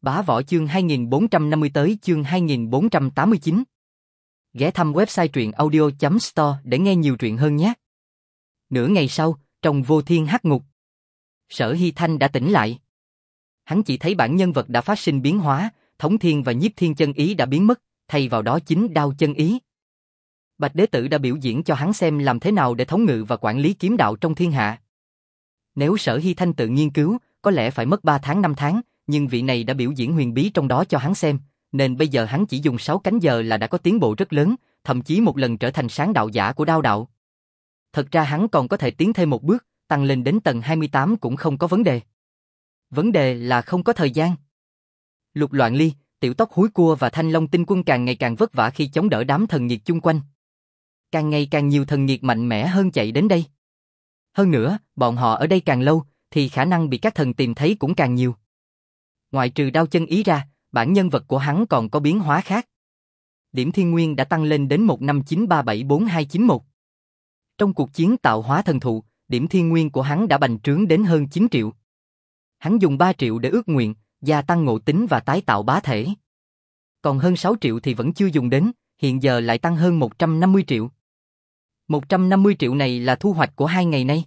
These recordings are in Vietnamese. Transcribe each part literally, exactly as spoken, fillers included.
Bá Võ chương hai nghìn bốn trăm năm mươi tới chương hai nghìn bốn trăm tám mươi chín. Ghé thăm website truyện audio chấm store để nghe nhiều truyện hơn nhé. Nửa ngày sau, trong vô thiên hắc ngục, Sở Hy Thanh đã tỉnh lại. Hắn chỉ thấy bản nhân vật đã phát sinh biến hóa, thống thiên và nhiếp thiên chân ý đã biến mất, thay vào đó chính đao chân ý. Bạch Đế Tử đã biểu diễn cho hắn xem làm thế nào để thống ngự và quản lý kiếm đạo trong thiên hạ. Nếu Sở Hy Thanh tự nghiên cứu, có lẽ phải mất ba tháng năm tháng, nhưng vị này đã biểu diễn huyền bí trong đó cho hắn xem, nên bây giờ hắn chỉ dùng sáu canh giờ là đã có tiến bộ rất lớn, thậm chí một lần trở thành sáng đạo giả của đao đạo. Thật ra hắn còn có thể tiến thêm một bước, tăng lên đến tầng hai mươi tám cũng không có vấn đề. Vấn đề là không có thời gian. Lục Loạn Ly, Tiểu Tóc Húi Cua và Thanh Long Tinh Quân càng ngày càng vất vả khi chống đỡ đám thần nghiệt chung quanh. Càng ngày càng nhiều thần nghiệt mạnh mẽ hơn chạy đến đây. Hơn nữa, bọn họ ở đây càng lâu, thì khả năng bị các thần tìm thấy cũng càng nhiều. Ngoại trừ đao chân ý ra, bản nhân vật của hắn còn có biến hóa khác. Điểm thiên nguyên đã tăng lên đến một năm chín ba bảy bốn hai chín một. Trong cuộc chiến tạo hóa thần thụ, điểm thiên nguyên của hắn đã bành trướng đến hơn chín triệu. Hắn dùng ba triệu để ước nguyện, gia tăng ngộ tính và tái tạo bá thể. Còn hơn sáu triệu thì vẫn chưa dùng đến, hiện giờ lại tăng hơn một trăm năm mươi triệu. một trăm năm mươi triệu này là thu hoạch của hai ngày nay.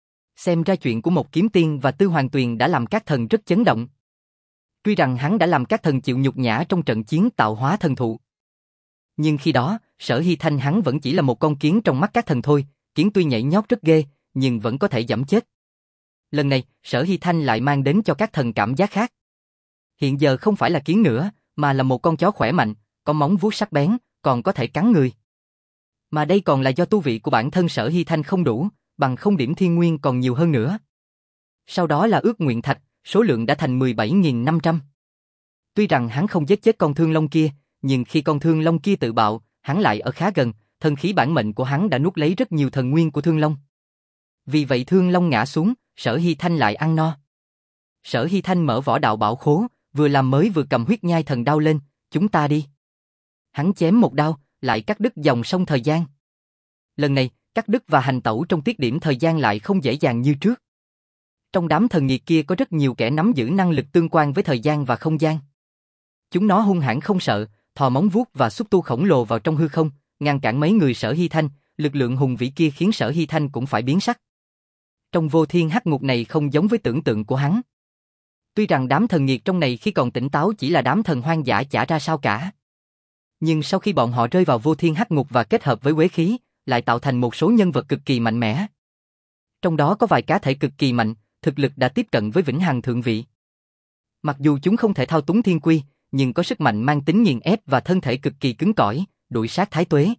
Xem ra chuyện của một kiếm tiên và Tư Hoàng Tuyền đã làm các thần rất chấn động. Tuy rằng hắn đã làm các thần chịu nhục nhã trong trận chiến tạo hóa thần thụ. Nhưng khi đó, Sở Hy Thanh hắn vẫn chỉ là một con kiến trong mắt các thần thôi, kiến tuy nhảy nhót rất ghê, nhưng vẫn có thể giẫm chết. Lần này, Sở Hy Thanh lại mang đến cho các thần cảm giác khác. Hiện giờ không phải là kiến nữa, mà là một con chó khỏe mạnh, có móng vuốt sắc bén, còn có thể cắn người. Mà đây còn là do tu vị của bản thân Sở Hy Thanh không đủ, bằng không điểm thiên nguyên còn nhiều hơn nữa. Sau đó là ước nguyện thạch, số lượng đã thành mười bảy nghìn năm trăm. Tuy rằng hắn không giết chết con thương long kia, nhưng khi con thương long kia tự bạo, hắn lại ở khá gần, thần khí bản mệnh của hắn đã nuốt lấy rất nhiều thần nguyên của thương long. Vì vậy thương long ngã xuống, Sở Hy Thanh lại ăn no. Sở Hy Thanh mở võ đạo bảo khố, vừa làm mới vừa cầm huyết nhai thần đao lên, chúng ta đi. Hắn chém một đao, lại cắt đứt dòng sông thời gian. Lần này, cắt đứt và hành tẩu trong tiết điểm thời gian lại không dễ dàng như trước. Trong đám thần nghiệt kia có rất nhiều kẻ nắm giữ năng lực tương quan với thời gian và không gian. Chúng nó hung hãn không sợ, thò móng vuốt và xúc tu khổng lồ vào trong hư không, ngăn cản mấy người Sở Hy Thanh, lực lượng hùng vĩ kia khiến Sở Hy Thanh cũng phải biến sắc. Trong vô thiên hắc ngục này không giống với tưởng tượng của hắn. Tuy rằng đám thần nghiệt trong này khi còn tỉnh táo chỉ là đám thần hoang dã chả ra sao cả. Nhưng sau khi bọn họ rơi vào vô thiên hắc ngục và kết hợp với quế khí, lại tạo thành một số nhân vật cực kỳ mạnh mẽ. Trong đó có vài cá thể cực kỳ mạnh, thực lực đã tiếp cận với vĩnh hằng thượng vị. Mặc dù chúng không thể thao túng thiên quy, nhưng có sức mạnh mang tính nghiền ép và thân thể cực kỳ cứng cỏi, đuổi sát Thái Tuế.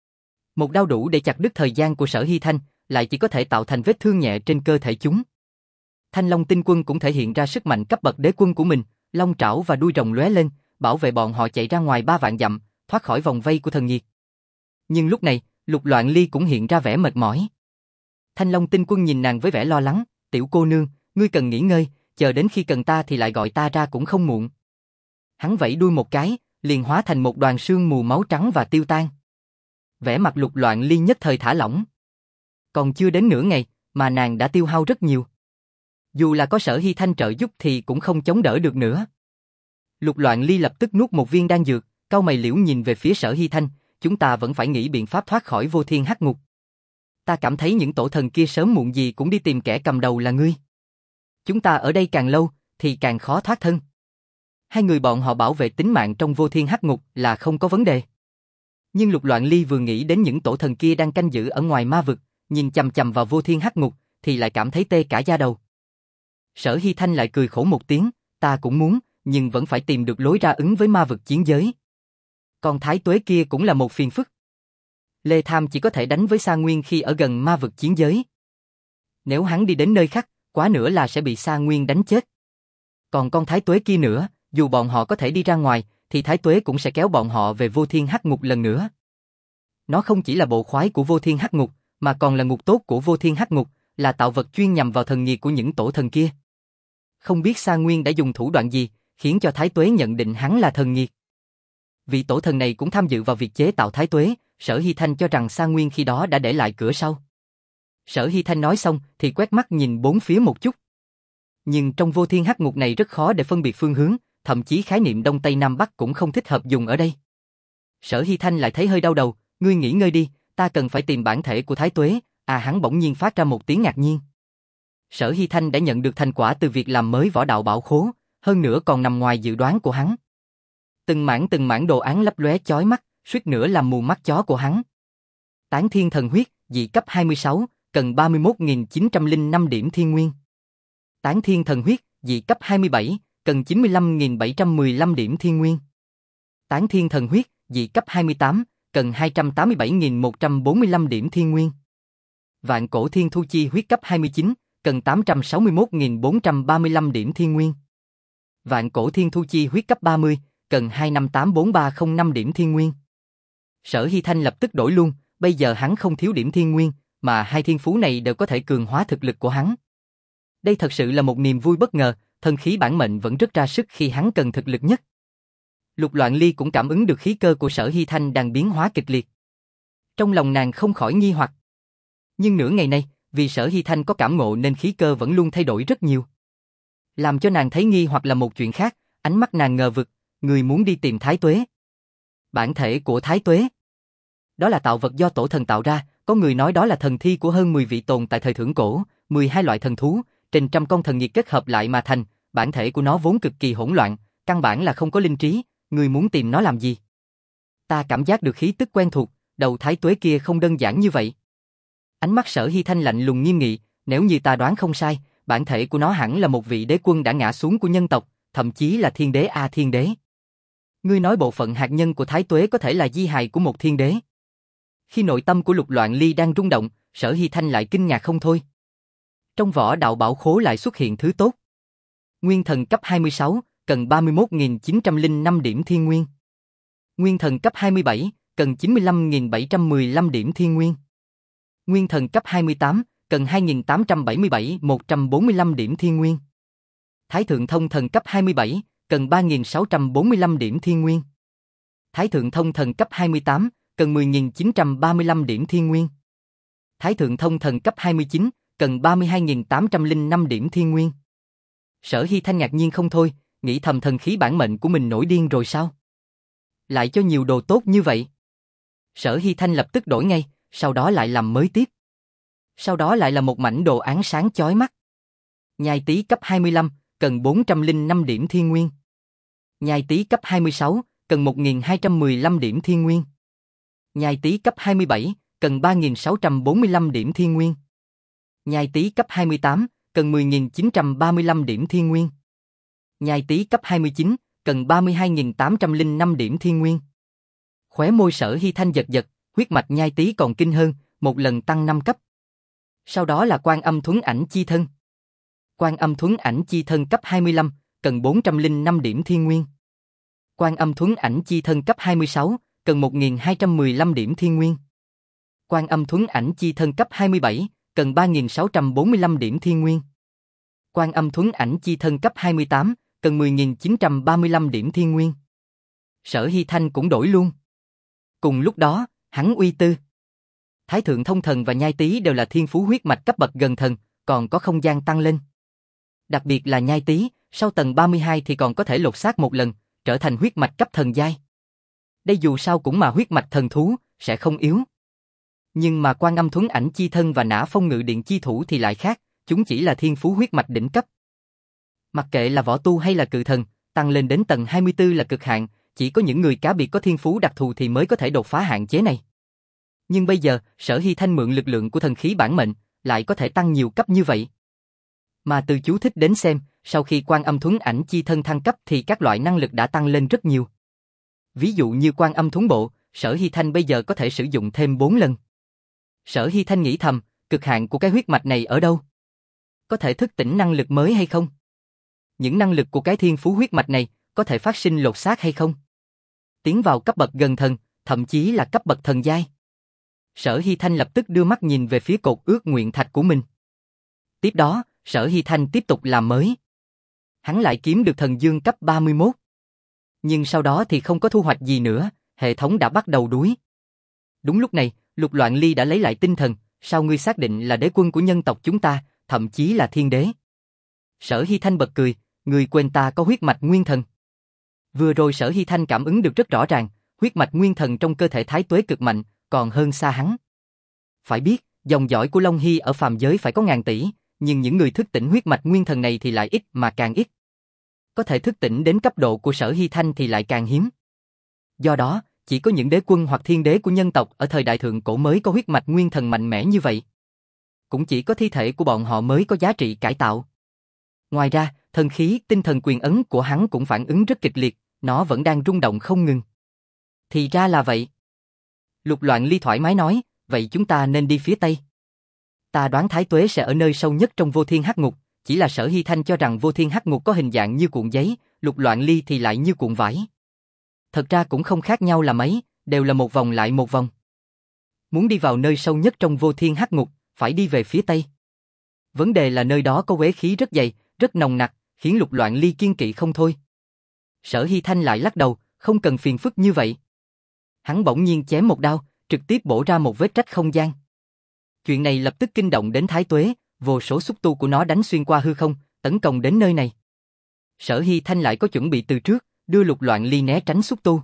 Một đao đủ để chặt đứt thời gian của Sở Hy Thanh, lại chỉ có thể tạo thành vết thương nhẹ trên cơ thể chúng. Thanh Long Tinh Quân cũng thể hiện ra sức mạnh cấp bậc đế quân của mình, long trảo và đuôi rồng lóe lên, bảo vệ bọn họ chạy ra ngoài ba vạn dặm, thoát khỏi vòng vây của thần nghiệt. Nhưng lúc này, Lục Loạn Ly cũng hiện ra vẻ mệt mỏi. Thanh Long Tinh Quân nhìn nàng với vẻ lo lắng, tiểu cô nương, ngươi cần nghỉ ngơi, chờ đến khi cần ta thì lại gọi ta ra cũng không muộn. Hắn vẫy đuôi một cái, liền hóa thành một đoàn sương mù máu trắng và tiêu tan. Vẻ mặt Lục Loạn Ly nhất thời thả lỏng. Còn chưa đến nửa ngày, mà nàng đã tiêu hao rất nhiều. Dù là có Sở Hy Thanh trợ giúp thì cũng không chống đỡ được nữa. Lục Loạn Ly lập tức nuốt một viên đan dược, cau mày liễu nhìn về phía Sở Hy Thanh, chúng ta vẫn phải nghĩ biện pháp thoát khỏi vô thiên hắc ngục. Ta cảm thấy những tổ thần kia sớm muộn gì cũng đi tìm kẻ cầm đầu là ngươi. Chúng ta ở đây càng lâu, thì càng khó thoát thân. Hai người bọn họ bảo vệ tính mạng trong vô thiên hắc ngục là không có vấn đề. Nhưng Lục Loạn Ly vừa nghĩ đến những tổ thần kia đang canh giữ ở ngoài ma vực, nhìn chằm chằm vào vô thiên hắc ngục, thì lại cảm thấy tê cả da đầu. Sở Hy Thanh lại cười khổ một tiếng, ta cũng muốn, nhưng vẫn phải tìm được lối ra ứng với ma vực chiến giới. Còn Thái Tuế kia cũng là một phiền phức. Lê Tham chỉ có thể đánh với Sa Nguyên khi ở gần ma vực chiến giới. Nếu hắn đi đến nơi khác, quá nữa là sẽ bị Sa Nguyên đánh chết. Còn con Thái Tuế kia nữa, dù bọn họ có thể đi ra ngoài, thì Thái Tuế cũng sẽ kéo bọn họ về vô thiên hắc ngục lần nữa. Nó không chỉ là bộ khoái của vô thiên hắc ngục, mà còn là ngục tốt của vô thiên hắc ngục, là tạo vật chuyên nhằm vào thần nghiệt của những tổ thần kia. Không biết Sa Nguyên đã dùng thủ đoạn gì, khiến cho Thái Tuế nhận định hắn là thần nghiệt. Vị tổ thần này cũng tham dự vào việc chế tạo Thái Tuế, Sở Hy Thanh cho rằng Sa Nguyên khi đó đã để lại cửa sau. Sở Hy Thanh nói xong thì quét mắt nhìn bốn phía một chút. Nhưng trong vô thiên hắc ngục này rất khó để phân biệt phương hướng, thậm chí khái niệm Đông Tây Nam Bắc cũng không thích hợp dùng ở đây. Sở Hy Thanh lại thấy hơi đau đầu, ngươi nghỉ ngơi đi, ta cần phải tìm bản thể của Thái Tuế, à hắn bỗng nhiên phát ra một tiếng ngạc nhiên. Sở Hy Thanh đã nhận được thành quả từ việc làm mới võ đạo bảo khố, hơn nữa còn nằm ngoài dự đoán của hắn. Từng mảng từng mảng đồ án lấp lóe chói mắt, suýt nữa làm mù mắt chó của hắn. Tán Thiên Thần Huyết, dị cấp hai mươi sáu, cần ba mươi mốt nghìn chín trăm lẻ năm điểm thiên nguyên. Tán Thiên Thần Huyết, dị cấp hai mươi bảy, cần chín mươi lăm nghìn bảy trăm mười lăm điểm thiên nguyên. Tán Thiên Thần Huyết, dị cấp hai mươi tám, cần hai trăm tám mươi bảy nghìn một trăm bốn mươi lăm điểm thiên nguyên. Vạn Cổ Thiên Thu Chi Huyết cấp hai mươi chín, cần tám trăm sáu mươi mốt nghìn bốn trăm ba mươi lăm điểm thiên nguyên. Vạn Cổ Thiên Thu Chi Huyết cấp ba mươi, cần hai năm tám bốn ba không năm điểm thiên nguyên. Sở Hy Thanh lập tức đổi luôn, bây giờ hắn không thiếu điểm thiên nguyên, mà hai thiên phú này đều có thể cường hóa thực lực của hắn. Đây thật sự là một niềm vui bất ngờ, thần khí bản mệnh vẫn rất ra sức khi hắn cần thực lực nhất. Lục Loạn Ly cũng cảm ứng được khí cơ của Sở Hy Thanh đang biến hóa kịch liệt. Trong lòng nàng không khỏi nghi hoặc. Nhưng nửa ngày nay, vì Sở Hy Thanh có cảm ngộ nên khí cơ vẫn luôn thay đổi rất nhiều. Làm cho nàng thấy nghi hoặc là một chuyện khác, ánh mắt nàng ngờ vực, người muốn đi tìm Thái Tuế. Bản thể của Thái Tuế. Đó là tạo vật do tổ thần tạo ra, có người nói đó là thần thi của hơn mười vị tồn tại thời thượng cổ, mười hai loại thần thú, trên trăm con thần nhiệt kết hợp lại mà thành, bản thể của nó vốn cực kỳ hỗn loạn, căn bản là không có linh trí, người muốn tìm nó làm gì? Ta cảm giác được khí tức quen thuộc, đầu Thái Tuế kia không đơn giản như vậy. Ánh mắt Sở Hy Thanh lạnh lùng nghiêm nghị, nếu như ta đoán không sai, bản thể của nó hẳn là một vị đế quân đã ngã xuống của nhân tộc, thậm chí là thiên đế a thiên đế. Ngươi nói bộ phận hạt nhân của Thái Tuế có thể là di hài của một thiên đế. Khi nội tâm của Lục Loạn Ly đang rung động, Sở Hy Thanh lại kinh ngạc không thôi. Trong võ đạo bảo khố lại xuất hiện thứ tốt. Nguyên thần cấp hai mươi sáu, cần ba mươi mốt nghìn chín trăm lẻ năm điểm thiên nguyên. Nguyên thần cấp hai mươi bảy, cần chín mươi lăm nghìn bảy trăm mười lăm điểm thiên nguyên. Nguyên thần cấp hai mươi tám, cần hai nghìn tám trăm bảy mươi bảy nghìn một trăm bốn mươi lăm điểm thiên nguyên. Thái Thượng Thông Thần cấp hai mươi bảy, cần ba nghìn sáu trăm bốn mươi lăm điểm thiên nguyên. Thái Thượng Thông Thần cấp hai mươi tám, cần mười nghìn chín trăm ba mươi lăm điểm thiên nguyên. Thái Thượng Thông Thần cấp hai mươi chín, cần ba mươi hai nghìn tám trăm lẻ năm điểm thiên nguyên. Sở Hy Thanh ngạc nhiên không thôi, nghĩ thầm thần khí bản mệnh của mình nổi điên rồi sao? Lại cho nhiều đồ tốt như vậy. Sở Hy Thanh lập tức đổi ngay, sau đó lại làm mới tiếp. Sau đó lại là một mảnh đồ án sáng chói mắt. Nhai Tý cấp hai mươi lăm, cần bốn trăm lẻ năm điểm thiên nguyên. Nhai Tý cấp hai mươi sáu, cần một nghìn hai trăm mười lăm điểm thiên nguyên. Nhai Tý cấp hai mươi bảy, cần ba nghìn sáu trăm bốn mươi lăm điểm thiên nguyên. Nhai Tý cấp hai mươi tám, cần mười nghìn chín trăm ba mươi lăm điểm thiên nguyên. Nhai Tý cấp hai mươi chín, cần ba mươi hai nghìn tám trăm lẻ năm điểm thiên nguyên. Khóe môi Sở Hy Thanh giật giật, huyết mạch Nhai Tý còn kinh hơn, một lần tăng năm cấp. Sau đó là Quan Âm Thuấn Ảnh Chi Thân. Quan Âm Thuấn Ảnh Chi Thân cấp hai mươi lăm, cần bốn trăm lẻ năm điểm thiên nguyên. Quan Âm Thuấn Ảnh Chi Thân cấp hai mươi sáu, cần một nghìn hai trăm mười lăm điểm thiên nguyên. Quan Âm Thuấn Ảnh Chi Thân cấp hai mươi bảy, cần ba nghìn sáu trăm bốn mươi lăm điểm thiên nguyên. Quan Âm Thuấn Ảnh Chi Thân cấp hai mươi tám, cần mười nghìn chín trăm ba mươi lăm điểm thiên nguyên. Sở Hy Thanh cũng đổi luôn. Cùng lúc đó, hắn uy tư. Thái Thượng Thông Thần và Nhai Tý đều là thiên phú huyết mạch cấp bậc gần thần, còn có không gian tăng lên. Đặc biệt là Nhai Tý, sau tầng ba mươi hai thì còn có thể lột xác một lần, trở thành huyết mạch cấp thần giai. Đây dù sao cũng mà huyết mạch thần thú, sẽ không yếu. Nhưng mà Quan Âm Thuấn Ảnh Chi Thân và Nã Phong Ngự Điện Chi Thủ thì lại khác, chúng chỉ là thiên phú huyết mạch đỉnh cấp. Mặc kệ là võ tu hay là cự thần, tăng lên đến tầng hai mươi tư là cực hạn, chỉ có những người cá biệt có thiên phú đặc thù thì mới có thể đột phá hạn chế này. Nhưng bây giờ, Sở Hy Thanh mượn lực lượng của thần khí bản mệnh, lại có thể tăng nhiều cấp như vậy. Mà từ chú thích đến xem, sau khi Quan Âm Thuấn Ảnh Chi Thân thăng cấp thì các loại năng lực đã tăng lên rất nhiều. Ví dụ như Quan Âm Thuấn Bộ, Sở Hy Thanh bây giờ có thể sử dụng thêm bốn lần. Sở Hy Thanh nghĩ thầm, cực hạn của cái huyết mạch này ở đâu? Có thể thức tỉnh năng lực mới hay không? Những năng lực của cái thiên phú huyết mạch này có thể phát sinh lột xác hay không? Tiến vào cấp bậc gần thần, thậm chí là cấp bậc thần giai. Sở Hy Thanh lập tức đưa mắt nhìn về phía cột ước nguyện thạch của mình. Tiếp đó, Sở Hy Thanh tiếp tục làm mới. Hắn lại kiếm được thần dương cấp ba mươi mốt. Nhưng sau đó thì không có thu hoạch gì nữa, hệ thống đã bắt đầu đuối. Đúng lúc này, Lục Loạn Ly đã lấy lại tinh thần, sao ngươi xác định là đế quân của nhân tộc chúng ta, thậm chí là thiên đế? Sở Hy Thanh bật cười, ngươi quên ta có huyết mạch nguyên thần. Vừa rồi Sở Hy Thanh cảm ứng được rất rõ ràng, huyết mạch nguyên thần trong cơ thể Thái Tuế cực mạnh, còn hơn xa hắn. Phải biết, dòng dõi của Long Hy ở phàm giới phải có ngàn tỷ, nhưng những người thức tỉnh huyết mạch nguyên thần này thì lại ít mà càng ít. Có thể thức tỉnh đến cấp độ của Sở Hy Thanh thì lại càng hiếm. Do đó, chỉ có những đế quân hoặc thiên đế của nhân tộc ở thời đại thượng cổ mới có huyết mạch nguyên thần mạnh mẽ như vậy. Cũng chỉ có thi thể của bọn họ mới có giá trị cải tạo. Ngoài ra, thần khí, tinh thần quyền ấn của hắn cũng phản ứng rất kịch liệt, nó vẫn đang rung động không ngừng. Thì ra là vậy. Lục Loạn Ly thoải mái nói, vậy chúng ta nên đi phía Tây. Ta đoán Thái Tuế sẽ ở nơi sâu nhất trong Vô Thiên Hắc Ngục, chỉ là Sở Hy Thanh cho rằng Vô Thiên Hắc Ngục có hình dạng như cuộn giấy, Lục Loạn Ly thì lại như cuộn vải. Thật ra cũng không khác nhau là mấy, đều là một vòng lại một vòng. Muốn đi vào nơi sâu nhất trong Vô Thiên Hắc Ngục, phải đi về phía Tây. Vấn đề là nơi đó có uế khí rất dày, rất nồng nặc, khiến Lục Loạn Ly kiên kỵ không thôi. Sở Hy Thanh lại lắc đầu, không cần phiền phức như vậy. Hắn bỗng nhiên chém một đao, trực tiếp bổ ra một vết rách không gian. Chuyện này lập tức kinh động đến Thái Tuế, vô số xúc tu của nó đánh xuyên qua hư không, tấn công đến nơi này. Sở Hy Thanh lại có chuẩn bị từ trước, đưa Lục Loạn Ly né tránh xúc tu.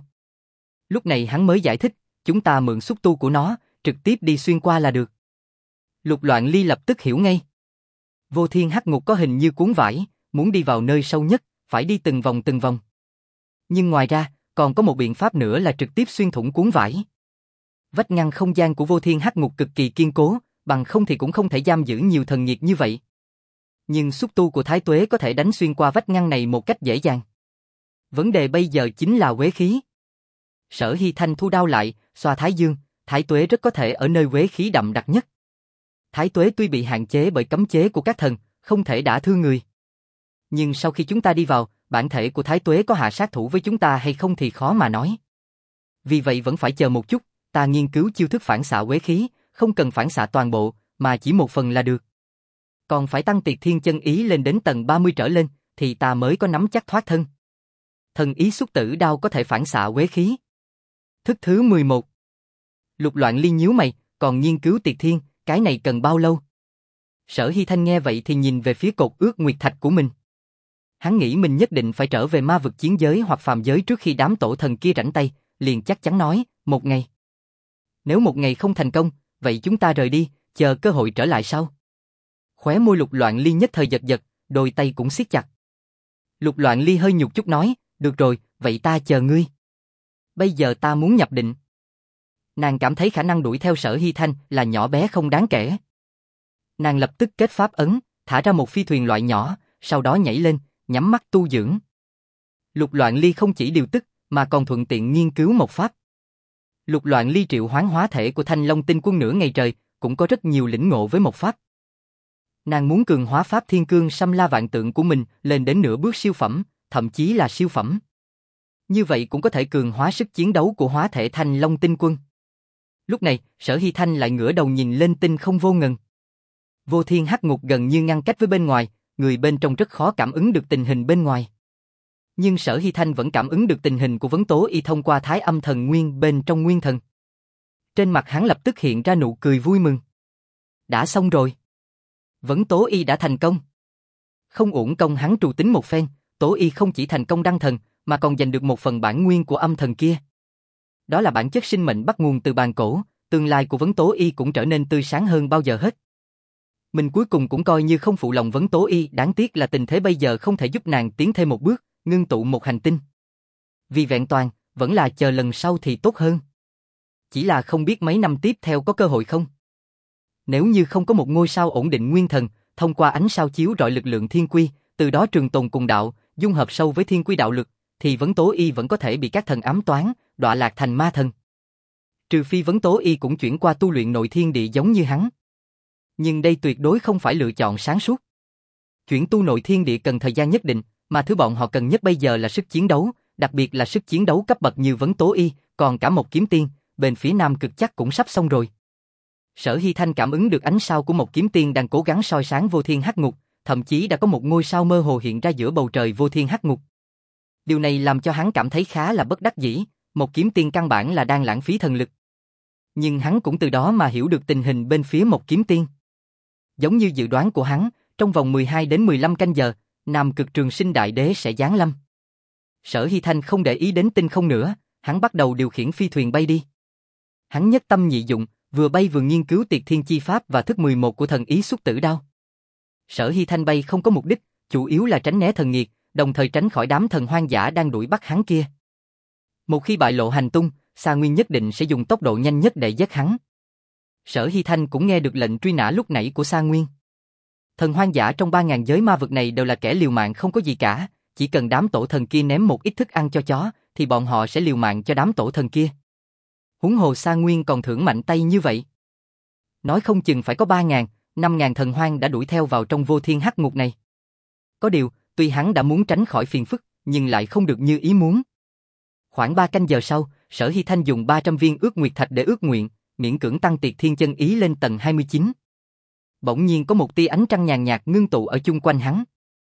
Lúc này hắn mới giải thích, chúng ta mượn xúc tu của nó, trực tiếp đi xuyên qua là được. Lục Loạn Ly lập tức hiểu ngay. Vô Thiên Hắc Ngục có hình như cuốn vải, muốn đi vào nơi sâu nhất, phải đi từng vòng từng vòng. Nhưng ngoài ra, còn có một biện pháp nữa là trực tiếp xuyên thủng cuốn vải. Vách ngăn không gian của Vô Thiên Hắc Ngục cực kỳ kiên cố, bằng không thì cũng không thể giam giữ nhiều thần nhiệt như vậy. Nhưng xúc tu của Thái Tuế có thể đánh xuyên qua vách ngăn này một cách dễ dàng. Vấn đề bây giờ chính là uế khí. Sở Hy Thanh thu đao lại, xoa thái dương, Thái Tuế rất có thể ở nơi uế khí đậm đặc nhất. Thái Tuế tuy bị hạn chế bởi cấm chế của các thần, không thể đả thương người. Nhưng sau khi chúng ta đi vào, bản thể của Thái Tuế có hạ sát thủ với chúng ta hay không thì khó mà nói. Vì vậy vẫn phải chờ một chút, ta nghiên cứu chiêu thức phản xạ uế khí, không cần phản xạ toàn bộ, mà chỉ một phần là được. Còn phải tăng Tiệt Thiên Chân Ý lên đến tầng ba mươi trở lên, thì ta mới có nắm chắc thoát thân. Thần ý xúc tử đao có thể phản xạ uế khí. Thức thứ mười một. Lục Loạn Ly nhíu mày, còn nghiên cứu Tiệt Thiên, cái này cần bao lâu? Sở Hy Thanh nghe vậy thì nhìn về phía cột ước nguyệt thạch của mình. Hắn nghĩ mình nhất định phải trở về ma vực chiến giới hoặc phàm giới trước khi đám tổ thần kia rảnh tay, liền chắc chắn nói, một ngày. Nếu một ngày không thành công, vậy chúng ta rời đi, chờ cơ hội trở lại sau. Khóe môi Lục Loạn Ly nhất thời giật giật, đôi tay cũng siết chặt. Lục Loạn Ly hơi nhục chút nói, được rồi, vậy ta chờ ngươi. Bây giờ ta muốn nhập định. Nàng cảm thấy khả năng đuổi theo Sở Hy Thanh là nhỏ bé không đáng kể. Nàng lập tức kết pháp ấn, thả ra một phi thuyền loại nhỏ, sau đó nhảy lên, nhắm mắt tu dưỡng. Lục Loạn Ly không chỉ điều tức, mà còn thuận tiện nghiên cứu một pháp. Lục Loạn Ly triệu hoán hóa thể của Thanh Long Tinh Quân nửa ngày trời, cũng có rất nhiều lĩnh ngộ với một pháp. Nàng muốn cường hóa pháp Thiên Cương Xâm La Vạn Tượng của mình lên đến nửa bước siêu phẩm, thậm chí là siêu phẩm. Như vậy cũng có thể cường hóa sức chiến đấu của hóa thể Thanh Long Tinh Quân. Lúc này, Sở Hy Thanh lại ngửa đầu nhìn lên tinh không vô ngần. Vô Thiên Hắc Ngục gần như ngăn cách với bên ngoài, người bên trong rất khó cảm ứng được tình hình bên ngoài. Nhưng Sở Hy Thanh vẫn cảm ứng được tình hình của Vấn Tố Y thông qua Thái Âm Thần Nguyên bên trong Nguyên Thần. Trên mặt hắn lập tức hiện ra nụ cười vui mừng. Đã xong rồi. Vấn Tố Y đã thành công. Không uổng công hắn trù tính một phen, Tố Y không chỉ thành công đăng thần, mà còn giành được một phần bản nguyên của âm thần kia. Đó là bản chất sinh mệnh bắt nguồn từ bàn cổ, tương lai của Vấn Tố Y cũng trở nên tươi sáng hơn bao giờ hết. Mình cuối cùng cũng coi như không phụ lòng Vấn Tố Y, đáng tiếc là tình thế bây giờ không thể giúp nàng tiến thêm một bước, ngưng tụ một hành tinh. Vì vẹn toàn, vẫn là chờ lần sau thì tốt hơn. Chỉ là không biết mấy năm tiếp theo có cơ hội không? Nếu như không có một ngôi sao ổn định nguyên thần, thông qua ánh sao chiếu rọi lực lượng thiên quy, từ đó trường tồn cùng đạo, dung hợp sâu với thiên quy đạo lực, thì Vấn Tố Y vẫn có thể bị các thần ám toán, đọa lạc thành ma thần. Trừ phi Vấn Tố Y cũng chuyển qua tu luyện nội thiên địa giống như hắn. Nhưng đây tuyệt đối không phải lựa chọn sáng suốt. Chuyển tu nội thiên địa cần thời gian nhất định, mà thứ bọn họ cần nhất bây giờ là sức chiến đấu, đặc biệt là sức chiến đấu cấp bậc như Vấn Tố Y, còn cả một kiếm tiên, bên phía Nam Cực chắc cũng sắp xong rồi. Sở Hy Thanh cảm ứng được ánh sao của một kiếm tiên đang cố gắng soi sáng Vô Thiên Hắc Ngục, thậm chí đã có một ngôi sao mơ hồ hiện ra giữa bầu trời Vô Thiên Hắc Ngục. Điều này làm cho hắn cảm thấy khá là bất đắc dĩ, một kiếm tiên căn bản là đang lãng phí thần lực. Nhưng hắn cũng từ đó mà hiểu được tình hình bên phía một kiếm tiên. Giống như dự đoán của hắn, trong vòng mười hai đến mười lăm canh giờ, Nam Cực Trường Sinh Đại Đế sẽ giáng lâm. Sở Hy Thanh không để ý đến tinh không nữa, hắn bắt đầu điều khiển phi thuyền bay đi. Hắn nhất tâm nhị dụng, vừa bay vừa nghiên cứu Tiệt Thiên Chi Pháp và thức mười một của thần ý Xúc Tử Đao. Sở Hy Thanh bay không có mục đích, chủ yếu là tránh né thần nghiệt, đồng thời tránh khỏi đám thần hoang dã đang đuổi bắt hắn kia. Một khi bại lộ hành tung, Sa Nguyên nhất định sẽ dùng tốc độ nhanh nhất để giết hắn. Sở Hy Thanh cũng nghe được lệnh truy nã lúc nãy của Sa Nguyên. Thần hoang dã trong ba ngàn giới ma vực này đều là kẻ liều mạng không có gì cả, chỉ cần đám tổ thần kia ném một ít thức ăn cho chó, thì bọn họ sẽ liều mạng cho đám tổ thần kia. Huống hồ Sa Nguyên còn thưởng mạnh tay như vậy. Nói không chừng phải có ba ngàn, năm ngàn thần hoang đã đuổi theo vào trong vô thiên hắc ngục này. Có điều, tuy hắn đã muốn tránh khỏi phiền phức, nhưng lại không được như ý muốn. Khoảng ba canh giờ sau, Sở Hy Thanh dùng ba trăm viên ước nguyệt thạch để ước nguyện, miễn cưỡng tăng Tiệt Thiên chân ý lên tầng hai mươi chín. Bỗng nhiên có một tia ánh trăng nhàn nhạt ngưng tụ ở chung quanh hắn.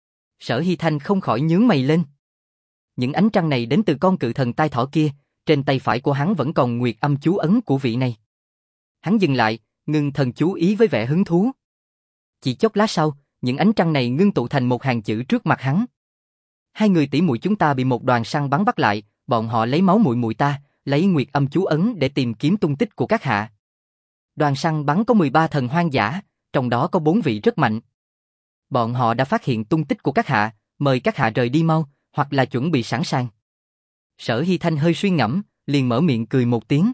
Sở Hy Thanh không khỏi nhướng mày lên. Những ánh trăng này đến từ con cự thần tai thỏ kia, trên tay phải của hắn vẫn còn nguyệt âm chú ấn của vị này. Hắn dừng lại, ngưng thần chú ý với vẻ hứng thú. Chỉ chốc lát sau, những ánh trăng này ngưng tụ thành một hàng chữ trước mặt hắn. Hai người tỷ muội chúng ta bị một đoàn săn bắn bắt lại, bọn họ lấy máu muội muội ta, lấy nguyệt âm chú ấn để tìm kiếm tung tích của các hạ. Đoàn săn bắn có mười ba thần hoang dã, trong đó có bốn vị rất mạnh. Bọn họ đã phát hiện tung tích của các hạ, mời các hạ rời đi mau, hoặc là chuẩn bị sẵn sàng. Sở Hy Thanh hơi suy ngẫm, liền mở miệng cười một tiếng.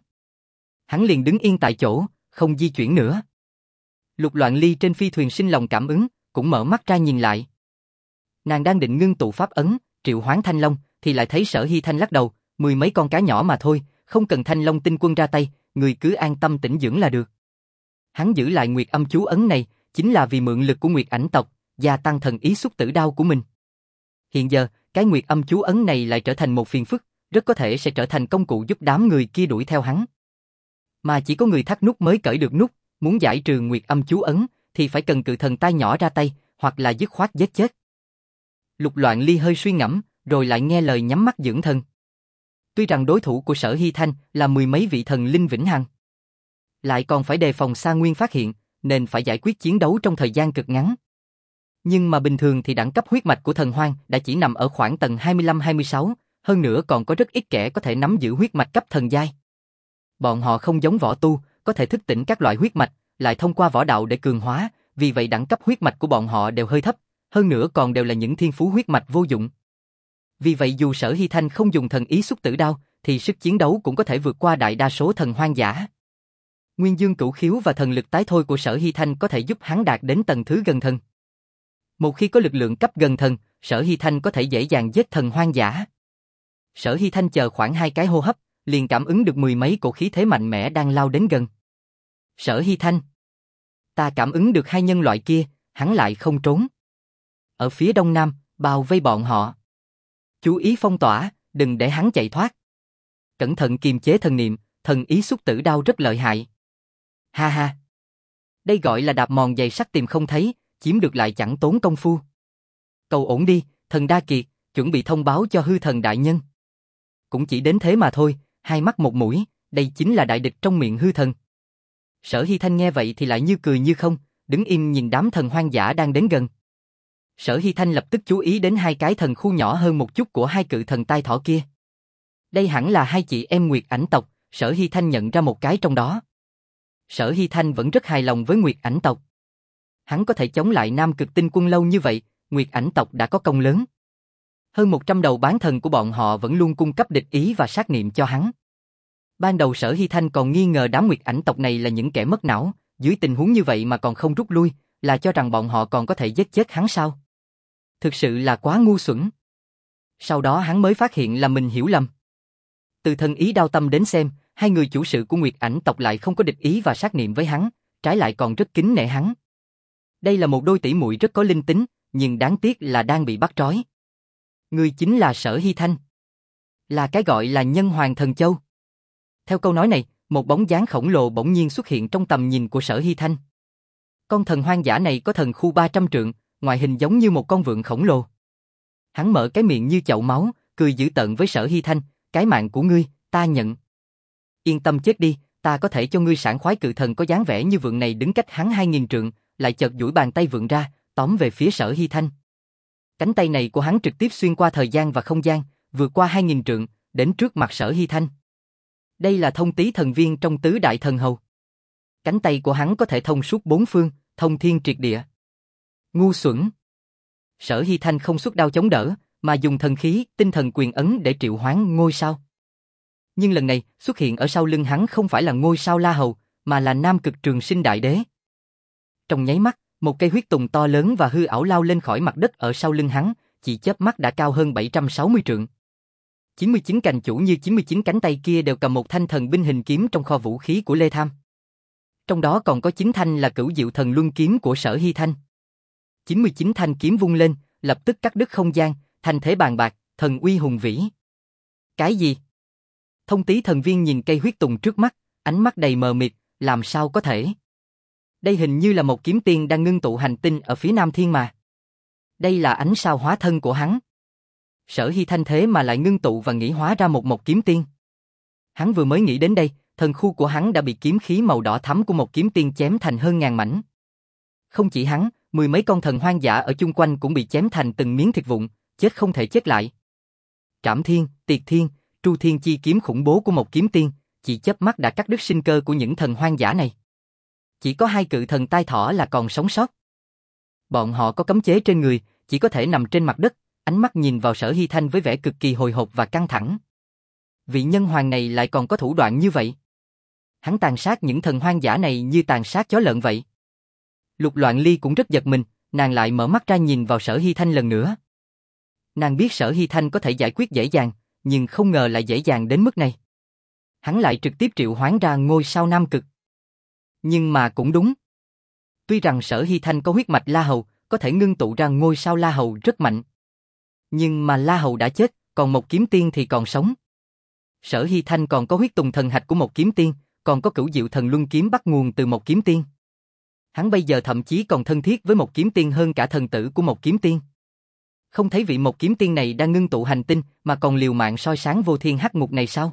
Hắn liền đứng yên tại chỗ, không di chuyển nữa. Lục Loạn Ly trên phi thuyền sinh lòng cảm ứng, cũng mở mắt ra nhìn lại. Nàng đang định ngưng tụ pháp ấn, triệu hoán Thanh Long, thì lại thấy Sở Hy Thanh lắc đầu, mười mấy con cá nhỏ mà thôi, không cần Thanh Long tinh quân ra tay, người cứ an tâm tĩnh dưỡng là được. Hắn giữ lại nguyệt âm chú ấn này, chính là vì mượn lực của nguyệt ảnh tộc, gia tăng thần ý Xúc Tử Đao của mình. Hiện giờ, cái nguyệt âm chú ấn này lại trở thành một phiền phức, rất có thể sẽ trở thành công cụ giúp đám người kia đuổi theo hắn. Mà chỉ có người thắt nút mới cởi được nút, muốn giải trừ nguyệt âm chú ấn, thì phải cần cự thần tai nhỏ ra tay, hoặc là dứt khoát giết chết. Lục Loạn Ly hơi suy ngẫm, rồi lại nghe lời nhắm mắt dưỡng thần. Tuy rằng đối thủ của Sở Hy Thanh là mười mấy vị thần linh vĩnh hằng, lại còn phải đề phòng Sa Nguyên phát hiện, nên phải giải quyết chiến đấu trong thời gian cực ngắn. Nhưng mà bình thường thì đẳng cấp huyết mạch của thần hoang đã chỉ nằm ở khoảng tầng hai mươi lăm hai mươi sáu, hơn nữa còn có rất ít kẻ có thể nắm giữ huyết mạch cấp thần giai. Bọn họ không giống võ tu, có thể thức tỉnh các loại huyết mạch, lại thông qua võ đạo để cường hóa, vì vậy đẳng cấp huyết mạch của bọn họ đều hơi thấp, hơn nữa còn đều là những thiên phú huyết mạch vô dụng. Vì vậy dù Sở Hy Thanh không dùng thần ý Xúc Tử Đao, thì sức chiến đấu cũng có thể vượt qua đại đa số thần hoang dã. Nguyên dương cửu khiếu và thần lực tái thôi của Sở Hy Thanh có thể giúp hắn đạt đến tầng thứ gần thần. Một khi có lực lượng cấp gần thần, Sở Hy Thanh có thể dễ dàng giết thần hoang dã. Sở Hy Thanh chờ khoảng hai cái hô hấp, liền cảm ứng được mười mấy cổ khí thế mạnh mẽ đang lao đến gần. Sở Hy Thanh, ta cảm ứng được hai nhân loại kia, hắn lại không trốn. Ở phía đông nam, bao vây bọn họ. Chú ý phong tỏa, đừng để hắn chạy thoát. Cẩn thận kiềm chế thần niệm, thần ý Xúc Tử Đao rất lợi hại. Ha ha. Đây gọi là đạp mòn giày sắt tìm không thấy, chiếm được lại chẳng tốn công phu. Cầu ổn đi, thần đa kiệt, chuẩn bị thông báo cho hư thần đại nhân. Cũng chỉ đến thế mà thôi, hai mắt một mũi, đây chính là đại địch trong miệng hư thần. Sở Hy Thanh nghe vậy thì lại như cười như không, đứng im nhìn đám thần hoang dã đang đến gần. Sở Hy Thanh lập tức chú ý đến hai cái thần khu nhỏ hơn một chút của hai cự thần tai thỏ kia. Đây hẳn là hai chị em Nguyệt Ảnh tộc, Sở Hy Thanh nhận ra một cái trong đó. Sở Hy Thanh vẫn rất hài lòng với Nguyệt Ảnh tộc. Hắn có thể chống lại Nam Cực Tinh Quân lâu như vậy, Nguyệt Ảnh tộc đã có công lớn. Hơn một trăm đầu bán thần của bọn họ vẫn luôn cung cấp địch ý và sát niệm cho hắn. Ban đầu Sở Hy Thanh còn nghi ngờ đám Nguyệt Ảnh tộc này là những kẻ mất não, dưới tình huống như vậy mà còn không rút lui, là cho rằng bọn họ còn có thể giết chết hắn sao? Thực sự là quá ngu xuẩn. Sau đó hắn mới phát hiện là mình hiểu lầm. Từ thần ý đao tâm đến xem, hai người chủ sự của Nguyệt Ảnh tộc lại không có địch ý và sát niệm với hắn, trái lại còn rất kính nể hắn. Đây là một đôi tỷ muội rất có linh tính, nhưng đáng tiếc là đang bị bắt trói. Người chính là Sở Hy Thanh. Là cái gọi là nhân hoàng thần châu. Theo câu nói này, một bóng dáng khổng lồ bỗng nhiên xuất hiện trong tầm nhìn của Sở Hy Thanh. Con thần hoang dã này có thần khu ba trăm trượng, ngoại hình giống như một con vượn khổng lồ. Hắn mở cái miệng như chậu máu, cười dữ tợn với Sở Hy Thanh, cái mạng của ngươi, ta nhận. Yên tâm chết đi, ta có thể cho ngươi sảng khoái. Cự thần có dáng vẻ như vượn này đứng cách hắn hai nghìn trượng, lại chợt duỗi bàn tay vượn ra, tóm về phía Sở Hy Thanh. Cánh tay này của hắn trực tiếp xuyên qua thời gian và không gian, vượt qua hai nghìn trượng, đến trước mặt Sở Hy Thanh. Đây là thông tý thần viên trong tứ đại thần hầu. Cánh tay của hắn có thể thông suốt bốn phương, thông thiên triệt địa. Ngu xuẩn! Sở Hy Thanh không xuất đao chống đỡ, mà dùng thần khí, tinh thần quyền ấn để triệu hoán ngôi sao. Nhưng lần này, xuất hiện ở sau lưng hắn không phải là ngôi sao La Hầu, mà là Nam Cực Trường Sinh Đại Đế. Trong nháy mắt, một cây huyết tùng to lớn và hư ảo lao lên khỏi mặt đất ở sau lưng hắn, chỉ chớp mắt đã cao hơn bảy trăm sáu mươi trượng. chín mươi chín cành chủ như chín mươi chín cánh tay kia đều cầm một thanh thần binh hình kiếm trong kho vũ khí của Lê Tham. Trong đó còn có chín thanh là Cửu Diệu Thần Luân kiếm của Sở Hy Thanh. chín mươi chín thanh kiếm vung lên, lập tức cắt đứt không gian, thành thế bàn bạc, thần uy hùng vĩ. Cái gì? Thông tý thần viên nhìn cây huyết tùng trước mắt, ánh mắt đầy mờ mịt, làm sao có thể? Đây hình như là một kiếm tiên đang ngưng tụ hành tinh ở phía Nam Thiên mà. Đây là ánh sao hóa thân của hắn. Sở Hy Thanh thế mà lại ngưng tụ và nghĩ hóa ra một một kiếm tiên. Hắn vừa mới nghĩ đến đây, thần khu của hắn đã bị kiếm khí màu đỏ thắm của một kiếm tiên chém thành hơn ngàn mảnh. Không chỉ hắn, mười mấy con thần hoang dã ở chung quanh cũng bị chém thành từng miếng thịt vụn, chết không thể chết lại. Trảm Thiên, Tiệt Thiên, Tru Thiên chi kiếm khủng bố của một kiếm tiên, chỉ chớp mắt đã cắt đứt sinh cơ của những thần hoang dã này. Chỉ có hai cự thần tai thỏ là còn sống sót. Bọn họ có cấm chế trên người, chỉ có thể nằm trên mặt đất, ánh mắt nhìn vào Sở Hy Thanh với vẻ cực kỳ hồi hộp và căng thẳng. Vị nhân hoàng này lại còn có thủ đoạn như vậy. Hắn tàn sát những thần hoang dã này như tàn sát chó lợn vậy. Lục Loạn Ly cũng rất giật mình, nàng lại mở mắt ra nhìn vào Sở Hy Thanh lần nữa. Nàng biết Sở Hy Thanh có thể giải quyết dễ dàng, nhưng không ngờ lại dễ dàng đến mức này. Hắn lại trực tiếp triệu hoán ra ngôi sao Nam Cực. Nhưng mà cũng đúng. Tuy rằng Sở Hy Thanh có huyết mạch La Hầu, có thể ngưng tụ ra ngôi sao La Hầu rất mạnh. Nhưng mà La Hầu đã chết, còn một kiếm tiên thì còn sống. Sở Hy Thanh còn có huyết tùng thần hạch của một kiếm tiên, còn có Cửu Diệu Thần Luân kiếm bắt nguồn từ một kiếm tiên. Hắn bây giờ thậm chí còn thân thiết với một kiếm tiên hơn cả thần tử của một kiếm tiên. Không thấy vị một kiếm tiên này đang ngưng tụ hành tinh mà còn liều mạng soi sáng vô thiên hắc ngục này sao?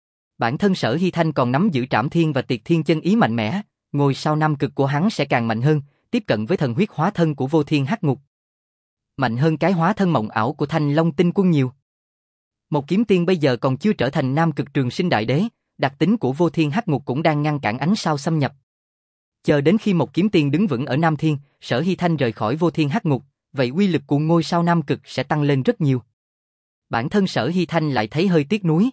Bản thân Sở Hy Thanh còn nắm giữ Trảm Thiên và Tiệt Thiên chân ý mạnh mẽ, ngôi sao Nam Cực của hắn sẽ càng mạnh hơn, tiếp cận với thần huyết hóa thân của vô thiên hắc ngục. Mạnh hơn cái hóa thân mộng ảo của Thanh Long Tinh Quân nhiều. Một kiếm tiên bây giờ còn chưa trở thành Nam Cực Trường Sinh Đại Đế, đặc tính của vô thiên hắc ngục cũng đang ngăn cản ánh sao xâm nhập. Chờ đến khi một kiếm tiên đứng vững ở Nam Thiên, Sở Hy Thanh rời khỏi vô thiên hắc ngục, vậy uy lực của ngôi sao Nam Cực sẽ tăng lên rất nhiều. Bản thân Sở Hy Thanh lại thấy hơi tiếc nuối.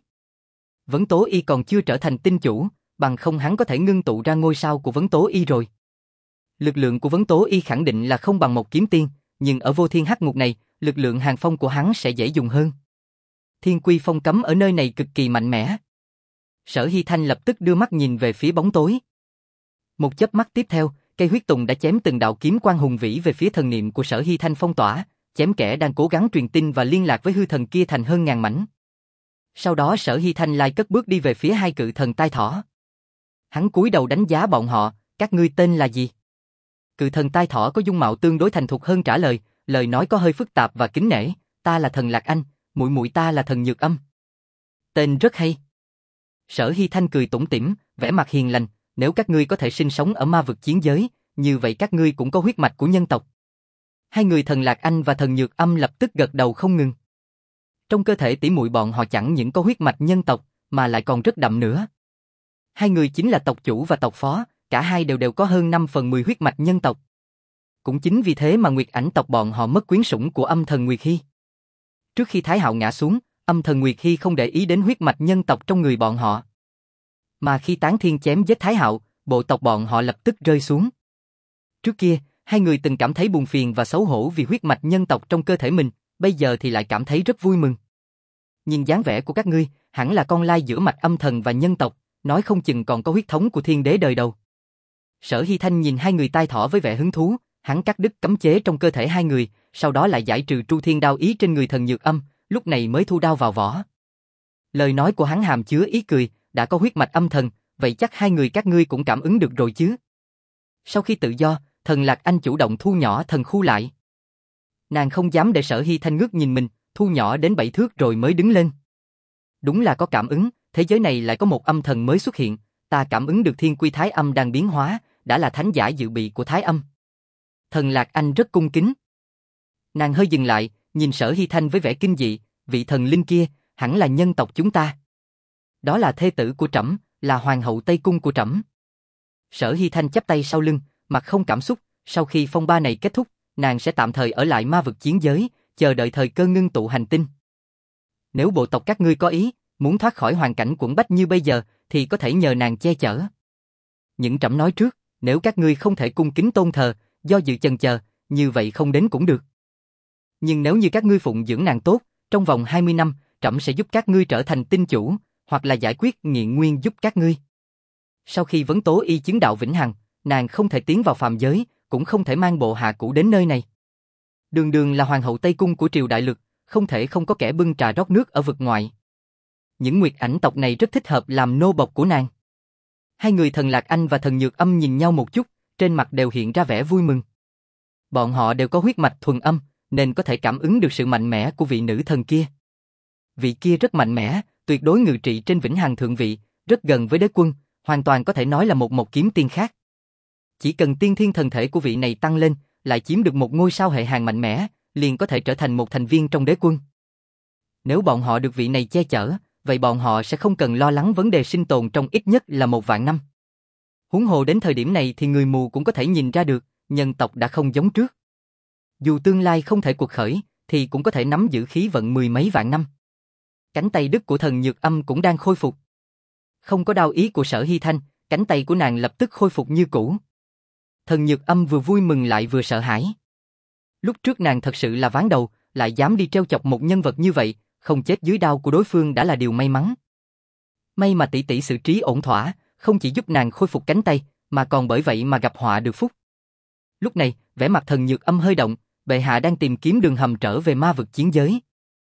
Vấn Tố Y còn chưa trở thành tinh chủ, bằng không hắn có thể ngưng tụ ra ngôi sao của Vấn Tố Y rồi. Lực lượng của Vấn Tố Y khẳng định là không bằng một kiếm tiên, nhưng ở vô thiên hắc ngục này, lực lượng hàng phong của hắn sẽ dễ dùng hơn. Thiên Quy Phong cấm ở nơi này cực kỳ mạnh mẽ. Sở Hy Thanh lập tức đưa mắt nhìn về phía bóng tối. Một chớp mắt tiếp theo, cây huyết tùng đã chém từng đạo kiếm quang hùng vĩ về phía thần niệm của Sở Hy Thanh phong tỏa, chém kẻ đang cố gắng truyền tin và liên lạc với hư thần kia thành hơn ngàn mảnh. Sau đó Sở Hy Thanh lại cất bước đi về phía hai cự thần tai thỏ. Hắn cúi đầu đánh giá bọn họ, các ngươi tên là gì? Cự thần tai thỏ có dung mạo tương đối thành thục hơn trả lời, lời nói có hơi phức tạp và kính nể, ta là thần Lạc Anh, muội muội ta là thần Nhược Âm. Tên rất hay. Sở Hy Thanh cười tủm tỉm, vẻ mặt hiền lành, nếu các ngươi có thể sinh sống ở ma vực chiến giới, như vậy các ngươi cũng có huyết mạch của nhân tộc. Hai người thần Lạc Anh và thần Nhược Âm lập tức gật đầu không ngừng. Trong cơ thể tỷ muội bọn họ chẳng những có huyết mạch nhân tộc, mà lại còn rất đậm nữa. Hai người chính là tộc chủ và tộc phó, cả hai đều đều có hơn năm phần mười huyết mạch nhân tộc. Cũng chính vì thế mà Nguyệt Ảnh tộc bọn họ mất quyến sủng của âm thần Nguyệt Hy. Trước khi Thái Hạo ngã xuống, âm thần Nguyệt Hy không để ý đến huyết mạch nhân tộc trong người bọn họ. Mà khi Tán Thiên chém giết Thái Hạo, bộ tộc bọn họ lập tức rơi xuống. Trước kia, hai người từng cảm thấy buồn phiền và xấu hổ vì huyết mạch nhân tộc trong cơ thể mình, bây giờ thì lại cảm thấy rất vui mừng. Nhìn dáng vẻ của các ngươi, hẳn là con lai giữa mạch âm thần và nhân tộc, nói không chừng còn có huyết thống của thiên đế đời đầu. Sở Hy Thanh nhìn hai người tai thỏ với vẻ hứng thú, hắn cắt đứt cấm chế trong cơ thể hai người, sau đó lại giải trừ Tru Thiên đao ý trên người thần Nhược Âm, lúc này mới thu đao vào vỏ. Lời nói của hắn hàm chứa ý cười, đã có huyết mạch âm thần, vậy chắc hai người các ngươi cũng cảm ứng được rồi chứ. Sau khi tự do, thần Lạc Anh chủ động thu nhỏ thần khu lại. Nàng không dám để Sở Hy Thanh ngước nhìn mình, thu nhỏ đến bảy thước rồi mới đứng lên. Đúng là có cảm ứng, thế giới này lại có một âm thần mới xuất hiện, ta cảm ứng được thiên quy thái âm đang biến hóa, đã là thánh giả dự bị của thái âm. Thần Lạc Anh rất cung kính. Nàng hơi dừng lại, nhìn Sở Hy Thanh với vẻ kinh dị, vị thần linh kia, hẳn là nhân tộc chúng ta. Đó là thê tử của trẫm, là hoàng hậu Tây Cung của trẫm. Sở Hy Thanh chắp tay sau lưng, mặt không cảm xúc, sau khi phong ba này kết thúc, nàng sẽ tạm thời ở lại ma vực chiến giới, chờ đợi thời cơ ngưng tụ hành tinh. Nếu bộ tộc các ngươi có ý, muốn thoát khỏi hoàn cảnh quẫn bách như bây giờ, thì có thể nhờ nàng che chở. Những trẫm nói trước, nếu các ngươi không thể cung kính tôn thờ, do dự chần chờ, như vậy không đến cũng được. Nhưng nếu như các ngươi phụng dưỡng nàng tốt, trong vòng hai mươi năm, trẫm sẽ giúp các ngươi trở thành tinh chủ, hoặc là giải quyết nghiện nguyên giúp các ngươi. Sau khi vấn tố y chứng đạo vĩnh hằng, nàng không thể tiến vào phàm giới, cũng không thể mang bộ hạ cũ đến nơi này. Đường đường là hoàng hậu Tây Cung của triều đại lực, không thể không có kẻ bưng trà rót nước ở vực ngoại. Những nguyệt ảnh tộc này rất thích hợp làm nô bộc của nàng. Hai người Thần Lạc Anh và Thần Nhược Âm nhìn nhau một chút, trên mặt đều hiện ra vẻ vui mừng. Bọn họ đều có huyết mạch thuần âm, nên có thể cảm ứng được sự mạnh mẽ của vị nữ thần kia. Vị kia rất mạnh mẽ, tuyệt đối ngự trị trên vĩnh hằng thượng vị, rất gần với đế quân, hoàn toàn có thể nói là một một kiếm tiên khác. Chỉ cần tiên thiên thần thể của vị này tăng lên, lại chiếm được một ngôi sao hệ hàng mạnh mẽ, liền có thể trở thành một thành viên trong đế quân. Nếu bọn họ được vị này che chở, vậy bọn họ sẽ không cần lo lắng vấn đề sinh tồn trong ít nhất là một vạn năm. Huống hồ đến thời điểm này thì người mù cũng có thể nhìn ra được, nhân tộc đã không giống trước. Dù tương lai không thể cuộc khởi, thì cũng có thể nắm giữ khí vận mười mấy vạn năm. Cánh tay đứt của Thần Nhược Âm cũng đang khôi phục. Không có đao ý của Sở Hy Thanh, cánh tay của nàng lập tức khôi phục như cũ. Thần Nhược Âm vừa vui mừng lại vừa sợ hãi. Lúc trước nàng thật sự là ván đầu, lại dám đi trêu chọc một nhân vật như vậy, không chết dưới đao của đối phương đã là điều may mắn. May mà tỷ tỷ xử trí ổn thỏa, không chỉ giúp nàng khôi phục cánh tay, mà còn bởi vậy mà gặp họa được phúc. Lúc này, vẻ mặt Thần Nhược Âm hơi động, bệ hạ đang tìm kiếm đường hầm trở về ma vực chiến giới.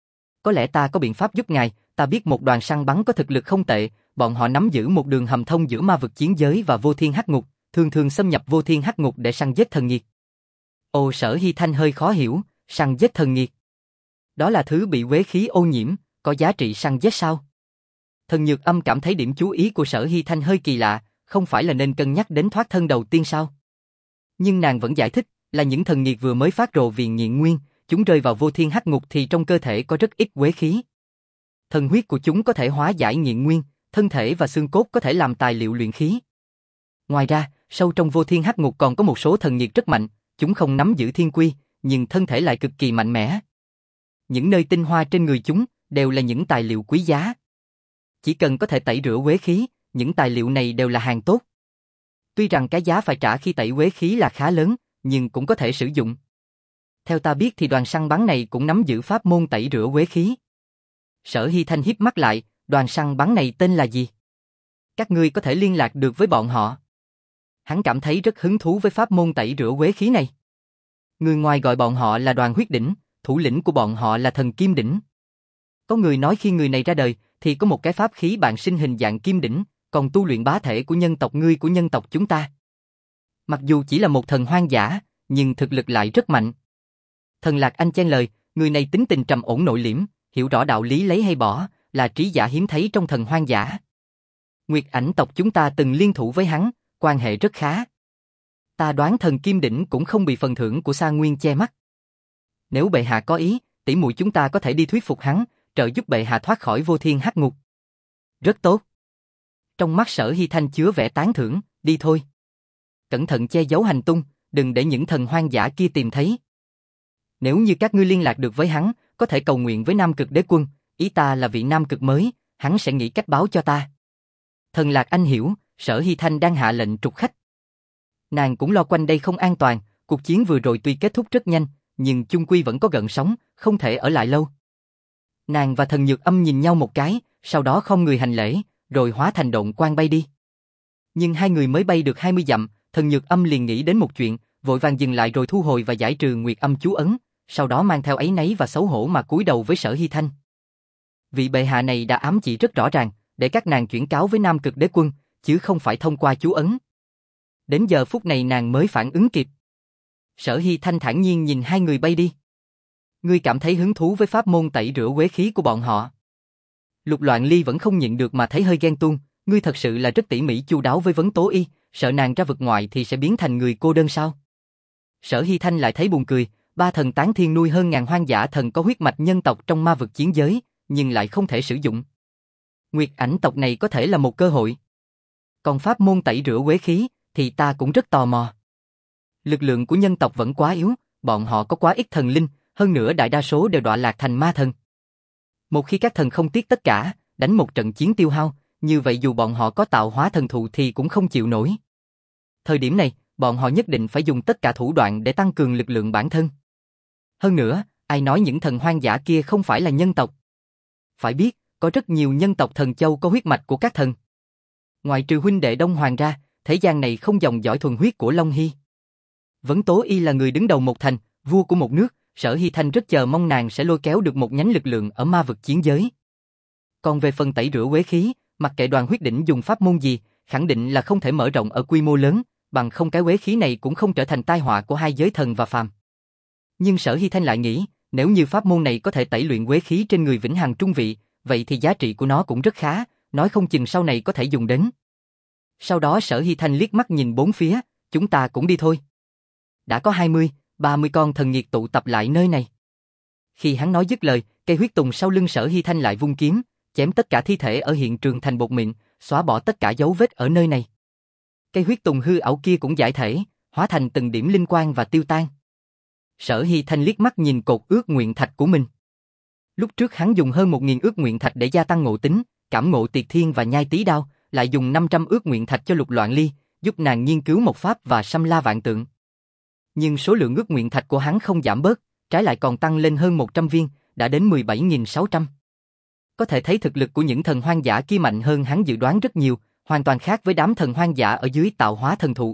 Có lẽ ta có biện pháp giúp ngài, ta biết một đoàn săn bắn có thực lực không tệ, bọn họ nắm giữ một đường hầm thông giữa ma vực chiến giới và vô thiên hắc ngục, thường thường xâm nhập vô thiên hắc ngục để săn giết thần nghiệt. Ồ, Sở Hy Thanh hơi khó hiểu, săn giết thần nghiệt. Đó là thứ bị uế khí ô nhiễm, có giá trị săn giết sao? Thần Nhược Âm cảm thấy điểm chú ý của Sở Hy Thanh hơi kỳ lạ, không phải là nên cân nhắc đến thoát thân đầu tiên sao? Nhưng nàng vẫn giải thích, là những thần nghiệt vừa mới phát rồ vì nghiện nguyên, chúng rơi vào vô thiên hắc ngục thì trong cơ thể có rất ít uế khí. Thần huyết của chúng có thể hóa giải nghiện nguyên, thân thể và xương cốt có thể làm tài liệu luyện khí. Ngoài ra, sâu trong vô thiên hắc ngục còn có một số thần nghiệt rất mạnh, chúng không nắm giữ thiên quy, nhưng thân thể lại cực kỳ mạnh mẽ. Những nơi tinh hoa trên người chúng đều là những tài liệu quý giá. Chỉ cần có thể tẩy rửa uế khí, những tài liệu này đều là hàng tốt. Tuy rằng cái giá phải trả khi tẩy uế khí là khá lớn, nhưng cũng có thể sử dụng. Theo ta biết thì đoàn săn bắn này cũng nắm giữ pháp môn tẩy rửa uế khí. Sở Hy Thanh híp mắt lại, đoàn săn bắn này tên là gì? Các ngươi có thể liên lạc được với bọn họ. Hắn cảm thấy rất hứng thú với pháp môn tẩy rửa uế khí này. Người ngoài gọi bọn họ là đoàn huyết đỉnh, thủ lĩnh của bọn họ là thần kim đỉnh. Có người nói khi người này ra đời thì có một cái pháp khí bạn sinh hình dạng kim đỉnh, còn tu luyện bá thể của nhân tộc ngươi của nhân tộc chúng ta. Mặc dù chỉ là một thần hoang dã, nhưng thực lực lại rất mạnh. Thần Lạc Anh chen lời, người này tính tình trầm ổn nội liễm, hiểu rõ đạo lý lấy hay bỏ, là trí giả hiếm thấy trong thần hoang dã. Nguyệt ảnh tộc chúng ta từng liên thủ với hắn, quan hệ rất khá. Ta đoán thần kim đỉnh cũng không bị phần thưởng của Sa Nguyên che mắt. Nếu bệ hạ có ý, tỷ muội chúng ta có thể đi thuyết phục hắn, trợ giúp bệ hạ thoát khỏi vô thiên hắc ngục. Rất tốt. Trong mắt Sở Hy Thanh chứa vẻ tán thưởng, đi thôi. Cẩn thận che giấu hành tung, đừng để những thần hoang dã kia tìm thấy. Nếu như các ngươi liên lạc được với hắn, có thể cầu nguyện với Nam Cực Đế Quân, ý ta là vị Nam Cực mới, hắn sẽ nghĩ cách báo cho ta. Thần Lạc Anh hiểu, Sở Hy Thanh đang hạ lệnh trục khách. Nàng cũng lo quanh đây không an toàn, cuộc chiến vừa rồi tuy kết thúc rất nhanh, nhưng chung quy vẫn có gợn sóng, không thể ở lại lâu. Nàng và Thần Nhược Âm nhìn nhau một cái, sau đó không người hành lễ, rồi hóa thành độn quang bay đi. Nhưng hai người mới bay được hai mươi dặm, Thần Nhược Âm liền nghĩ đến một chuyện, vội vàng dừng lại rồi thu hồi và giải trừ Nguyệt Âm chú ấn, sau đó mang theo áy náy và xấu hổ mà cúi đầu với Sở Hy Thanh. Vị bệ hạ này đã ám chỉ rất rõ ràng, để các nàng chuyển cáo với Nam Cực Đế Quân, chứ không phải thông qua chú ấn. Đến giờ phút này nàng mới phản ứng kịp. Sở Hy Thanh thản nhiên nhìn hai người bay đi. Ngươi cảm thấy hứng thú với pháp môn tẩy rửa uế khí của bọn họ. Lục Loạn Ly vẫn không nhịn được mà thấy hơi ghen tuông, ngươi thật sự là rất tỉ mỉ chu đáo với vấn tố y, sợ nàng ra vực ngoại thì sẽ biến thành người cô đơn sao? Sở Hy Thanh lại thấy buồn cười, ba thần tán thiên nuôi hơn ngàn hoang dã thần có huyết mạch nhân tộc trong ma vực chiến giới, nhưng lại không thể sử dụng. Nguyệt ảnh tộc này có thể là một cơ hội. Còn pháp môn tẩy rửa quế khí, thì ta cũng rất tò mò. Lực lượng của nhân tộc vẫn quá yếu, bọn họ có quá ít thần linh, hơn nữa đại đa số đều đọa lạc thành ma thần. Một khi các thần không tiếc tất cả, đánh một trận chiến tiêu hao, như vậy dù bọn họ có tạo hóa thần thụ thì cũng không chịu nổi. Thời điểm này, bọn họ nhất định phải dùng tất cả thủ đoạn để tăng cường lực lượng bản thân. Hơn nữa, ai nói những thần hoang dã kia không phải là nhân tộc? Phải biết, có rất nhiều nhân tộc thần châu có huyết mạch của các thần. Ngoại trừ huynh đệ Đông Hoàng ra, thế gian này không dòng dõi thuần huyết của Long Hy. Vấn Tố Y là người đứng đầu một thành, vua của một nước, Sở Hy Thanh rất chờ mong nàng sẽ lôi kéo được một nhánh lực lượng ở ma vực chiến giới. Còn về phần tẩy rửa quế khí, mặc kệ Đoàn Huyết Đỉnh dùng pháp môn gì, khẳng định là không thể mở rộng ở quy mô lớn, bằng không cái quế khí này cũng không trở thành tai họa của hai giới thần và phàm. Nhưng Sở Hy Thanh lại nghĩ, nếu như pháp môn này có thể tẩy luyện quế khí trên người vĩnh hằng trung vị, vậy thì giá trị của nó cũng rất khá, nói không chừng sau này có thể dùng đến. Sau đó Sở Hy Thanh liếc mắt nhìn bốn phía, chúng ta cũng đi thôi. Đã có hai mươi, ba mươi con thần nhiệt tụ tập lại nơi này. Khi hắn nói dứt lời, cây huyết tùng sau lưng Sở Hy Thanh lại vung kiếm, chém tất cả thi thể ở hiện trường thành bột mịn, xóa bỏ tất cả dấu vết ở nơi này. Cây huyết tùng hư ảo kia cũng giải thể, hóa thành từng điểm linh quang và tiêu tan. Sở Hy Thanh liếc mắt nhìn cột ước nguyện thạch của mình. Lúc trước hắn dùng hơn một nghìn ước nguyện thạch để gia tăng ngộ tính, cảm ngộ tiệt thiên và nhai tí đao, lại dùng năm trăm ước nguyện thạch cho Lục Loạn Ly, giúp nàng nghiên cứu một pháp và xăm la vạn tượng. Nhưng số lượng ước nguyện thạch của hắn không giảm bớt, trái lại còn tăng lên hơn một trăm viên, đã đến mười bảy nghìn sáu trăm. Có thể thấy thực lực của những thần hoang dã kia mạnh hơn hắn dự đoán rất nhiều, hoàn toàn khác với đám thần hoang dã ở dưới tạo hóa thần thụ.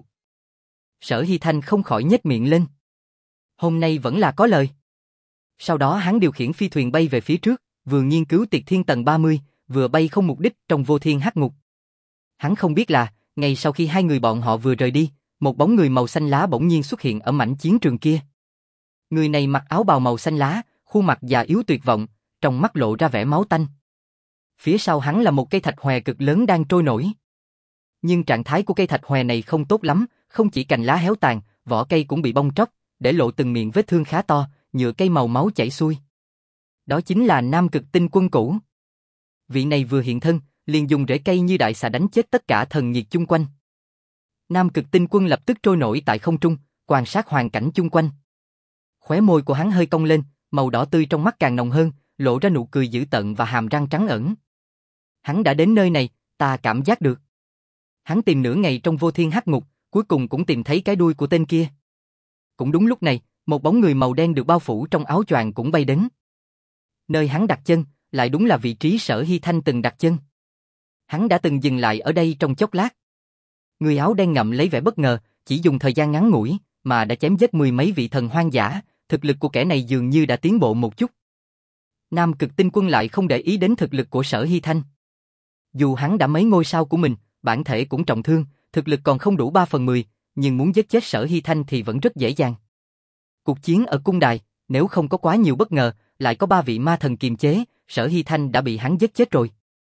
Sở Hy Thanh không khỏi nhếch miệng lên. Hôm nay vẫn là có lời. Sau đó hắn điều khiển phi thuyền bay về phía trước, vừa nghiên cứu tiệt thiên tầng ba mươi, vừa bay không mục đích trong vô thiên hắc ngục. Hắn không biết là, ngay sau khi hai người bọn họ vừa rời đi, một bóng người màu xanh lá bỗng nhiên xuất hiện ở mảnh chiến trường kia. Người này mặc áo bào màu xanh lá, khuôn mặt già yếu tuyệt vọng, trong mắt lộ ra vẻ máu tanh. Phía sau hắn là một cây thạch hòe cực lớn đang trôi nổi. Nhưng trạng thái của cây thạch hòe này không tốt lắm, không chỉ cành lá héo tàn, vỏ cây cũng bị bong tróc, để lộ từng miệng vết thương khá to, nhựa cây màu máu chảy xuôi. Đó chính là Nam Cực Tinh Quân cũ. Vị này vừa hiện thân, liền dùng rễ cây như đại xà đánh chết tất cả thần nhiệt chung quanh. Nam Cực Tinh Quân lập tức trôi nổi tại không trung, quan sát hoàn cảnh chung quanh. Khóe môi của hắn hơi cong lên, màu đỏ tươi trong mắt càng nồng hơn, lộ ra nụ cười dữ tợn và hàm răng trắng ẩn. Hắn đã đến nơi này, ta cảm giác được. Hắn tìm nửa ngày trong vô thiên hắc ngục, cuối cùng cũng tìm thấy cái đuôi của tên kia. Cũng đúng lúc này, một bóng người màu đen được bao phủ trong áo choàng cũng bay đến. Nơi hắn đặt chân, lại đúng là vị trí Sở Hy Thanh từng đặt chân. Hắn đã từng dừng lại ở đây trong chốc lát. Người áo đen ngậm lấy vẻ bất ngờ, chỉ dùng thời gian ngắn ngủi, mà đã chém giết mười mấy vị thần hoang dã, thực lực của kẻ này dường như đã tiến bộ một chút. Nam Cực Tinh Quân lại không để ý đến thực lực của Sở Hy Thanh. Dù hắn đã mấy ngôi sao của mình, bản thể cũng trọng thương, thực lực còn không đủ ba phần mười, nhưng muốn giết chết Sở Hy Thanh thì vẫn rất dễ dàng. Cuộc chiến ở cung đài, nếu không có quá nhiều bất ngờ, lại có ba vị ma thần kiềm chế, Sở Hy Thanh đã bị hắn giết chết rồi.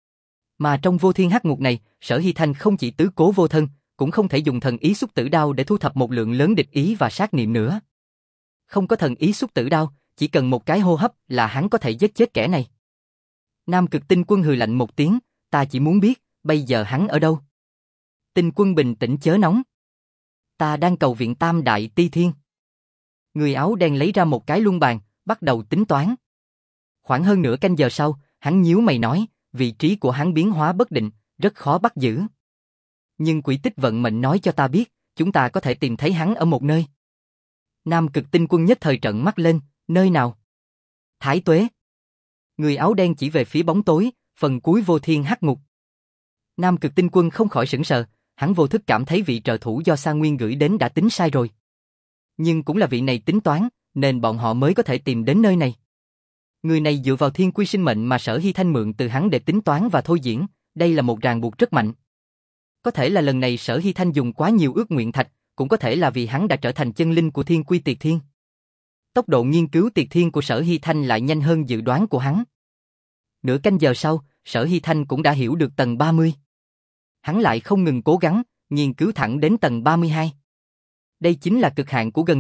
Mà trong vô thiên hắc ngục này, Sở Hy Thanh không chỉ tứ cố vô thân, cũng không thể dùng thần ý xúc tử đao để thu thập một lượng lớn địch ý và sát niệm nữa. Không có thần ý xúc tử đao, chỉ cần một cái hô hấp là hắn có thể giết chết kẻ này. Nam Cực Tinh Quân hừ lạnh một tiếng, ta chỉ muốn biết, bây giờ hắn ở đâu? Tinh Quân bình tĩnh chớ nóng. Ta đang cầu viện Tam Đại Ti Thiên. Người áo đen lấy ra một cái luân bàn, bắt đầu tính toán. Khoảng hơn nửa canh giờ sau, hắn nhíu mày nói, vị trí của hắn biến hóa bất định, rất khó bắt giữ. Nhưng quỹ tích vận mệnh nói cho ta biết, chúng ta có thể tìm thấy hắn ở một nơi. Nam Cực Tinh Quân nhất thời trợn mắt lên, nơi nào? Thái Tuế. Người áo đen chỉ về phía bóng tối, phần cuối vô thiên hắc ngục. Nam Cực Tinh Quân không khỏi sững sờ, hắn vô thức cảm thấy vị trợ thủ do Sa Nguyên gửi đến đã tính sai rồi. Nhưng cũng là vị này tính toán, nên bọn họ mới có thể tìm đến nơi này. Người này dựa vào thiên quy sinh mệnh mà Sở Hy Thanh mượn từ hắn để tính toán và thôi diễn, đây là một ràng buộc rất mạnh. Có thể là lần này Sở Hy Thanh dùng quá nhiều ước nguyện thạch, cũng có thể là vì hắn đã trở thành chân linh của thiên quy tiệt thiên. Tốc độ nghiên cứu tiệt thiên của Sở Hy Thanh lại nhanh hơn dự đoán của hắn. Nửa canh giờ sau, Sở Hy Thanh cũng đã hiểu được tầng ba mươi. Hắn lại không ngừng cố gắng, nghiên cứu thẳng đến tầng ba mươi hai. Đây chính là cực hạn của gần thần,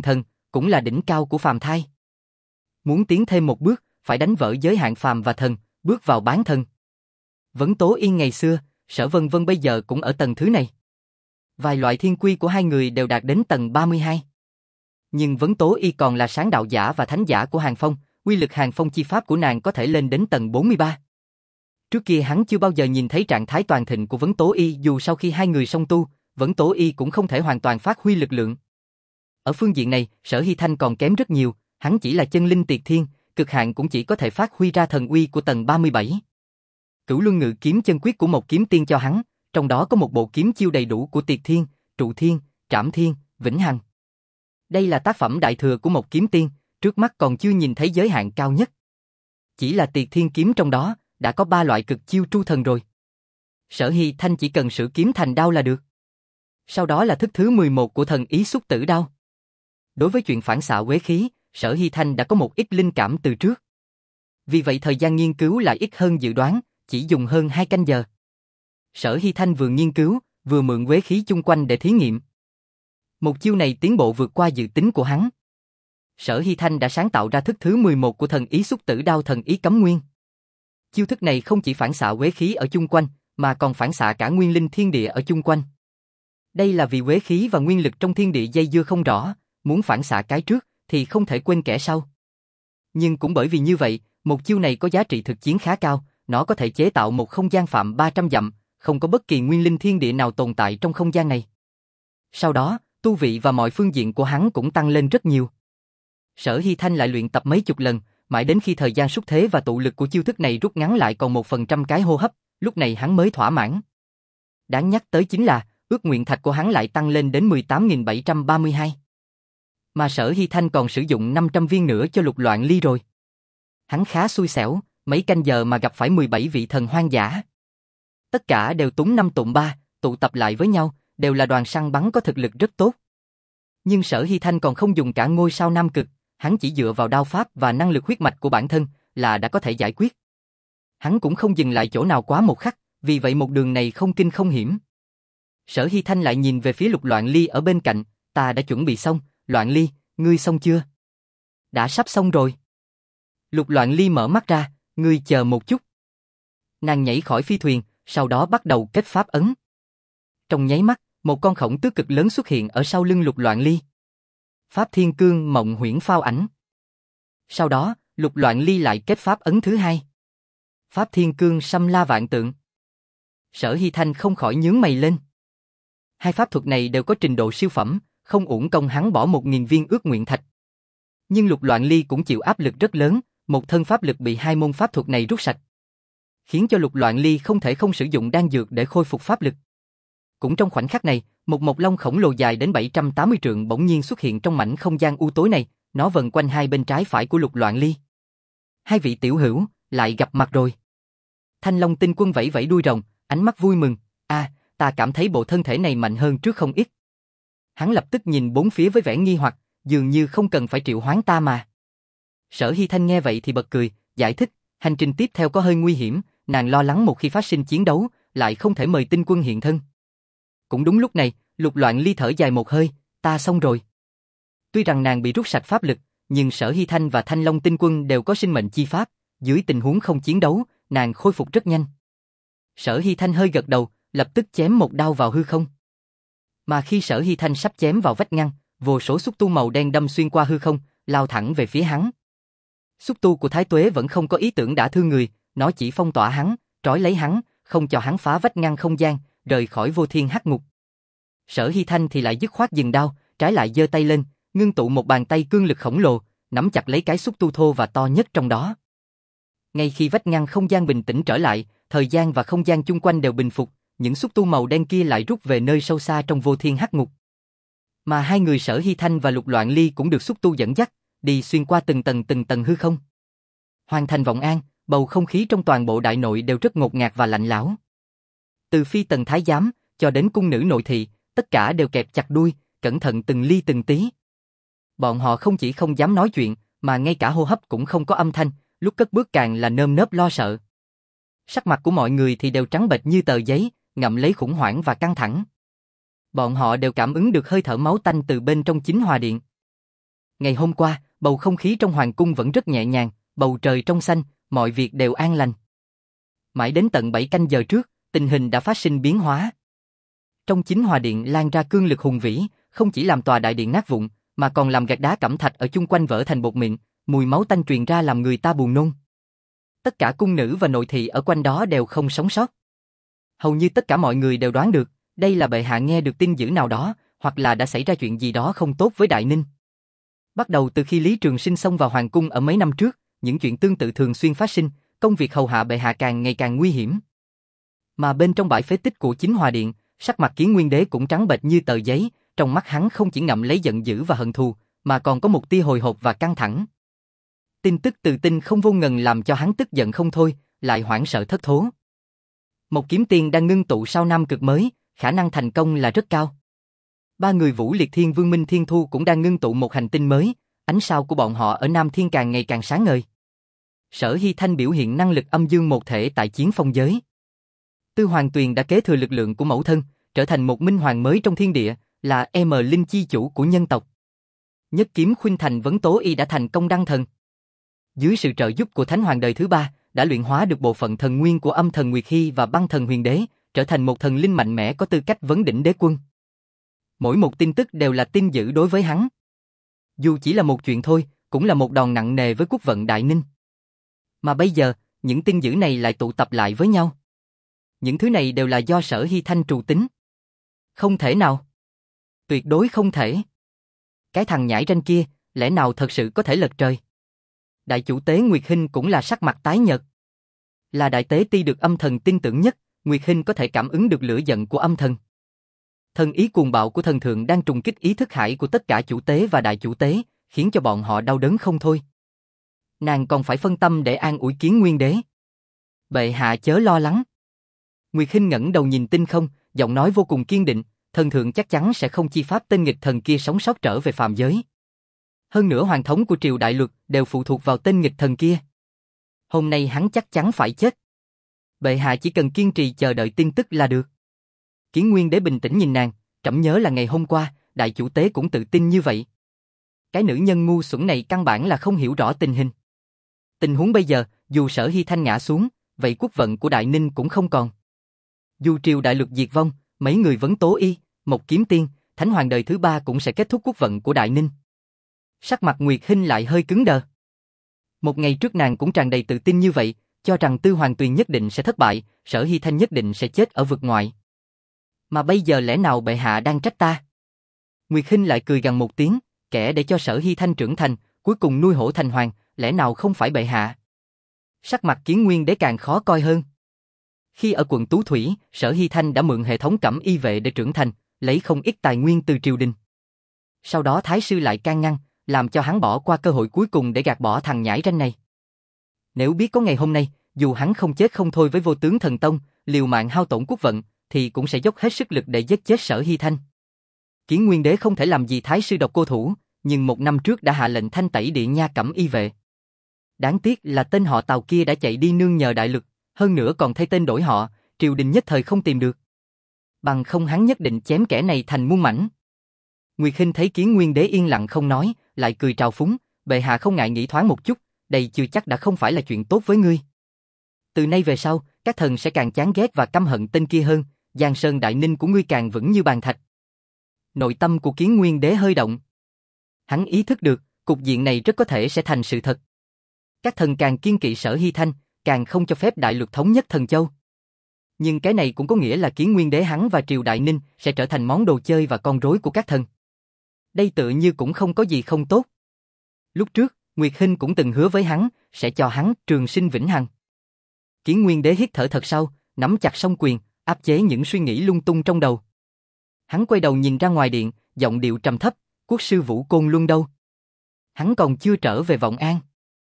cũng là đỉnh cao của phàm thai. Muốn tiến thêm một bước, phải đánh vỡ giới hạn phàm và thần, bước vào bán thần. Vấn Tố Y ngày xưa, Sở Vân Vân bây giờ cũng ở tầng thứ này. Vài loại thiên quy của hai người đều đạt đến tầng ba mươi hai. Nhưng Vấn Tố Y còn là sáng đạo giả và thánh giả của Hàng Phong, uy lực Hàng Phong chi pháp của nàng có thể lên đến tầng bốn mươi ba. Trước kia hắn chưa bao giờ nhìn thấy trạng thái toàn thịnh của Vấn Tố Y, dù sau khi hai người song tu, Vấn Tố Y cũng không thể hoàn toàn phát huy lực lượng. Ở phương diện này, Sở Hy Thanh còn kém rất nhiều, hắn chỉ là chân linh tiệt thiên, cực hạn cũng chỉ có thể phát huy ra thần uy của tầng ba mươi bảy. Cửu Luân Ngự Kiếm chân quyết của một kiếm tiên cho hắn, trong đó có một bộ kiếm chiêu đầy đủ của Tiệt Thiên, Trụ Thiên, Trảm Thiên, Vĩnh Hằng. Đây là tác phẩm đại thừa của một kiếm tiên, trước mắt còn chưa nhìn thấy giới hạn cao nhất. Chỉ là Tiệt Thiên kiếm trong đó, đã có ba loại cực chiêu tru thần rồi. Sở Hy Thanh chỉ cần sử kiếm thành đao là được. Sau đó là thức thứ mười một của thần ý xúc tử đao. Đối với chuyện phản xạ uế khí, Sở Hy Thanh đã có một ít linh cảm từ trước. Vì vậy thời gian nghiên cứu lại ít hơn dự đoán, chỉ dùng hơn hai canh giờ. Sở Hy Thanh vừa nghiên cứu, vừa mượn uế khí chung quanh để thí nghiệm. Một chiêu này tiến bộ vượt qua dự tính của hắn. Sở Hy Thanh đã sáng tạo ra thức thứ mười một của thần ý xúc tử đao thần ý cấm nguyên. Chiêu thức này không chỉ phản xạ uế khí ở chung quanh, mà còn phản xạ cả nguyên linh thiên địa ở chung quanh. Đây là vì uế khí và nguyên lực trong thiên địa dây dưa không rõ, muốn phản xạ cái trước thì không thể quên kẻ sau. Nhưng cũng bởi vì như vậy, một chiêu này có giá trị thực chiến khá cao, nó có thể chế tạo một không gian phạm ba trăm dặm, không có bất kỳ nguyên linh thiên địa nào tồn tại trong không gian này. Sau đó, tu vị và mọi phương diện của hắn cũng tăng lên rất nhiều. Sở Hy Thanh lại luyện tập mấy chục lần, mãi đến khi thời gian xúc thế và tụ lực của chiêu thức này rút ngắn lại còn một phần trăm cái hô hấp, lúc này hắn mới thỏa mãn. Đáng nhắc tới chính là, ước nguyện thạch của hắn lại tăng lên đến mười tám nghìn bảy trăm ba mươi hai. Mà Sở Hy Thanh còn sử dụng năm trăm viên nữa cho Lục Loạn Ly rồi. Hắn khá xui xẻo, mấy canh giờ mà gặp phải mười bảy vị thần hoang dã. Tất cả đều túng năm tụng ba, tụ tập lại với nhau, đều là đoàn săn bắn có thực lực rất tốt. Nhưng Sở Hy Thanh còn không dùng cả ngôi sao Nam Cực, hắn chỉ dựa vào đao pháp và năng lực huyết mạch của bản thân là đã có thể giải quyết. Hắn cũng không dừng lại chỗ nào quá một khắc, vì vậy một đường này không kinh không hiểm. Sở Hy Thanh lại nhìn về phía Lục Loạn Ly ở bên cạnh, ta đã chuẩn bị xong, Loạn Ly, ngươi xong chưa? Đã sắp xong rồi. Lục Loạn Ly mở mắt ra, ngươi chờ một chút. Nàng nhảy khỏi phi thuyền, sau đó bắt đầu kết pháp ấn. Trong nháy mắt, một con khổng tước cực lớn xuất hiện ở sau lưng Lục Loạn Ly. Pháp Thiên Cương Mộng Huyễn Phao Ảnh. Sau đó, Lục Loạn Ly lại kết pháp ấn thứ hai. Pháp Thiên Cương Xâm La Vạn Tượng. Sở Hy Thanh không khỏi nhướng mày lên. Hai pháp thuật này đều có trình độ siêu phẩm, không uổng công hắn bỏ một nghìn viên ước nguyện thạch. Nhưng Lục Loạn Ly cũng chịu áp lực rất lớn, một thân pháp lực bị hai môn pháp thuật này rút sạch, khiến cho Lục Loạn Ly không thể không sử dụng đan dược để khôi phục pháp lực. Cũng trong khoảnh khắc này, một mộc long khổng lồ dài đến bảy trăm tám mươi trượng bỗng nhiên xuất hiện trong mảnh không gian u tối này, nó vần quanh hai bên trái phải của Lục Loạn Ly. Hai vị tiểu hữu, lại gặp mặt rồi. Thanh Long Tinh Quân vẫy vẫy đuôi rồng, ánh mắt vui mừng, a, à, ta cảm thấy bộ thân thể này mạnh hơn trước không ít. Hắn lập tức nhìn bốn phía với vẻ nghi hoặc, dường như không cần phải triệu hoán ta mà. Sở Hy Thanh nghe vậy thì bật cười, giải thích, hành trình tiếp theo có hơi nguy hiểm, nàng lo lắng một khi phát sinh chiến đấu, lại không thể mời Tinh Quân hiện thân. Cũng đúng lúc này, Lục Loạn Ly thở dài một hơi, ta xong rồi. Tuy rằng nàng bị rút sạch pháp lực, nhưng Sở Hy Thanh và Thanh Long Tinh Quân đều có sinh mệnh chi pháp, dưới tình huống không chiến đấu, nàng khôi phục rất nhanh. Sở Hy Thanh hơi gật đầu, lập tức chém một đao vào hư không. Mà khi Sở Hy Thanh sắp chém vào vách ngăn, vô số xúc tu màu đen đâm xuyên qua hư không, lao thẳng về phía hắn. Xúc tu của Thái Tuế vẫn không có ý tưởng đả thương người, nó chỉ phong tỏa hắn, trói lấy hắn, không cho hắn phá vách ngăn không gian, rời khỏi vô thiên hắc ngục. Sở Hy Thanh thì lại dứt khoát dừng đao, trái lại giơ tay lên, ngưng tụ một bàn tay cương lực khổng lồ, nắm chặt lấy cái xúc tu thô và to nhất trong đó. Ngay khi vách ngăn không gian bình tĩnh trở lại, thời gian và không gian chung quanh đều bình phục, những xúc tu màu đen kia lại rút về nơi sâu xa trong vô thiên hắc ngục. Mà hai người Sở Hy Thanh và Lục Loạn Ly cũng được xúc tu dẫn dắt, đi xuyên qua từng tầng từng tầng hư không. Hoàn thành Vọng An, bầu không khí trong toàn bộ đại nội đều rất ngột ngạt và lạnh lẽo. Từ phi tần thái giám cho đến cung nữ nội thị, tất cả đều kẹp chặt đuôi, cẩn thận từng ly từng tí. Bọn họ không chỉ không dám nói chuyện, mà ngay cả hô hấp cũng không có âm thanh, lúc cất bước càng là nơm nớp lo sợ. Sắc mặt của mọi người thì đều trắng bệch như tờ giấy, ngậm lấy khủng hoảng và căng thẳng. Bọn họ đều cảm ứng được hơi thở máu tanh từ bên trong Chính Hòa Điện. Ngày hôm qua, bầu không khí trong hoàng cung vẫn rất nhẹ nhàng, bầu trời trong xanh, mọi việc đều an lành. Mãi đến tận bảy canh giờ trước, tình hình đã phát sinh biến hóa. Trong chính hòa điện lan ra cương lực hùng vĩ, không chỉ làm tòa đại điện nát vụn, mà còn làm gạch đá cẩm thạch ở chung quanh vỡ thành bột mịn, mùi máu tanh truyền ra làm người ta buồn nôn. Tất cả cung nữ và nội thị ở quanh đó đều không sống sót. Hầu như tất cả mọi người đều đoán được, đây là bệ hạ nghe được tin dữ nào đó, hoặc là đã xảy ra chuyện gì đó không tốt với Đại Ninh. Bắt đầu từ khi Lý Trường Sinh xông vào hoàng cung ở mấy năm trước, những chuyện tương tự thường xuyên phát sinh, công việc hầu hạ bệ hạ càng ngày càng nguy hiểm. Mà bên trong bãi phế tích của chính hòa điện, sắc mặt Kiến Nguyên Đế cũng trắng bệch như tờ giấy, trong mắt hắn không chỉ ngậm lấy giận dữ và hận thù, mà còn có một tia hồi hộp và căng thẳng. Tin tức từ Tinh Không vô ngần làm cho hắn tức giận không thôi, lại hoảng sợ thất thố. Một kiếm tiên đang ngưng tụ sau Nam Cực mới, khả năng thành công là rất cao. Ba người Vũ Liệt Thiên Vương Minh Thiên Thu cũng đang ngưng tụ một hành tinh mới, ánh sao của bọn họ ở Nam Thiên càng ngày càng sáng ngời. Sở Hy Thanh biểu hiện năng lực âm dương một thể tại chiến phong giới. Tư Hoàng Tuyền đã kế thừa lực lượng của mẫu thân, trở thành một minh hoàng mới trong thiên địa, là M Linh chi chủ của nhân tộc. Nhất kiếm khuynh thành vấn tố y đã thành công đăng thần. Dưới sự trợ giúp của Thánh Hoàng đời thứ ba, đã luyện hóa được bộ phận thần nguyên của âm thần Nguyệt Hy và băng thần Huyền Đế, trở thành một thần linh mạnh mẽ có tư cách vấn đỉnh đế quân. Mỗi một tin tức đều là tin dữ đối với hắn. Dù chỉ là một chuyện thôi, cũng là một đòn nặng nề với quốc vận Đại Ninh. Mà bây giờ, những tin dữ này lại tụ tập lại với nhau. Những thứ này đều là do Sở Hy Thanh trù tính. Không thể nào. Tuyệt đối không thể. Cái thằng nhãi ranh kia, lẽ nào thật sự có thể lật trời? Đại chủ tế Nguyệt Hinh cũng là sắc mặt tái nhợt. Là đại tế ti được âm thần tin tưởng nhất, Nguyệt Hinh có thể cảm ứng được lửa giận của âm thần. Thần ý cuồng bạo của thần thượng đang trùng kích ý thức hải của tất cả chủ tế và đại chủ tế, khiến cho bọn họ đau đớn không thôi. Nàng còn phải phân tâm để an ủi Kiến Nguyên Đế. Bệ hạ chớ lo lắng. Nguyệt Hinh ngẩng đầu nhìn Tinh Không, giọng nói vô cùng kiên định, thần thượng chắc chắn sẽ không chi pháp tên nghịch thần kia sống sót trở về phàm giới. Hơn nữa hoàng thống của triều đại luật đều phụ thuộc vào tên nghịch thần kia. Hôm nay hắn chắc chắn phải chết. Bệ hạ chỉ cần kiên trì chờ đợi tin tức là được. Kiến Nguyên Đế bình tĩnh nhìn nàng, trẫm nhớ là ngày hôm qua, đại chủ tế cũng tự tin như vậy. Cái nữ nhân ngu xuẩn này căn bản là không hiểu rõ tình hình. Tình huống bây giờ, dù Sở Hy Thanh ngã xuống, vậy quốc vận của Đại Ninh cũng không còn. Dù triều đại luật diệt vong, mấy người vấn tố y, một kiếm tiên, Thánh Hoàng đời thứ ba cũng sẽ kết thúc quốc vận của Đại Ninh. Sắc mặt Nguyệt Hinh lại hơi cứng đờ. Một ngày trước nàng cũng tràn đầy tự tin như vậy, cho rằng Tư Hoàng Tuyền nhất định sẽ thất bại, Sở Hy Thanh nhất định sẽ chết ở vực ngoại. Mà bây giờ lẽ nào bệ hạ đang trách ta? Nguyệt Hinh lại cười gằn một tiếng, kẻ để cho Sở Hy Thanh trưởng thành, cuối cùng nuôi hổ thành hoàng, lẽ nào không phải bệ hạ? Sắc mặt Kiến Nguyên Đế càng khó coi hơn. Khi ở quận Tú Thủy, Sở Hy Thanh đã mượn hệ thống cẩm y vệ để trưởng thành, lấy không ít tài nguyên từ triều đình. Sau đó Thái sư lại can ngăn, làm cho hắn bỏ qua cơ hội cuối cùng để gạt bỏ thằng nhãi ranh này. Nếu biết có ngày hôm nay, dù hắn không chết không thôi với Vô Tướng Thần Tông, liều mạng hao tổn quốc vận, thì cũng sẽ dốc hết sức lực để giết chết Sở Hy Thanh. Kiến Nguyên Đế không thể làm gì Thái sư độc cô thủ, nhưng một năm trước đã hạ lệnh thanh tẩy địa nha cẩm y vệ. Đáng tiếc là tên họ Tào kia đã chạy đi nương nhờ đại lực, hơn nữa còn thay tên đổi họ, triều đình nhất thời không tìm được. Bằng không hắn nhất định chém kẻ này thành muôn mảnh. Nguyệt Hinh thấy Kiến Nguyên Đế yên lặng không nói, lại cười trào phúng, bệ hạ không ngại nghĩ thoáng một chút, đây chưa chắc đã không phải là chuyện tốt với ngươi. Từ nay về sau, các thần sẽ càng chán ghét và căm hận tên kia hơn, Giang Sơn Đại Ninh của ngươi càng vững như bàn thạch. Nội tâm của Kiến Nguyên Đế hơi động. Hắn ý thức được, cục diện này rất có thể sẽ thành sự thật. Các thần càng kiên kỵ Sở Hy Thanh, càng không cho phép đại luật thống nhất Thần Châu. Nhưng cái này cũng có nghĩa là Kiến Nguyên Đế hắn và triều Đại Ninh sẽ trở thành món đồ chơi và con rối của các thần. Đây tựa như cũng không có gì không tốt. Lúc trước, Nguyệt Hinh cũng từng hứa với hắn, sẽ cho hắn trường sinh vĩnh hằng. Kiến Nguyên Đế hít thở thật sâu, nắm chặt song quyền, áp chế những suy nghĩ lung tung trong đầu. Hắn quay đầu nhìn ra ngoài điện, giọng điệu trầm thấp, quốc sư Vũ Côn Luân đâu? Hắn còn chưa trở về Vọng An.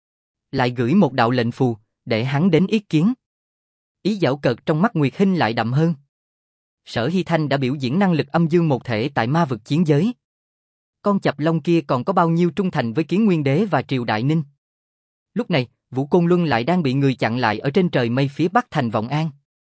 Lại gửi một đạo lệnh phù, để hắn đến ý kiến. Ý giảo cợt trong mắt Nguyệt Hinh lại đậm hơn. Sở Hy Thanh đã biểu diễn năng lực âm dương một thể tại ma vực chiến giới. Con chập long kia còn có bao nhiêu trung thành với Kiến Nguyên Đế và triều Đại Ninh. Lúc này, Vũ Côn Luân lại đang bị người chặn lại ở trên trời mây phía bắc thành Vọng An.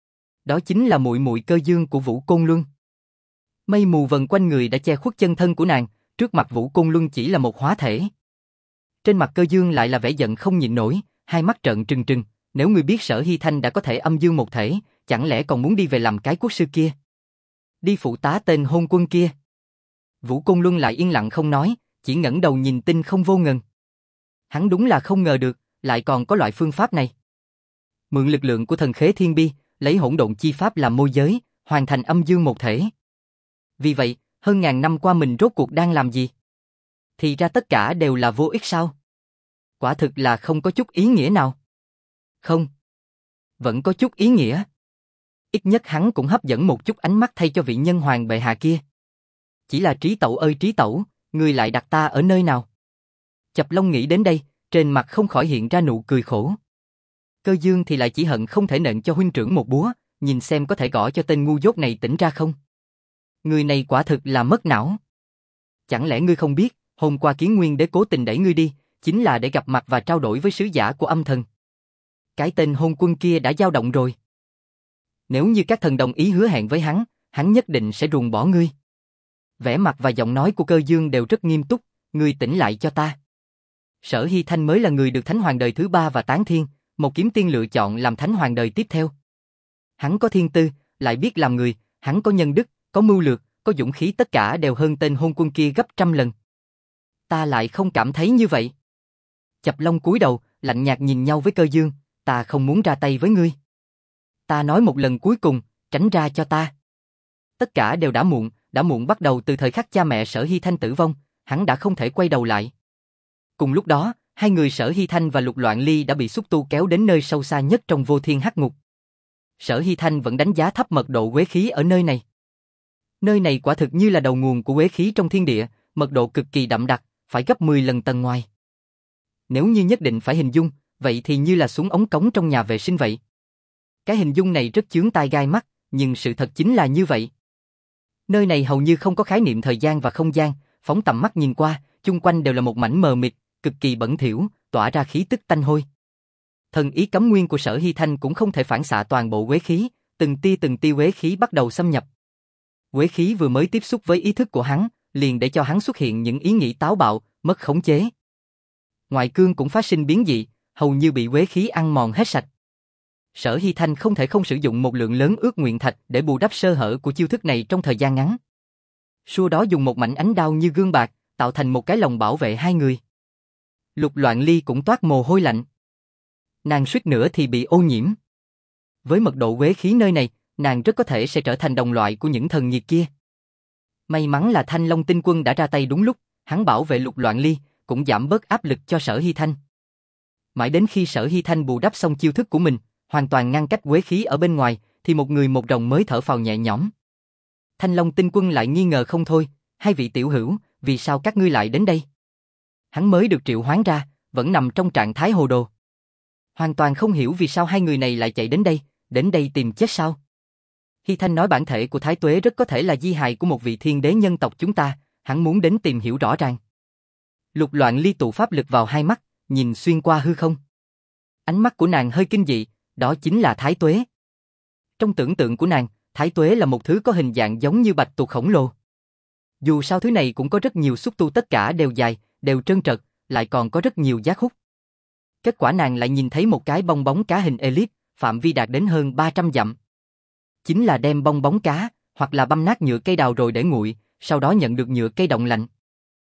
Đó chính là muội muội Cơ Dương của Vũ Côn Luân. Mây mù vần quanh người đã che khuất chân thân của nàng, trước mặt Vũ Côn Luân chỉ là một hóa thể. Trên mặt Cơ Dương lại là vẻ giận không nhịn nổi, hai mắt trợn trừng trừng, nếu ngươi biết Sở Hy Thanh đã có thể âm dương một thể, chẳng lẽ còn muốn đi về làm cái quốc sư kia? Đi phụ tá tên hôn quân kia. Vũ Côn Luân lại yên lặng không nói, chỉ ngẩng đầu nhìn Tinh Không Vô Ngần. Hắn đúng là không ngờ được, lại còn có loại phương pháp này. Mượn lực lượng của thần khế thiên bi, lấy hỗn độn chi pháp làm môi giới, hoàn thành âm dương một thể. Vì vậy, hơn ngàn năm qua mình rốt cuộc đang làm gì? Thì ra tất cả đều là vô ích sao? Quả thực là không có chút ý nghĩa nào. Không. Vẫn có chút ý nghĩa. Ít nhất hắn cũng hấp dẫn một chút ánh mắt thay cho vị nhân hoàng bệ hạ kia. Chỉ là Trí Tẩu ơi Trí Tẩu, ngươi lại đặt ta ở nơi nào? Chập Long nghĩ đến đây, trên mặt không khỏi hiện ra nụ cười khổ. Cơ Dương thì lại chỉ hận không thể nện cho huynh trưởng một búa, nhìn xem có thể gõ cho tên ngu dốt này tỉnh ra không. Người này quả thực là mất não. Chẳng lẽ ngươi không biết, hôm qua Kiến Nguyên Đế cố tình đẩy ngươi đi, chính là để gặp mặt và trao đổi với sứ giả của âm thần. Cái tên hôn quân kia đã dao động rồi. Nếu như các thần đồng ý hứa hẹn với hắn, hắn nhất định sẽ ruồng bỏ ngươi. Vẻ mặt và giọng nói của Cơ Dương đều rất nghiêm túc, ngươi tỉnh lại cho ta. Sở Hy Thanh mới là người được Thánh Hoàng đời thứ ba và Tán Thiên, một kiếm tiên lựa chọn làm Thánh Hoàng đời tiếp theo. Hắn có thiên tư, lại biết làm người, hắn có nhân đức, có mưu lược, có dũng khí, tất cả đều hơn tên hôn quân kia gấp trăm lần. Ta lại không cảm thấy như vậy. Chập Long cúi đầu, lạnh nhạt nhìn nhau với Cơ Dương, ta không muốn ra tay với ngươi. Ta nói một lần cuối cùng, tránh ra cho ta. Tất cả đều đã muộn, đã muộn bắt đầu từ thời khắc cha mẹ Sở Hy Thanh tử vong, hắn đã không thể quay đầu lại. Cùng lúc đó, hai người Sở Hy Thanh và Lục Loạn Ly đã bị xúc tu kéo đến nơi sâu xa nhất trong vô thiên hắc ngục. Sở Hy Thanh vẫn đánh giá thấp mật độ uế khí ở nơi này. Nơi này quả thực như là đầu nguồn của uế khí trong thiên địa, mật độ cực kỳ đậm đặc, phải gấp mười lần tầng ngoài. Nếu như nhất định phải hình dung, vậy thì như là xuống ống cống trong nhà vệ sinh vậy. Cái hình dung này rất chướng tai gai mắt, nhưng sự thật chính là như vậy. Nơi này hầu như không có khái niệm thời gian và không gian, phóng tầm mắt nhìn qua, chung quanh đều là một mảnh mờ mịt, cực kỳ bẩn thỉu, tỏa ra khí tức tanh hôi. Thần ý cấm nguyên của Sở Hy Thanh cũng không thể phản xạ toàn bộ uế khí, từng tia từng tia uế khí bắt đầu xâm nhập. Uế khí vừa mới tiếp xúc với ý thức của hắn, liền để cho hắn xuất hiện những ý nghĩ táo bạo, mất khống chế. Ngoại cương cũng phát sinh biến dị, hầu như bị uế khí ăn mòn hết sạch. Sở Hy Thanh không thể không sử dụng một lượng lớn ước nguyện thạch để bù đắp sơ hở của chiêu thức này trong thời gian ngắn. Sau đó dùng một mảnh ánh đao như gương bạc, tạo thành một cái lồng bảo vệ hai người. Lục Loạn Ly cũng toát mồ hôi lạnh. Nàng suýt nữa thì bị ô nhiễm. Với mật độ uế khí nơi này, nàng rất có thể sẽ trở thành đồng loại của những thần nhiệt kia. May mắn là Thanh Long Tinh Quân đã ra tay đúng lúc, hắn bảo vệ Lục Loạn Ly, cũng giảm bớt áp lực cho Sở Hy Thanh. Mãi đến khi Sở Hy Thanh bù đắp xong chiêu thức của mình, hoàn toàn ngăn cách uế khí ở bên ngoài, thì một người một rồng mới thở phào nhẹ nhõm. Thanh Long Tinh Quân lại nghi ngờ không thôi, hai vị tiểu hữu, vì sao các ngươi lại đến đây? Hắn mới được triệu hoán ra, vẫn nằm trong trạng thái hồ đồ. Hoàn toàn không hiểu vì sao hai người này lại chạy đến đây, đến đây tìm chết sao? Hy Thanh nói bản thể của Thái Tuế rất có thể là di hài của một vị thiên đế nhân tộc chúng ta, hắn muốn đến tìm hiểu rõ ràng. Lục Loạn Ly tụ pháp lực vào hai mắt, nhìn xuyên qua hư không. Ánh mắt của nàng hơi kinh dị, đó chính là Thái Tuế. Trong tưởng tượng của nàng, Thái Tuế là một thứ có hình dạng giống như bạch tuộc khổng lồ. Dù sao thứ này cũng có rất nhiều xúc tu, tất cả đều dài, đều trơn trật, lại còn có rất nhiều giác hút. Kết quả nàng lại nhìn thấy một cái bong bóng cá hình elip, phạm vi đạt đến hơn ba trăm dặm. Chính là đem bong bóng cá, hoặc là băm nát nhựa cây đào rồi để nguội, sau đó nhận được nhựa cây đông lạnh.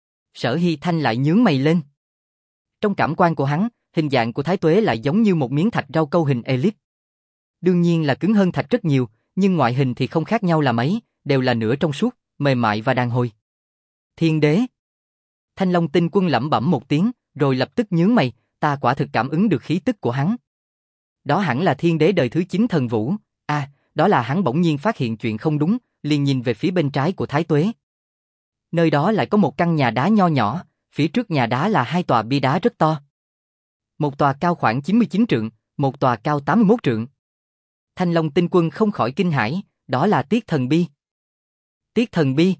Sở Hy Thanh lại nhướng mày lên. Trong cảm quan của hắn, hình dạng của Thái Tuế lại giống như một miếng thạch rau câu hình elip. Đương nhiên là cứng hơn thạch rất nhiều, nhưng ngoại hình thì không khác nhau là mấy, đều là nửa trong suốt, mềm mại và đàn hồi. Thiên đế. Thanh Long Tinh Quân lẩm bẩm một tiếng, rồi lập tức nhướng mày, ta quả thực cảm ứng được khí tức của hắn. Đó hẳn là thiên đế đời thứ chín thần vũ, à, đó là hắn bỗng nhiên phát hiện chuyện không đúng, liền nhìn về phía bên trái của Thái Tuế. Nơi đó lại có một căn nhà đá nho nhỏ, phía trước nhà đá là hai tòa bia đá rất to. Một tòa cao khoảng chín mươi chín trượng, một tòa cao tám mươi mốt trượng. Thanh Long Tinh Quân không khỏi kinh hãi, đó là Tiết Thần Bi. Tiết Thần Bi.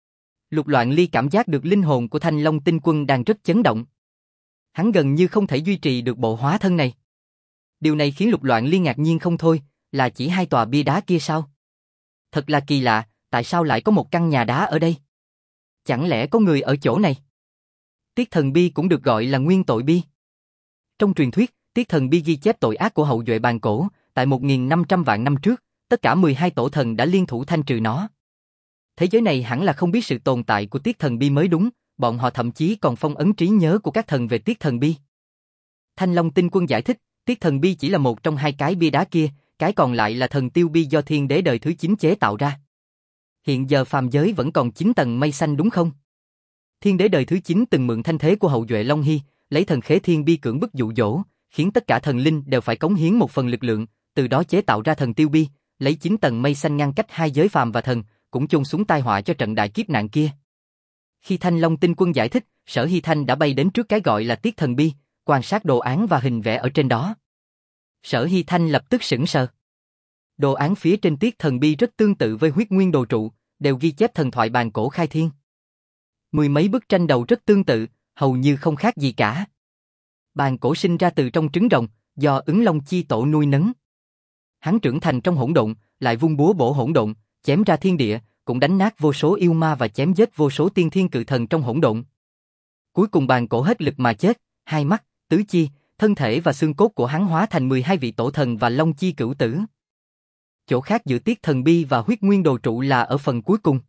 Lục Loạn Ly cảm giác được linh hồn của Thanh Long Tinh Quân đang rất chấn động. Hắn gần như không thể duy trì được bộ hóa thân này. Điều này khiến Lục Loạn Ly ngạc nhiên không thôi, là chỉ hai tòa bia đá kia sao? Thật là kỳ lạ, tại sao lại có một căn nhà đá ở đây? Chẳng lẽ có người ở chỗ này? Tiết Thần Bi cũng được gọi là Nguyên Tội Bi. Trong truyền thuyết, Tiết Thần Bi ghi chép tội ác của hậu duệ bàn cổ, tại một nghìn năm trăm vạn năm trước, tất cả mười hai tổ thần đã liên thủ thanh trừ nó. Thế giới này hẳn là không biết sự tồn tại của Tiết Thần Bi mới đúng, bọn họ thậm chí còn phong ấn trí nhớ của các thần về Tiết Thần Bi. Thanh Long Tinh Quân giải thích, Tiết Thần Bi chỉ là một trong hai cái bia đá kia, cái còn lại là thần tiêu bi do thiên đế đời thứ chín chế tạo ra. Hiện giờ phàm giới vẫn còn chín tầng mây xanh đúng không? Thiên đế đời thứ chín từng mượn thanh thế của hậu duệ Long Hy, lấy thần khế thiên bi cưỡng bức dụ dỗ, khiến tất cả thần linh đều phải cống hiến một phần lực lượng, từ đó chế tạo ra thần tiêu bi, lấy chín tầng mây xanh ngăn cách hai giới phàm và thần, cũng chôn xuống tai họa cho trận đại kiếp nạn kia. Khi Thanh Long Tinh Quân giải thích, Sở Hy Thanh đã bay đến trước cái gọi là Tiết Thần Bi, quan sát đồ án và hình vẽ ở trên đó. Sở Hy Thanh lập tức sững sờ. Đồ án phía trên Tiết Thần Bi rất tương tự với Huyết Nguyên Đồ Trụ, đều ghi chép thần thoại bàn cổ khai thiên. Mười mấy bức tranh đầu rất tương tự, hầu như không khác gì cả. Bàn cổ sinh ra từ trong trứng rồng, do Ứng Long chi tổ nuôi nấng. Hắn trưởng thành trong hỗn độn, lại vung búa bổ hỗn độn, chém ra thiên địa, cũng đánh nát vô số yêu ma và chém giết vô số tiên thiên cự thần trong hỗn độn. Cuối cùng bàn cổ hết lực mà chết, hai mắt, tứ chi, thân thể và xương cốt của hắn hóa thành mười hai vị tổ thần và Long chi cửu tử. Chỗ khác giữa Tiết Thần Bi và Huyết Nguyên Đồ Trụ là ở phần cuối cùng.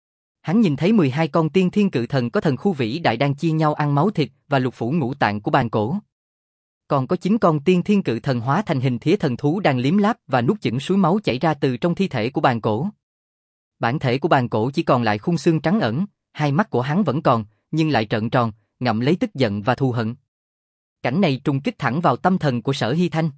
Hắn nhìn thấy mười hai con tiên thiên cự thần có thần khu vĩ đại đang chia nhau ăn máu thịt và lục phủ ngũ tạng của bàn cổ. Còn có chín con tiên thiên cự thần hóa thành hình thía thần thú đang liếm láp và nuốt chửng suối máu chảy ra từ trong thi thể của bàn cổ. Bản thể của bàn cổ chỉ còn lại khung xương trắng ẩn, hai mắt của hắn vẫn còn, nhưng lại trợn tròn, ngậm lấy tức giận và thù hận. Cảnh này trùng kích thẳng vào tâm thần của Sở Hy Thanh.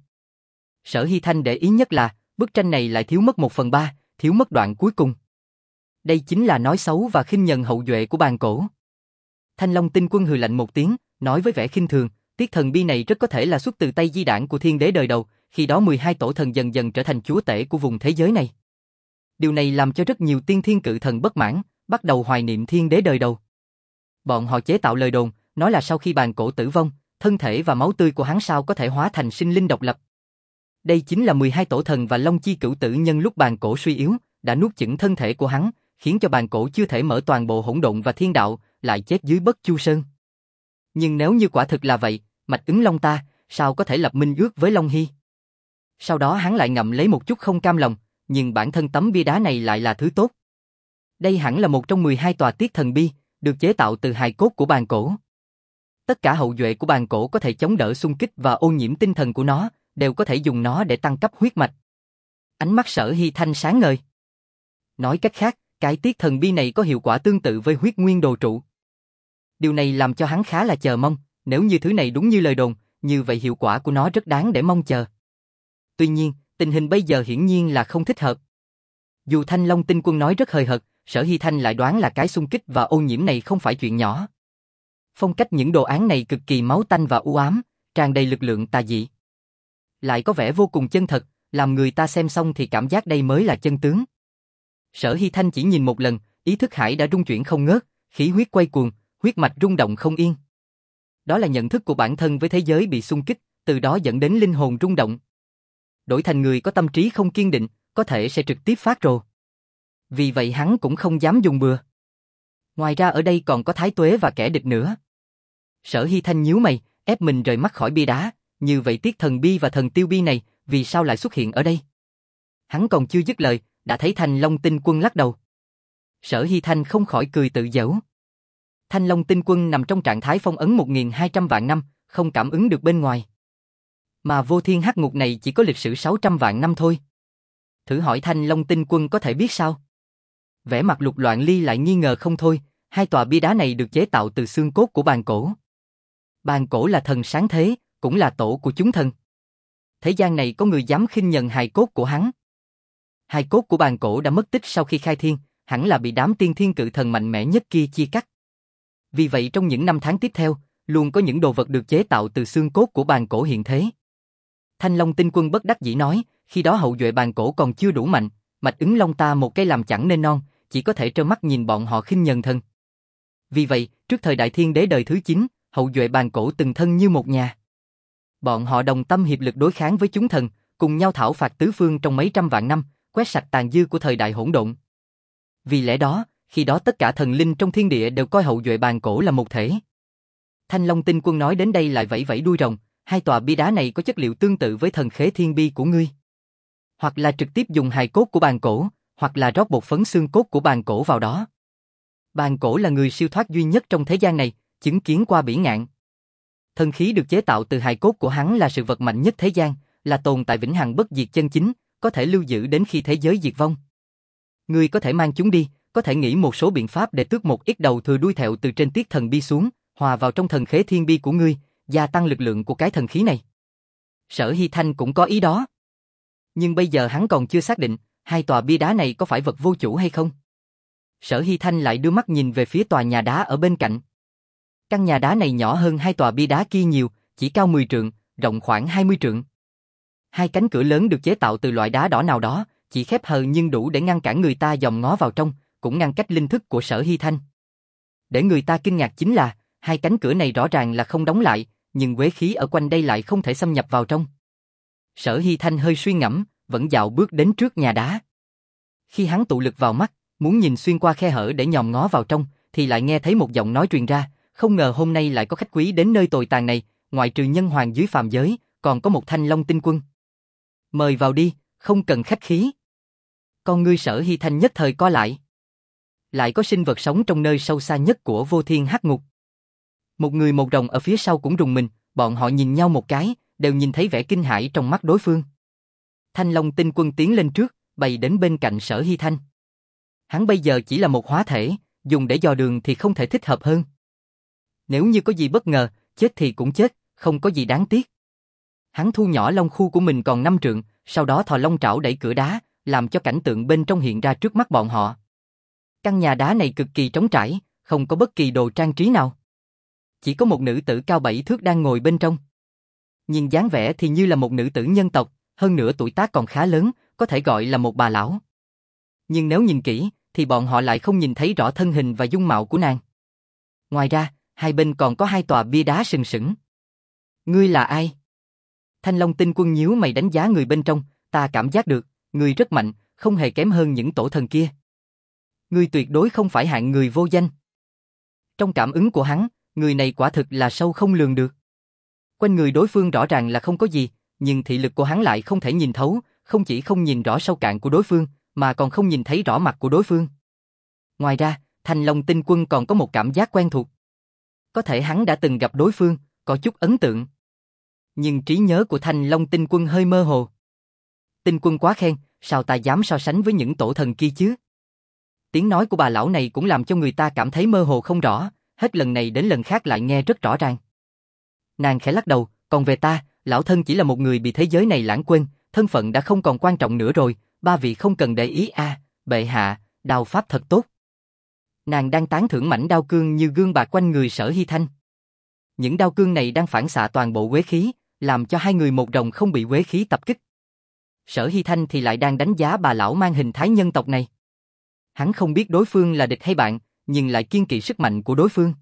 Sở Hy Thanh để ý nhất là, bức tranh này lại thiếu mất một phần ba, thiếu mất đoạn cuối cùng. Đây chính là nói xấu và khinh nhần hậu duệ của bàn cổ. Thanh Long Tinh Quân hừ lạnh một tiếng, nói với vẻ khinh thường, Tiết Thần Bi này rất có thể là xuất từ tay di đản của thiên đế đời đầu, khi đó mười hai tổ thần dần dần trở thành chúa tể của vùng thế giới này. Điều này làm cho rất nhiều tiên thiên cự thần bất mãn, bắt đầu hoài niệm thiên đế đời đầu. Bọn họ chế tạo lời đồn, nói là sau khi bàn cổ tử vong, thân thể và máu tươi của hắn sao có thể hóa thành sinh linh độc lập. Đây chính là mười hai tổ thần và Long chi cửu tử nhân lúc bàn cổ suy yếu, đã nuốt chửng thân thể của hắn, khiến cho bàn cổ chưa thể mở toàn bộ hỗn độn và thiên đạo, lại chết dưới Bất Chu Sơn. Nhưng nếu như quả thực là vậy, Mạch Ứng Long ta, sao có thể lập minh ước với Long Hy? Sau đó hắn lại ngậm lấy một chút không cam lòng, nhưng bản thân tấm bia đá này lại là thứ tốt. Đây hẳn là một trong mười hai tòa Tiết Thần Bi, được chế tạo từ hài cốt của bàn cổ. Tất cả hậu duệ của bàn cổ có thể chống đỡ xung kích và ô nhiễm tinh thần của nó, đều có thể dùng nó để tăng cấp huyết mạch. Ánh mắt Sở Hy Thanh sáng ngời. Nói cách khác, cái Tiết Thần Bi này có hiệu quả tương tự với Huyết Nguyên Đồ Trụ. Điều này làm cho hắn khá là chờ mong, nếu như thứ này đúng như lời đồn, như vậy hiệu quả của nó rất đáng để mong chờ. Tuy nhiên, tình hình bây giờ hiển nhiên là không thích hợp. Dù Thanh Long Tinh Quân nói rất hời hợt, Sở Hy Thanh lại đoán là cái xung kích và ô nhiễm này không phải chuyện nhỏ. Phong cách những đồ án này cực kỳ máu tanh và u ám, tràn đầy lực lượng tà dị. Lại có vẻ vô cùng chân thật, làm người ta xem xong thì cảm giác đây mới là chân tướng. Sở Hy Thanh chỉ nhìn một lần, ý thức hải đã rung chuyển không ngớt, khí huyết quay cuồng, huyết mạch rung động không yên. Đó là nhận thức của bản thân với thế giới bị xung kích, từ đó dẫn đến linh hồn rung động. Đổi thành người có tâm trí không kiên định, có thể sẽ trực tiếp phát rồ. Vì vậy hắn cũng không dám dùng bừa. Ngoài ra ở đây còn có Thái Tuế và kẻ địch nữa. Sở Hy Thanh nhíu mày, ép mình rời mắt khỏi bia đá, như vậy Tiết Thần Bi và Thần Tiêu Bi này, vì sao lại xuất hiện ở đây? Hắn còn chưa dứt lời, đã thấy Thanh Long Tinh Quân lắc đầu. Sở Hy Thanh không khỏi cười tự giễu. Thanh Long Tinh Quân nằm trong trạng thái phong ấn một nghìn hai trăm vạn năm, không cảm ứng được bên ngoài. Mà vô thiên hắc ngục này chỉ có lịch sử sáu trăm vạn năm thôi. Thử hỏi Thanh Long Tinh Quân có thể biết sao? Vẻ mặt Lục Loạn Ly lại nghi ngờ không thôi, hai tòa bia đá này được chế tạo từ xương cốt của bàn cổ. Bàn cổ là thần sáng thế, cũng là tổ của chúng thần. Thế gian này có người dám khinh nhần hài cốt của hắn. Hài cốt của bàn cổ đã mất tích sau khi khai thiên, hẳn là bị đám tiên thiên cự thần mạnh mẽ nhất kia chia cắt. Vì vậy trong những năm tháng tiếp theo, luôn có những đồ vật được chế tạo từ xương cốt của bàn cổ hiện thế. Thanh Long Tinh Quân bất đắc dĩ nói, khi đó hậu duệ bàn cổ còn chưa đủ mạnh, Mạch Ứng Long ta một cây làm chẳng nên non, chỉ có thể trơ mắt nhìn bọn họ khinh nhần thân. Vì vậy, trước thời đại thiên đế đời thứ chín, hậu duệ bàn cổ từng thân như một nhà. Bọn họ đồng tâm hiệp lực đối kháng với chúng thần, cùng nhau thảo phạt tứ phương trong mấy trăm vạn năm, quét sạch tàn dư của thời đại hỗn độn. Vì lẽ đó, khi đó tất cả thần linh trong thiên địa đều coi hậu duệ bàn cổ là một thể. Thanh Long Tinh Quân nói đến đây lại vẫy vẫy đuôi rồng, hai tòa bia đá này có chất liệu tương tự với thần khế thiên bi của ngươi. Hoặc là trực tiếp dùng hài cốt của bàn cổ, hoặc là rót bột phấn xương cốt của bàn cổ vào đó. Bàn cổ là người siêu thoát duy nhất trong thế gian này, chứng kiến qua bỉ ngạn. Thần khí được chế tạo từ hài cốt của hắn là sự vật mạnh nhất thế gian, là tồn tại vĩnh hằng bất diệt chân chính, có thể lưu giữ đến khi thế giới diệt vong. Ngươi có thể mang chúng đi, có thể nghĩ một số biện pháp để tước một ít đầu thừa đuôi thẹo từ trên tiết thần bi xuống, hòa vào trong thần khế thiên bi của ngươi, gia tăng lực lượng của cái thần khí này. Sở Hy Thanh cũng có ý đó. Nhưng bây giờ hắn còn chưa xác định, hai tòa bia đá này có phải vật vô chủ hay không. Sở Hy Thanh lại đưa mắt nhìn về phía tòa nhà đá ở bên cạnh. Căn nhà đá này nhỏ hơn hai tòa bia đá kia nhiều, chỉ cao mười trượng, rộng khoảng hai mươi trượng. Hai cánh cửa lớn được chế tạo từ loại đá đỏ nào đó, chỉ khép hờ nhưng đủ để ngăn cản người ta dòm ngó vào trong, cũng ngăn cách linh thức của Sở Hy Thanh. Để người ta kinh ngạc chính là, hai cánh cửa này rõ ràng là không đóng lại, nhưng quế khí ở quanh đây lại không thể xâm nhập vào trong. Sở Hy Thanh hơi suy ngẫm, vẫn dạo bước đến trước nhà đá. Khi hắn tụ lực vào mắt, muốn nhìn xuyên qua khe hở để nhòm ngó vào trong, thì lại nghe thấy một giọng nói truyền ra, không ngờ hôm nay lại có khách quý đến nơi tồi tàn này, ngoại trừ nhân hoàng dưới phàm giới, còn có một Thanh Long Tinh Quân. Mời vào đi, không cần khách khí. Con ngươi Sở Hy Thanh nhất thời co lại. Lại có sinh vật sống trong nơi sâu xa nhất của vô thiên hắc ngục. Một người một rồng ở phía sau cũng rùng mình, bọn họ nhìn nhau một cái, đều nhìn thấy vẻ kinh hãi trong mắt đối phương. Thanh Long Tinh Quân tiến lên trước, bày đến bên cạnh Sở Hy Thanh. Hắn bây giờ chỉ là một hóa thể, dùng để dò đường thì không thể thích hợp hơn. Nếu như có gì bất ngờ, chết thì cũng chết, không có gì đáng tiếc. Hắn thu nhỏ long khu của mình còn năm trượng, sau đó thò long trảo đẩy cửa đá, làm cho cảnh tượng bên trong hiện ra trước mắt bọn họ. Căn nhà đá này cực kỳ trống trải, không có bất kỳ đồ trang trí nào. Chỉ có một nữ tử cao bảy thước đang ngồi bên trong. Nhìn dáng vẻ thì như là một nữ tử nhân tộc, hơn nữa tuổi tác còn khá lớn, có thể gọi là một bà lão. Nhưng nếu nhìn kỹ, thì bọn họ lại không nhìn thấy rõ thân hình và dung mạo của nàng. Ngoài ra, hai bên còn có hai tòa bia đá sừng sững. Ngươi là ai? Thanh Long Tinh Quân nhíu mày đánh giá người bên trong, ta cảm giác được, ngươi rất mạnh, không hề kém hơn những tổ thần kia. Ngươi tuyệt đối không phải hạng người vô danh. Trong cảm ứng của hắn, người này quả thực là sâu không lường được. Quanh người đối phương rõ ràng là không có gì, nhưng thị lực của hắn lại không thể nhìn thấu, không chỉ không nhìn rõ sâu cạn của đối phương, mà còn không nhìn thấy rõ mặt của đối phương. Ngoài ra, Thanh Long Tinh Quân còn có một cảm giác quen thuộc. Có thể hắn đã từng gặp đối phương, có chút ấn tượng. Nhưng trí nhớ của Thanh Long Tinh Quân hơi mơ hồ. Tinh Quân quá khen, sao ta dám so sánh với những tổ thần kia chứ? Tiếng nói của bà lão này cũng làm cho người ta cảm thấy mơ hồ không rõ, hết lần này đến lần khác lại nghe rất rõ ràng. Nàng khẽ lắc đầu, còn về ta, lão thân chỉ là một người bị thế giới này lãng quên, thân phận đã không còn quan trọng nữa rồi, ba vị không cần để ý a, à, bệ hạ, đao pháp thật tốt. Nàng đang tán thưởng mảnh đao cương như gương bạc quanh người Sở Hy Thanh. Những đao cương này đang phản xạ toàn bộ uế khí, làm cho hai người một rồng không bị uế khí tập kích. Sở Hy Thanh thì lại đang đánh giá bà lão mang hình thái nhân tộc này. Hắn không biết đối phương là địch hay bạn, nhưng lại kiên kỵ sức mạnh của đối phương.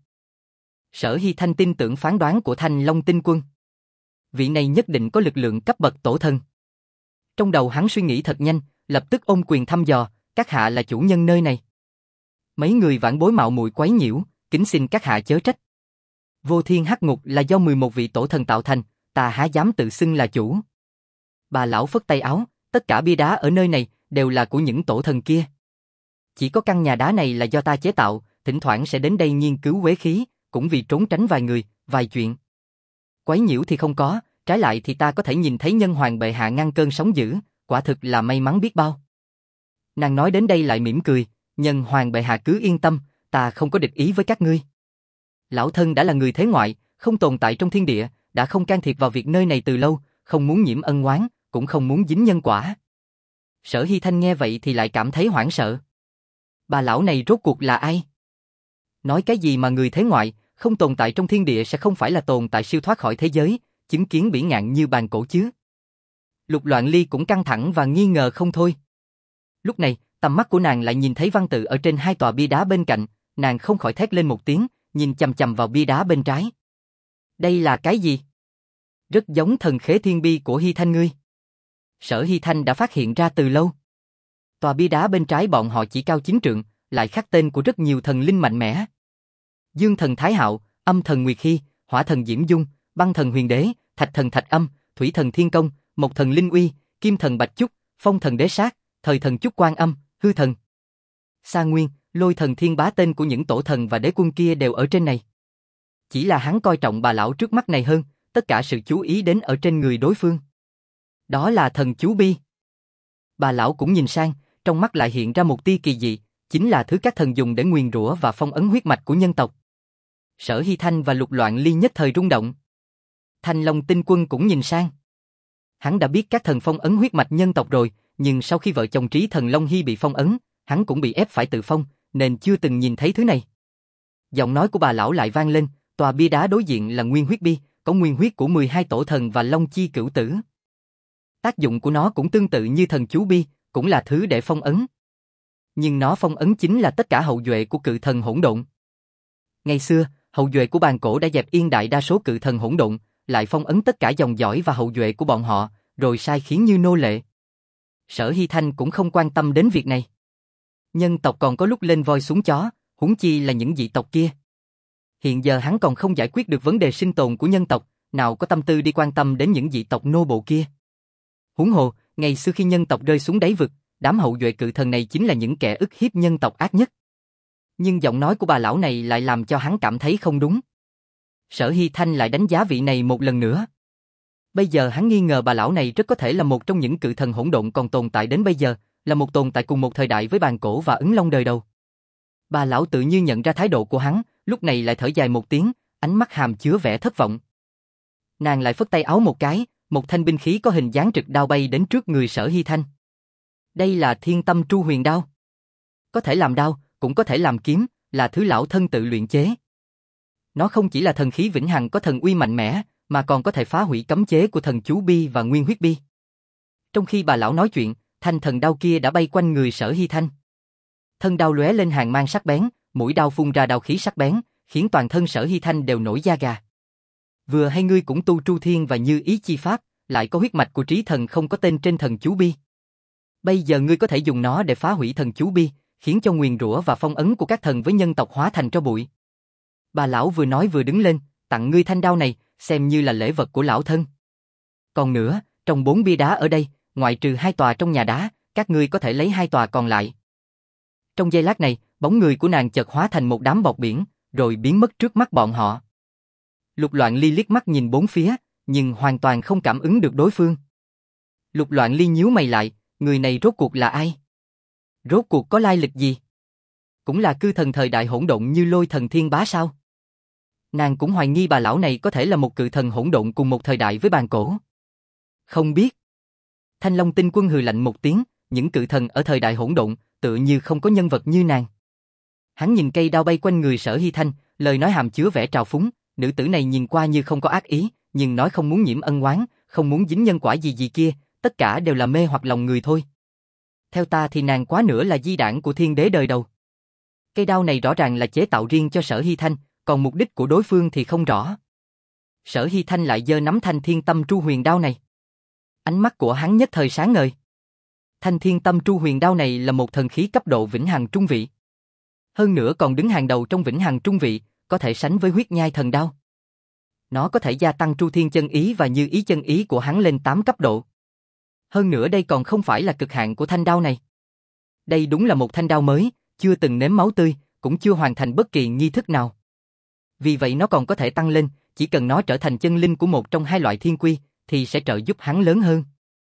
Sở Hy Thanh tin tưởng phán đoán của Thanh Long Tinh Quân. Vị này nhất định có lực lượng cấp bậc tổ thần. Trong đầu hắn suy nghĩ thật nhanh, lập tức ôm quyền thăm dò, các hạ là chủ nhân nơi này. Mấy người vãn bối mạo muội quấy nhiễu, kính xin các hạ chớ trách. Vô thiên hắc ngục là do mười một vị tổ thần tạo thành, ta há dám tự xưng là chủ. Bà lão phất tay áo, tất cả bia đá ở nơi này đều là của những tổ thần kia. Chỉ có căn nhà đá này là do ta chế tạo, thỉnh thoảng sẽ đến đây nghiên cứu quế khí, cũng vì trốn tránh vài người, vài chuyện. Quấy nhiễu thì không có, trái lại thì ta có thể nhìn thấy nhân hoàng bệ hạ ngăn cơn sóng dữ, quả thực là may mắn biết bao. Nàng nói đến đây lại mỉm cười, nhân hoàng bệ hạ cứ yên tâm, ta không có địch ý với các ngươi. Lão thân đã là người thế ngoại, không tồn tại trong thiên địa, đã không can thiệp vào việc nơi này từ lâu, không muốn nhiễm ân oán, cũng không muốn dính nhân quả. Sở Hy Thanh nghe vậy thì lại cảm thấy hoảng sợ. Bà lão này rốt cuộc là ai? Nói cái gì mà người thế ngoại, không tồn tại trong thiên địa sẽ không phải là tồn tại siêu thoát khỏi thế giới, chứng kiến bỉ ngạn như bàn cổ chứ? Lục Loạn Ly cũng căng thẳng và nghi ngờ không thôi. Lúc này, tầm mắt của nàng lại nhìn thấy văn tự ở trên hai tòa bia đá bên cạnh, nàng không khỏi thét lên một tiếng, nhìn chằm chằm vào bia đá bên trái. Đây là cái gì? Rất giống thần khế thiên bi của Hy Thanh ngươi. Sở Hy Thanh đã phát hiện ra từ lâu. Tòa bia đá bên trái bọn họ chỉ cao chín trượng, lại khắc tên của rất nhiều thần linh mạnh mẽ. Dương thần Thái Hạo, Âm thần Nguyệt Hy, Hỏa thần Diễm Dung, Băng thần Huyền Đế, Thạch thần Thạch Âm, Thủy thần Thiên Công, Mộc thần Linh Uy, Kim thần Bạch Chúc, Phong thần Đế Sát, Thời thần Chúc Quan Âm, Hư thần Sa Nguyên, Lôi thần Thiên Bá, tên của những tổ thần và đế quân kia đều ở trên này. Chỉ là hắn coi trọng bà lão trước mắt này hơn, tất cả sự chú ý đến ở trên người đối phương. Đó là thần chú bi. Bà lão cũng nhìn sang, trong mắt lại hiện ra một tia kỳ dị, chính là thứ các thần dùng để nguyền rủa và phong ấn huyết mạch của nhân tộc. Sở Hy Thanh và Lục Loạn Ly nhất thời rung động. Thanh Long Tinh Quân cũng nhìn sang. Hắn đã biết các thần phong ấn huyết mạch nhân tộc rồi, nhưng sau khi vợ chồng Trí Thần Long Hy bị phong ấn, hắn cũng bị ép phải tự phong, nên chưa từng nhìn thấy thứ này. Giọng nói của bà lão lại vang lên, tòa bia đá đối diện là nguyên huyết bi, có nguyên huyết của mười hai tổ thần và Long Chi Cửu Tử. Tác dụng của nó cũng tương tự như thần chú bi, cũng là thứ để phong ấn. Nhưng nó phong ấn chính là tất cả hậu duệ của cự thần hỗn độn. Ngày xưa, hậu duệ của bàn cổ đã dẹp yên đại đa số cự thần hỗn độn, lại phong ấn tất cả dòng dõi và hậu duệ của bọn họ, rồi sai khiến như nô lệ. Sở Hy Thanh cũng không quan tâm đến việc này. Nhân tộc còn có lúc lên voi xuống chó, huống chi là những dị tộc kia. Hiện giờ hắn còn không giải quyết được vấn đề sinh tồn của nhân tộc, nào có tâm tư đi quan tâm đến những dị tộc nô bộ kia. Huống hồ, ngày xưa khi nhân tộc rơi xuống đáy vực, đám hậu duệ cự thần này chính là những kẻ ức hiếp nhân tộc ác nhất. Nhưng giọng nói của bà lão này lại làm cho hắn cảm thấy không đúng. Sở Hy Thanh lại đánh giá vị này một lần nữa. Bây giờ hắn nghi ngờ bà lão này rất có thể là một trong những cự thần hỗn độn còn tồn tại đến bây giờ, là một tồn tại cùng một thời đại với bàn cổ và Ấn Long đời đầu. Bà lão tự như nhận ra thái độ của hắn, lúc này lại thở dài một tiếng, ánh mắt hàm chứa vẻ thất vọng. Nàng lại phất tay áo một cái, một thanh binh khí có hình dáng trực đao bay đến trước người Sở Hy Thanh. Đây là Thiên Tâm Tru Huyền Đao. Có thể làm đao, cũng có thể làm kiếm, là thứ lão thân tự luyện chế. Nó không chỉ là thần khí vĩnh hằng có thần uy mạnh mẽ, mà còn có thể phá hủy cấm chế của thần chú bi và nguyên huyết bi. Trong khi bà lão nói chuyện, thanh thần đao kia đã bay quanh người Sở Hy Thanh. Thân đao lóe lên hàn mang sắc bén, mũi đao phun ra đao khí sắc bén, khiến toàn thân Sở Hy Thanh đều nổi da gà. Vừa hay ngươi cũng tu Tru Thiên và Như Ý Chi Pháp, lại có huyết mạch của trí thần không có tên trên thần chú bi. Bây giờ ngươi có thể dùng nó để phá hủy thần chú bi, khiến cho nguyền rủa và phong ấn của các thần với nhân tộc hóa thành tro bụi. Bà lão vừa nói vừa đứng lên, tặng ngươi thanh đao này, xem như là lễ vật của lão thân. Còn nữa, trong bốn bia đá ở đây, ngoại trừ hai tòa trong nhà đá, các ngươi có thể lấy hai tòa còn lại. Trong giây lát này, bóng người của nàng chợt hóa thành một đám bọt biển, rồi biến mất trước mắt bọn họ. Lục Loạn Ly liếc mắt nhìn bốn phía, nhưng hoàn toàn không cảm ứng được đối phương. Lục Loạn Ly nhíu mày lại, người này rốt cuộc là ai? Rốt cuộc có lai lịch gì? Cũng là cư thần thời đại hỗn độn như Lôi thần Thiên Bá sao? Nàng cũng hoài nghi bà lão này có thể là một cự thần hỗn độn cùng một thời đại với bàn cổ. Không biết. Thanh Long Tinh Quân hừ lạnh một tiếng, những cự thần ở thời đại hỗn độn, tựa như không có nhân vật như nàng. Hắn nhìn cây đao bay quanh người Sở Hy Thanh, lời nói hàm chứa vẻ trào phúng, nữ tử này nhìn qua như không có ác ý, nhưng nói không muốn nhiễm ân oán, không muốn dính nhân quả gì gì kia, tất cả đều là mê hoặc lòng người thôi. Theo ta thì nàng quá nữa là di đản của thiên đế đời đầu. Cây đao này rõ ràng là chế tạo riêng cho Sở Hy Thanh, còn mục đích của đối phương thì không rõ. Sở Hy Thanh lại giơ nắm thanh Thiên Tâm Tru Huyền Đao này. Ánh mắt của hắn nhất thời sáng ngời. Thanh Thiên Tâm Tru Huyền Đao này là một thần khí cấp độ vĩnh hằng trung vị. Hơn nữa còn đứng hàng đầu trong vĩnh hằng trung vị, có thể sánh với huyết nhai thần đao. Nó có thể gia tăng Tru Thiên chân ý và Như Ý chân ý của hắn lên tám cấp độ. Hơn nữa đây còn không phải là cực hạn của thanh đao này. Đây đúng là một thanh đao mới, chưa từng nếm máu tươi, cũng chưa hoàn thành bất kỳ nghi thức nào. Vì vậy nó còn có thể tăng lên, chỉ cần nó trở thành chân linh của một trong hai loại thiên quy, thì sẽ trợ giúp hắn lớn hơn.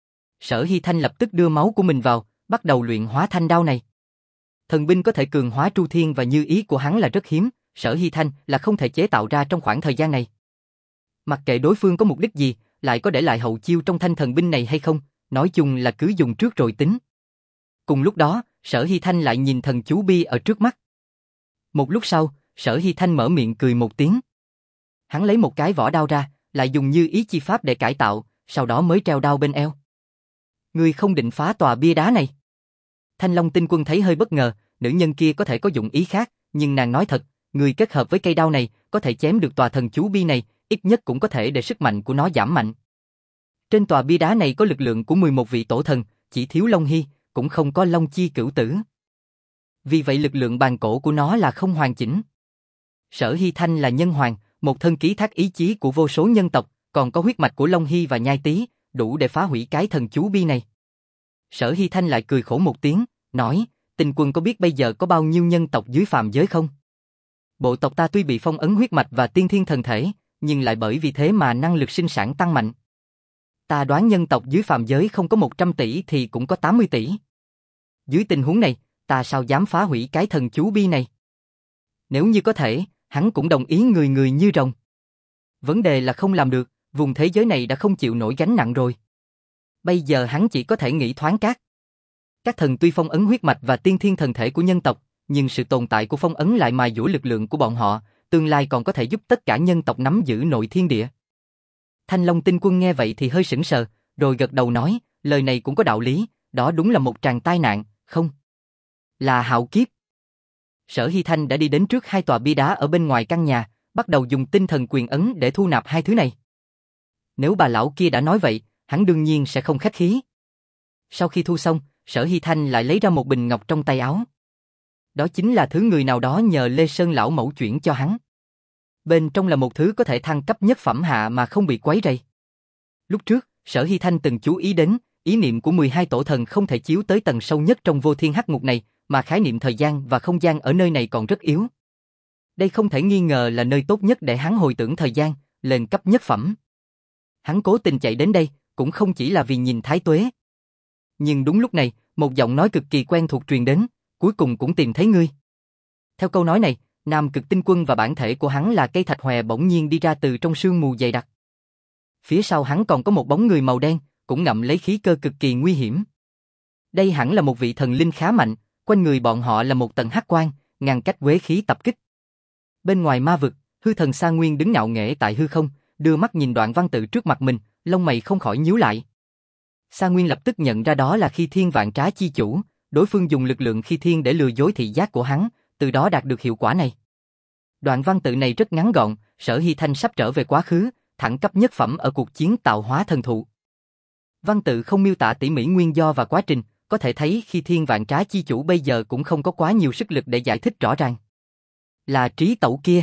Sở Hy Thanh lập tức đưa máu của mình vào, bắt đầu luyện hóa thanh đao này. Thần binh có thể cường hóa Tru Thiên và Như Ý của hắn là rất hiếm, Sở Hy Thanh là không thể chế tạo ra trong khoảng thời gian này. Mặc kệ đối phương có mục đích gì, lại có để lại hậu chiêu trong thanh thần binh này hay không, nói chung là cứ dùng trước rồi tính. Cùng lúc đó, Sở Hy Thanh lại nhìn thần chú bi ở trước mắt. Một lúc sau, Sở Hy Thanh mở miệng cười một tiếng. Hắn lấy một cái vỏ đao ra, lại dùng Như Ý Chi Pháp để cải tạo, sau đó mới treo đao bên eo. Ngươi không định phá tòa bia đá này? Thanh Long Tinh Quân thấy hơi bất ngờ, nữ nhân kia có thể có dụng ý khác, nhưng nàng nói thật, người kết hợp với cây đao này, có thể chém được tòa thần chú bi này, ít nhất cũng có thể để sức mạnh của nó giảm mạnh. Trên tòa bia đá này có lực lượng của mười một vị tổ thần, chỉ thiếu Long Hy, cũng không có Long Chi Cửu Tử. vì vậy lực lượng bàn cổ của nó là không hoàn chỉnh. Sở Hy Thanh là nhân hoàng, một thân ký thác ý chí của vô số nhân tộc, còn có huyết mạch của Long Hy và Nhai Tý, đủ để phá hủy cái thần chú bi này. Sở Hy Thanh lại cười khổ một tiếng, nói, Tinh Quân có biết bây giờ có bao nhiêu nhân tộc dưới phàm giới không? Bộ tộc ta tuy bị phong ấn huyết mạch và tiên thiên thần thể, nhưng lại bởi vì thế mà năng lực sinh sản tăng mạnh. Ta đoán nhân tộc dưới phàm giới không có một trăm tỷ thì cũng có tám mươi tỷ. Dưới tình huống này, ta sao dám phá hủy cái thần chú bi này? Nếu như có thể, hắn cũng đồng ý người người như rồng. Vấn đề là không làm được, vùng thế giới này đã không chịu nổi gánh nặng rồi. Bây giờ hắn chỉ có thể nghĩ thoáng cát. Các thần tuy phong ấn huyết mạch và tiên thiên thần thể của nhân tộc, nhưng sự tồn tại của phong ấn lại mài dũa lực lượng của bọn họ, tương lai còn có thể giúp tất cả nhân tộc nắm giữ nội thiên địa. Thanh Long Tinh Quân nghe vậy thì hơi sững sờ, rồi gật đầu nói, lời này cũng có đạo lý, đó đúng là một tràng tai nạn, không? Là hạo kiếp. Sở Hy Thanh đã đi đến trước hai tòa bia đá ở bên ngoài căn nhà, bắt đầu dùng tinh thần quyền ấn để thu nạp hai thứ này. Nếu bà lão kia đã nói vậy, hắn đương nhiên sẽ không khách khí. Sau khi thu xong, Sở Hy Thanh lại lấy ra một bình ngọc trong tay áo. Đó chính là thứ người nào đó nhờ Lê Sơn lão mẫu chuyển cho hắn. Bên trong là một thứ có thể thăng cấp nhất phẩm hạ mà không bị quấy rầy. Lúc trước, Sở Hy Thanh từng chú ý đến, ý niệm của mười hai tổ thần không thể chiếu tới tầng sâu nhất trong vô thiên hắc ngục này, mà khái niệm thời gian và không gian ở nơi này còn rất yếu. Đây không thể nghi ngờ là nơi tốt nhất để hắn hồi tưởng thời gian, lên cấp nhất phẩm. Hắn cố tình chạy đến đây, cũng không chỉ là vì nhìn Thái Tuế. Nhưng đúng lúc này, một giọng nói cực kỳ quen thuộc truyền đến, cuối cùng cũng tìm thấy ngươi. Theo câu nói này, Nam Cực Tinh Quân và bản thể của hắn là cây thạch hòe bỗng nhiên đi ra từ trong sương mù dày đặc. Phía sau hắn còn có một bóng người màu đen, cũng ngậm lấy khí cơ cực kỳ nguy hiểm. Đây hẳn là một vị thần linh khá mạnh, quanh người bọn họ là một tầng hắc quang, ngăn cách quế khí tập kích. Bên ngoài ma vực, hư thần Sa Nguyên đứng ngạo nghễ tại hư không, đưa mắt nhìn Đoạn Văn Tự trước mặt mình, lông mày không khỏi nhíu lại. Sa Nguyên lập tức nhận ra đó là Khi Thiên Vạn Trá chi chủ, đối phương dùng lực lượng Khi Thiên để lừa dối thị giác của hắn, từ đó đạt được hiệu quả này. Đoạn Văn Tự này rất ngắn gọn, Sở Hy Thanh sắp trở về quá khứ, thẳng cấp nhất phẩm ở cuộc chiến tạo hóa thần thụ. Văn Tự không miêu tả tỉ mỉ nguyên do và quá trình, có thể thấy Khi Thiên Vạn Trá chi chủ bây giờ cũng không có quá nhiều sức lực để giải thích rõ ràng. Là Trí Tẩu kia.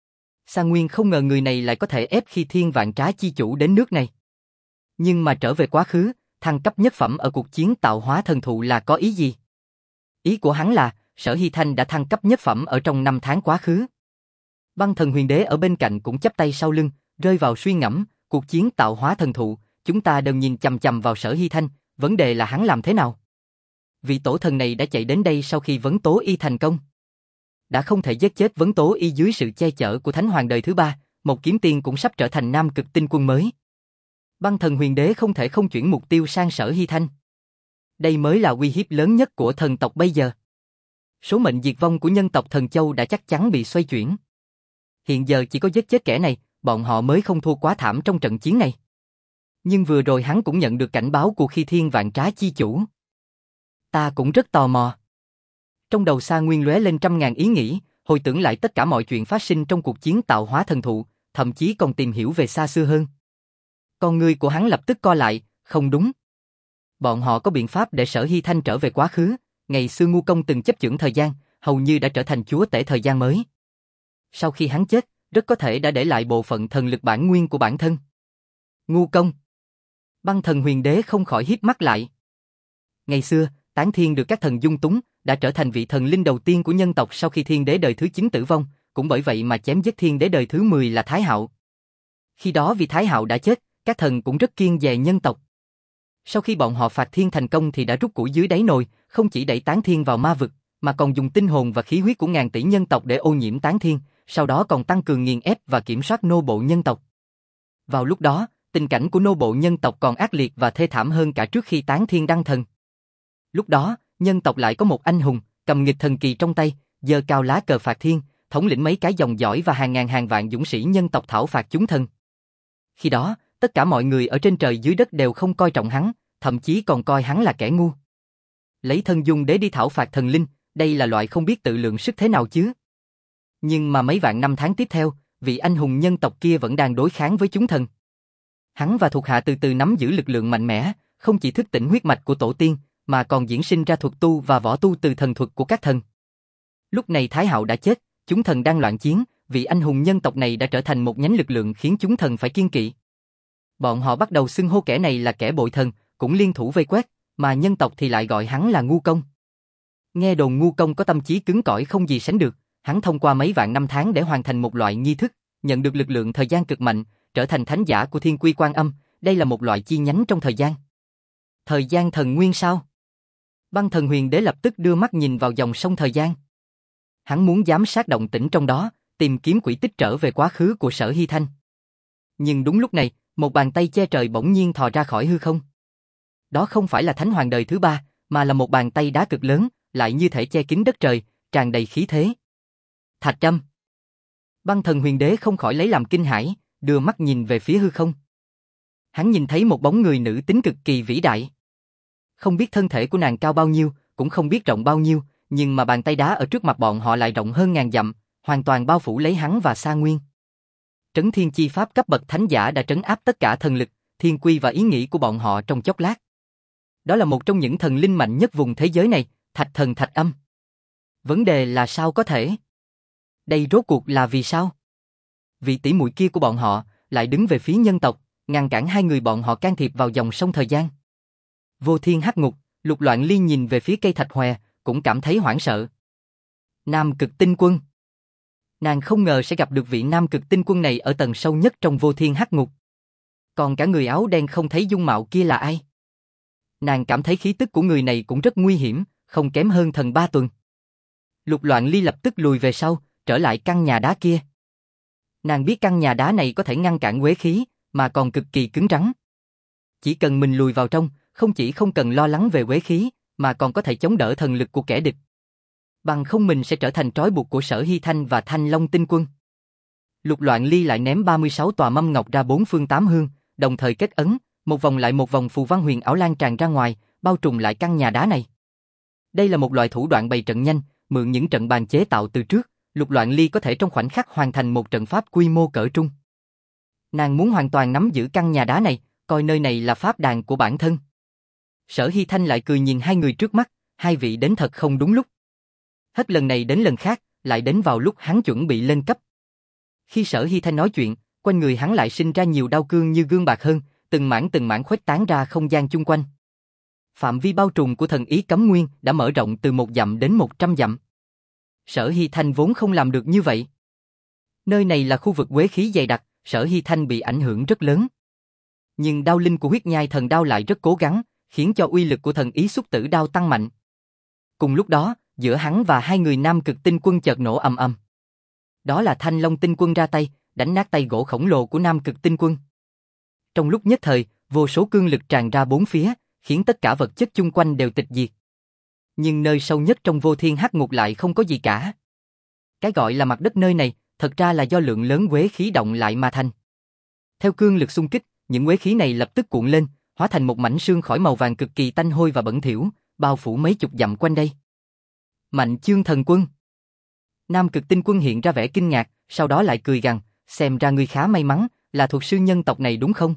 Sa Nguyên không ngờ người này lại có thể ép Khi Thiên Vạn Trá chi chủ đến nước này. Nhưng mà trở về quá khứ, thăng cấp nhất phẩm ở cuộc chiến tạo hóa thần thụ là có ý gì? Ý của hắn là, Sở Hy Thanh đã thăng cấp nhất phẩm ở trong năm tháng quá khứ. Băng Thần Huyền Đế ở bên cạnh cũng chắp tay sau lưng, rơi vào suy ngẫm, cuộc chiến tạo hóa thần thụ, chúng ta đều nhìn chằm chằm vào Sở Hy Thanh, vấn đề là hắn làm thế nào? Vị tổ thần này đã chạy đến đây sau khi vấn tố y thành công. Đã không thể giết chết vấn tố y dưới sự che chở của Thánh Hoàng đời thứ ba, một kiếm tiên cũng sắp trở thành Nam Cực Tinh Quân mới. Băng Thần Huyền Đế không thể không chuyển mục tiêu sang Sở Hy Thanh. Đây mới là uy hiếp lớn nhất của thần tộc bây giờ. Số mệnh diệt vong của nhân tộc Thần Châu đã chắc chắn bị xoay chuyển. Hiện giờ chỉ có giết chết kẻ này, bọn họ mới không thua quá thảm trong trận chiến này. Nhưng vừa rồi hắn cũng nhận được cảnh báo của Khi Thiên Vạn Trá chi chủ. Ta cũng rất tò mò. Trong đầu Sa Nguyên lóe lên trăm ngàn ý nghĩ, hồi tưởng lại tất cả mọi chuyện phát sinh trong cuộc chiến tạo hóa thần thụ, thậm chí còn tìm hiểu về xa xưa hơn. Con người của hắn lập tức co lại, không đúng. Bọn họ có biện pháp để Sở Hy Thanh trở về quá khứ, ngày xưa Ngu Công từng chấp chưởng thời gian, hầu như đã trở thành chúa tể thời gian mới. Sau khi hắn chết, rất có thể đã để lại bộ phận thần lực bản nguyên của bản thân. Ngu Công. Băng Thần Huyền Đế không khỏi híp mắt lại. Ngày xưa, Tán Thiên được các thần dung túng, đã trở thành vị thần linh đầu tiên của nhân tộc sau khi Thiên Đế đời thứ chín tử vong, cũng bởi vậy mà chém giết Thiên Đế đời thứ mười là Thái Hạo. Khi đó vì Thái Hạo đã chết, các thần cũng rất kiêng dè nhân tộc. Sau khi bọn họ phạt thiên thành công thì đã rút củi dưới đáy nồi, không chỉ đẩy Tán Thiên vào ma vực, mà còn dùng tinh hồn và khí huyết của ngàn tỷ nhân tộc để ô nhiễm Tán Thiên, sau đó còn tăng cường nghiền ép và kiểm soát nô bộ nhân tộc. Vào lúc đó, tình cảnh của nô bộ nhân tộc còn ác liệt và thê thảm hơn cả trước khi Tán Thiên đăng thần. Lúc đó, nhân tộc lại có một anh hùng, cầm nghịch thần kỳ trong tay, giơ cao lá cờ phạt thiên, thống lĩnh mấy cái dòng dõi và hàng ngàn hàng vạn dũng sĩ nhân tộc thảo phạt chúng thần. Khi đó, tất cả mọi người ở trên trời dưới đất đều không coi trọng hắn, thậm chí còn coi hắn là kẻ ngu. Lấy thân dung để đi thảo phạt thần linh, đây là loại không biết tự lượng sức thế nào chứ. Nhưng mà mấy vạn năm tháng tiếp theo, vị anh hùng nhân tộc kia vẫn đang đối kháng với chúng thần. Hắn và thuộc hạ từ từ nắm giữ lực lượng mạnh mẽ, không chỉ thức tỉnh huyết mạch của tổ tiên, mà còn diễn sinh ra thuật tu và võ tu từ thần thuật của các thần. Lúc này Thái Hạo đã chết, chúng thần đang loạn chiến, vị anh hùng nhân tộc này đã trở thành một nhánh lực lượng khiến chúng thần phải kiêng kỵ. Bọn họ bắt đầu xưng hô kẻ này là kẻ bội thần, cũng liên thủ vây quét, mà nhân tộc thì lại gọi hắn là ngu công. Nghe đồn ngu công có tâm trí cứng cỏi không gì sánh được, hắn thông qua mấy vạn năm tháng để hoàn thành một loại nghi thức, nhận được lực lượng thời gian cực mạnh, trở thành thánh giả của Thiên Quy Quan Âm, đây là một loại chi nhánh trong thời gian. Thời gian thần nguyên sao? Băng Thần Huyền Đế lập tức đưa mắt nhìn vào dòng sông thời gian. Hắn muốn giám sát động tĩnh trong đó, tìm kiếm quỹ tích trở về quá khứ của Sở Hy Thanh. Nhưng đúng lúc này, một bàn tay che trời bỗng nhiên thò ra khỏi hư không. Đó không phải là Thánh Hoàng đời thứ ba, mà là một bàn tay đá cực lớn, lại như thể che kín đất trời, tràn đầy khí thế. Thạch Trâm. Băng Thần Huyền Đế không khỏi lấy làm kinh hãi, đưa mắt nhìn về phía hư không. Hắn nhìn thấy một bóng người nữ tính cực kỳ vĩ đại. Không biết thân thể của nàng cao bao nhiêu, cũng không biết rộng bao nhiêu, nhưng mà bàn tay đá ở trước mặt bọn họ lại rộng hơn ngàn dặm, hoàn toàn bao phủ lấy hắn và Sa Nguyên. Trấn Thiên Chi Pháp cấp bậc thánh giả đã trấn áp tất cả thần lực, thiên quy và ý nghĩ của bọn họ trong chốc lát. Đó là một trong những thần linh mạnh nhất vùng thế giới này, Thạch Thần Thạch Âm. Vấn đề là sao có thể? Đây rốt cuộc là vì sao? Vị tỷ muội kia của bọn họ lại đứng về phía nhân tộc, ngăn cản hai người bọn họ can thiệp vào dòng sông thời gian. Vô Thiên Hắc Ngục, Lục Loạn Ly nhìn về phía cây thạch hòe, cũng cảm thấy hoảng sợ. Nam Cực Tinh Quân. Nàng không ngờ sẽ gặp được vị Nam Cực Tinh Quân này ở tầng sâu nhất trong Vô Thiên Hắc Ngục. Còn cả người áo đen không thấy dung mạo kia là ai. Nàng cảm thấy khí tức của người này cũng rất nguy hiểm, không kém hơn thần ba tuần. Lục Loạn Ly lập tức lùi về sau, trở lại căn nhà đá kia. Nàng biết căn nhà đá này có thể ngăn cản uế khí, mà còn cực kỳ cứng rắn. Chỉ cần mình lùi vào trong, không chỉ không cần lo lắng về uế khí, mà còn có thể chống đỡ thần lực của kẻ địch. Bằng không mình sẽ trở thành trói buộc của Sở Hy Thanh và Thanh Long Tinh Quân. Lục Loạn Ly lại ném ba mươi sáu tòa mâm ngọc ra bốn phương tám hướng, đồng thời kết ấn, một vòng lại một vòng phù văn huyền ảo lan tràn ra ngoài, bao trùm lại căn nhà đá này. Đây là một loại thủ đoạn bày trận nhanh, mượn những trận bàn chế tạo từ trước, Lục Loạn Ly có thể trong khoảnh khắc hoàn thành một trận pháp quy mô cỡ trung. Nàng muốn hoàn toàn nắm giữ căn nhà đá này, coi nơi này là pháp đàn của bản thân. Sở Hy Thanh lại cười nhìn hai người trước mắt, hai vị đến thật không đúng lúc. Hết lần này đến lần khác, lại đến vào lúc hắn chuẩn bị lên cấp. Khi Sở Hy Thanh nói chuyện, quanh người hắn lại sinh ra nhiều đao cương như gương bạc hơn, từng mảng từng mảng khuếch tán ra không gian chung quanh. Phạm vi bao trùm của thần ý cấm nguyên đã mở rộng từ một dặm đến một trăm dặm. Sở Hy Thanh vốn không làm được như vậy. Nơi này là khu vực uế khí dày đặc, Sở Hy Thanh bị ảnh hưởng rất lớn. Nhưng đao linh của huyết nhai thần đao lại rất cố gắng, khiến cho uy lực của thần ý xúc tử đao tăng mạnh. Cùng lúc đó, giữa hắn và hai người Nam Cực Tinh Quân chợt nổ ầm ầm. Đó là Thanh Long Tinh Quân ra tay, đánh nát tay gỗ khổng lồ của Nam Cực Tinh Quân. Trong lúc nhất thời, vô số cương lực tràn ra bốn phía, khiến tất cả vật chất chung quanh đều tịch diệt. Nhưng nơi sâu nhất trong Vô Thiên Hắc Ngục lại không có gì cả. Cái gọi là mặt đất nơi này, thật ra là do lượng lớn uế khí động lại mà thành. Theo cương lực xung kích, những uế khí này lập tức cuộn lên, hóa thành một mảnh sương khói màu vàng cực kỳ tanh hôi và bẩn thỉu, bao phủ mấy chục dặm quanh đây. Mạnh Chương Thần Quân. Nam Cực Tinh Quân hiện ra vẻ kinh ngạc, sau đó lại cười gằn, xem ra ngươi khá may mắn, là thuộc sư nhân tộc này đúng không?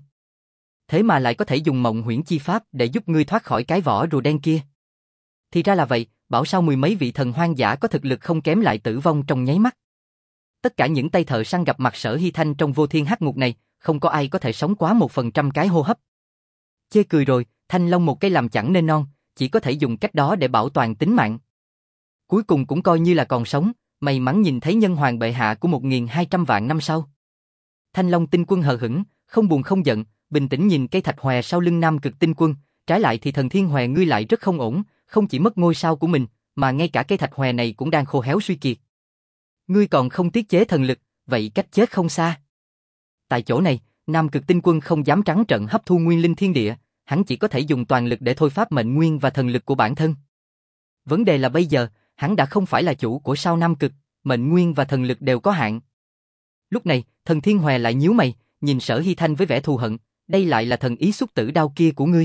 Thế mà lại có thể dùng Mộng Huyễn Chi Pháp để giúp ngươi thoát khỏi cái vỏ rùa đen kia. Thì ra là vậy, bảo sao mười mấy vị thần hoang dã có thực lực không kém lại tử vong trong nháy mắt. Tất cả những tay thợ săn gặp mặt Sở Hy Thanh trong Vô Thiên Hắc Ngục này, không có ai có thể sống quá một phần trăm cái hô hấp. Chê cười rồi, thanh long một cây làm chẳng nên non, chỉ có thể dùng cách đó để bảo toàn tính mạng. Cuối cùng cũng coi như là còn sống, may mắn nhìn thấy nhân hoàng bệ hạ của một nghìn hai trăm vạn năm sau. Thanh Long Tinh Quân hờ hững, không buồn không giận, bình tĩnh nhìn cây thạch hòe sau lưng Nam Cực Tinh Quân, trái lại thì thần thiên hòe ngươi lại rất không ổn, không chỉ mất ngôi sao của mình, mà ngay cả cây thạch hòe này cũng đang khô héo suy kiệt. Ngươi còn không tiết chế thần lực, vậy cách chết không xa. Tại chỗ này, Nam Cực Tinh Quân không dám trắng trợn hấp thu nguyên linh thiên địa, hắn chỉ có thể dùng toàn lực để thôi pháp mệnh nguyên và thần lực của bản thân. Vấn đề là bây giờ, hắn đã không phải là chủ của sao Nam Cực, mệnh nguyên và thần lực đều có hạn. Lúc này, thần thiên hòe lại nhíu mày, nhìn Sở Hy Thanh với vẻ thù hận, đây lại là thần ý xúc tử đao kia của ngươi.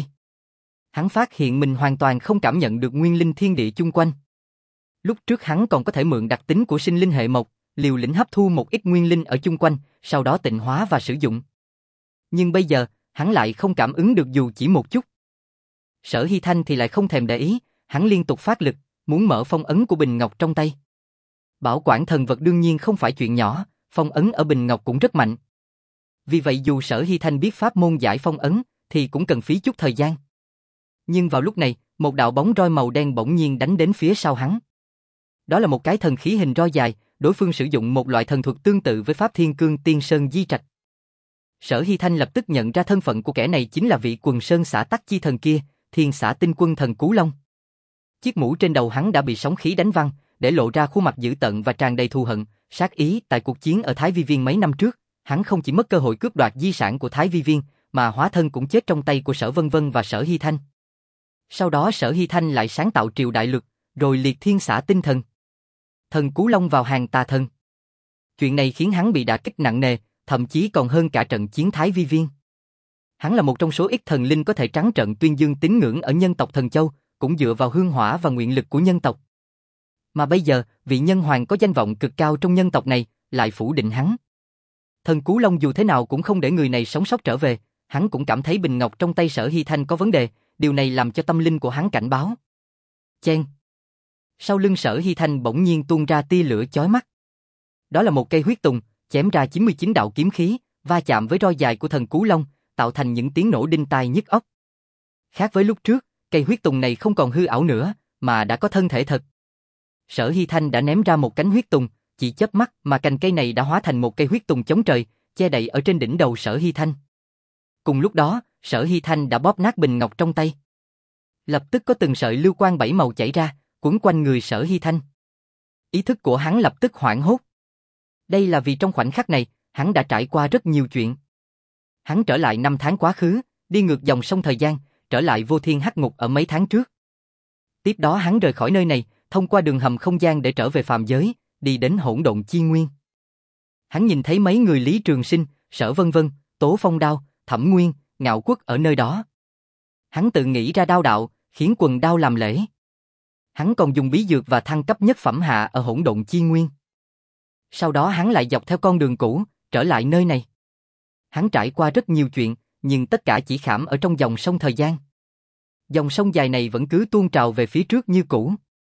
Hắn phát hiện mình hoàn toàn không cảm nhận được nguyên linh thiên địa chung quanh. Lúc trước hắn còn có thể mượn đặc tính của sinh linh hệ mộc, liều lĩnh hấp thu một ít nguyên linh ở chung quanh, sau đó tịnh hóa và sử dụng. Nhưng bây giờ, hắn lại không cảm ứng được dù chỉ một chút. Sở Hy Thanh thì lại không thèm để ý, hắn liên tục phát lực, muốn mở phong ấn của bình ngọc trong tay. Bảo quản thần vật đương nhiên không phải chuyện nhỏ, phong ấn ở bình ngọc cũng rất mạnh. Vì vậy dù Sở Hy Thanh biết pháp môn giải phong ấn, thì cũng cần phí chút thời gian. Nhưng vào lúc này, một đạo bóng roi màu đen bỗng nhiên đánh đến phía sau hắn. Đó là một cái thần khí hình roi dài, đối phương sử dụng một loại thần thuật tương tự với pháp Thiên Cương Tiên Sơn Di Trạch. Sở Hy Thanh lập tức nhận ra thân phận của kẻ này chính là vị Quần Sơn Xã Tắc Chi Thần kia, Thiên Xã Tinh Quân Thần Cú Long. Chiếc mũ trên đầu hắn đã bị sóng khí đánh văng, để lộ ra khuôn mặt dữ tợn và tràn đầy thù hận, sát ý. Tại cuộc chiến ở Thái Vi Viên mấy năm trước, hắn không chỉ mất cơ hội cướp đoạt di sản của Thái Vi Viên, mà hóa thân cũng chết trong tay của Sở Vân Vân và Sở Hy Thanh. Sau đó Sở Hy Thanh lại sáng tạo Triều Đại Lực, rồi liệt Thiên Xã Tinh Thần. Thần Cú Long vào hàng tà thần. Chuyện này khiến hắn bị đả kích nặng nề, thậm chí còn hơn cả trận chiến Thái Vi Viên. Hắn là một trong số ít thần linh có thể trắng trợn tuyên dương tín ngưỡng ở nhân tộc Thần Châu, cũng dựa vào hương hỏa và nguyện lực của nhân tộc. Mà bây giờ, vị nhân hoàng có danh vọng cực cao trong nhân tộc này, lại phủ định hắn. Thần Cú Long dù thế nào cũng không để người này sống sót trở về, hắn cũng cảm thấy bình ngọc trong tay Sở Hy Thanh có vấn đề, điều này làm cho tâm linh của hắn cảnh báo. Chen. Sau lưng Sở Hy Thanh bỗng nhiên tuôn ra tia lửa chói mắt. Đó là một cây huyết tùng, chém ra chín mươi chín đạo kiếm khí, va chạm với roi dài của thần Cú Long, tạo thành những tiếng nổ đinh tai nhức óc. Khác với lúc trước, cây huyết tùng này không còn hư ảo nữa, mà đã có thân thể thật. Sở Hy Thanh đã ném ra một cánh huyết tùng, chỉ chớp mắt mà cành cây này đã hóa thành một cây huyết tùng chống trời, che đậy ở trên đỉnh đầu Sở Hy Thanh. Cùng lúc đó, Sở Hy Thanh đã bóp nát bình ngọc trong tay. Lập tức có từng sợi lưu quang bảy màu chảy ra, quấn quanh người Sở Hy Thanh. Ý thức của hắn lập tức hoảng hốt. Đây là vì trong khoảnh khắc này, hắn đã trải qua rất nhiều chuyện. Hắn trở lại năm tháng quá khứ, đi ngược dòng sông thời gian, trở lại vô thiên hắc ngục ở mấy tháng trước. Tiếp đó hắn rời khỏi nơi này, thông qua đường hầm không gian để trở về phàm giới, đi đến hỗn độn chi nguyên. Hắn nhìn thấy mấy người Lý Trường Sinh, Sở Vân Vân, Tố Phong Đao, Thẩm Nguyên, Ngạo Quốc ở nơi đó. Hắn tự nghĩ ra đao đạo, khiến quần đao làm lễ. Hắn còn dùng bí dược và thăng cấp nhất phẩm hạ ở hỗn độn chi nguyên. Sau đó hắn lại dọc theo con đường cũ, trở lại nơi này. Hắn trải qua rất nhiều chuyện, nhưng tất cả chỉ khảm ở trong dòng sông thời gian. Dòng sông dài này vẫn cứ tuôn trào về phía trước như cũ.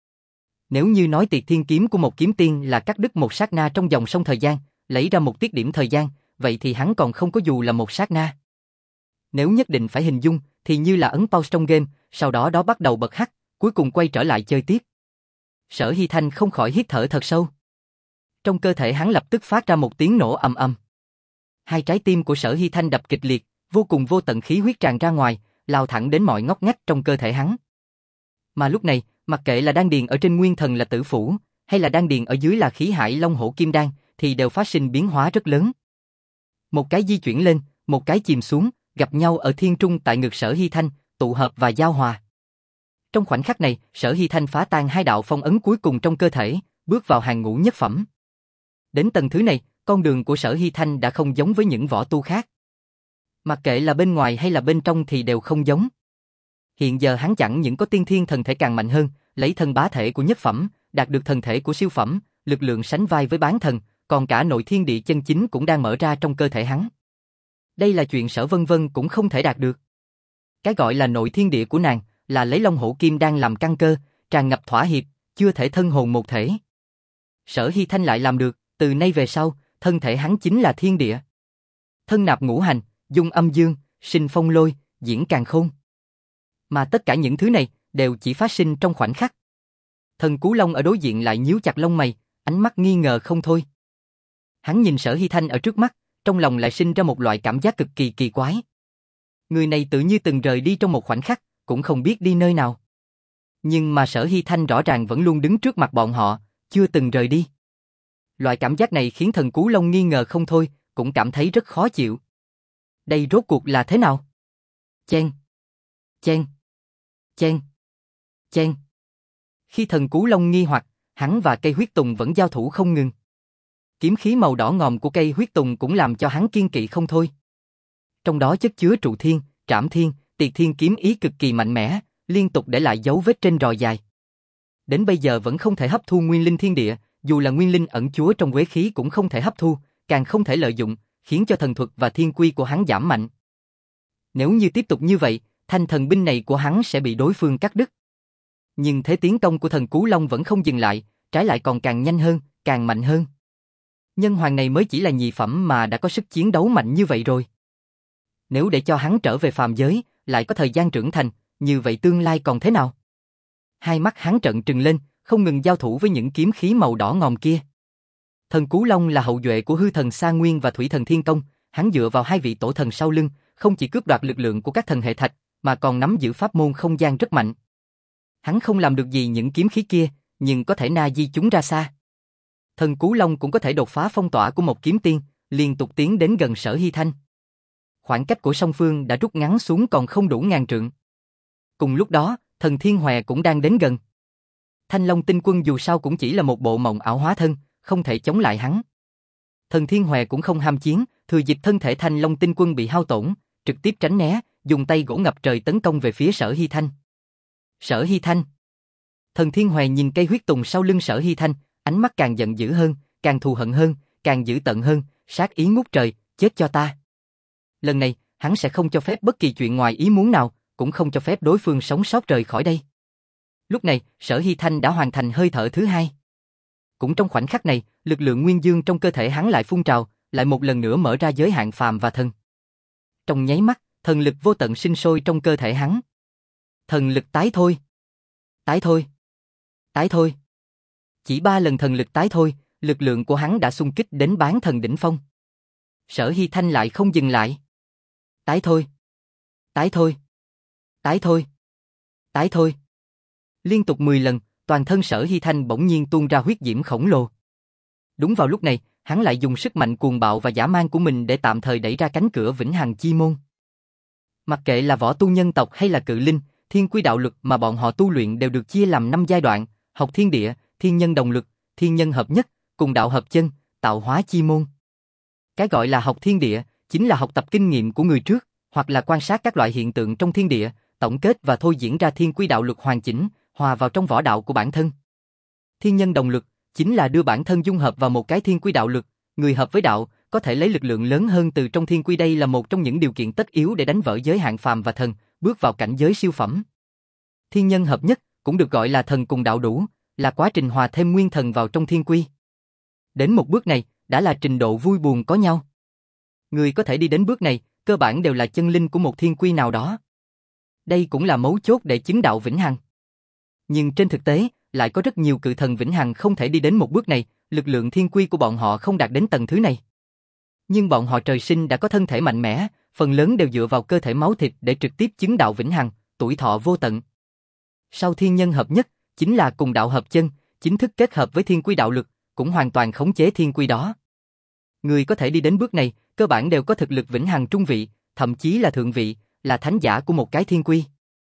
Nếu như nói Tiệt Thiên Kiếm của một kiếm tiên là cắt đứt một sát na trong dòng sông thời gian, lấy ra một tiết điểm thời gian, vậy thì hắn còn không có dù là một sát na. Nếu nhất định phải hình dung, thì như là ấn pause trong game, sau đó đó bắt đầu bật hắt, cuối cùng quay trở lại chơi tiếp. Sở Hy Thanh không khỏi hít thở thật sâu. Trong cơ thể hắn lập tức phát ra một tiếng nổ ầm ầm. Hai trái tim của Sở Hy Thanh đập kịch liệt, vô cùng vô tận khí huyết tràn ra ngoài, lao thẳng đến mọi ngóc ngách trong cơ thể hắn. Mà lúc này, mặc kệ là đan điền ở trên nguyên thần là tử phủ, hay là đan điền ở dưới là khí hải long hổ kim đan, thì đều phát sinh biến hóa rất lớn. Một cái di chuyển lên, một cái chìm xuống, gặp nhau ở thiên trung tại ngực Sở Hy Thanh, tụ hợp và giao hòa. Trong khoảnh khắc này, Sở Hy Thanh phá tan hai đạo phong ấn cuối cùng trong cơ thể, bước vào hàng ngũ nhất phẩm. Đến tầng thứ này, con đường của Sở Hy Thanh đã không giống với những võ tu khác. Mặc kệ là bên ngoài hay là bên trong thì đều không giống. Hiện giờ hắn chẳng những có tiên thiên thần thể càng mạnh hơn, lấy thân bá thể của nhất phẩm, đạt được thần thể của siêu phẩm, lực lượng sánh vai với bán thần, còn cả nội thiên địa chân chính cũng đang mở ra trong cơ thể hắn. Đây là chuyện Sở Vân Vân cũng không thể đạt được. Cái gọi là nội thiên địa của nàng là lấy long hổ kim đan làm căn cơ, tràn ngập thỏa hiệp, chưa thể thân hồn một thể. Sở Hy Thanh lại làm được, từ nay về sau, thân thể hắn chính là thiên địa. Thân nạp ngũ hành, dung âm dương, sinh phong lôi, diễn càn khôn. Mà tất cả những thứ này đều chỉ phát sinh trong khoảnh khắc. Thần Cú Long ở đối diện lại nhíu chặt lông mày, ánh mắt nghi ngờ không thôi. Hắn nhìn Sở Hy Thanh ở trước mắt, trong lòng lại sinh ra một loại cảm giác cực kỳ kỳ quái. Người này tự như từng rời đi trong một khoảnh khắc, cũng không biết đi nơi nào. Nhưng mà Sở Hy Thanh rõ ràng vẫn luôn đứng trước mặt bọn họ, chưa từng rời đi. Loại cảm giác này khiến thần Cú Long nghi ngờ không thôi, cũng cảm thấy rất khó chịu. Đây rốt cuộc là thế nào? Chen, chen, chen, chen. Khi thần Cú Long nghi hoặc, hắn và cây huyết tùng vẫn giao thủ không ngừng. Kiếm khí màu đỏ ngòm của cây huyết tùng cũng làm cho hắn kiên kỵ không thôi. Trong đó chất chứa trụ thiên, trảm thiên, tiệt thiên kiếm ý cực kỳ mạnh mẽ, liên tục để lại dấu vết trên roi dài. Đến bây giờ vẫn không thể hấp thu nguyên linh thiên địa, dù là nguyên linh ẩn chứa trong quế khí cũng không thể hấp thu, càng không thể lợi dụng, khiến cho thần thuật và thiên quy của hắn giảm mạnh. Nếu như tiếp tục như vậy, thanh thần binh này của hắn sẽ bị đối phương cắt đứt. Nhưng thế tiến công của thần Cú Long vẫn không dừng lại, trái lại còn càng nhanh hơn, càng mạnh hơn. Nhân hoàng này mới chỉ là nhị phẩm mà đã có sức chiến đấu mạnh như vậy rồi. Nếu để cho hắn trở về phàm giới, lại có thời gian trưởng thành, như vậy tương lai còn thế nào? Hai mắt hắn trợn trừng lên, không ngừng giao thủ với những kiếm khí màu đỏ ngòm kia. Thần Cú Long là hậu duệ của hư thần Sa Nguyên và thủy thần Thiên Công, hắn dựa vào hai vị tổ thần sau lưng, không chỉ cướp đoạt lực lượng của các thần hệ thạch, mà còn nắm giữ pháp môn không gian rất mạnh. Hắn không làm được gì những kiếm khí kia, nhưng có thể na di chúng ra xa. Thần Cú Long cũng có thể đột phá phong tỏa của một kiếm tiên, liên tục tiến đến gần Sở Hy Thanh. Khoảng cách của song phương đã rút ngắn xuống còn không đủ ngàn trượng. Cùng lúc đó, thần Thiên Hòe cũng đang đến gần. Thanh Long Tinh Quân dù sao cũng chỉ là một bộ mộng ảo hóa thân, không thể chống lại hắn. Thần Thiên Hòe cũng không ham chiến, thừa dịp thân thể Thanh Long Tinh Quân bị hao tổn, trực tiếp tránh né, dùng tay gỗ ngập trời tấn công về phía Sở Hy Thanh. Sở Hy Thanh. Thần Thiên Hòe nhìn cây huyết tùng sau lưng Sở Hy Thanh, ánh mắt càng giận dữ hơn, càng thù hận hơn, càng dữ tợn hơn, sát ý ngút trời, chết cho ta. Lần này, hắn sẽ không cho phép bất kỳ chuyện ngoài ý muốn nào, cũng không cho phép đối phương sống sót rời khỏi đây. Lúc này, Sở Hy Thanh đã hoàn thành hơi thở thứ hai. Cũng trong khoảnh khắc này, lực lượng nguyên dương trong cơ thể hắn lại phun trào, lại một lần nữa mở ra giới hạn phàm và thần. Trong nháy mắt, thần lực vô tận sinh sôi trong cơ thể hắn. Thần lực tái thôi. Tái thôi. Tái thôi. Chỉ ba lần thần lực tái thôi, lực lượng của hắn đã xung kích đến bán thần đỉnh phong. Sở Hy Thanh lại không dừng lại. Tái thôi. Tái thôi. Tái thôi. Tái thôi. Liên tục mười lần, toàn thân Sở Hy Thanh bỗng nhiên tuôn ra huyết diễm khổng lồ. Đúng vào lúc này, hắn lại dùng sức mạnh cuồng bạo và dã man của mình để tạm thời đẩy ra cánh cửa vĩnh hằng chi môn. Mặc kệ là võ tu nhân tộc hay là cự linh, thiên quy đạo lực mà bọn họ tu luyện đều được chia làm năm giai đoạn: học thiên địa, thiên nhân đồng lực, thiên nhân hợp nhất, cùng đạo hợp chân, tạo hóa chi môn. Cái gọi là học thiên địa chính là học tập kinh nghiệm của người trước, hoặc là quan sát các loại hiện tượng trong thiên địa, tổng kết và thôi diễn ra thiên quy đạo lực hoàn chỉnh, hòa vào trong võ đạo của bản thân. Thiên nhân đồng lực chính là đưa bản thân dung hợp vào một cái thiên quy đạo lực, người hợp với đạo có thể lấy lực lượng lớn hơn từ trong thiên quy, đây là một trong những điều kiện tất yếu để đánh vỡ giới hạn phàm và thần, bước vào cảnh giới siêu phẩm. Thiên nhân hợp nhất cũng được gọi là thần cùng đạo đủ, là quá trình hòa thêm nguyên thần vào trong thiên quy. Đến một bước này đã là trình độ vui buồn có nhau. Người có thể đi đến bước này cơ bản đều là chân linh của một thiên quy nào đó. Đây cũng là mấu chốt để chứng đạo vĩnh hằng. Nhưng trên thực tế, lại có rất nhiều cự thần vĩnh hằng không thể đi đến một bước này, lực lượng thiên quy của bọn họ không đạt đến tầng thứ này. Nhưng bọn họ trời sinh đã có thân thể mạnh mẽ, phần lớn đều dựa vào cơ thể máu thịt để trực tiếp chứng đạo vĩnh hằng, tuổi thọ vô tận. Sau thiên nhân hợp nhất, chính là cùng đạo hợp chân, chính thức kết hợp với thiên quy đạo lực, cũng hoàn toàn khống chế thiên quy đó. Người có thể đi đến bước này, cơ bản đều có thực lực vĩnh hằng trung vị, thậm chí là thượng vị, là thánh giả của một cái thiên quy.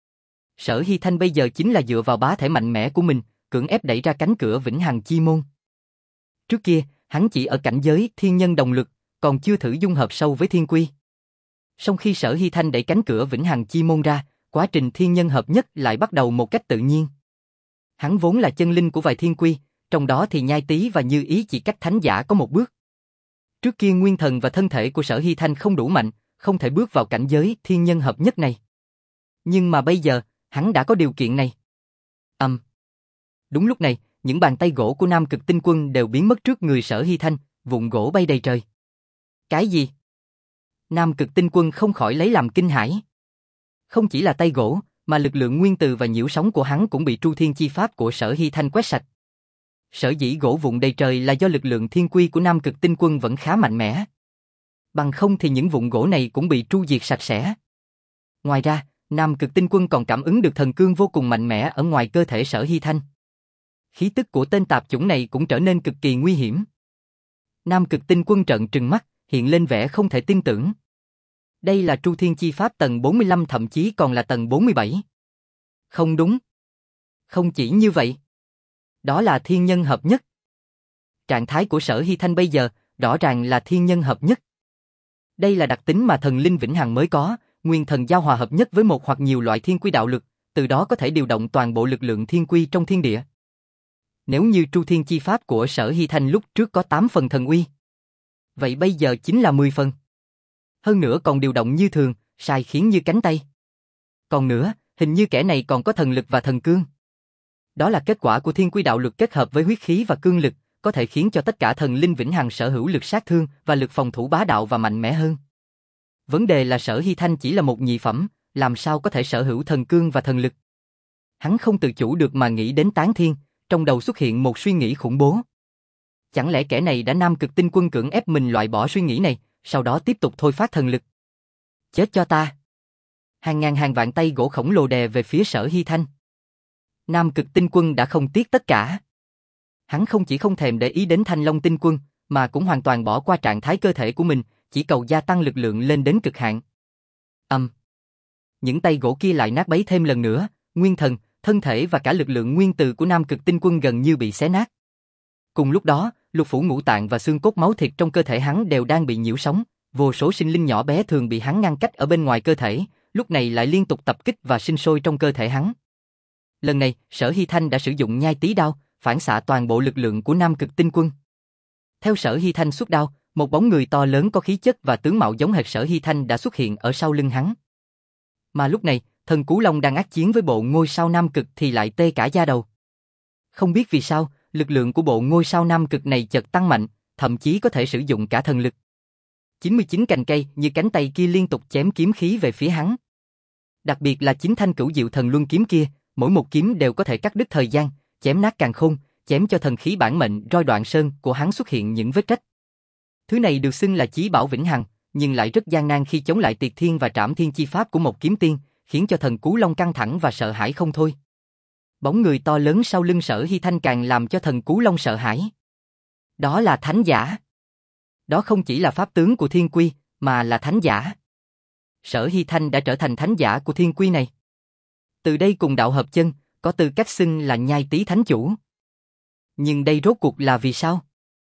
Sở Hy Thanh bây giờ chính là dựa vào bá thể mạnh mẽ của mình, cưỡng ép đẩy ra cánh cửa vĩnh hằng chi môn. Trước kia, hắn chỉ ở cảnh giới thiên nhân đồng lực, còn chưa thử dung hợp sâu với thiên quy. Song khi Sở Hy Thanh đẩy cánh cửa vĩnh hằng chi môn ra, quá trình thiên nhân hợp nhất lại bắt đầu một cách tự nhiên. Hắn vốn là chân linh của vài thiên quy, trong đó thì Nhai Tý và Như Ý chỉ cách thánh giả có một bước. Trước kia nguyên thần và thân thể của Sở Hy Thanh không đủ mạnh, không thể bước vào cảnh giới thiên nhân hợp nhất này. Nhưng mà bây giờ, hắn đã có điều kiện này. Ầm. Um. Đúng lúc này, những bàn tay gỗ của Nam Cực Tinh Quân đều biến mất trước người Sở Hy Thanh, vụn gỗ bay đầy trời. Cái gì? Nam Cực Tinh Quân không khỏi lấy làm kinh hãi. Không chỉ là tay gỗ, mà lực lượng nguyên từ và nhiễu sóng của hắn cũng bị Tru Thiên Chi Pháp của Sở Hy Thanh quét sạch. Sở dĩ gỗ vụn đầy trời là do lực lượng thiên quy của Nam Cực Tinh Quân vẫn khá mạnh mẽ. Bằng không thì những vụn gỗ này cũng bị tru diệt sạch sẽ. Ngoài ra, Nam Cực Tinh Quân còn cảm ứng được thần cương vô cùng mạnh mẽ ở ngoài cơ thể Sở Hy Thanh. Khí tức của tên tạp chủng này cũng trở nên cực kỳ nguy hiểm. Nam Cực Tinh Quân trợn trừng mắt, hiện lên vẻ không thể tin tưởng. Đây là Tru Thiên Chi Pháp tầng bốn mươi lăm, thậm chí còn là tầng bốn mươi bảy. Không đúng. Không chỉ như vậy. Đó là thiên nhân hợp nhất. Trạng thái của Sở Hy Thanh bây giờ, rõ ràng là thiên nhân hợp nhất. Đây là đặc tính mà thần linh vĩnh hằng mới có, nguyên thần giao hòa hợp nhất với một hoặc nhiều loại thiên quy đạo lực, từ đó có thể điều động toàn bộ lực lượng thiên quy trong thiên địa. Nếu như Tru Thiên Chi Pháp của Sở Hy Thanh lúc trước có tám phần thần uy, vậy bây giờ chính là mười phần. Hơn nữa còn điều động như thường, sai khiến như cánh tay. Còn nữa, hình như kẻ này còn có thần lực và thần cương. Đó là kết quả của thiên quy đạo lực kết hợp với huyết khí và cương lực, có thể khiến cho tất cả thần linh vĩnh hằng sở hữu lực sát thương và lực phòng thủ bá đạo và mạnh mẽ hơn. Vấn đề là Sở Hy Thanh chỉ là một nhị phẩm, làm sao có thể sở hữu thần cương và thần lực. Hắn không tự chủ được mà nghĩ đến Tán Thiên, trong đầu xuất hiện một suy nghĩ khủng bố. Chẳng lẽ kẻ này đã Nam Cực Tinh Quân cưỡng ép mình loại bỏ suy nghĩ này, sau đó tiếp tục thôi phát thần lực? Chết cho ta! Hàng ngàn hàng vạn tay gỗ khổng lồ đè về phía Sở Hy Thanh. Nam Cực Tinh Quân đã không tiếc tất cả. Hắn không chỉ không thèm để ý đến Thanh Long Tinh Quân, mà cũng hoàn toàn bỏ qua trạng thái cơ thể của mình, chỉ cầu gia tăng lực lượng lên đến cực hạn. Âm. Um. Những tay gỗ kia lại nát bấy thêm lần nữa, nguyên thần, thân thể và cả lực lượng nguyên từ của Nam Cực Tinh Quân gần như bị xé nát. Cùng lúc đó, lục phủ ngũ tạng và xương cốt máu thịt trong cơ thể hắn đều đang bị nhiễu sóng, vô số sinh linh nhỏ bé thường bị hắn ngăn cách ở bên ngoài cơ thể, lúc này lại liên tục tập kích và sinh sôi trong cơ thể hắn. Lần này, Sở Hy Thanh đã sử dụng nhai tí đao, phản xạ toàn bộ lực lượng của Nam Cực Tinh Quân. Theo Sở Hy Thanh xuất đao, một bóng người to lớn có khí chất và tướng mạo giống hệt Sở Hy Thanh đã xuất hiện ở sau lưng hắn. Mà lúc này, thần Cú Long đang ác chiến với bộ ngôi sao Nam Cực thì lại tê cả da đầu. Không biết vì sao, lực lượng của bộ ngôi sao Nam Cực này chợt tăng mạnh, thậm chí có thể sử dụng cả thần lực. chín mươi chín cành cây như cánh tay kia liên tục chém kiếm khí về phía hắn. Đặc biệt là chính thanh cửu diệu thần luân kiếm kia, mỗi một kiếm đều có thể cắt đứt thời gian, chém nát càn khôn, chém cho thần khí bản mệnh roi đoạn sơn của hắn xuất hiện những vết rách. Thứ này được xưng là chí bảo vĩnh hằng, nhưng lại rất gian nan khi chống lại Tiệt Thiên và Trảm Thiên chi pháp của một kiếm tiên, khiến cho thần Cú Long căng thẳng và sợ hãi không thôi. Bóng người to lớn sau lưng Sở Hy Thanh càng làm cho thần Cú Long sợ hãi. Đó là thánh giả. Đó không chỉ là pháp tướng của Thiên Quy, mà là thánh giả. Sở Hy Thanh đã trở thành thánh giả của Thiên Quy này. Từ đây cùng đạo hợp chân, có tư cách xưng là nhai tí thánh chủ. Nhưng đây rốt cuộc là vì sao?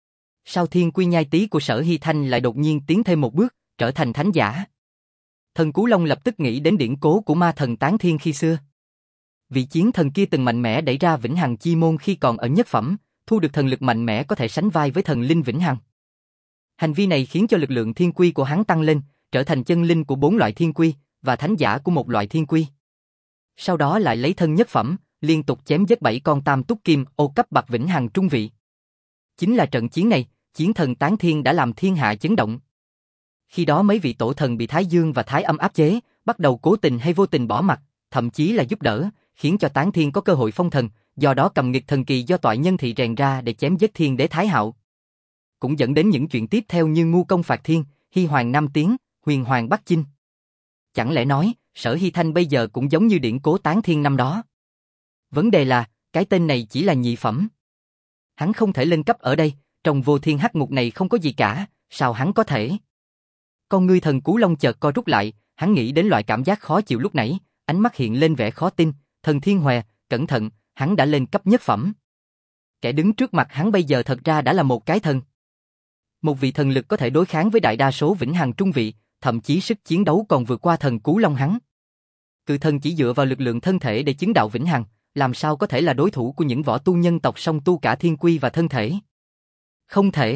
Sao Thiên Quy nhai tí của Sở Hy Thanh lại đột nhiên tiến thêm một bước, trở thành thánh giả? Thần Cú Long lập tức nghĩ đến điển cố của ma thần Tán Thiên khi xưa. Vị chiến thần kia từng mạnh mẽ đẩy ra vĩnh hằng chi môn khi còn ở nhất phẩm, thu được thần lực mạnh mẽ có thể sánh vai với thần linh vĩnh hằng. Hành vi này khiến cho lực lượng thiên quy của hắn tăng lên, trở thành chân linh của bốn loại thiên quy và thánh giả của một loại thiên quy. Sau đó lại lấy thân nhất phẩm, liên tục chém giết bảy con tam túc kim ô cấp bậc vĩnh hằng trung vị. Chính là trận chiến này, chiến thần Tán Thiên đã làm thiên hạ chấn động. Khi đó mấy vị tổ thần bị Thái Dương và Thái Âm áp chế, bắt đầu cố tình hay vô tình bỏ mặt, thậm chí là giúp đỡ, khiến cho Tán Thiên có cơ hội phong thần, do đó cầm nghịch thần kỳ do toại nhân thị rèn ra để chém giết thiên đế Thái Hạo. Cũng dẫn đến những chuyện tiếp theo như ngu công phạt thiên, hy hoàng nam tiến, huyền hoàng bắc chinh. Chẳng lẽ nói, Sở Hy Thanh bây giờ cũng giống như điển cố Tán Thiên năm đó? Vấn đề là, cái tên này chỉ là nhị phẩm. Hắn không thể lên cấp ở đây, trong vô thiên hắc ngục này không có gì cả, sao hắn có thể? Con ngươi thần Cú Long chợt co rút lại, hắn nghĩ đến loại cảm giác khó chịu lúc nãy, ánh mắt hiện lên vẻ khó tin, thần Thiên Hòe, cẩn thận, hắn đã lên cấp nhất phẩm. Kẻ đứng trước mặt hắn bây giờ thật ra đã là một cái thần. Một vị thần lực có thể đối kháng với đại đa số vĩnh hằng trung vị, thậm chí sức chiến đấu còn vượt qua thần Cú Long hắn. Cự thần chỉ dựa vào lực lượng thân thể để chứng đạo vĩnh hằng, làm sao có thể là đối thủ của những võ tu nhân tộc song tu cả thiên quy và thân thể? Không thể.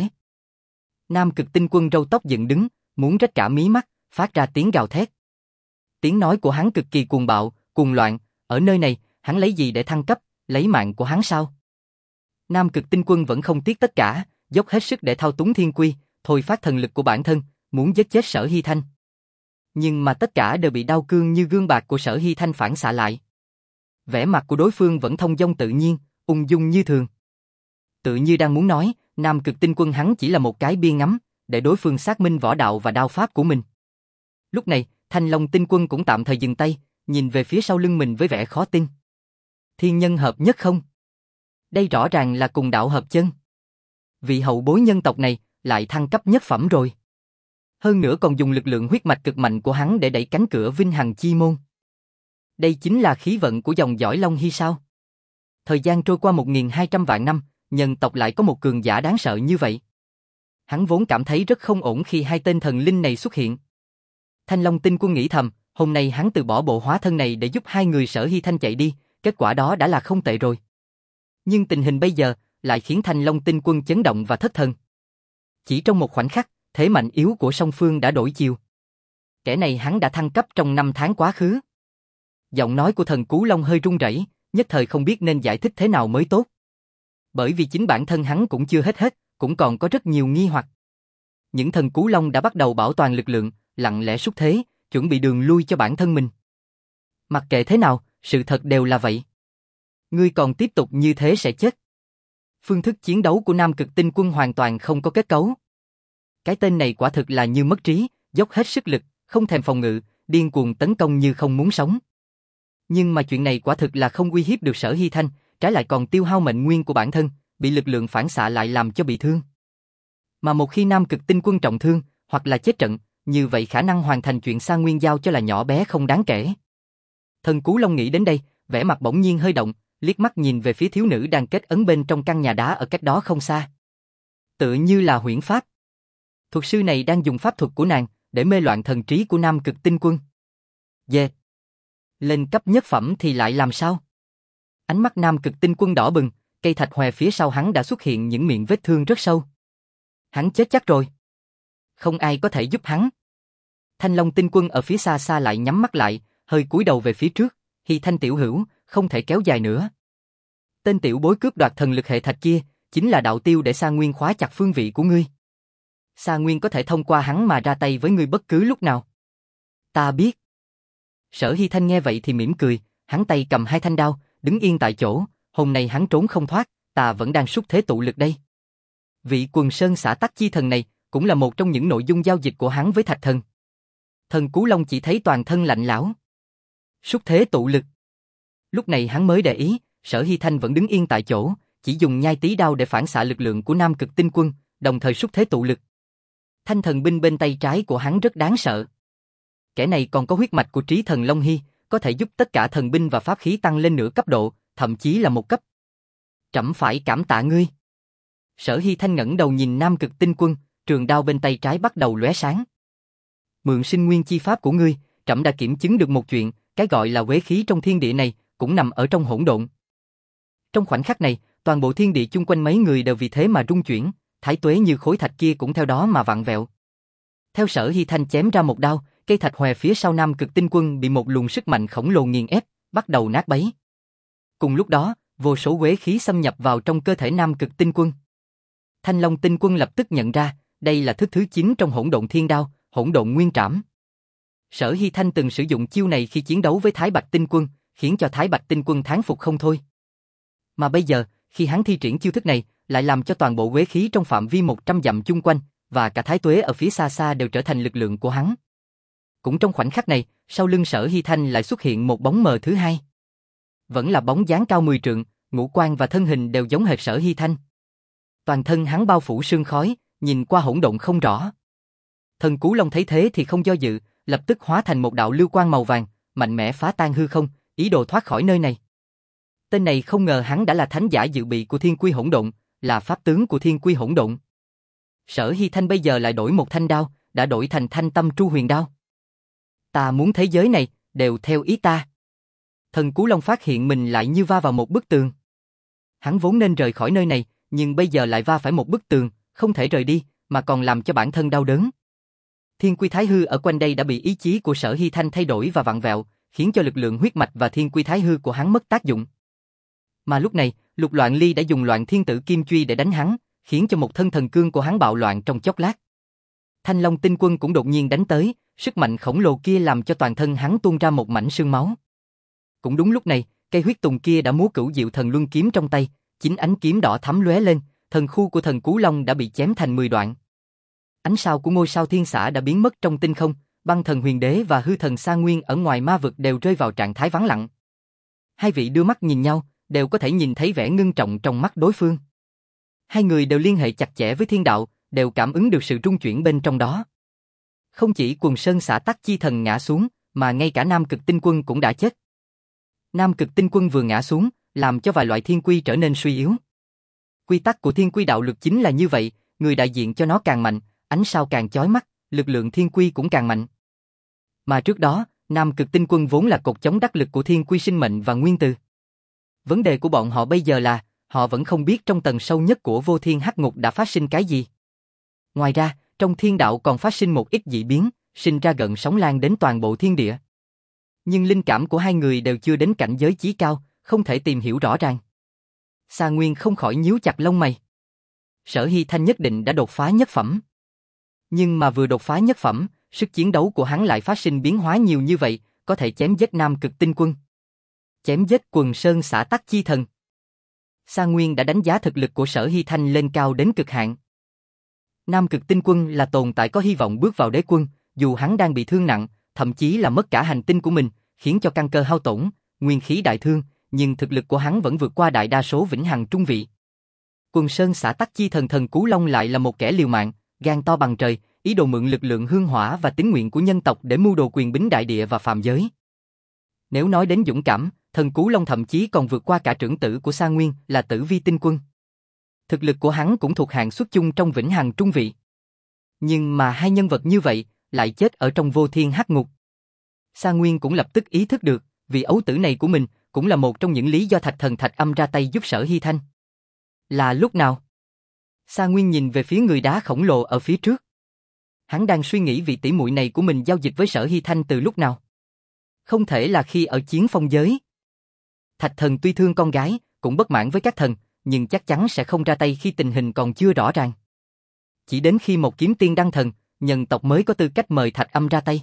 Nam Cực Tinh Quân râu tóc dựng đứng, muốn rách cả mí mắt, phát ra tiếng gào thét. Tiếng nói của hắn cực kỳ cuồng bạo, cuồng loạn, ở nơi này, hắn lấy gì để thăng cấp, lấy mạng của hắn sao? Nam Cực Tinh Quân vẫn không tiếc tất cả, dốc hết sức để thao túng thiên quy, thôi phát thần lực của bản thân, muốn giết chết Sở Hy Thanh. Nhưng mà tất cả đều bị đao cương như gương bạc của Sở Hy Thanh phản xạ lại. Vẻ mặt của đối phương vẫn thông dong tự nhiên, ung dung như thường. Tự như đang muốn nói, Nam Cực Tinh Quân hắn chỉ là một cái bia ngắm, để đối phương xác minh võ đạo và đao pháp của mình. Lúc này, Thanh Long Tinh Quân cũng tạm thời dừng tay, nhìn về phía sau lưng mình với vẻ khó tin. Thiên nhân hợp nhất không? Đây rõ ràng là cùng đạo hợp chân. Vị hậu bối nhân tộc này lại thăng cấp nhất phẩm rồi. Hơn nữa còn dùng lực lượng huyết mạch cực mạnh của hắn để đẩy cánh cửa vinh hằng chi môn. Đây chính là khí vận của dòng dõi Long Hy sao? Thời gian trôi qua một nghìn hai trăm vạn năm, nhân tộc lại có một cường giả đáng sợ như vậy. Hắn vốn cảm thấy rất không ổn khi hai tên thần linh này xuất hiện. Thanh Long Tinh Quân nghĩ thầm, hôm nay hắn từ bỏ bộ hóa thân này để giúp hai người Sở Hy Thanh chạy đi, kết quả đó đã là không tệ rồi. Nhưng tình hình bây giờ lại khiến Thanh Long Tinh Quân chấn động và thất thần. Chỉ trong một khoảnh khắc, thế mạnh yếu của song phương đã đổi chiều. Kẻ này hắn đã thăng cấp trong năm tháng quá khứ. Giọng nói của thần Cú Long hơi run rẩy, nhất thời không biết nên giải thích thế nào mới tốt. Bởi vì chính bản thân hắn cũng chưa hết hết, cũng còn có rất nhiều nghi hoặc. Những thần Cú Long đã bắt đầu bảo toàn lực lượng, lặng lẽ xúc thế, chuẩn bị đường lui cho bản thân mình. Mặc kệ thế nào, sự thật đều là vậy. Ngươi còn tiếp tục như thế sẽ chết. Phương thức chiến đấu của Nam Cực Tinh Quân hoàn toàn không có kết cấu. Cái tên này quả thực là như mất trí, dốc hết sức lực, không thèm phòng ngự, điên cuồng tấn công như không muốn sống. Nhưng mà chuyện này quả thực là không uy hiếp được Sở Hy Thanh, trái lại còn tiêu hao mệnh nguyên của bản thân, bị lực lượng phản xạ lại làm cho bị thương. Mà một khi Nam Cực Tinh Quân trọng thương, hoặc là chết trận, như vậy khả năng hoàn thành chuyện Sa Nguyên giao cho là nhỏ bé không đáng kể. Thần Cú Long nghĩ đến đây, vẻ mặt bỗng nhiên hơi động, liếc mắt nhìn về phía thiếu nữ đang kết ấn bên trong căn nhà đá ở cách đó không xa. Tựa như là huyễn pháp. Thuật sư này đang dùng pháp thuật của nàng để mê loạn thần trí của Nam Cực Tinh Quân. Dê. Lên cấp nhất phẩm thì lại làm sao? Ánh mắt Nam Cực Tinh Quân đỏ bừng, cây thạch hòe phía sau hắn đã xuất hiện những miệng vết thương rất sâu. Hắn chết chắc rồi. Không ai có thể giúp hắn. Thanh Long Tinh Quân ở phía xa xa lại nhắm mắt lại, hơi cúi đầu về phía trước. Hy Thanh tiểu hữu, không thể kéo dài nữa. Tên tiểu bối cướp đoạt thần lực hệ thạch kia, chính là đạo tiêu để Sa Nguyên khóa chặt phương vị của ngươi. Sa Nguyên có thể thông qua hắn mà ra tay với ngươi bất cứ lúc nào. Ta biết. Sở Hy Thanh nghe vậy thì mỉm cười, hắn tay cầm hai thanh đao, đứng yên tại chỗ, hôm nay hắn trốn không thoát, ta vẫn đang xúc thế tụ lực đây. Vị Quần Sơn xã tắc chi thần này, cũng là một trong những nội dung giao dịch của hắn với Thạch Thần. Thần Cú Long chỉ thấy toàn thân lạnh lẽo. Xúc thế tụ lực. Lúc này hắn mới để ý, Sở Hy Thanh vẫn đứng yên tại chỗ, chỉ dùng nhai tí đao để phản xạ lực lượng của Nam Cực Tinh Quân, đồng thời xúc thế tụ lực. Thanh thần binh bên tay trái của hắn rất đáng sợ. Kẻ này còn có huyết mạch của Trí Thần Long Hy, có thể giúp tất cả thần binh và pháp khí tăng lên nửa cấp độ, thậm chí là một cấp. Trẫm phải cảm tạ ngươi. Sở Hy Thanh ngẩng đầu nhìn Nam Cực Tinh Quân, trường đao bên tay trái bắt đầu lóe sáng. Mượn sinh nguyên chi pháp của ngươi, trẫm đã kiểm chứng được một chuyện, cái gọi là uế khí trong thiên địa này cũng nằm ở trong hỗn độn. Trong khoảnh khắc này, toàn bộ thiên địa chung quanh mấy người đều vì thế mà rung chuyển, thái tuế như khối thạch kia cũng theo đó mà vặn vẹo. Theo Sở Hy Thanh chém ra một đao, cây thạch hòe phía sau Nam Cực Tinh Quân bị một luồng sức mạnh khổng lồ nghiền ép, bắt đầu nát bấy. Cùng lúc đó, vô số uế khí xâm nhập vào trong cơ thể Nam Cực Tinh Quân. Thanh Long Tinh Quân lập tức nhận ra, đây là thức thứ chín trong hỗn độn thiên đao, hỗn độn nguyên trảm. Sở Hy Thanh từng sử dụng chiêu này khi chiến đấu với Thái Bạch Tinh Quân, khiến cho Thái Bạch Tinh Quân thán phục không thôi. Mà bây giờ, khi hắn thi triển chiêu thức này, lại làm cho toàn bộ uế khí trong phạm vi một trăm dặm chung quanh, và cả thái tuế ở phía xa xa đều trở thành lực lượng của hắn. Cũng trong khoảnh khắc này, sau lưng Sở Hy Thanh lại xuất hiện một bóng mờ thứ hai. Vẫn là bóng dáng cao mười trượng, ngũ quan và thân hình đều giống hệt Sở Hy Thanh. Toàn thân hắn bao phủ sương khói, nhìn qua hỗn độn không rõ. Thần Cú Long thấy thế thì không do dự, lập tức hóa thành một đạo lưu quang màu vàng, mạnh mẽ phá tan hư không, ý đồ thoát khỏi nơi này. Tên này không ngờ hắn đã là thánh giả dự bị của Thiên Quy Hỗn Độn, là pháp tướng của Thiên Quy Hỗn Độn. Sở Hy Thanh bây giờ lại đổi một thanh đao, đã đổi thành Thanh Tâm Tru Huyền Đao. Ta muốn thế giới này đều theo ý ta. Thần Cú Long phát hiện mình lại như va vào một bức tường. Hắn vốn nên rời khỏi nơi này, nhưng bây giờ lại va phải một bức tường, không thể rời đi, mà còn làm cho bản thân đau đớn. Thiên Quy Thái Hư ở quanh đây đã bị ý chí của Sở Hy Thanh thay đổi và vặn vẹo, khiến cho lực lượng huyết mạch và Thiên Quy Thái Hư của hắn mất tác dụng. Mà lúc này, Lục Loạn Ly đã dùng Loạn Thiên Tử Kim Truy để đánh hắn, khiến cho một thân thần cương của hắn bạo loạn trong chốc lát. Thanh Long Tinh Quân cũng đột nhiên đánh tới, sức mạnh khổng lồ kia làm cho toàn thân hắn tuôn ra một mảnh sương máu. Cũng đúng lúc này, cây huyết tùng kia đã múa Cửu Diệu Thần Luân kiếm trong tay, chính ánh kiếm đỏ thắm lóe lên, thần khu của thần Cú Long đã bị chém thành mười đoạn. Ánh sao của ngôi sao thiên xã đã biến mất trong tinh không, Băng Thần Huyền Đế và Hư Thần Sa Nguyên ở ngoài ma vực đều rơi vào trạng thái vắng lặng. Hai vị đưa mắt nhìn nhau, đều có thể nhìn thấy vẻ ngưng trọng trong mắt đối phương. Hai người đều liên hệ chặt chẽ với thiên đạo, đều cảm ứng được sự rung chuyển bên trong đó. Không chỉ Quần Sơn xã tắc chi thần ngã xuống, mà ngay cả Nam Cực Tinh Quân cũng đã chết. Nam Cực Tinh Quân vừa ngã xuống, làm cho vài loại thiên quy trở nên suy yếu. Quy tắc của thiên quy đạo lực chính là như vậy, người đại diện cho nó càng mạnh, ánh sao càng chói mắt, lực lượng thiên quy cũng càng mạnh. Mà trước đó, Nam Cực Tinh Quân vốn là cột chống đắc lực của thiên quy sinh mệnh và nguyên từ. Vấn đề của bọn họ bây giờ là, họ vẫn không biết trong tầng sâu nhất của vô thiên hắc ngục đã phát sinh cái gì. Ngoài ra, trong thiên đạo còn phát sinh một ít dị biến, sinh ra gợn sóng lan đến toàn bộ thiên địa. Nhưng linh cảm của hai người đều chưa đến cảnh giới chí cao, không thể tìm hiểu rõ ràng. Sa Nguyên không khỏi nhíu chặt lông mày. Sở Hy Thanh nhất định đã đột phá nhất phẩm. Nhưng mà vừa đột phá nhất phẩm, sức chiến đấu của hắn lại phát sinh biến hóa nhiều như vậy, có thể chém giết Nam Cực Tinh Quân. Chém giết Quần Sơn Xã Tắc Chi Thần. Sa Nguyên đã đánh giá thực lực của Sở Hy Thanh lên cao đến cực hạn. Nam Cực Tinh Quân là tồn tại có hy vọng bước vào đế quân, dù hắn đang bị thương nặng, thậm chí là mất cả hành tinh của mình, khiến cho căn cơ hao tổn, nguyên khí đại thương, nhưng thực lực của hắn vẫn vượt qua đại đa số vĩnh hằng trung vị. Quần Sơn Xã Tắc Chi Thần Thần Cú Long lại là một kẻ liều mạng, gan to bằng trời, ý đồ mượn lực lượng hương hỏa và tín nguyện của nhân tộc để mưu đồ quyền bính đại địa và phàm giới. Nếu nói đến dũng cảm, Thần Cú Long thậm chí còn vượt qua cả trưởng tử của Sa Nguyên là Tử Vi Tinh Quân. Thực lực của hắn cũng thuộc hạng xuất chung trong vĩnh hằng trung vị. Nhưng mà hai nhân vật như vậy lại chết ở trong vô thiên hắc ngục. Sa Nguyên cũng lập tức ý thức được, vì ấu tử này của mình cũng là một trong những lý do Thạch Thần Thạch Âm ra tay giúp Sở Hy Thanh. Là lúc nào? Sa Nguyên nhìn về phía người đá khổng lồ ở phía trước. Hắn đang suy nghĩ vị tỷ muội này của mình giao dịch với Sở Hy Thanh từ lúc nào. Không thể là khi ở chiến phong giới. Thạch Thần tuy thương con gái, cũng bất mãn với các thần, nhưng chắc chắn sẽ không ra tay khi tình hình còn chưa rõ ràng. Chỉ đến khi một kiếm tiên đăng thần, nhân tộc mới có tư cách mời Thạch Âm ra tay.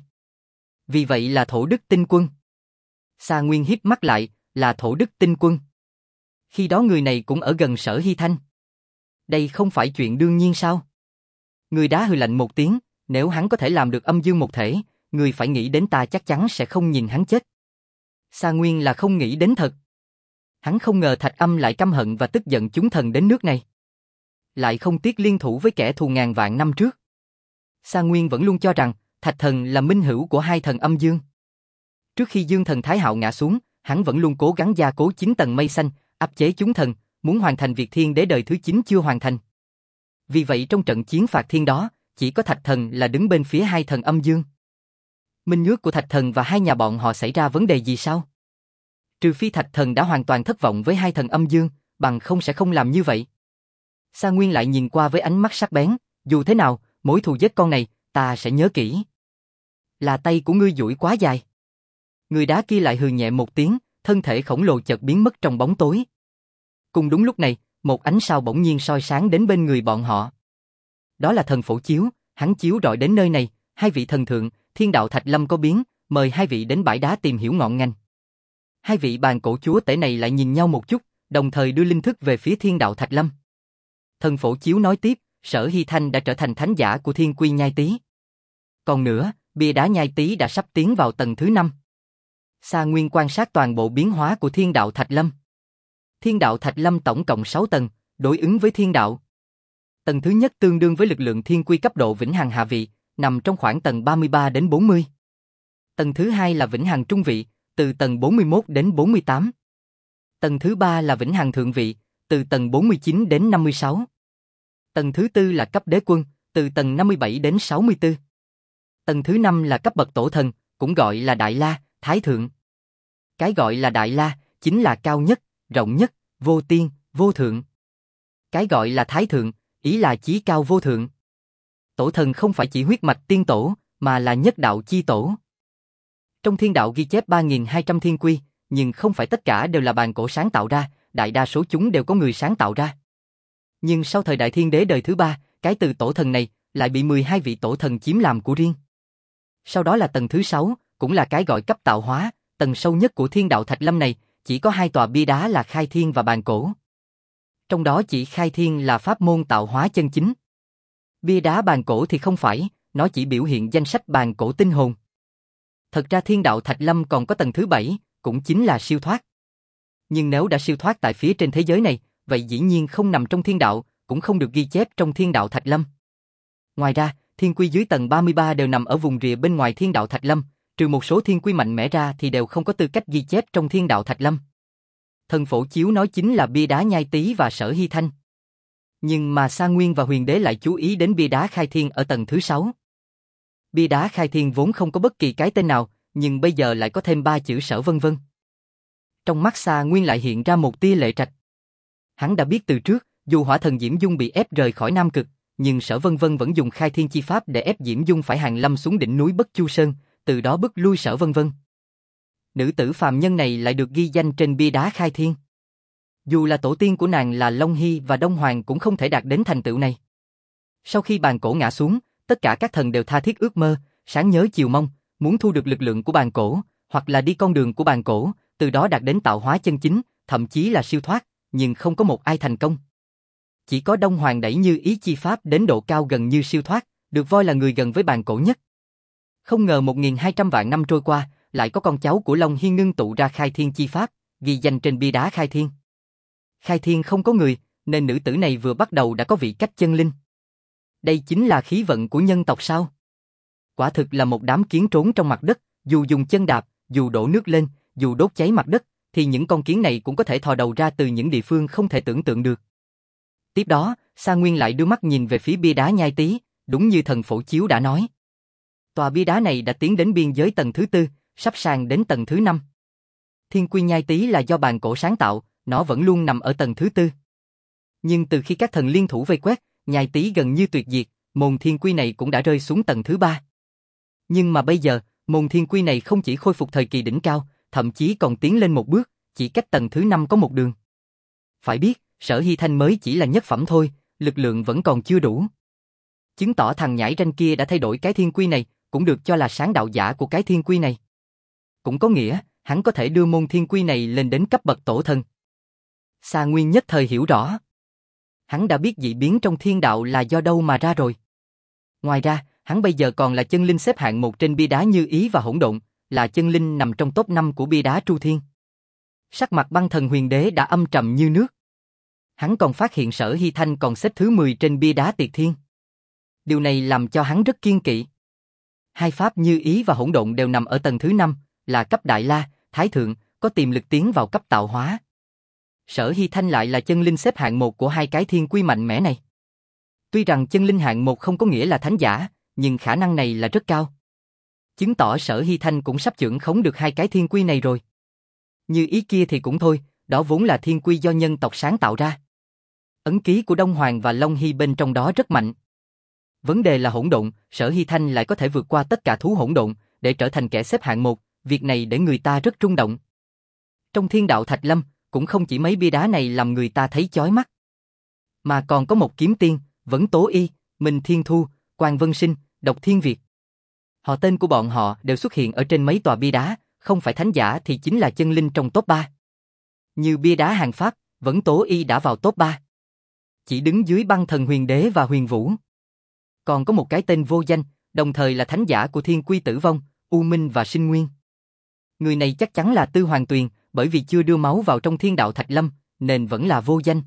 Vì vậy là Thổ Đức Tinh Quân. Sa Nguyên híp mắt lại, là Thổ Đức Tinh Quân. Khi đó người này cũng ở gần Sở Hy Thanh. Đây không phải chuyện đương nhiên sao? Người đá hừ lạnh một tiếng, nếu hắn có thể làm được âm dương một thể, người phải nghĩ đến ta chắc chắn sẽ không nhìn hắn chết. Sa Nguyên là không nghĩ đến thật. Hắn không ngờ Thạch Âm lại căm hận và tức giận chúng thần đến nước này. Lại không tiếc liên thủ với kẻ thù ngàn vạn năm trước. Sa Nguyên vẫn luôn cho rằng Thạch Thần là minh hữu của hai thần âm dương. Trước khi Dương Thần Thái Hạo ngã xuống, hắn vẫn luôn cố gắng gia cố chín tầng mây xanh, áp chế chúng thần, muốn hoàn thành việc thiên đế đời thứ chín chưa hoàn thành. Vì vậy trong trận chiến phạt thiên đó, chỉ có Thạch Thần là đứng bên phía hai thần âm dương. Minh nhước của Thạch Thần và hai nhà bọn họ xảy ra vấn đề gì sao? Trừ phi Thạch Thần đã hoàn toàn thất vọng với hai thần âm dương, bằng không sẽ không làm như vậy. Sa Nguyên lại nhìn qua với ánh mắt sắc bén, dù thế nào, mối thù giết con này, ta sẽ nhớ kỹ. Là tay của ngươi duỗi quá dài. Người đá kia lại hừ nhẹ một tiếng, thân thể khổng lồ chợt biến mất trong bóng tối. Cùng đúng lúc này, một ánh sao bỗng nhiên soi sáng đến bên người bọn họ. Đó là thần phổ chiếu, hắn chiếu rọi đến nơi này, hai vị thần thượng, thiên đạo Thạch Lâm có biến, mời hai vị đến bãi đá tìm hiểu ngọn ngành. Hai vị bàn cổ chúa tể này lại nhìn nhau một chút, đồng thời đưa linh thức về phía thiên đạo Thạch Lâm. Thần phổ chiếu nói tiếp, Sở Hy Thanh đã trở thành thánh giả của Thiên Quy Nhai Tý. Còn nữa, bia đá Nhai Tý đã sắp tiến vào tầng thứ năm. Sa Nguyên quan sát toàn bộ biến hóa của thiên đạo Thạch Lâm. Thiên đạo Thạch Lâm tổng cộng sáu tầng, đối ứng với thiên đạo. Tầng thứ nhất tương đương với lực lượng Thiên Quy cấp độ vĩnh hằng hạ vị, nằm trong khoảng tầng ba mươi ba đến bốn mươi. Tầng thứ hai là vĩnh hằng trung vị, từ tầng bốn mươi mốt đến bốn mươi tám. Tầng thứ ba là vĩnh hằng thượng vị, từ tầng bốn mươi chín đến năm mươi sáu. Tầng thứ tư là cấp đế quân, từ tầng năm mươi bảy đến sáu mươi tư. Tầng thứ năm là cấp bậc tổ thần, cũng gọi là Đại La, Thái Thượng. Cái gọi là Đại La, chính là cao nhất, rộng nhất, vô tiên, vô thượng. Cái gọi là Thái Thượng, ý là chí cao vô thượng. Tổ thần không phải chỉ huyết mạch tiên tổ, mà là nhất đạo chi tổ. Trong thiên đạo ghi chép ba nghìn hai trăm thiên quy, nhưng không phải tất cả đều là bàn cổ sáng tạo ra, đại đa số chúng đều có người sáng tạo ra. Nhưng sau thời đại thiên đế đời thứ ba, cái từ tổ thần này lại bị mười hai vị tổ thần chiếm làm của riêng. Sau đó là tầng thứ sáu, cũng là cái gọi cấp tạo hóa, tầng sâu nhất của thiên đạo Thạch Lâm này, chỉ có hai tòa bia đá là Khai Thiên và Bàn Cổ. Trong đó chỉ Khai Thiên là pháp môn tạo hóa chân chính. Bia đá Bàn Cổ thì không phải, nó chỉ biểu hiện danh sách Bàn Cổ tinh hồn. Thật ra thiên đạo Thạch Lâm còn có tầng thứ bảy, cũng chính là siêu thoát. Nhưng nếu đã siêu thoát tại phía trên thế giới này, vậy dĩ nhiên không nằm trong thiên đạo, cũng không được ghi chép trong thiên đạo Thạch Lâm. Ngoài ra, thiên quy dưới tầng ba mươi ba đều nằm ở vùng rìa bên ngoài thiên đạo Thạch Lâm, trừ một số thiên quy mạnh mẽ ra thì đều không có tư cách ghi chép trong thiên đạo Thạch Lâm. Thần phổ chiếu nói chính là bia đá Nhai Tý và Sở Hy Thanh. Nhưng mà Sa Nguyên và Huyền Đế lại chú ý đến bia đá Khai Thiên ở tầng thứ sáu. Bia đá Khai Thiên vốn không có bất kỳ cái tên nào, nhưng bây giờ lại có thêm ba chữ Sở vân vân. Trong mắt Sa Nguyên lại hiện ra một tia lệ trạch. Hắn đã biết từ trước, dù hỏa thần Diễm Dung bị ép rời khỏi Nam Cực, nhưng Sở vân vân vẫn dùng Khai Thiên chi pháp để ép Diễm Dung phải hàng lâm xuống đỉnh núi Bất Chu Sơn, từ đó bức lui Sở vân vân. Nữ tử phàm nhân này lại được ghi danh trên bia đá Khai Thiên. Dù là tổ tiên của nàng là Long Hy và Đông Hoàng cũng không thể đạt đến thành tựu này. Sau khi bàn cổ ngã xuống, tất cả các thần đều tha thiết ước mơ, sáng nhớ chiều mong, muốn thu được lực lượng của bàn cổ, hoặc là đi con đường của bàn cổ, từ đó đạt đến tạo hóa chân chính, thậm chí là siêu thoát, nhưng không có một ai thành công. Chỉ có Đông Hoàng đẩy Như Ý chi pháp đến độ cao gần như siêu thoát, được voi là người gần với bàn cổ nhất. Không ngờ một nghìn hai trăm vạn năm trôi qua, lại có con cháu của Long Hy ngưng tụ ra Khai Thiên chi pháp, ghi danh trên bia đá Khai Thiên. Khai Thiên không có người, nên nữ tử này vừa bắt đầu đã có vị cách chân linh. Đây chính là khí vận của nhân tộc sao? Quả thực là một đám kiến trốn trong mặt đất, dù dùng chân đạp, dù đổ nước lên, dù đốt cháy mặt đất, thì những con kiến này cũng có thể thò đầu ra từ những địa phương không thể tưởng tượng được. Tiếp đó, Sa Nguyên lại đưa mắt nhìn về phía bia đá Nhai Tý, đúng như thần phổ chiếu đã nói. Tòa bia đá này đã tiến đến biên giới tầng thứ tư, sắp sang đến tầng thứ năm. Thiên quy Nhai Tý là do bàn cổ sáng tạo, nó vẫn luôn nằm ở tầng thứ tư. Nhưng từ khi các thần liên thủ vây quét, Nhai Tý gần như tuyệt diệt, môn thiên quy này cũng đã rơi xuống tầng thứ ba. Nhưng mà bây giờ, môn thiên quy này không chỉ khôi phục thời kỳ đỉnh cao, thậm chí còn tiến lên một bước, chỉ cách tầng thứ năm có một đường. Phải biết, Sở Hy Thanh mới chỉ là nhất phẩm thôi, lực lượng vẫn còn chưa đủ. Chứng tỏ thằng nhãi ranh kia đã thay đổi cái thiên quy này, cũng được cho là sáng đạo giả của cái thiên quy này. Cũng có nghĩa, hắn có thể đưa môn thiên quy này lên đến cấp bậc tổ thần. Sa Nguyên nhất thời hiểu rõ. Hắn đã biết dị biến trong thiên đạo là do đâu mà ra rồi. Ngoài ra, hắn bây giờ còn là chân linh xếp hạng một trên bia đá Như Ý và Hỗn Độn, là chân linh nằm trong top năm của bia đá Tru Thiên. Sắc mặt Băng Thần Huyền Đế đã âm trầm như nước. Hắn còn phát hiện Sở Hy Thanh còn xếp thứ mười trên bia đá Tiệt Thiên. Điều này làm cho hắn rất kiêng kỵ. Hai pháp Như Ý và Hỗn Độn đều nằm ở tầng thứ năm, là cấp Đại La, Thái Thượng, có tiềm lực tiến vào cấp tạo hóa. Sở Hy Thanh lại là chân linh xếp hạng một của hai cái thiên quy mạnh mẽ này. Tuy rằng chân linh hạng một không có nghĩa là thánh giả, nhưng khả năng này là rất cao. Chứng tỏ Sở Hy Thanh cũng sắp chưởng khống được hai cái thiên quy này rồi. Như Ý kia thì cũng thôi, đó vốn là thiên quy do nhân tộc sáng tạo ra. Ấn ký của Đông Hoàng và Long Hy bên trong đó rất mạnh. Vấn đề là hỗn độn, Sở Hy Thanh lại có thể vượt qua tất cả thú hỗn độn, để trở thành kẻ xếp hạng một, việc này để người ta rất rung động. Trong thiên đạo Thạch Lâm, cũng không chỉ mấy bia đá này làm người ta thấy chói mắt. Mà còn có một kiếm tiên, Vấn Tố Y, Minh Thiên Thu, Quan Vân Sinh, Độc Thiên Việt. Họ tên của bọn họ đều xuất hiện ở trên mấy tòa bia đá, không phải thánh giả thì chính là chân linh trong top ba. Như bia đá Hàng Pháp, Vấn Tố Y đã vào top ba. Chỉ đứng dưới Băng Thần Huyền Đế và Huyền Vũ. Còn có một cái tên vô danh, đồng thời là thánh giả của Thiên Quy Tử Vong, U Minh và Sinh Nguyên. Người này chắc chắn là Tư Hoàng Tuyền, bởi vì chưa đưa máu vào trong thiên đạo Thạch Lâm, nên vẫn là vô danh.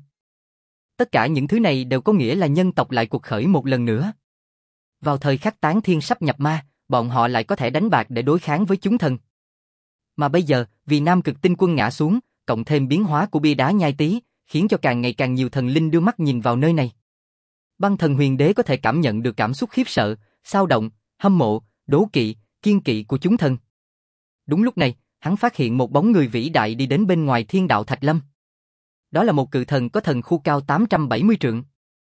Tất cả những thứ này đều có nghĩa là nhân tộc lại cuộc khởi một lần nữa. Vào thời khắc tán thiên sắp nhập ma, bọn họ lại có thể đánh bạc để đối kháng với chúng thần. Mà bây giờ, vì Nam Cực Tinh Quân ngã xuống, cộng thêm biến hóa của bia đá Nhai Tý, khiến cho càng ngày càng nhiều thần linh đưa mắt nhìn vào nơi này. Băng Thần Huyền Đế có thể cảm nhận được cảm xúc khiếp sợ, xao động, hâm mộ, đố kỵ, kiên kỵ của chúng thần. Đúng lúc này, hắn phát hiện một bóng người vĩ đại đi đến bên ngoài thiên đạo Thạch Lâm. Đó là một cự thần có thần khu cao tám trăm bảy mươi trượng.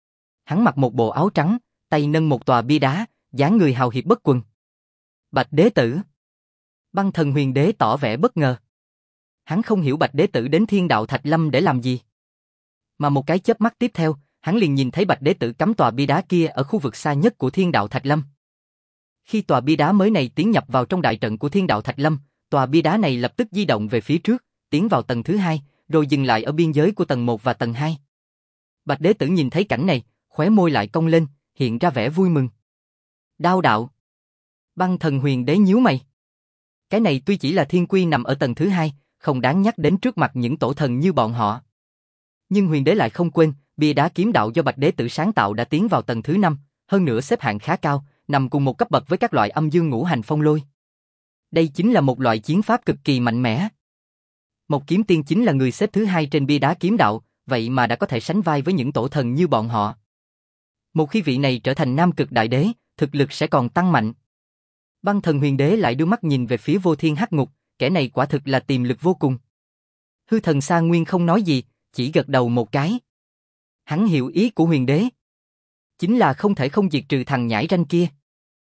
Hắn mặc một bộ áo trắng, tay nâng một tòa bia đá, dáng người hào hiệp bất quần. Bạch Đế Tử. Băng Thần Huyền Đế tỏ vẻ bất ngờ. Hắn không hiểu Bạch Đế Tử đến thiên đạo Thạch Lâm để làm gì. Mà một cái chớp mắt tiếp theo, hắn liền nhìn thấy Bạch Đế Tử cắm tòa bia đá kia ở khu vực xa nhất của thiên đạo Thạch Lâm. Khi tòa bia đá mới này tiến nhập vào trong đại trận của thiên đạo Thạch Lâm, tòa bia đá này lập tức di động về phía trước, tiến vào tầng thứ hai, rồi dừng lại ở biên giới của tầng một và tầng hai. Bạch Đế Tử nhìn thấy cảnh này, khóe môi lại cong lên, hiện ra vẻ vui mừng. Đao đạo. Băng Thần Huyền Đế nhíu mày. Cái này tuy chỉ là thiên quy nằm ở tầng thứ hai, không đáng nhắc đến trước mặt những tổ thần như bọn họ. Nhưng Huyền Đế lại không quên, bia đá kiếm đạo do Bạch Đế Tử sáng tạo đã tiến vào tầng thứ năm, hơn nữa xếp hạng khá cao, nằm cùng một cấp bậc với các loại âm dương ngũ hành phong lôi. Đây chính là một loại chiến pháp cực kỳ mạnh mẽ. Một kiếm tiên chính là người xếp thứ hai trên bia đá kiếm đạo, vậy mà đã có thể sánh vai với những tổ thần như bọn họ. Một khi vị này trở thành Nam Cực Đại Đế, thực lực sẽ còn tăng mạnh. Băng Thần Huyền Đế lại đưa mắt nhìn về phía Vô Thiên Hắc Ngục, kẻ này quả thực là tiềm lực vô cùng. Hư Thần Sa Nguyên không nói gì, chỉ gật đầu một cái. Hắn hiểu ý của Huyền Đế. Chính là không thể không diệt trừ thằng nhãi ranh kia.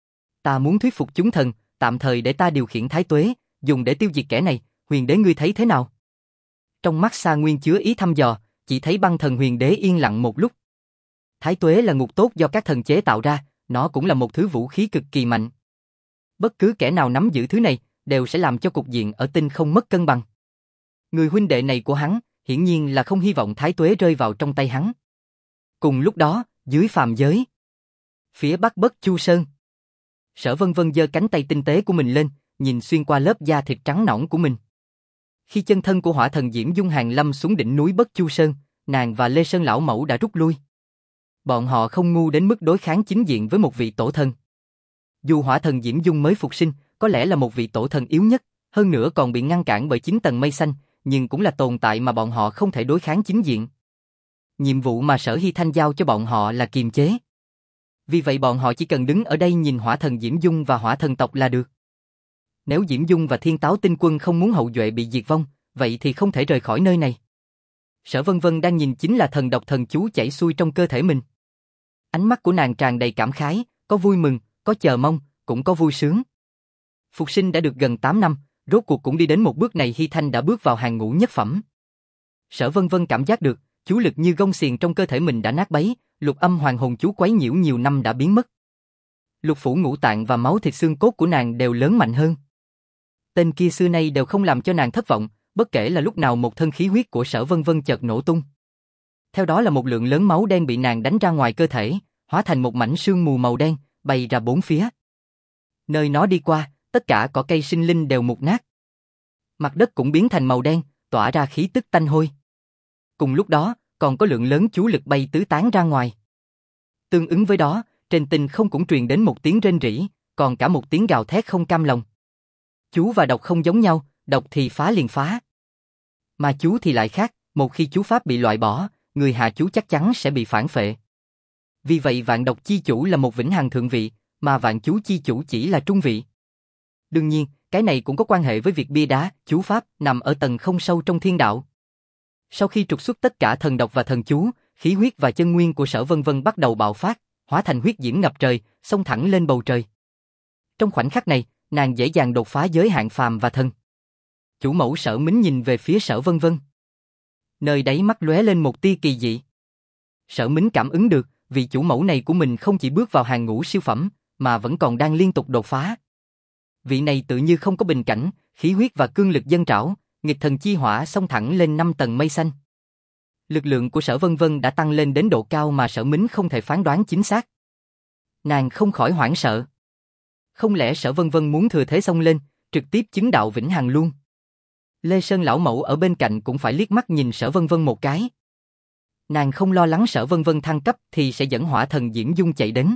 Ta muốn thuyết phục chúng thần, tạm thời để ta điều khiển Thái Tuế, dùng để tiêu diệt kẻ này, Huyền Đế ngươi thấy thế nào? Trong mắt Sa Nguyên chứa ý thăm dò, chỉ thấy băng thần huyền đế yên lặng một lúc. Thái tuế là ngục tốt do các thần chế tạo ra, nó cũng là một thứ vũ khí cực kỳ mạnh. Bất cứ kẻ nào nắm giữ thứ này, đều sẽ làm cho cục diện ở tinh không mất cân bằng. Người huynh đệ này của hắn, hiển nhiên là không hy vọng thái tuế rơi vào trong tay hắn. Cùng lúc đó, dưới phàm giới, phía bắc Bất Chu Sơn, Sở Vân Vân giơ cánh tay tinh tế của mình lên, nhìn xuyên qua lớp da thịt trắng nõn của mình. Khi chân thân của hỏa thần Diễm Dung hàng lâm xuống đỉnh núi Bất Chu Sơn, nàng và Lê Sơn lão mẫu đã rút lui. Bọn họ không ngu đến mức đối kháng chính diện với một vị tổ thần. Dù hỏa thần Diễm Dung mới phục sinh, có lẽ là một vị tổ thần yếu nhất, hơn nữa còn bị ngăn cản bởi chín tầng mây xanh, nhưng cũng là tồn tại mà bọn họ không thể đối kháng chính diện. Nhiệm vụ mà Sở Hy Thanh giao cho bọn họ là kiềm chế. Vì vậy bọn họ chỉ cần đứng ở đây nhìn hỏa thần Diễm Dung và hỏa thần tộc là được. Nếu Diễm Dung và Thiên Táo Tinh Quân không muốn hậu duệ bị diệt vong, vậy thì không thể rời khỏi nơi này. Sở Vân Vân đang nhìn chính là thần độc thần chú chảy xuôi trong cơ thể mình. Ánh mắt của nàng tràn đầy cảm khái, có vui mừng, có chờ mong, cũng có vui sướng. Phục sinh đã được gần tám năm, rốt cuộc cũng đi đến một bước này. Hy Thanh đã bước vào hàng ngũ nhất phẩm. Sở Vân Vân cảm giác được, chú lực như gông xiềng trong cơ thể mình đã nát bấy, lục âm hoàng hồn chú quấy nhiễu nhiều năm đã biến mất. Lục phủ ngũ tạng và máu thịt xương cốt của nàng đều lớn mạnh hơn. Tên kia xưa nay đều không làm cho nàng thất vọng, bất kể là lúc nào một thân khí huyết của Sở Vân Vân chợt nổ tung. Theo đó là một lượng lớn máu đen bị nàng đánh ra ngoài cơ thể, hóa thành một mảnh sương mù màu đen, bay ra bốn phía. Nơi nó đi qua, tất cả cỏ cây sinh linh đều mục nát. Mặt đất cũng biến thành màu đen, tỏa ra khí tức tanh hôi. Cùng lúc đó, còn có lượng lớn chú lực bay tứ tán ra ngoài. Tương ứng với đó, trên tinh không cũng truyền đến một tiếng rên rỉ, còn cả một tiếng gào thét không cam lòng. Chú và độc không giống nhau, độc thì phá liền phá. Mà chú thì lại khác, một khi chú pháp bị loại bỏ, người hạ chú chắc chắn sẽ bị phản phệ. Vì vậy vạn độc chi chủ là một vĩnh hằng thượng vị, mà vạn chú chi chủ chỉ là trung vị. Đương nhiên, cái này cũng có quan hệ với việc bia đá, chú pháp nằm ở tầng không sâu trong thiên đạo. Sau khi trục xuất tất cả thần độc và thần chú, khí huyết và chân nguyên của Sở Vân Vân bắt đầu bạo phát, hóa thành huyết diễm ngập trời, xông thẳng lên bầu trời. Trong khoảnh khắc này, nàng dễ dàng đột phá giới hạn phàm và thần. Chủ mẫu Sở Mính nhìn về phía Sở Vân Vân. Nơi đáy mắt lóe lên một tia kỳ dị. Sở Mính cảm ứng được, vị chủ mẫu này của mình không chỉ bước vào hàng ngũ siêu phẩm, mà vẫn còn đang liên tục đột phá. Vị này tự như không có bình cảnh, khí huyết và cương lực dâng trào, nghịch thần chi hỏa xông thẳng lên năm tầng mây xanh. Lực lượng của Sở Vân Vân đã tăng lên đến độ cao mà Sở Mính không thể phán đoán chính xác. Nàng không khỏi hoảng sợ. Không lẽ Sở Vân Vân muốn thừa thế xông lên, trực tiếp chứng đạo vĩnh hằng luôn? Lê Sơn lão mẫu ở bên cạnh cũng phải liếc mắt nhìn Sở Vân Vân một cái. Nàng không lo lắng Sở Vân Vân thăng cấp thì sẽ dẫn hỏa thần Diễm Dung chạy đến.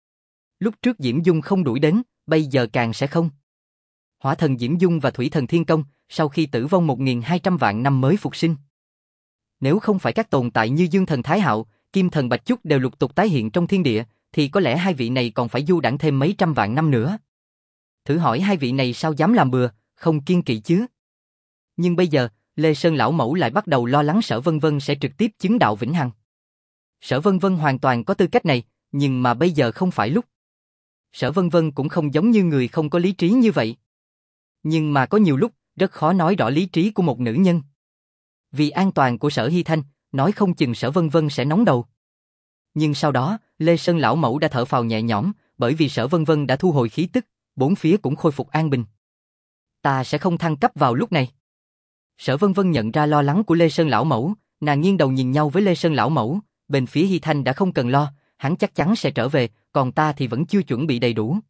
Lúc trước Diễm Dung không đuổi đến, bây giờ càng sẽ không. Hỏa thần Diễm Dung và thủy thần Thiên Công, sau khi tử vong một nghìn hai trăm vạn năm mới phục sinh. Nếu không phải các tồn tại như Dương thần Thái Hạo, Kim thần Bạch Chúc đều lục tục tái hiện trong thiên địa, thì có lẽ hai vị này còn phải du đãng thêm mấy trăm vạn năm nữa. Thử hỏi hai vị này sao dám làm bừa, không kiêng kỵ chứ? Nhưng bây giờ, Lê Sơn lão mẫu lại bắt đầu lo lắng Sở Vân Vân sẽ trực tiếp chứng đạo vĩnh hằng. Sở Vân Vân hoàn toàn có tư cách này, nhưng mà bây giờ không phải lúc. Sở Vân Vân cũng không giống như người không có lý trí như vậy. Nhưng mà có nhiều lúc, rất khó nói rõ lý trí của một nữ nhân. Vì an toàn của Sở Hy Thanh, nói không chừng Sở Vân Vân sẽ nóng đầu. Nhưng sau đó, Lê Sơn lão mẫu đã thở phào nhẹ nhõm, bởi vì Sở Vân Vân đã thu hồi khí tức, bốn phía cũng khôi phục an bình. Ta sẽ không thăng cấp vào lúc này. Sở Vân Vân nhận ra lo lắng của Lê Sơn lão mẫu, nàng nghiêng đầu nhìn nhau với Lê Sơn lão mẫu, bên phía Hy Thanh đã không cần lo, hắn chắc chắn sẽ trở về, còn ta thì vẫn chưa chuẩn bị đầy đủ.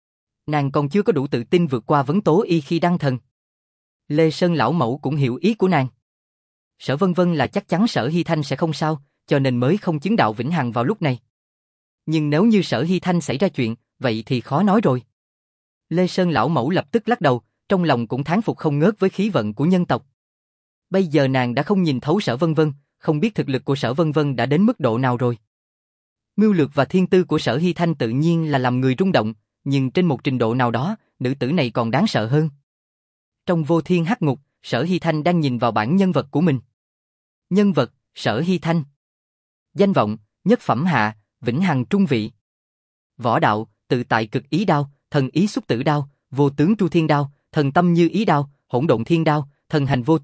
Nàng còn chưa có đủ tự tin vượt qua vấn tố y khi đăng thần. Lê Sơn lão mẫu cũng hiểu ý của nàng. Sở Vân Vân là chắc chắn Sở Hy Thanh sẽ không sao, cho nên mới không chứng đạo vĩnh hằng vào lúc này. Nhưng nếu như Sở Hy Thanh xảy ra chuyện, vậy thì khó nói rồi. Lê Sơn lão mẫu lập tức lắc đầu, trong lòng cũng thán phục không ngớt với khí vận của nhân tộc. Bây giờ nàng đã không nhìn thấu Sở Vân Vân, không biết thực lực của Sở Vân Vân đã đến mức độ nào rồi. Mưu lược và thiên tư của Sở Hy Thanh tự nhiên là làm người rung động, nhưng trên một trình độ nào đó, nữ tử này còn đáng sợ hơn. Trong vô thiên hắc ngục, Sở Hy Thanh đang nhìn vào bản nhân vật của mình. Nhân vật, Sở Hy Thanh. Danh vọng, nhất phẩm hạ, vĩnh hằng trung vị. Võ đạo, tự tại cực ý đao, thần ý xúc tử đao, vô tướng tru thiên đao, thần tâm như ý đao, hỗn độn thiên đao, thần hành vô tướng,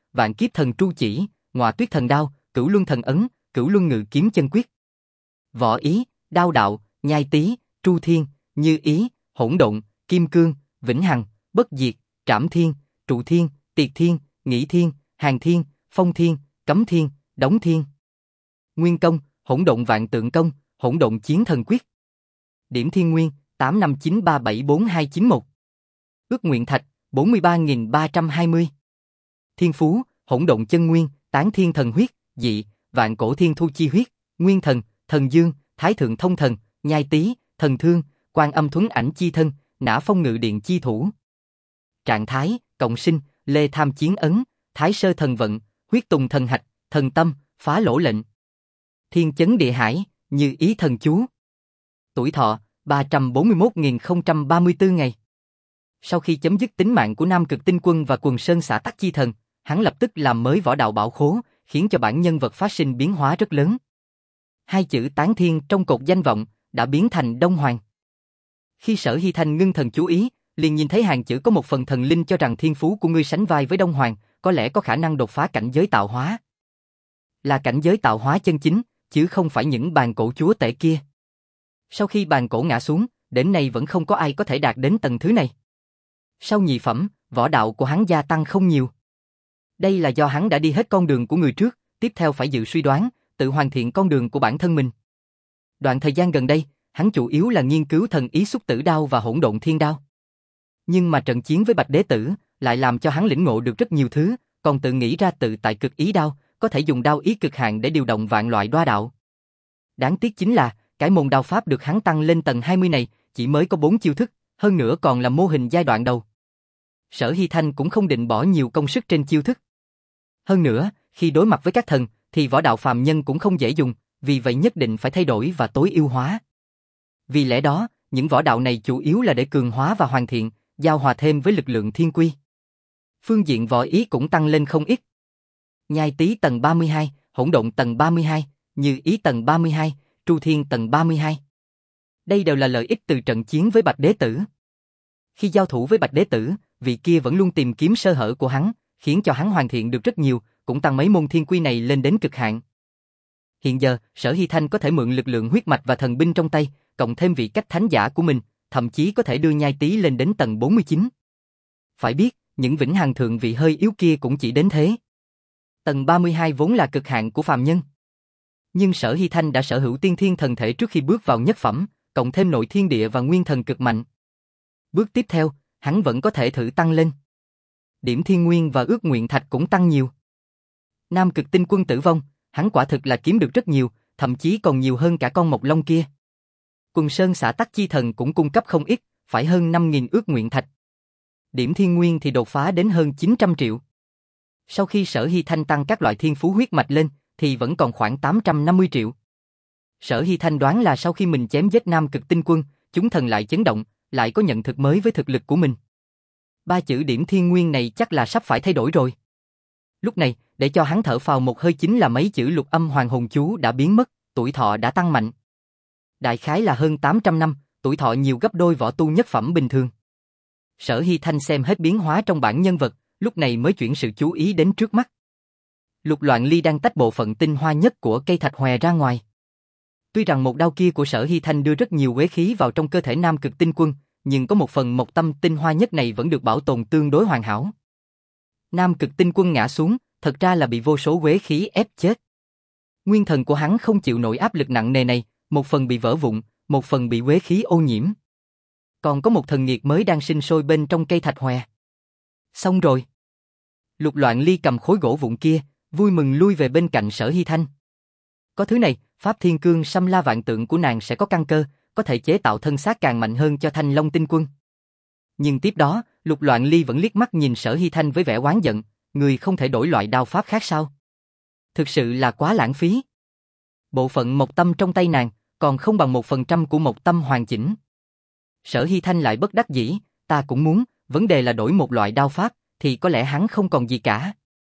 vạn kiếp thần tru chỉ, ngọa tuyết thần đao, cửu luân thần ấn, cửu luân ngự kiếm chân quyết. Võ ý, đao đạo, nhai tý, tru thiên, như ý, hỗn độn, kim cương, vĩnh hằng, bất diệt, trảm thiên, trụ thiên, tiệt thiên, nghĩ thiên, hàng thiên, phong thiên, cấm thiên, đóng thiên. Nguyên công, hỗn độn vạn tượng công, hỗn độn chiến thần quyết. Điểm thiên nguyên, tám năm chín ba bảy bốn hai chín một. Ước nguyện thạch, bốn mươi ba nghìn ba trăm hai mươi. Thiên phú, hỗn độn chân nguyên, tán thiên thần huyết, dị, vạn cổ thiên thu chi huyết, nguyên thần, thần dương, thái thượng thông thần, nhai tý, thần thương, quan âm thuấn ảnh chi thân, nã phong ngự điện chi thủ. Trạng thái, cộng sinh, lê tham chiến ấn, thái sơ thần vận, huyết tùng thần hạch, thần tâm, phá lỗ lệnh. Thiên chấn địa hải, như ý thần chú. Tuổi thọ, ba trăm bốn mươi mốt nghìn không trăm ba mươi tư ngày. Sau khi chấm dứt tính mạng của Nam Cực Tinh Quân và Quần Sơn xã Tắc Chi Thần, hắn lập tức làm mới võ đạo bảo khố, khiến cho bản nhân vật phát sinh biến hóa rất lớn. Hai chữ tán thiên trong cột danh vọng đã biến thành Đông Hoàng. Khi Sở Hy Thanh ngưng thần chú ý, liền nhìn thấy hàng chữ có một phần thần linh cho rằng thiên phú của ngươi sánh vai với Đông Hoàng, có lẽ có khả năng đột phá cảnh giới tạo hóa. Là cảnh giới tạo hóa chân chính, chứ không phải những bàn cổ chúa tể kia. Sau khi bàn cổ ngã xuống, đến nay vẫn không có ai có thể đạt đến tầng thứ này. Sau nhị phẩm, võ đạo của hắn gia tăng không nhiều. Đây là do hắn đã đi hết con đường của người trước, tiếp theo phải dự suy đoán, tự hoàn thiện con đường của bản thân mình. Đoạn thời gian gần đây, hắn chủ yếu là nghiên cứu thần ý xúc tử đao và hỗn độn thiên đao. Nhưng mà trận chiến với Bạch Đế Tử lại làm cho hắn lĩnh ngộ được rất nhiều thứ, còn tự nghĩ ra tự tại cực ý đao, có thể dùng đao ý cực hạn để điều động vạn loại đoa đạo. Đáng tiếc chính là, cái môn đao pháp được hắn tăng lên tầng hai mươi này, chỉ mới có bốn chiêu thức, hơn nữa còn là mô hình giai đoạn đầu. Sở Hy Thanh cũng không định bỏ nhiều công sức trên chiêu thức. Hơn nữa, khi đối mặt với các thần, thì võ đạo phàm nhân cũng không dễ dùng, vì vậy nhất định phải thay đổi và tối ưu hóa. Vì lẽ đó, những võ đạo này chủ yếu là để cường hóa và hoàn thiện, giao hòa thêm với lực lượng thiên quy. Phương diện võ ý cũng tăng lên không ít. Nhai tý tầng ba mươi hai, hỗn độn tầng ba mươi hai, như ý tầng ba mươi hai, tru thiên tầng ba mươi hai. Đây đều là lợi ích từ trận chiến với Bạch Đế Tử. Khi giao thủ với Bạch Đế Tử, vị kia vẫn luôn tìm kiếm sơ hở của hắn, khiến cho hắn hoàn thiện được rất nhiều, cũng tăng mấy môn thiên quy này lên đến cực hạn. Hiện giờ, Sở Hy Thanh có thể mượn lực lượng huyết mạch và thần binh trong tay, cộng thêm vị cách thánh giả của mình, thậm chí có thể đưa nhai tý lên đến tầng bốn mươi chín. Phải biết, những vĩnh hằng thượng vị hơi yếu kia cũng chỉ đến thế. Tầng ba mươi hai vốn là cực hạn của phàm nhân. Nhưng Sở Hy Thanh đã sở hữu tiên thiên thần thể trước khi bước vào nhất phẩm, cộng thêm nội thiên địa và nguyên thần cực mạnh. Bước tiếp theo, hắn vẫn có thể thử tăng lên. Điểm thiên nguyên và ước nguyện thạch cũng tăng nhiều. Nam Cực Tinh Quân tử vong, hắn quả thực là kiếm được rất nhiều, thậm chí còn nhiều hơn cả con mộc long kia. Quần Sơn xã Tắc Chi Thần cũng cung cấp không ít, phải hơn năm nghìn ước nguyện thạch. Điểm thiên nguyên thì đột phá đến hơn chín trăm triệu. Sau khi Sở Hy Thanh tăng các loại thiên phú huyết mạch lên, thì vẫn còn khoảng tám trăm năm mươi triệu. Sở Hy Thanh đoán là sau khi mình chém giết Nam Cực Tinh Quân, chúng thần lại chấn động, lại có nhận thức mới với thực lực của mình. Ba chữ điểm thiên nguyên này chắc là sắp phải thay đổi rồi. Lúc này, để cho hắn thở phào một hơi chính là mấy chữ lục âm hoàng hồn chú đã biến mất, tuổi thọ đã tăng mạnh. Đại khái là hơn tám trăm năm, tuổi thọ nhiều gấp đôi võ tu nhất phẩm bình thường. Sở Hy Thanh xem hết biến hóa trong bản nhân vật, lúc này mới chuyển sự chú ý đến trước mắt. Lục Loạn Ly đang tách bộ phận tinh hoa nhất của cây thạch hòe ra ngoài. Tuy rằng một đao kia của Sở Hy Thanh đưa rất nhiều uế khí vào trong cơ thể Nam Cực Tinh Quân, nhưng có một phần mộc tâm tinh hoa nhất này vẫn được bảo tồn tương đối hoàn hảo. Nam Cực Tinh Quân ngã xuống, thật ra là bị vô số uế khí ép chết. Nguyên thần của hắn không chịu nổi áp lực nặng nề này, một phần bị vỡ vụn, một phần bị uế khí ô nhiễm. Còn có một thần nghiệt mới đang sinh sôi bên trong cây thạch hòe. Xong rồi. Lục Loạn Ly cầm khối gỗ vụn kia, vui mừng lui về bên cạnh Sở Hy Thanh. Có thứ này, Pháp Thiên Cương Xâm La Vạn Tượng của nàng sẽ có căn cơ, có thể chế tạo thân xác càng mạnh hơn cho Thanh Long Tinh Quân. Nhưng tiếp đó, Lục Loạn Ly vẫn liếc mắt nhìn Sở Hy Thanh với vẻ oán giận, người không thể đổi loại đao pháp khác sao? Thực sự là quá lãng phí. Bộ phận mộc tâm trong tay nàng, còn không bằng một phần trăm của mộc tâm hoàn chỉnh. Sở Hy Thanh lại bất đắc dĩ, ta cũng muốn, vấn đề là đổi một loại đao pháp, thì có lẽ hắn không còn gì cả.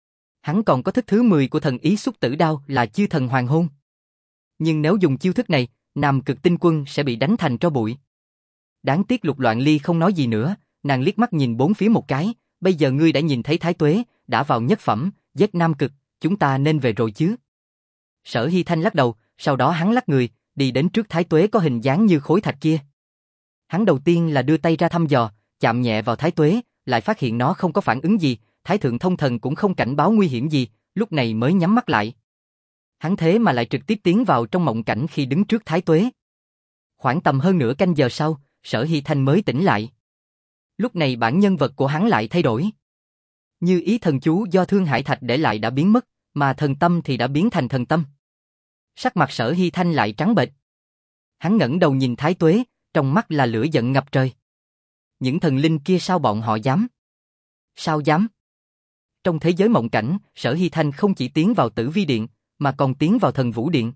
Hắn còn có thức thứ mười của thần ý xúc tử đao là chư thần hoàng hôn. Nhưng nếu dùng chiêu thức này, Nam Cực Tinh Quân sẽ bị đánh thành tro bụi. Đáng tiếc Lục Loạn Ly không nói gì nữa, nàng liếc mắt nhìn bốn phía một cái, bây giờ ngươi đã nhìn thấy Thái Tuế, đã vào nhất phẩm, Giết Nam Cực, chúng ta nên về rồi chứ? Sở Hy Thanh lắc đầu, sau đó hắn lắc người, đi đến trước Thái Tuế có hình dáng như khối thạch kia. Hắn đầu tiên là đưa tay ra thăm dò, chạm nhẹ vào Thái Tuế, lại phát hiện nó không có phản ứng gì, Thái Thượng Thông Thần cũng không cảnh báo nguy hiểm gì, lúc này mới nhắm mắt lại. Hắn thế mà lại trực tiếp tiến vào trong mộng cảnh khi đứng trước Thái Tuế. Khoảng tầm hơn nửa canh giờ sau, Sở Hy Thanh mới tỉnh lại. Lúc này bản nhân vật của hắn lại thay đổi. Như ý thần chú do Thương Hải Thạch để lại đã biến mất, mà thần tâm thì đã biến thành thần tâm. Sắc mặt Sở Hy Thanh lại trắng bệch. Hắn ngẩng đầu nhìn Thái Tuế, trong mắt là lửa giận ngập trời. Những thần linh kia sao bọn họ dám? Sao dám? Trong thế giới mộng cảnh, Sở Hy Thanh không chỉ tiến vào Tử Vi Điện, mà còn tiến vào Thần Vũ Điện.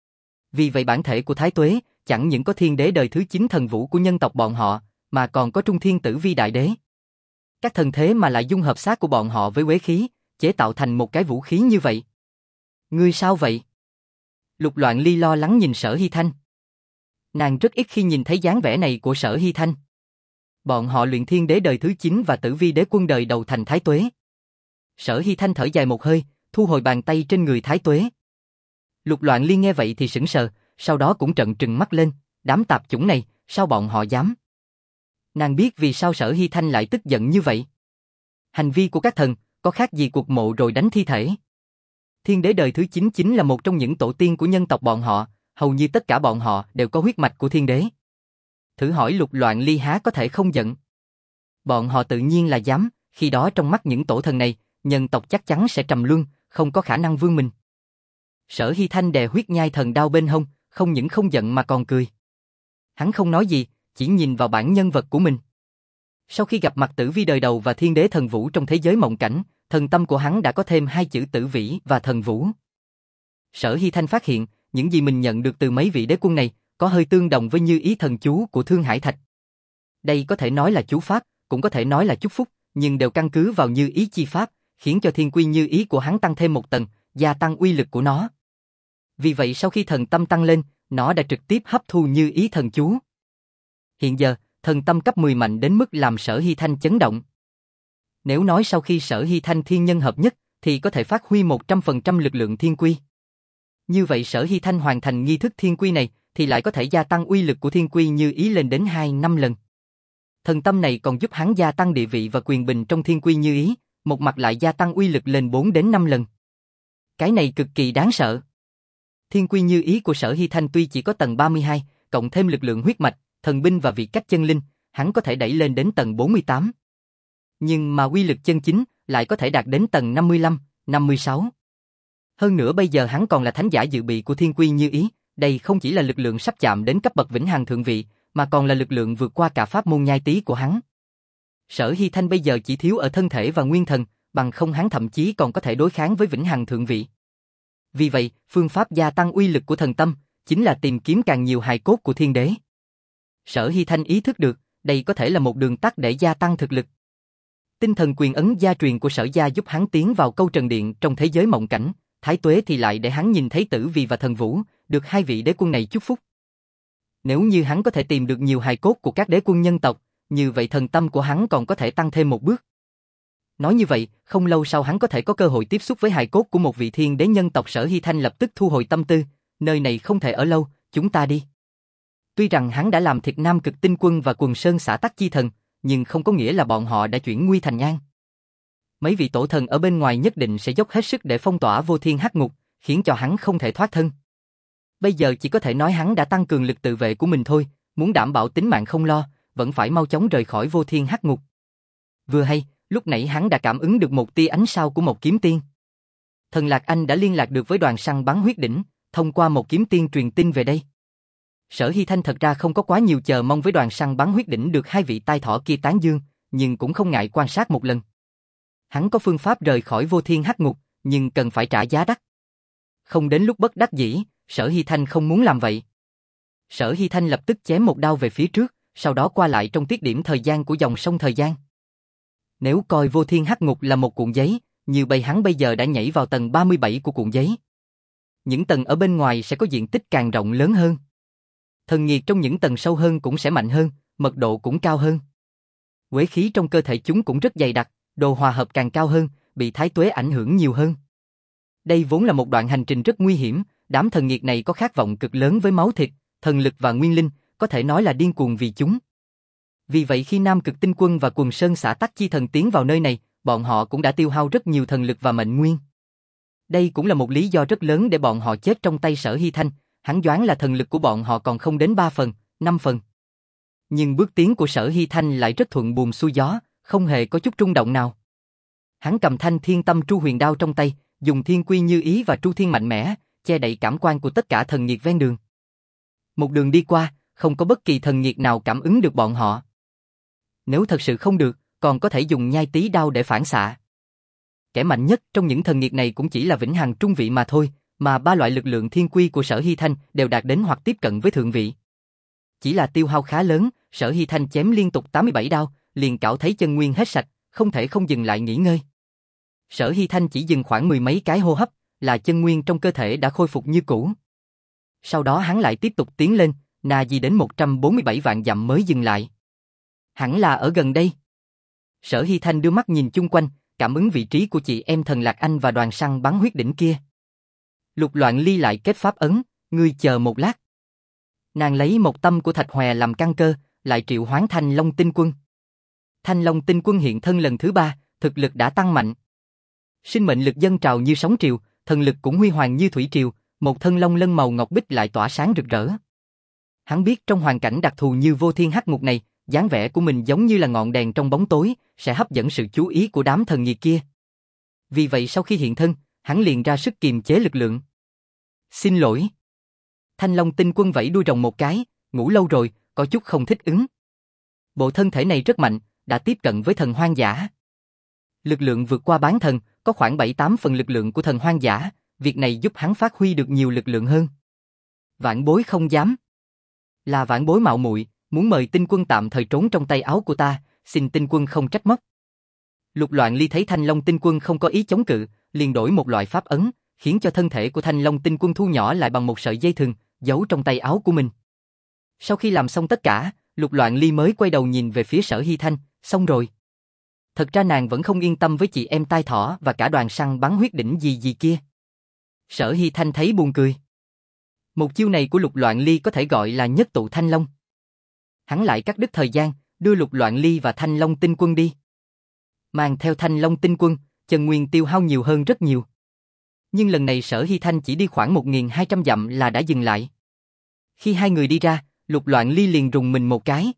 Vì vậy bản thể của Thái Tuế chẳng những có thiên đế đời thứ chín thần vũ của nhân tộc bọn họ, mà còn có Trung Thiên Tử Vi Đại Đế. Các thần thế mà lại dung hợp xác của bọn họ với quế khí, chế tạo thành một cái vũ khí như vậy. Ngươi sao vậy? Lục Loạn Ly lo lắng nhìn Sở Hy Thanh. Nàng rất ít khi nhìn thấy dáng vẻ này của Sở Hy Thanh. Bọn họ luyện thiên đế đời thứ chín và Tử Vi đế quân đời đầu thành Thái Tuế. Sở Hy Thanh thở dài một hơi, thu hồi bàn tay trên người Thái Tuế. Lục Loạn Ly nghe vậy thì sững sờ, sau đó cũng trợn trừng mắt lên, đám tạp chủng này, sao bọn họ dám? Nàng biết vì sao Sở Hy Thanh lại tức giận như vậy. Hành vi của các thần, có khác gì cuộc mộ rồi đánh thi thể. Thiên đế đời thứ chín chính là một trong những tổ tiên của nhân tộc bọn họ, hầu như tất cả bọn họ đều có huyết mạch của thiên đế. Thử hỏi Lục Loạn Ly há có thể không giận? Bọn họ tự nhiên là dám, khi đó trong mắt những tổ thần này, nhân tộc chắc chắn sẽ trầm luân, không có khả năng vươn mình. Sở Hy Thanh đè huyết nhai thần đao bên hông, không những không giận mà còn cười. Hắn không nói gì, chỉ nhìn vào bản nhân vật của mình. Sau khi gặp mặt Tử Vi đời đầu và thiên đế thần vũ trong thế giới mộng cảnh, thần tâm của hắn đã có thêm hai chữ Tử Vĩ và Thần Vũ. Sở Hy Thanh phát hiện, những gì mình nhận được từ mấy vị đế quân này, có hơi tương đồng với như ý thần chú của Thương Hải Thạch. Đây có thể nói là chú pháp, cũng có thể nói là chúc phúc, nhưng đều căn cứ vào như ý chi pháp, khiến cho thiên quy như ý của hắn tăng thêm một tầng, gia tăng uy lực của nó. Vì vậy sau khi thần tâm tăng lên, nó đã trực tiếp hấp thu như ý thần chú. Hiện giờ, thần tâm cấp mười mạnh đến mức làm Sở Hy Thanh chấn động. Nếu nói sau khi Sở Hy Thanh thiên nhân hợp nhất, thì có thể phát huy một trăm phần trăm lực lượng thiên quy. Như vậy Sở Hy Thanh hoàn thành nghi thức thiên quy này, thì lại có thể gia tăng uy lực của thiên quy như ý lên đến hai năm lần. Thần tâm này còn giúp hắn gia tăng địa vị và quyền bình trong thiên quy như ý, một mặt lại gia tăng uy lực lên bốn đến năm lần. Cái này cực kỳ đáng sợ. Thiên quy như ý của Sở Hy Thanh tuy chỉ có tầng ba mươi hai, cộng thêm lực lượng huyết mạch, thần binh và vị cách chân linh, hắn có thể đẩy lên đến tầng bốn mươi tám. Nhưng mà uy lực chân chính lại có thể đạt đến tầng năm mươi lăm, năm mươi sáu. Hơn nữa bây giờ hắn còn là thánh giả dự bị của thiên quy như ý, đây không chỉ là lực lượng sắp chạm đến cấp bậc vĩnh hằng thượng vị, mà còn là lực lượng vượt qua cả pháp môn nhai tí của hắn. Sở Hy Thanh bây giờ chỉ thiếu ở thân thể và nguyên thần, bằng không hắn thậm chí còn có thể đối kháng với vĩnh hằng thượng vị. Vì vậy, phương pháp gia tăng uy lực của thần tâm chính là tìm kiếm càng nhiều hài cốt của thiên đế. Sở Hy Thanh ý thức được, đây có thể là một đường tắt để gia tăng thực lực. Tinh thần quyền ấn gia truyền của Sở gia giúp hắn tiến vào câu trần điện trong thế giới mộng cảnh, Thái Tuế thì lại để hắn nhìn thấy Tử Vi và Thần Vũ, được hai vị đế quân này chúc phúc. Nếu như hắn có thể tìm được nhiều hài cốt của các đế quân nhân tộc, như vậy thần tâm của hắn còn có thể tăng thêm một bước. Nói như vậy, không lâu sau hắn có thể có cơ hội tiếp xúc với hài cốt của một vị thiên đế nhân tộc. Sở Hy Thanh lập tức thu hồi tâm tư, nơi này không thể ở lâu, chúng ta đi. Tuy rằng hắn đã làm thịt Nam Cực Tinh Quân và Quần Sơn Xã Tắc Chi Thần, nhưng không có nghĩa là bọn họ đã chuyển nguy thành an. Mấy vị tổ thần ở bên ngoài nhất định sẽ dốc hết sức để phong tỏa Vô Thiên Hắc Ngục, khiến cho hắn không thể thoát thân. Bây giờ chỉ có thể nói hắn đã tăng cường lực tự vệ của mình thôi, muốn đảm bảo tính mạng không lo, vẫn phải mau chóng rời khỏi Vô Thiên Hắc Ngục. Vừa hay, lúc nãy hắn đã cảm ứng được một tia ánh sao của một kiếm tiên. Thần Lạc Anh đã liên lạc được với đoàn săn bắn huyết đỉnh, thông qua một kiếm tiên truyền tin về đây. Sở Hy Thanh thật ra không có quá nhiều chờ mong với đoàn săn bắn huyết đỉnh được hai vị tai thỏ kia tán dương, nhưng cũng không ngại quan sát một lần. Hắn có phương pháp rời khỏi Vô Thiên Hắc Ngục, nhưng cần phải trả giá đắt. Không đến lúc bất đắc dĩ, Sở Hy Thanh không muốn làm vậy. Sở Hy Thanh lập tức chém một đao về phía trước, sau đó qua lại trong tiết điểm thời gian của dòng sông thời gian. Nếu coi Vô Thiên Hắc Ngục là một cuộn giấy, như bầy hắn bây giờ đã nhảy vào tầng ba mươi bảy của cuộn giấy. Những tầng ở bên ngoài sẽ có diện tích càng rộng lớn hơn. Thần nhiệt trong những tầng sâu hơn cũng sẽ mạnh hơn, mật độ cũng cao hơn. Quế khí trong cơ thể chúng cũng rất dày đặc, độ hòa hợp càng cao hơn, bị thái tuế ảnh hưởng nhiều hơn. Đây vốn là một đoạn hành trình rất nguy hiểm, đám thần nghiệt này có khát vọng cực lớn với máu thịt, thần lực và nguyên linh, có thể nói là điên cuồng vì chúng. Vì vậy khi Nam Cực Tinh Quân và Quần Sơn xã Tắc Chi Thần tiến vào nơi này, bọn họ cũng đã tiêu hao rất nhiều thần lực và mệnh nguyên. Đây cũng là một lý do rất lớn để bọn họ chết trong tay Sở Hy Thanh, hắn đoán là thần lực của bọn họ còn không đến ba phần, năm phần. Nhưng bước tiến của Sở Hy Thanh lại rất thuận buồm xuôi gió, không hề có chút rung động nào. Hắn cầm thanh thiên tâm tru huyền đao trong tay, dùng thiên quy như ý và tru thiên mạnh mẽ, che đậy cảm quan của tất cả thần nghiệt ven đường. Một đường đi qua, không có bất kỳ thần nghiệt nào cảm ứng được bọn họ. Nếu thật sự không được, còn có thể dùng nhai tí đao để phản xạ. Kẻ mạnh nhất trong những thần nghiệt này cũng chỉ là vĩnh hằng trung vị mà thôi, mà ba loại lực lượng thiên quy của Sở Hy Thanh đều đạt đến hoặc tiếp cận với thượng vị. Chỉ là tiêu hao khá lớn, Sở Hy Thanh chém liên tục tám mươi bảy đao, liền cảm thấy chân nguyên hết sạch, không thể không dừng lại nghỉ ngơi. Sở Hy Thanh chỉ dừng khoảng mười mấy cái hô hấp, là chân nguyên trong cơ thể đã khôi phục như cũ. Sau đó hắn lại tiếp tục tiến lên, nà gì đến một trăm bốn mươi bảy vạn dặm mới dừng lại. Hẳn là ở gần đây. Sở Hy Thanh đưa mắt nhìn chung quanh, cảm ứng vị trí của chị em thần Lạc Anh và đoàn săn bắn huyết đỉnh kia. Lục Loạn Ly lại kết pháp ấn, ngươi chờ một lát. Nàng lấy một tâm của Thạch Hòe làm căn cơ, lại triệu hoán Thanh Long Tinh Quân. Thanh Long Tinh Quân hiện thân lần thứ ba, thực lực đã tăng mạnh. Sinh mệnh lực dâng trào như sóng triều, thần lực cũng huy hoàng như thủy triều, một thân long lân màu ngọc bích lại tỏa sáng rực rỡ. Hắn biết trong hoàn cảnh đặc thù như vô thiên hắc ngục này, dáng vẻ của mình giống như là ngọn đèn trong bóng tối, sẽ hấp dẫn sự chú ý của đám thần nghiệt kia. Vì vậy sau khi hiện thân, hắn liền ra sức kiềm chế lực lượng. Xin lỗi. Thanh Long Tinh Quân vẫy đuôi rồng một cái, ngủ lâu rồi, có chút không thích ứng. Bộ thân thể này rất mạnh, đã tiếp cận với thần hoang dã. Lực lượng vượt qua bán thần, có khoảng bảy tám phần lực lượng của thần hoang dã, việc này giúp hắn phát huy được nhiều lực lượng hơn. Vãn Bối không dám. Là Vãn Bối mạo muội, muốn mời Tinh Quân tạm thời trốn trong tay áo của ta, xin Tinh Quân không trách móc. Lục Loạn Ly thấy Thanh Long Tinh Quân không có ý chống cự, liền đổi một loại pháp ấn, khiến cho thân thể của Thanh Long Tinh Quân thu nhỏ lại bằng một sợi dây thừng, giấu trong tay áo của mình. Sau khi làm xong tất cả, Lục Loạn Ly mới quay đầu nhìn về phía Sở Hy Thanh, xong rồi. Thật ra nàng vẫn không yên tâm với chị em tai thỏ và cả đoàn săn bắn huyết đỉnh gì gì kia. Sở Hy Thanh thấy buồn cười. Một chiêu này của Lục Loạn Ly có thể gọi là nhất tụ Thanh Long. Hắn lại cắt đứt thời gian, đưa Lục Loạn Ly và Thanh Long Tinh Quân đi. Mang theo Thanh Long Tinh Quân, chân nguyên tiêu hao nhiều hơn rất nhiều. Nhưng lần này Sở Hy Thanh chỉ đi khoảng một nghìn hai trăm dặm là đã dừng lại. Khi hai người đi ra, Lục Loạn Ly liền rùng mình một cái.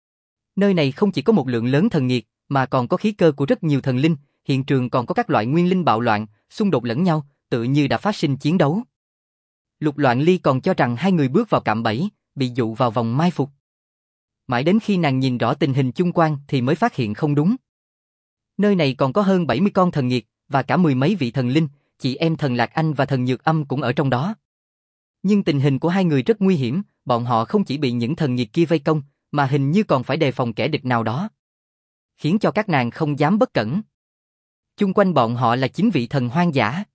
Nơi này không chỉ có một lượng lớn thần nghiệt, mà còn có khí cơ của rất nhiều thần linh, hiện trường còn có các loại nguyên linh bạo loạn, xung đột lẫn nhau, tự như đã phát sinh chiến đấu. Lục Loạn Ly còn cho rằng hai người bước vào cạm bẫy, bị dụ vào vòng mai phục. Mãi đến khi nàng nhìn rõ tình hình chung quanh thì mới phát hiện không đúng. Nơi này còn có hơn bảy mươi con thần nghiệt, và cả mười mấy vị thần linh, chị em thần Lạc Anh và thần Nhược Âm cũng ở trong đó. Nhưng tình hình của hai người rất nguy hiểm, bọn họ không chỉ bị những thần nghiệt kia vây công, mà hình như còn phải đề phòng kẻ địch nào đó. Khiến cho các nàng không dám bất cẩn. Chung quanh bọn họ là chín vị thần hoang dã.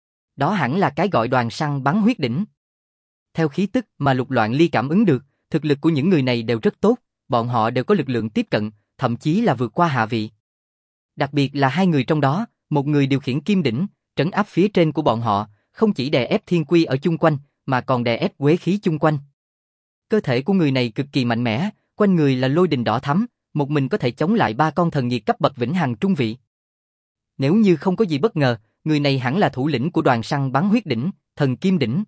Đó hẳn là cái gọi đoàn săn bắn huyết đỉnh. Theo khí tức mà Lục Loạn Ly cảm ứng được, thực lực của những người này đều rất tốt, bọn họ đều có lực lượng tiếp cận, thậm chí là vượt qua hạ vị. Đặc biệt là hai người trong đó, một người điều khiển kim đỉnh, trấn áp phía trên của bọn họ, không chỉ đè ép thiên quy ở chung quanh, mà còn đè ép quế khí chung quanh. Cơ thể của người này cực kỳ mạnh mẽ, quanh người là lôi đình đỏ thắm, một mình có thể chống lại ba con thần nghiệt cấp bậc vĩnh hằng trung vị. Nếu như không có gì bất ngờ, người này hẳn là thủ lĩnh của đoàn săn bắn huyết đỉnh, thần kim đỉnh.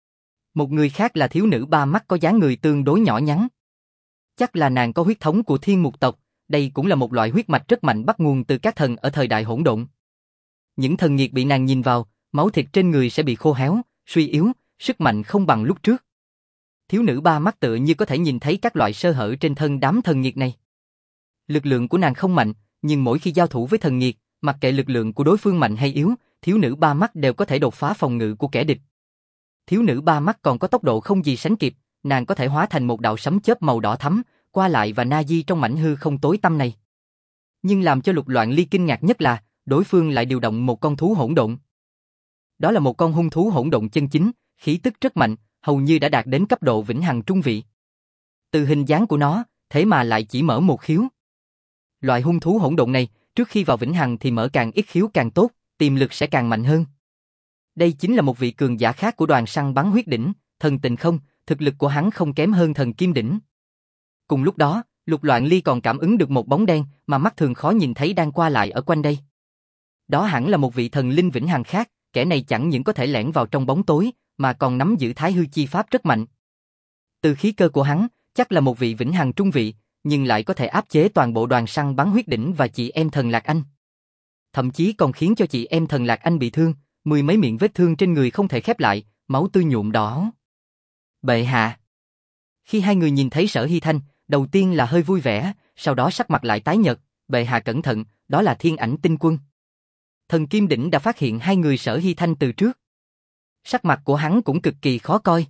Một người khác là thiếu nữ ba mắt có dáng người tương đối nhỏ nhắn. Chắc là nàng có huyết thống của thiên mục tộc, đây cũng là một loại huyết mạch rất mạnh bắt nguồn từ các thần ở thời đại hỗn độn. Những thần nghiệt bị nàng nhìn vào, máu thịt trên người sẽ bị khô héo, suy yếu, sức mạnh không bằng lúc trước. Thiếu nữ ba mắt tựa như có thể nhìn thấy các loại sơ hở trên thân đám thần nghiệt này. Lực lượng của nàng không mạnh, nhưng mỗi khi giao thủ với thần nghiệt, mặc kệ lực lượng của đối phương mạnh hay yếu, thiếu nữ ba mắt đều có thể đột phá phòng ngự của kẻ địch. Thiếu nữ ba mắt còn có tốc độ không gì sánh kịp, nàng có thể hóa thành một đạo sấm chớp màu đỏ thắm, qua lại và na di trong mảnh hư không tối tăm này. Nhưng làm cho Lục Loạn Ly kinh ngạc nhất là, đối phương lại điều động một con thú hỗn độn. Đó là một con hung thú hỗn độn chân chính, khí tức rất mạnh, hầu như đã đạt đến cấp độ vĩnh hằng trung vị. Từ hình dáng của nó, thế mà lại chỉ mở một khiếu. Loại hung thú hỗn độn này, Trước khi vào vĩnh hằng thì mở càng ít khiếu càng tốt, tiềm lực sẽ càng mạnh hơn. Đây chính là một vị cường giả khác của đoàn săn bắn huyết đỉnh, thần tình không, thực lực của hắn không kém hơn thần kim đỉnh. Cùng lúc đó, Lục Loạn Ly còn cảm ứng được một bóng đen mà mắt thường khó nhìn thấy đang qua lại ở quanh đây. Đó hẳn là một vị thần linh vĩnh hằng khác, kẻ này chẳng những có thể lẻn vào trong bóng tối, mà còn nắm giữ thái hư chi pháp rất mạnh. Từ khí cơ của hắn, chắc là một vị vĩnh hằng trung vị, nhưng lại có thể áp chế toàn bộ đoàn săn bắn huyết đỉnh và chị em thần Lạc Anh. Thậm chí còn khiến cho chị em thần Lạc Anh bị thương, mười mấy miệng vết thương trên người không thể khép lại, máu tươi nhuộm đỏ. Bệ hạ. Khi hai người nhìn thấy Sở Hy Thanh, đầu tiên là hơi vui vẻ, sau đó sắc mặt lại tái nhợt. Bệ hạ cẩn thận, đó là Thiên Ảnh Tinh Quân. Thần Kim Đỉnh đã phát hiện hai người Sở Hy Thanh từ trước. Sắc mặt của hắn cũng cực kỳ khó coi.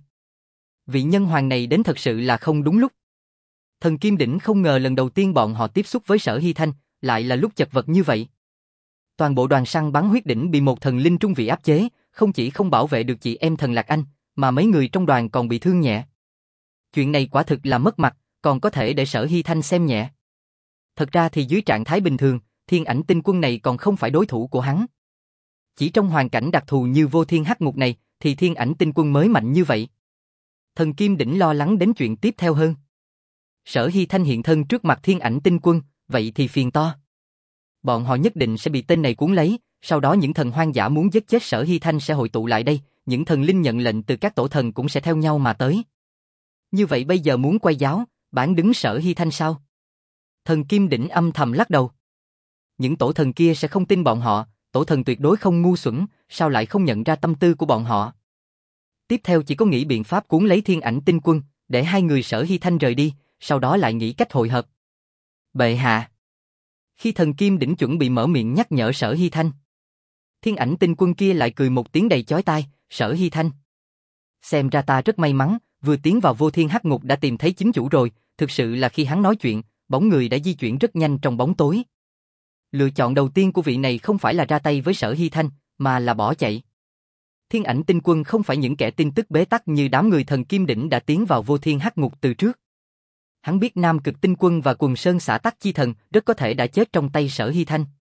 Vị nhân hoàng này đến thật sự là không đúng lúc. Thần Kim Đỉnh không ngờ lần đầu tiên bọn họ tiếp xúc với Sở Hy Thanh, lại là lúc chật vật như vậy. Toàn bộ đoàn săn bắn huyết đỉnh bị một thần linh trung vị áp chế, không chỉ không bảo vệ được chị em thần Lạc Anh, mà mấy người trong đoàn còn bị thương nhẹ. Chuyện này quả thực là mất mặt, còn có thể để Sở Hy Thanh xem nhẹ. Thật ra thì dưới trạng thái bình thường, Thiên Ảnh Tinh Quân này còn không phải đối thủ của hắn. Chỉ trong hoàn cảnh đặc thù như vô thiên hắc ngục này, thì Thiên Ảnh Tinh Quân mới mạnh như vậy. Thần Kim Đỉnh lo lắng đến chuyện tiếp theo hơn. Sở Hy Thanh hiện thân trước mặt Thiên Ảnh Tinh Quân, vậy thì phiền to. Bọn họ nhất định sẽ bị tên này cuốn lấy, sau đó những thần hoang dã muốn giết chết Sở Hy Thanh sẽ hội tụ lại đây, những thần linh nhận lệnh từ các tổ thần cũng sẽ theo nhau mà tới. Như vậy bây giờ muốn quay giáo, bán đứng Sở Hy Thanh sao? Thần Kim Đỉnh âm thầm lắc đầu. Những tổ thần kia sẽ không tin bọn họ, tổ thần tuyệt đối không ngu xuẩn, sao lại không nhận ra tâm tư của bọn họ? Tiếp theo chỉ có nghĩ biện pháp cuốn lấy Thiên Ảnh Tinh Quân, để hai người Sở Hy Thanh rời đi, sau đó lại nghĩ cách hội hợp. Bệ hạ. Khi thần Kim Đỉnh chuẩn bị mở miệng nhắc nhở Sở Hy Thanh, Thiên Ảnh Tinh Quân kia lại cười một tiếng đầy chói tai. Sở Hy Thanh, xem ra ta rất may mắn, vừa tiến vào vô thiên hắc ngục đã tìm thấy chính chủ rồi. Thực sự là khi hắn nói chuyện, bóng người đã di chuyển rất nhanh trong bóng tối. Lựa chọn đầu tiên của vị này không phải là ra tay với Sở Hy Thanh, mà là bỏ chạy. Thiên Ảnh Tinh Quân không phải những kẻ tin tức bế tắc như đám người thần Kim Đỉnh đã tiến vào vô thiên hắc ngục từ trước. Hắn biết Nam Cực Tinh Quân và Quần Sơn Xã Tắc Chi Thần rất có thể đã chết trong tay Sở Hy Thanh.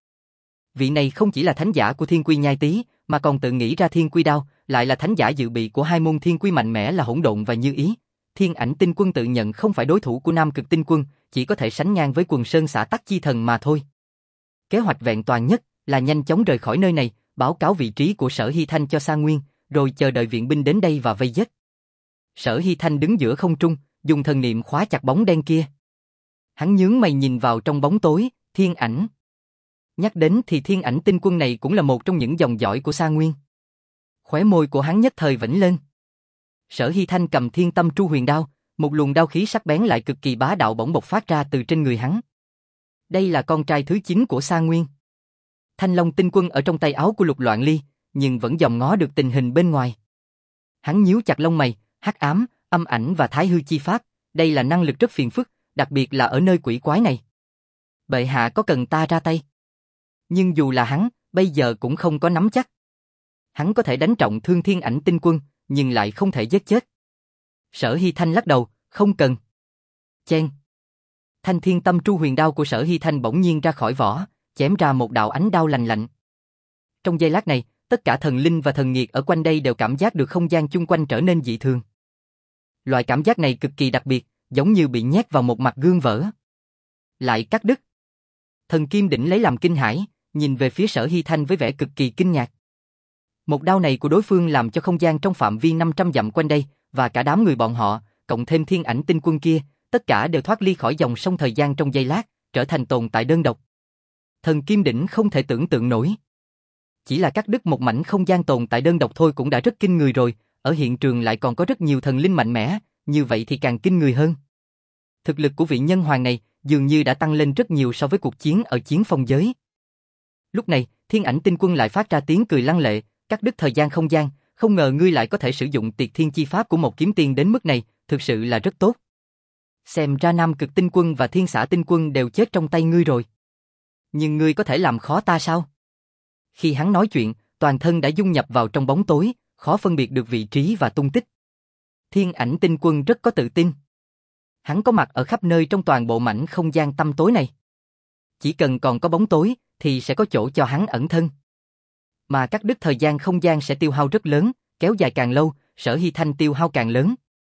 Vị này không chỉ là thánh giả của Thiên Quy Nhai Tý, mà còn tự nghĩ ra Thiên Quy Đao, lại là thánh giả dự bị của hai môn Thiên Quy mạnh mẽ là Hỗn Độn và Như Ý. Thiên Ảnh Tinh Quân tự nhận không phải đối thủ của Nam Cực Tinh Quân, chỉ có thể sánh ngang với Quần Sơn Xã Tắc Chi Thần mà thôi. Kế hoạch vẹn toàn nhất là nhanh chóng rời khỏi nơi này, báo cáo vị trí của Sở Hy Thanh cho Sa Nguyên, rồi chờ đợi viện binh đến đây và vây giết. Sở Hy Thanh đứng giữa không trung, dùng thần niệm khóa chặt bóng đen kia. Hắn nhướng mày nhìn vào trong bóng tối, Thiên Ảnh. Nhắc đến thì Thiên Ảnh Tinh Quân này cũng là một trong những dòng dõi của Sa Nguyên. Khóe môi của hắn nhất thời vểnh lên. Sở Hy Thanh cầm Thiên Tâm Tru Huyền Đao, một luồng đao khí sắc bén lại cực kỳ bá đạo bỗng bộc phát ra từ trên người hắn. Đây là con trai thứ chín của Sa Nguyên. Thanh Long Tinh Quân ở trong tay áo của Lục Loạn Ly, nhưng vẫn dòm ngó được tình hình bên ngoài. Hắn nhíu chặt lông mày, hắc ám, âm ảnh và thái hư chi pháp, đây là năng lực rất phiền phức, đặc biệt là ở nơi quỷ quái này. Bệ hạ có cần ta ra tay? Nhưng dù là hắn, bây giờ cũng không có nắm chắc. Hắn có thể đánh trọng thương Thiên Ảnh Tinh Quân, nhưng lại không thể giết chết. Sở Hy Thanh lắc đầu, không cần. Chen. Thanh Thiên Tâm Tru Huyền Đao của Sở Hy Thanh bỗng nhiên ra khỏi vỏ, chém ra một đạo ánh đao lành lạnh. Trong giây lát này, tất cả thần linh và thần nghiệt ở quanh đây đều cảm giác được không gian chung quanh trở nên dị thường. Loại cảm giác này cực kỳ đặc biệt, giống như bị nhét vào một mặt gương vỡ. Lại cắt đứt. Thần Kim Đỉnh lấy làm kinh hãi, nhìn về phía Sở Hy Thanh với vẻ cực kỳ kinh ngạc. Một đao này của đối phương làm cho không gian trong phạm vi năm trăm dặm quanh đây, và cả đám người bọn họ, cộng thêm Thiên Ảnh Tinh Quân kia, tất cả đều thoát ly khỏi dòng sông thời gian trong giây lát, trở thành tồn tại đơn độc. Thần Kim Đỉnh không thể tưởng tượng nổi. Chỉ là cắt đứt một mảnh không gian tồn tại đơn độc thôi cũng đã rất kinh người rồi, ở hiện trường lại còn có rất nhiều thần linh mạnh mẽ, như vậy thì càng kinh người hơn. Thực lực của vị nhân hoàng này dường như đã tăng lên rất nhiều so với cuộc chiến ở Chiến Phong giới. Lúc này, Thiên Ảnh Tinh Quân lại phát ra tiếng cười lăng lệ, cắt đứt thời gian không gian, không ngờ ngươi lại có thể sử dụng Tiệt Thiên chi pháp của một kiếm tiên đến mức này, thực sự là rất tốt. Xem ra Nam Cực Tinh Quân và Thiên Xả Tinh Quân đều chết trong tay ngươi rồi. Nhưng ngươi có thể làm khó ta sao? Khi hắn nói chuyện, toàn thân đã dung nhập vào trong bóng tối, khó phân biệt được vị trí và tung tích. Thiên Ảnh Tinh Quân rất có tự tin. Hắn có mặt ở khắp nơi trong toàn bộ mảnh không gian tăm tối này. Chỉ cần còn có bóng tối, thì sẽ có chỗ cho hắn ẩn thân. Mà cắt đứt thời gian không gian sẽ tiêu hao rất lớn, kéo dài càng lâu, Sở Hy Thanh tiêu hao càng lớn.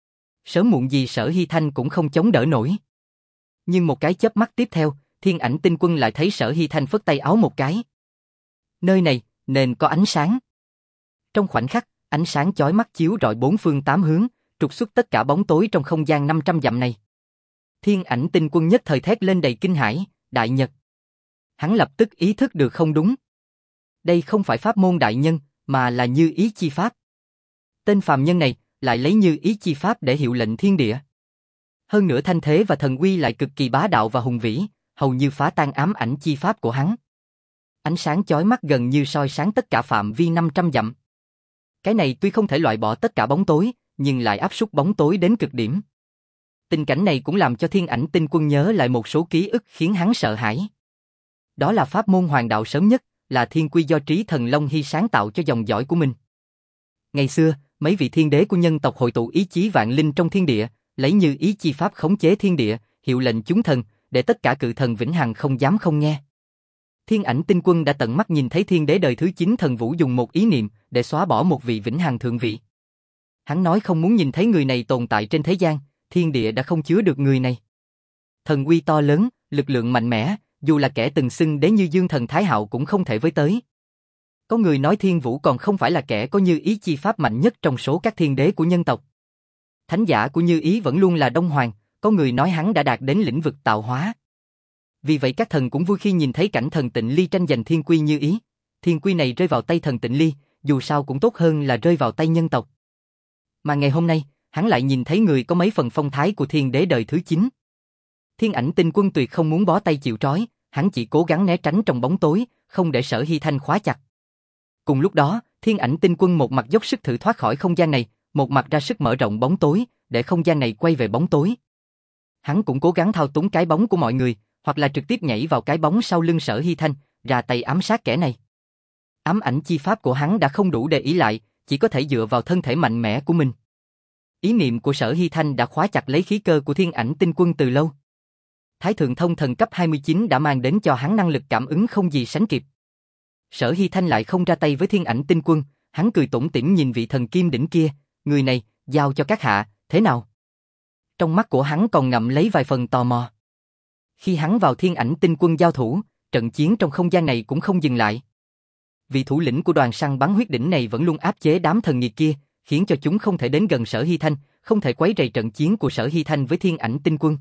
Sớm muộn gì Sở Hy Thanh cũng không chống đỡ nổi. Nhưng một cái chớp mắt tiếp theo, Thiên Ảnh Tinh Quân lại thấy Sở Hy Thanh phất tay áo một cái. Nơi này, nên có ánh sáng. Trong khoảnh khắc, ánh sáng chói mắt chiếu rọi bốn phương tám hướng, trục xuất tất cả bóng tối trong không gian năm trăm dặm này. Thiên Ảnh Tinh Quân nhất thời thét lên đầy kinh hãi, đại nhật. Hắn lập tức ý thức được không đúng. Đây không phải pháp môn đại nhân, mà là như ý chi pháp. Tên phàm nhân này lại lấy như ý chi pháp để hiệu lệnh thiên địa. Hơn nữa thanh thế và thần uy lại cực kỳ bá đạo và hùng vĩ, hầu như phá tan ám ảnh chi pháp của hắn. Ánh sáng chói mắt gần như soi sáng tất cả phạm vi năm trăm dặm. Cái này tuy không thể loại bỏ tất cả bóng tối, nhưng lại áp suất bóng tối đến cực điểm. Tình cảnh này cũng làm cho Thiên Ảnh Tinh Quân nhớ lại một số ký ức khiến hắn sợ hãi. Đó là pháp môn hoàng đạo sớm nhất, là thiên quy do Trí Thần Long Hy sáng tạo cho dòng dõi của mình. Ngày xưa, mấy vị thiên đế của nhân tộc hội tụ ý chí vạn linh trong thiên địa, lấy như ý chi pháp khống chế thiên địa, hiệu lệnh chúng thần, để tất cả cự thần vĩnh hằng không dám không nghe. Thiên Ảnh Tinh Quân đã tận mắt nhìn thấy thiên đế đời thứ chín thần vũ dùng một ý niệm để xóa bỏ một vị vĩnh hằng thượng vị. Hắn nói không muốn nhìn thấy người này tồn tại trên thế gian, thiên địa đã không chứa được người này. Thần uy to lớn, lực lượng mạnh mẽ, dù là kẻ từng xưng đế như Dương Thần Thái Hạo cũng không thể với tới. Có người nói Thiên Vũ còn không phải là kẻ có như ý chi pháp mạnh nhất trong số các thiên đế của nhân tộc. Thánh giả của như ý vẫn luôn là Đông Hoàng, có người nói hắn đã đạt đến lĩnh vực tạo hóa. Vì vậy các thần cũng vui khi nhìn thấy cảnh thần Tịnh Ly tranh giành thiên quy như ý. Thiên quy này rơi vào tay thần Tịnh Ly, dù sao cũng tốt hơn là rơi vào tay nhân tộc. Mà ngày hôm nay, hắn lại nhìn thấy người có mấy phần phong thái của thiên đế đời thứ chín. Thiên Ảnh Tinh Quân tuyệt không muốn bó tay chịu trói, hắn chỉ cố gắng né tránh trong bóng tối, không để Sở Hy Thanh khóa chặt. Cùng lúc đó, Thiên Ảnh Tinh Quân một mặt dốc sức thử thoát khỏi không gian này, một mặt ra sức mở rộng bóng tối, để không gian này quay về bóng tối. Hắn cũng cố gắng thao túng cái bóng của mọi người, hoặc là trực tiếp nhảy vào cái bóng sau lưng Sở Hy Thanh, ra tay ám sát kẻ này. Ám ảnh chi pháp của hắn đã không đủ để ý lại, chỉ có thể dựa vào thân thể mạnh mẽ của mình. Ý niệm của Sở Hy Thanh đã khóa chặt lấy khí cơ của Thiên Ảnh Tinh Quân từ lâu. Thái Thượng Thông Thần cấp hai mươi chín đã mang đến cho hắn năng lực cảm ứng không gì sánh kịp. Sở Hy Thanh lại không ra tay với Thiên Ảnh Tinh Quân, hắn cười tủm tỉm nhìn vị thần kim đỉnh kia, người này, giao cho các hạ, thế nào? Trong mắt của hắn còn ngậm lấy vài phần tò mò. Khi hắn vào Thiên Ảnh Tinh Quân giao thủ, trận chiến trong không gian này cũng không dừng lại. Vị thủ lĩnh của đoàn săn bắn huyết đỉnh này vẫn luôn áp chế đám thần nghiệt kia, khiến cho chúng không thể đến gần Sở Hy Thanh, không thể quấy rầy trận chiến của Sở Hy Thanh với Thiên Ảnh Tinh Quân.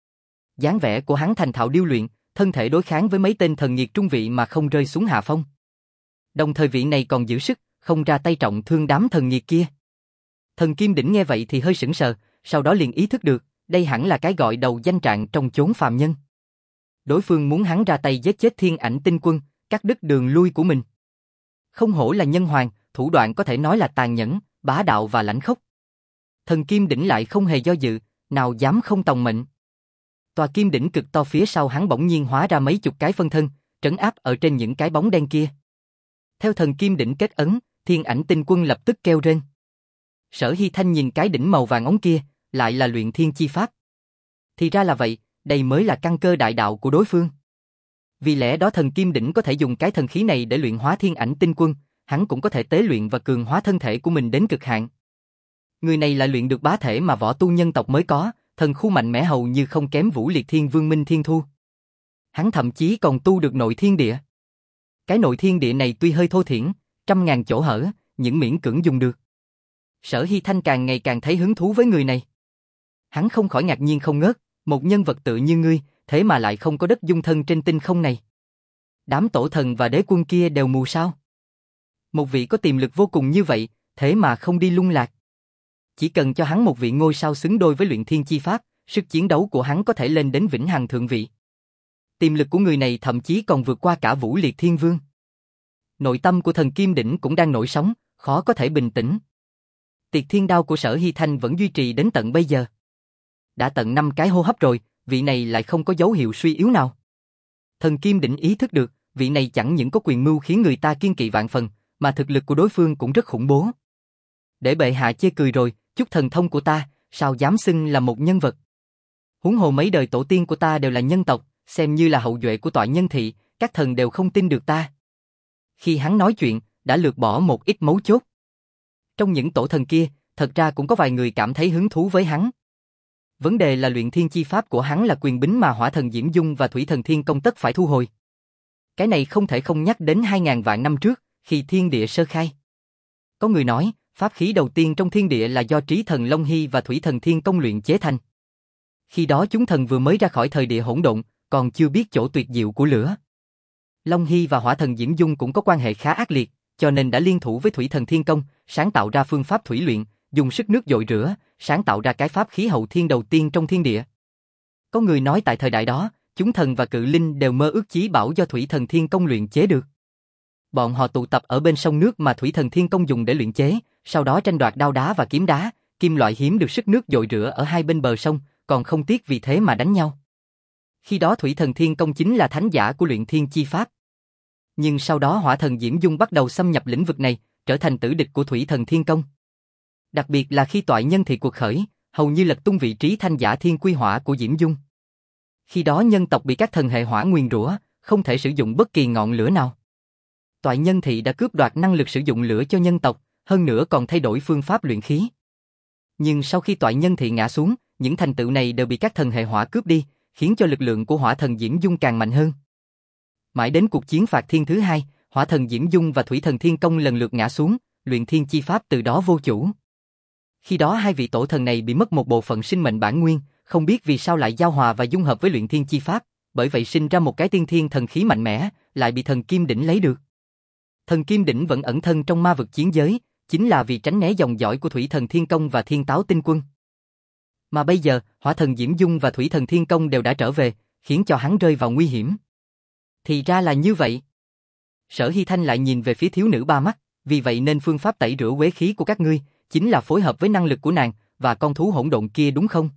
Dáng vẻ của hắn thành thạo điêu luyện, thân thể đối kháng với mấy tên thần nghiệt trung vị mà không rơi xuống hạ phong. Đồng thời vị này còn giữ sức, không ra tay trọng thương đám thần nghiệt kia. Thần Kim Đỉnh nghe vậy thì hơi sững sờ, sau đó liền ý thức được, đây hẳn là cái gọi đầu danh trạng trong chốn phàm nhân. Đối phương muốn hắn ra tay giết chết Thiên Ảnh Tinh Quân, cắt đứt đường lui của mình. Không hổ là nhân hoàng, thủ đoạn có thể nói là tàn nhẫn, bá đạo và lãnh khốc. Thần Kim Đỉnh lại không hề do dự, nào dám không tòng mệnh. Tòa kim đỉnh cực to phía sau hắn bỗng nhiên hóa ra mấy chục cái phân thân, trấn áp ở trên những cái bóng đen kia. Theo thần kim đỉnh kết ấn, Thiên Ảnh Tinh Quân lập tức kêu rên. Sở Hy Thanh nhìn cái đỉnh màu vàng óng kia, lại là luyện thiên chi pháp. Thì ra là vậy, đây mới là căn cơ đại đạo của đối phương. Vì lẽ đó thần kim đỉnh có thể dùng cái thần khí này để luyện hóa Thiên Ảnh Tinh Quân, hắn cũng có thể tế luyện và cường hóa thân thể của mình đến cực hạn. Người này lại luyện được bá thể mà võ tu nhân tộc mới có, thần khu mạnh mẽ hầu như không kém Vũ Liệt Thiên Vương Minh Thiên Thu. Hắn thậm chí còn tu được nội thiên địa. Cái nội thiên địa này tuy hơi thô thiển, trăm ngàn chỗ hở, nhưng miễn cưỡng dùng được. Sở Hy Thanh càng ngày càng thấy hứng thú với người này. Hắn không khỏi ngạc nhiên không ngớt, một nhân vật tự như ngươi, thế mà lại không có đất dung thân trên tinh không này. Đám tổ thần và đế quân kia đều mù sao? Một vị có tiềm lực vô cùng như vậy, thế mà không đi lung lạc. Chỉ cần cho hắn một vị ngôi sao xứng đôi với luyện thiên chi pháp, sức chiến đấu của hắn có thể lên đến vĩnh hằng thượng vị. Tiềm lực của người này thậm chí còn vượt qua cả Vũ Liệt Thiên Vương. Nội tâm của thần Kim Đỉnh cũng đang nổi sóng, khó có thể bình tĩnh. Tiệt thiên đao của Sở Hy Thanh vẫn duy trì đến tận bây giờ. Đã tận năm cái hô hấp rồi, vị này lại không có dấu hiệu suy yếu nào. Thần Kim Đỉnh ý thức được, vị này chẳng những có quyền mưu khiến người ta kiên kỵ vạn phần, mà thực lực của đối phương cũng rất khủng bố. Để bệ hạ chê cười rồi, chút thần thông của ta, sao dám xưng là một nhân vật. Huống hồ mấy đời tổ tiên của ta đều là nhân tộc, xem như là hậu duệ của tọa nhân thị, các thần đều không tin được ta. Khi hắn nói chuyện, đã lược bỏ một ít mấu chốt. Trong những tổ thần kia, thật ra cũng có vài người cảm thấy hứng thú với hắn. Vấn đề là luyện thiên chi pháp của hắn là quyền bính mà hỏa thần Diễm Dung và thủy thần Thiên Công tất phải thu hồi. Cái này không thể không nhắc đến hai ngàn vạn năm trước, khi thiên địa sơ khai. Có người nói, pháp khí đầu tiên trong thiên địa là do trí thần Long Hy và thủy thần Thiên Công luyện chế thành. Khi đó chúng thần vừa mới ra khỏi thời địa hỗn độn, còn chưa biết chỗ tuyệt diệu của lửa. Long Hy và hỏa thần Diễm Dung cũng có quan hệ khá ác liệt, cho nên đã liên thủ với thủy thần Thiên Công, sáng tạo ra phương pháp thủy luyện, dùng sức nước dội rửa, sáng tạo ra cái pháp khí hậu thiên đầu tiên trong thiên địa. Có người nói tại thời đại đó, chúng thần và cự linh đều mơ ước chí bảo do thủy thần Thiên Công luyện chế được. Bọn họ tụ tập ở bên sông nước mà thủy thần Thiên Công dùng để luyện chế, sau đó tranh đoạt đao đá và kiếm đá, kim loại hiếm được sức nước dội rửa ở hai bên bờ sông, còn không tiếc vì thế mà đánh nhau. Khi đó thủy thần Thiên Công chính là thánh giả của luyện thiên chi pháp. Nhưng sau đó hỏa thần Diễm Dung bắt đầu xâm nhập lĩnh vực này, trở thành tử địch của thủy thần Thiên Công. Đặc biệt là khi toại nhân thị cuộc khởi, hầu như lật tung vị trí thanh giả thiên quy hỏa của Diễm Dung. Khi đó nhân tộc bị các thần hệ hỏa nguyền rủa, không thể sử dụng bất kỳ ngọn lửa nào. Toại nhân thị đã cướp đoạt năng lực sử dụng lửa cho nhân tộc, hơn nữa còn thay đổi phương pháp luyện khí. Nhưng sau khi toại nhân thị ngã xuống, những thành tựu này đều bị các thần hệ hỏa cướp đi, khiến cho lực lượng của hỏa thần Diễm Dung càng mạnh hơn. Mãi đến cuộc chiến phạt thiên thứ hai, hỏa thần Diễm Dung và thủy thần Thiên Công lần lượt ngã xuống, luyện thiên chi pháp từ đó vô chủ. Khi đó hai vị tổ thần này bị mất một bộ phận sinh mệnh bản nguyên, không biết vì sao lại giao hòa và dung hợp với luyện thiên chi pháp, bởi vậy sinh ra một cái tiên thiên thần khí mạnh mẽ, lại bị thần Kim Đỉnh lấy được. Thần Kim Đỉnh vẫn ẩn thân trong ma vực chiến giới, chính là vì tránh né dòng dõi của thủy thần Thiên Công và Thiên Táo Tinh Quân. Mà bây giờ, hỏa thần Diễm Dung và thủy thần Thiên Công đều đã trở về, khiến cho hắn rơi vào nguy hiểm. Thì ra là như vậy. Sở Hy Thanh lại nhìn về phía thiếu nữ ba mắt, vì vậy nên phương pháp tẩy rửa uế khí của các ngươi chính là phối hợp với năng lực của nàng và con thú hỗn độn kia đúng không?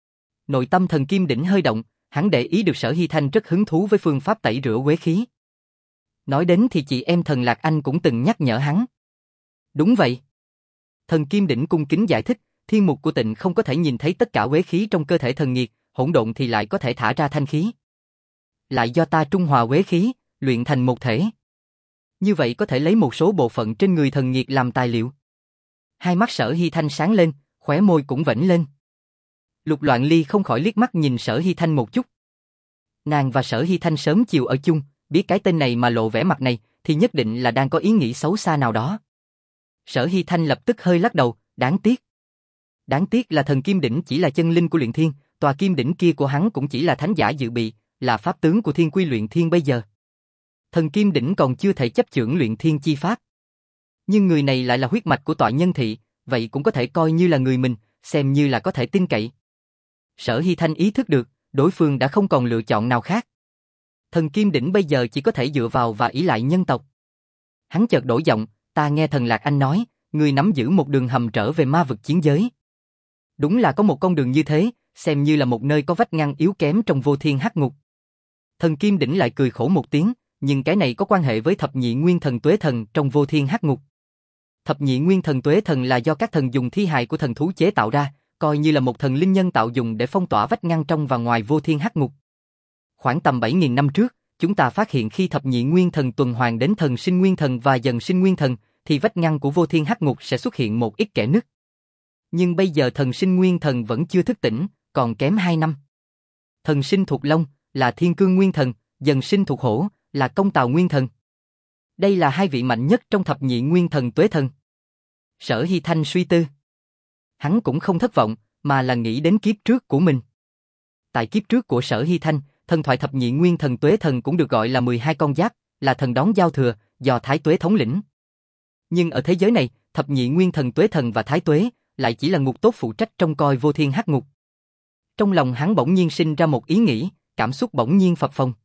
Nội tâm thần Kim Đỉnh hơi động, hắn để ý được Sở Hy Thanh rất hứng thú với phương pháp tẩy rửa uế khí. Nói đến thì chị em thần Lạc Anh cũng từng nhắc nhở hắn. Đúng vậy. Thần Kim Đỉnh cung kính giải thích, thiên mục của tịnh không có thể nhìn thấy tất cả uế khí trong cơ thể thần nghiệt, hỗn độn thì lại có thể thả ra thanh khí. Lại do ta trung hòa uế khí, luyện thành một thể. Như vậy có thể lấy một số bộ phận trên người thần nghiệt làm tài liệu. Hai mắt Sở Hy Thanh sáng lên, khóe môi cũng vểnh lên. Lục Loạn Ly không khỏi liếc mắt nhìn Sở Hy Thanh một chút. Nàng và Sở Hy Thanh sớm chiều ở chung, biết cái tên này mà lộ vẻ mặt này, thì nhất định là đang có ý nghĩ xấu xa nào đó. Sở Hy Thanh lập tức hơi lắc đầu, đáng tiếc. Đáng tiếc là thần Kim Đỉnh chỉ là chân linh của luyện thiên, tòa Kim Đỉnh kia của hắn cũng chỉ là thánh giả dự bị, là pháp tướng của thiên quy luyện thiên bây giờ. Thần Kim Đỉnh còn chưa thể chấp chưởng luyện thiên chi pháp. Nhưng người này lại là huyết mạch của tọa nhân thị, vậy cũng có thể coi như là người mình, xem như là có thể tin cậy. Sở Hy Thanh ý thức được, đối phương đã không còn lựa chọn nào khác. Thần Kim Đỉnh bây giờ chỉ có thể dựa vào và ỷ lại nhân tộc. Hắn chợt đổi giọng, ta nghe thần Lạc Anh nói, người nắm giữ một đường hầm trở về ma vực chiến giới. Đúng là có một con đường như thế, xem như là một nơi có vách ngăn yếu kém trong vô thiên hắc ngục. Thần Kim Đỉnh lại cười khổ một tiếng, nhưng cái này có quan hệ với thập nhị nguyên thần tuế thần trong vô thiên hắc ngục. Thập nhị nguyên thần tuế thần là do các thần dùng thi hài của thần thú chế tạo ra, coi như là một thần linh nhân tạo dùng để phong tỏa vách ngăn trong và ngoài vô thiên hắc ngục. Khoảng tầm bảy nghìn năm trước, chúng ta phát hiện khi thập nhị nguyên thần tuần hoàn đến thần sinh nguyên thần và dần sinh nguyên thần, thì vách ngăn của vô thiên hắc ngục sẽ xuất hiện một ít kẽ nứt. Nhưng bây giờ thần sinh nguyên thần vẫn chưa thức tỉnh, còn kém hai năm. Thần sinh thuộc Long, là thiên cương nguyên thần, dần sinh thuộc Hổ, là công tào nguyên thần. Đây là hai vị mạnh nhất trong thập nhị nguyên thần tuế thần. Sở Hy Thanh suy tư. Hắn cũng không thất vọng, mà là nghĩ đến kiếp trước của mình. Tại kiếp trước của Sở Hy Thanh, thần thoại thập nhị nguyên thần tuế thần cũng được gọi là mười hai con giáp, là thần đón giao thừa, do Thái Tuế thống lĩnh. Nhưng ở thế giới này, thập nhị nguyên thần tuế thần và Thái Tuế lại chỉ là ngục tốt phụ trách trông coi vô thiên hắc ngục. Trong lòng hắn bỗng nhiên sinh ra một ý nghĩ, cảm xúc bỗng nhiên phập phồng.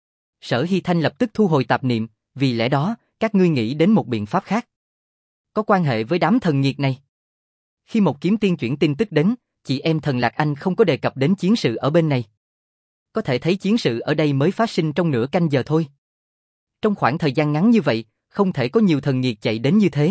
Sở Hy Thanh lập tức thu hồi tạp niệm, vì lẽ đó, các ngươi nghĩ đến một biện pháp khác. Có quan hệ với đám thần nghiệt này. Khi một kiếm tiên chuyển tin tức đến, chị em thần Lạc Anh không có đề cập đến chiến sự ở bên này. Có thể thấy chiến sự ở đây mới phát sinh trong nửa canh giờ thôi. Trong khoảng thời gian ngắn như vậy, không thể có nhiều thần nghiệt chạy đến như thế.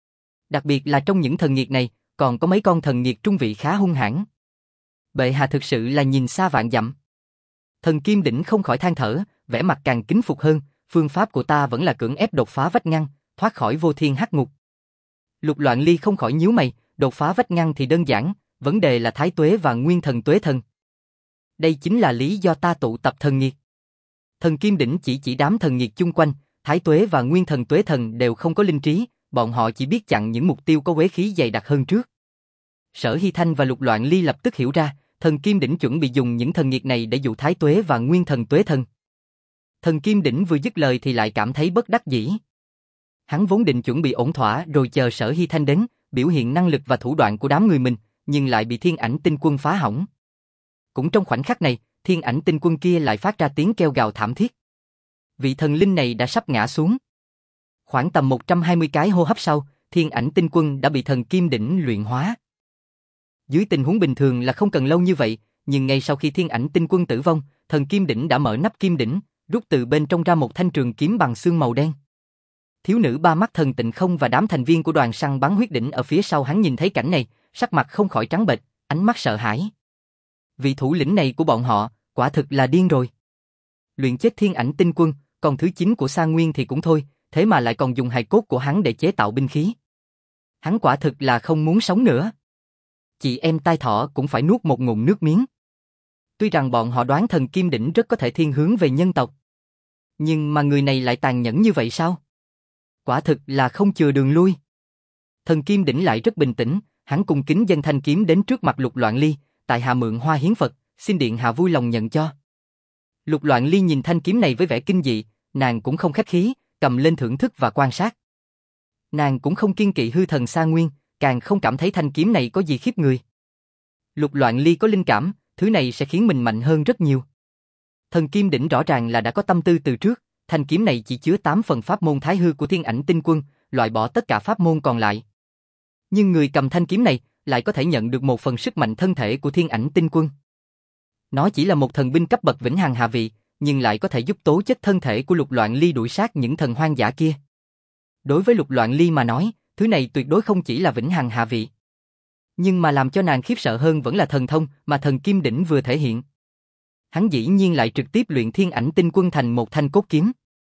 Đặc biệt là trong những thần nghiệt này, còn có mấy con thần nghiệt trung vị khá hung hãn. Bệ hạ thực sự là nhìn xa vạn dặm. Thần Kim Đỉnh không khỏi than thở, vẻ mặt càng kính phục hơn, phương pháp của ta vẫn là cưỡng ép đột phá vách ngăn, thoát khỏi vô thiên hắc ngục. Lục Loạn Ly không khỏi nhíu mày, đột phá vách ngăn thì đơn giản, vấn đề là Thái Tuế và Nguyên Thần Tuế Thần. Đây chính là lý do ta tụ tập thần nghiệt. Thần Kim Đỉnh chỉ chỉ đám thần nghiệt chung quanh, Thái Tuế và Nguyên Thần Tuế Thần đều không có linh trí, bọn họ chỉ biết chặn những mục tiêu có uế khí dày đặc hơn trước. Sở Hy Thanh và Lục Loạn Ly lập tức hiểu ra, Thần Kim Đỉnh chuẩn bị dùng những thần nghiệt này để dụ Thái Tuế và Nguyên Thần Tuế Thần. Thần Kim Đỉnh vừa dứt lời thì lại cảm thấy bất đắc dĩ. Hắn vốn định chuẩn bị ổn thỏa rồi chờ Sở Hy Thanh đến, biểu hiện năng lực và thủ đoạn của đám người mình, nhưng lại bị Thiên Ảnh Tinh Quân phá hỏng. Cũng trong khoảnh khắc này, Thiên Ảnh Tinh Quân kia lại phát ra tiếng kêu gào thảm thiết. Vị thần linh này đã sắp ngã xuống. Khoảng tầm một trăm hai mươi cái hô hấp sau, Thiên Ảnh Tinh Quân đã bị Thần Kim Đỉnh luyện hóa. Dưới tình huống bình thường là không cần lâu như vậy, nhưng ngay sau khi Thiên Ảnh Tinh Quân tử vong, Thần Kim Đỉnh đã mở nắp kim đỉnh, rút từ bên trong ra một thanh trường kiếm bằng xương màu đen. Thiếu nữ ba mắt Thần Tịnh Không và đám thành viên của đoàn săn bắn huyết đỉnh ở phía sau hắn nhìn thấy cảnh này, sắc mặt không khỏi trắng bệch, ánh mắt sợ hãi. Vị thủ lĩnh này của bọn họ, quả thực là điên rồi. Luyện chết Thiên Ảnh Tinh Quân, còn thứ chín của Sa Nguyên thì cũng thôi, thế mà lại còn dùng hài cốt của hắn để chế tạo binh khí. Hắn quả thực là không muốn sống nữa. Chị em Tai Thỏ cũng phải nuốt một ngụm nước miếng. Tuy rằng bọn họ đoán Thần Kim Đỉnh rất có thể thiên hướng về nhân tộc, nhưng mà người này lại tàn nhẫn như vậy sao? Quả thực là không chừa đường lui. Thần Kim Đỉnh lại rất bình tĩnh, hắn cung kính dâng thanh kiếm đến trước mặt Lục Loạn Ly, tại hạ mượn hoa hiến Phật, xin điện hạ vui lòng nhận cho. Lục Loạn Ly nhìn thanh kiếm này với vẻ kinh dị, nàng cũng không khách khí, cầm lên thưởng thức và quan sát. Nàng cũng không kiêng kỵ hư thần Sa Nguyên, càng không cảm thấy thanh kiếm này có gì khiếp người. Lục Loạn Ly có linh cảm, thứ này sẽ khiến mình mạnh hơn rất nhiều. Thần Kim Đỉnh rõ ràng là đã có tâm tư từ trước, thanh kiếm này chỉ chứa tám phần pháp môn thái hư của Thiên Ảnh Tinh Quân, loại bỏ tất cả pháp môn còn lại. Nhưng người cầm thanh kiếm này lại có thể nhận được một phần sức mạnh thân thể của Thiên Ảnh Tinh Quân. Nó chỉ là một thần binh cấp bậc vĩnh hằng hạ vị, nhưng lại có thể giúp tố chất thân thể của Lục Loạn Ly đuổi sát những thần hoang dã kia. Đối với Lục Loạn Ly mà nói, thứ này tuyệt đối không chỉ là vĩnh hằng hạ vị. Nhưng mà làm cho nàng khiếp sợ hơn vẫn là thần thông mà Thần Kim Đỉnh vừa thể hiện. Hắn dĩ nhiên lại trực tiếp luyện Thiên Ảnh Tinh Quân thành một thanh cốt kiếm.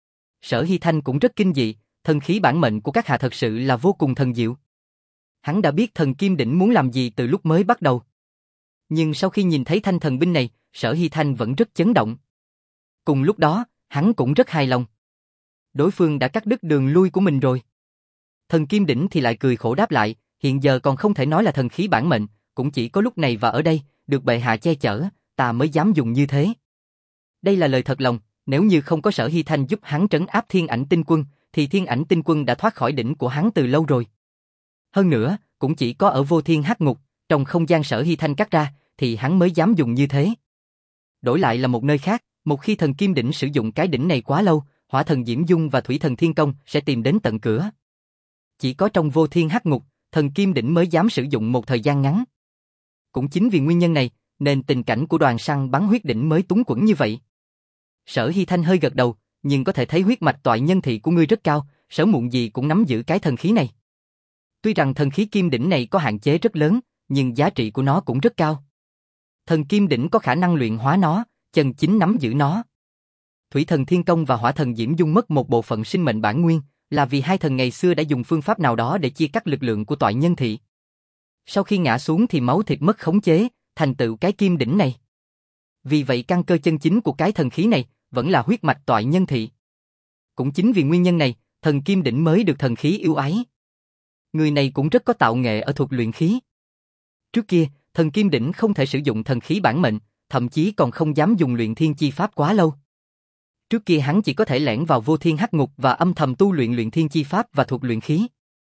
Sở Hy Thanh cũng rất kinh dị, thần khí bản mệnh của các hạ thật sự là vô cùng thần diệu. Hắn đã biết Thần Kim Đỉnh muốn làm gì từ lúc mới bắt đầu. Nhưng sau khi nhìn thấy thanh thần binh này, Sở Hy Thanh vẫn rất chấn động. Cùng lúc đó, hắn cũng rất hài lòng. Đối phương đã cắt đứt đường lui của mình rồi. Thần Kim Đỉnh thì lại cười khổ đáp lại, hiện giờ còn không thể nói là thần khí bản mệnh, cũng chỉ có lúc này và ở đây, được bệ hạ che chở, ta mới dám dùng như thế. Đây là lời thật lòng, nếu như không có Sở Hy Thanh giúp hắn trấn áp Thiên Ảnh Tinh Quân, thì Thiên Ảnh Tinh Quân đã thoát khỏi đỉnh của hắn từ lâu rồi. Hơn nữa, cũng chỉ có ở vô thiên hắc ngục, trong không gian Sở Hy Thanh cắt ra, thì hắn mới dám dùng như thế. Đổi lại là một nơi khác, một khi thần Kim Đỉnh sử dụng cái đỉnh này quá lâu, Hỏa thần Diễm Dung và Thủy thần Thiên Công sẽ tìm đến tận cửa. Chỉ có trong vô thiên hắc ngục, thần Kim Đỉnh mới dám sử dụng một thời gian ngắn. Cũng chính vì nguyên nhân này, nên tình cảnh của đoàn săn bắn huyết đỉnh mới túng quẫn như vậy. Sở Hy Thanh hơi gật đầu, nhưng có thể thấy huyết mạch toại nhân thị của ngươi rất cao, sớm muộn gì cũng nắm giữ cái thần khí này. Tuy rằng thần khí Kim Đỉnh này có hạn chế rất lớn, nhưng giá trị của nó cũng rất cao. Thần Kim Đỉnh có khả năng luyện hóa nó, chân chính nắm giữ nó. Thủy thần Thiên Công và Hỏa thần Diễm Dung mất một bộ phận sinh mệnh bản nguyên, là vì hai thần ngày xưa đã dùng phương pháp nào đó để chia cắt lực lượng của toại nhân thị. Sau khi ngã xuống thì máu thịt mất khống chế, thành tựu cái Kim Đỉnh này. Vì vậy căn cơ chân chính của cái thần khí này vẫn là huyết mạch toại nhân thị. Cũng chính vì nguyên nhân này, thần Kim Đỉnh mới được thần khí yêu ái. Người này cũng rất có tạo nghệ ở thuật luyện khí. Trước kia, thần Kim Đỉnh không thể sử dụng thần khí bản mệnh, thậm chí còn không dám dùng luyện thiên chi pháp quá lâu. Trước kia hắn chỉ có thể lẻn vào vô thiên hắc ngục và âm thầm tu luyện luyện thiên chi pháp và thuật luyện khí.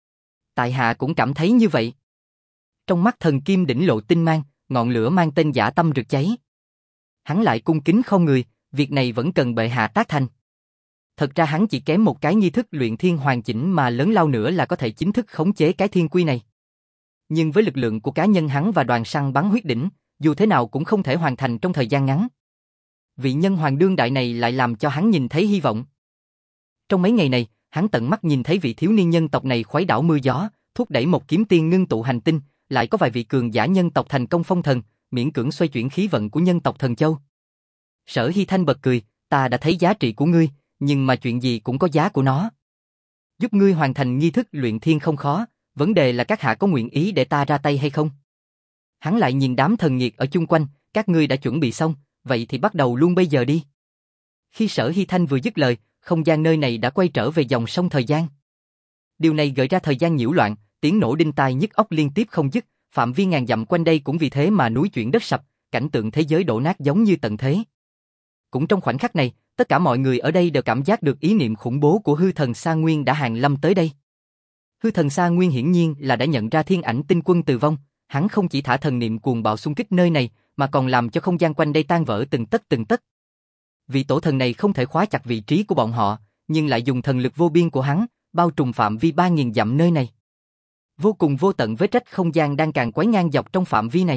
Tại hạ cũng cảm thấy như vậy. Trong mắt thần Kim Đỉnh lộ tinh mang, ngọn lửa mang tên Dã Tâm rực cháy. Hắn lại cung kính không người, việc này vẫn cần bệ hạ tác thành. Thật ra hắn chỉ kém một cái nghi thức luyện thiên hoàn chỉnh mà lớn lao nữa là có thể chính thức khống chế cái thiên quy này. Nhưng với lực lượng của cá nhân hắn và đoàn săn bắn huyết đỉnh, dù thế nào cũng không thể hoàn thành trong thời gian ngắn. Vị nhân hoàng đương đại này lại làm cho hắn nhìn thấy hy vọng. Trong mấy ngày này, hắn tận mắt nhìn thấy vị thiếu niên nhân tộc này khuấy đảo mưa gió, thúc đẩy một kiếm tiên ngưng tụ hành tinh, lại có vài vị cường giả nhân tộc thành công phong thần, miễn cưỡng xoay chuyển khí vận của nhân tộc Thần Châu. Sở Hy Thanh bật cười, ta đã thấy giá trị của ngươi, nhưng mà chuyện gì cũng có giá của nó. Giúp ngươi hoàn thành nghi thức luyện thiên không khó, vấn đề là các hạ có nguyện ý để ta ra tay hay không? Hắn lại nhìn đám thần nghiệt ở chung quanh, các ngươi đã chuẩn bị xong, vậy thì bắt đầu luôn bây giờ đi. Khi Sở Hy Thanh vừa dứt lời, không gian nơi này đã quay trở về dòng sông thời gian. Điều này gợi ra thời gian nhiễu loạn, tiếng nổ đinh tai nhức óc liên tiếp không dứt, phạm vi ngàn dặm quanh đây cũng vì thế mà núi chuyển đất sập, cảnh tượng thế giới đổ nát giống như tận thế. Cũng trong khoảnh khắc này, tất cả mọi người ở đây đều cảm giác được ý niệm khủng bố của hư thần Sa Nguyên đã hàng lâm tới đây. Hư thần Sa Nguyên hiển nhiên là đã nhận ra thiên ảnh tinh quân từ vong, hắn không chỉ thả thần niệm cuồng bạo xung kích nơi này, mà còn làm cho không gian quanh đây tan vỡ từng tấc từng tấc. Vị tổ thần này không thể khóa chặt vị trí của bọn họ, nhưng lại dùng thần lực vô biên của hắn, bao trùm phạm vi ba nghìn dặm nơi này. Vô cùng vô tận vết rách không gian đang càng quấy ngang dọc trong phạm vi này.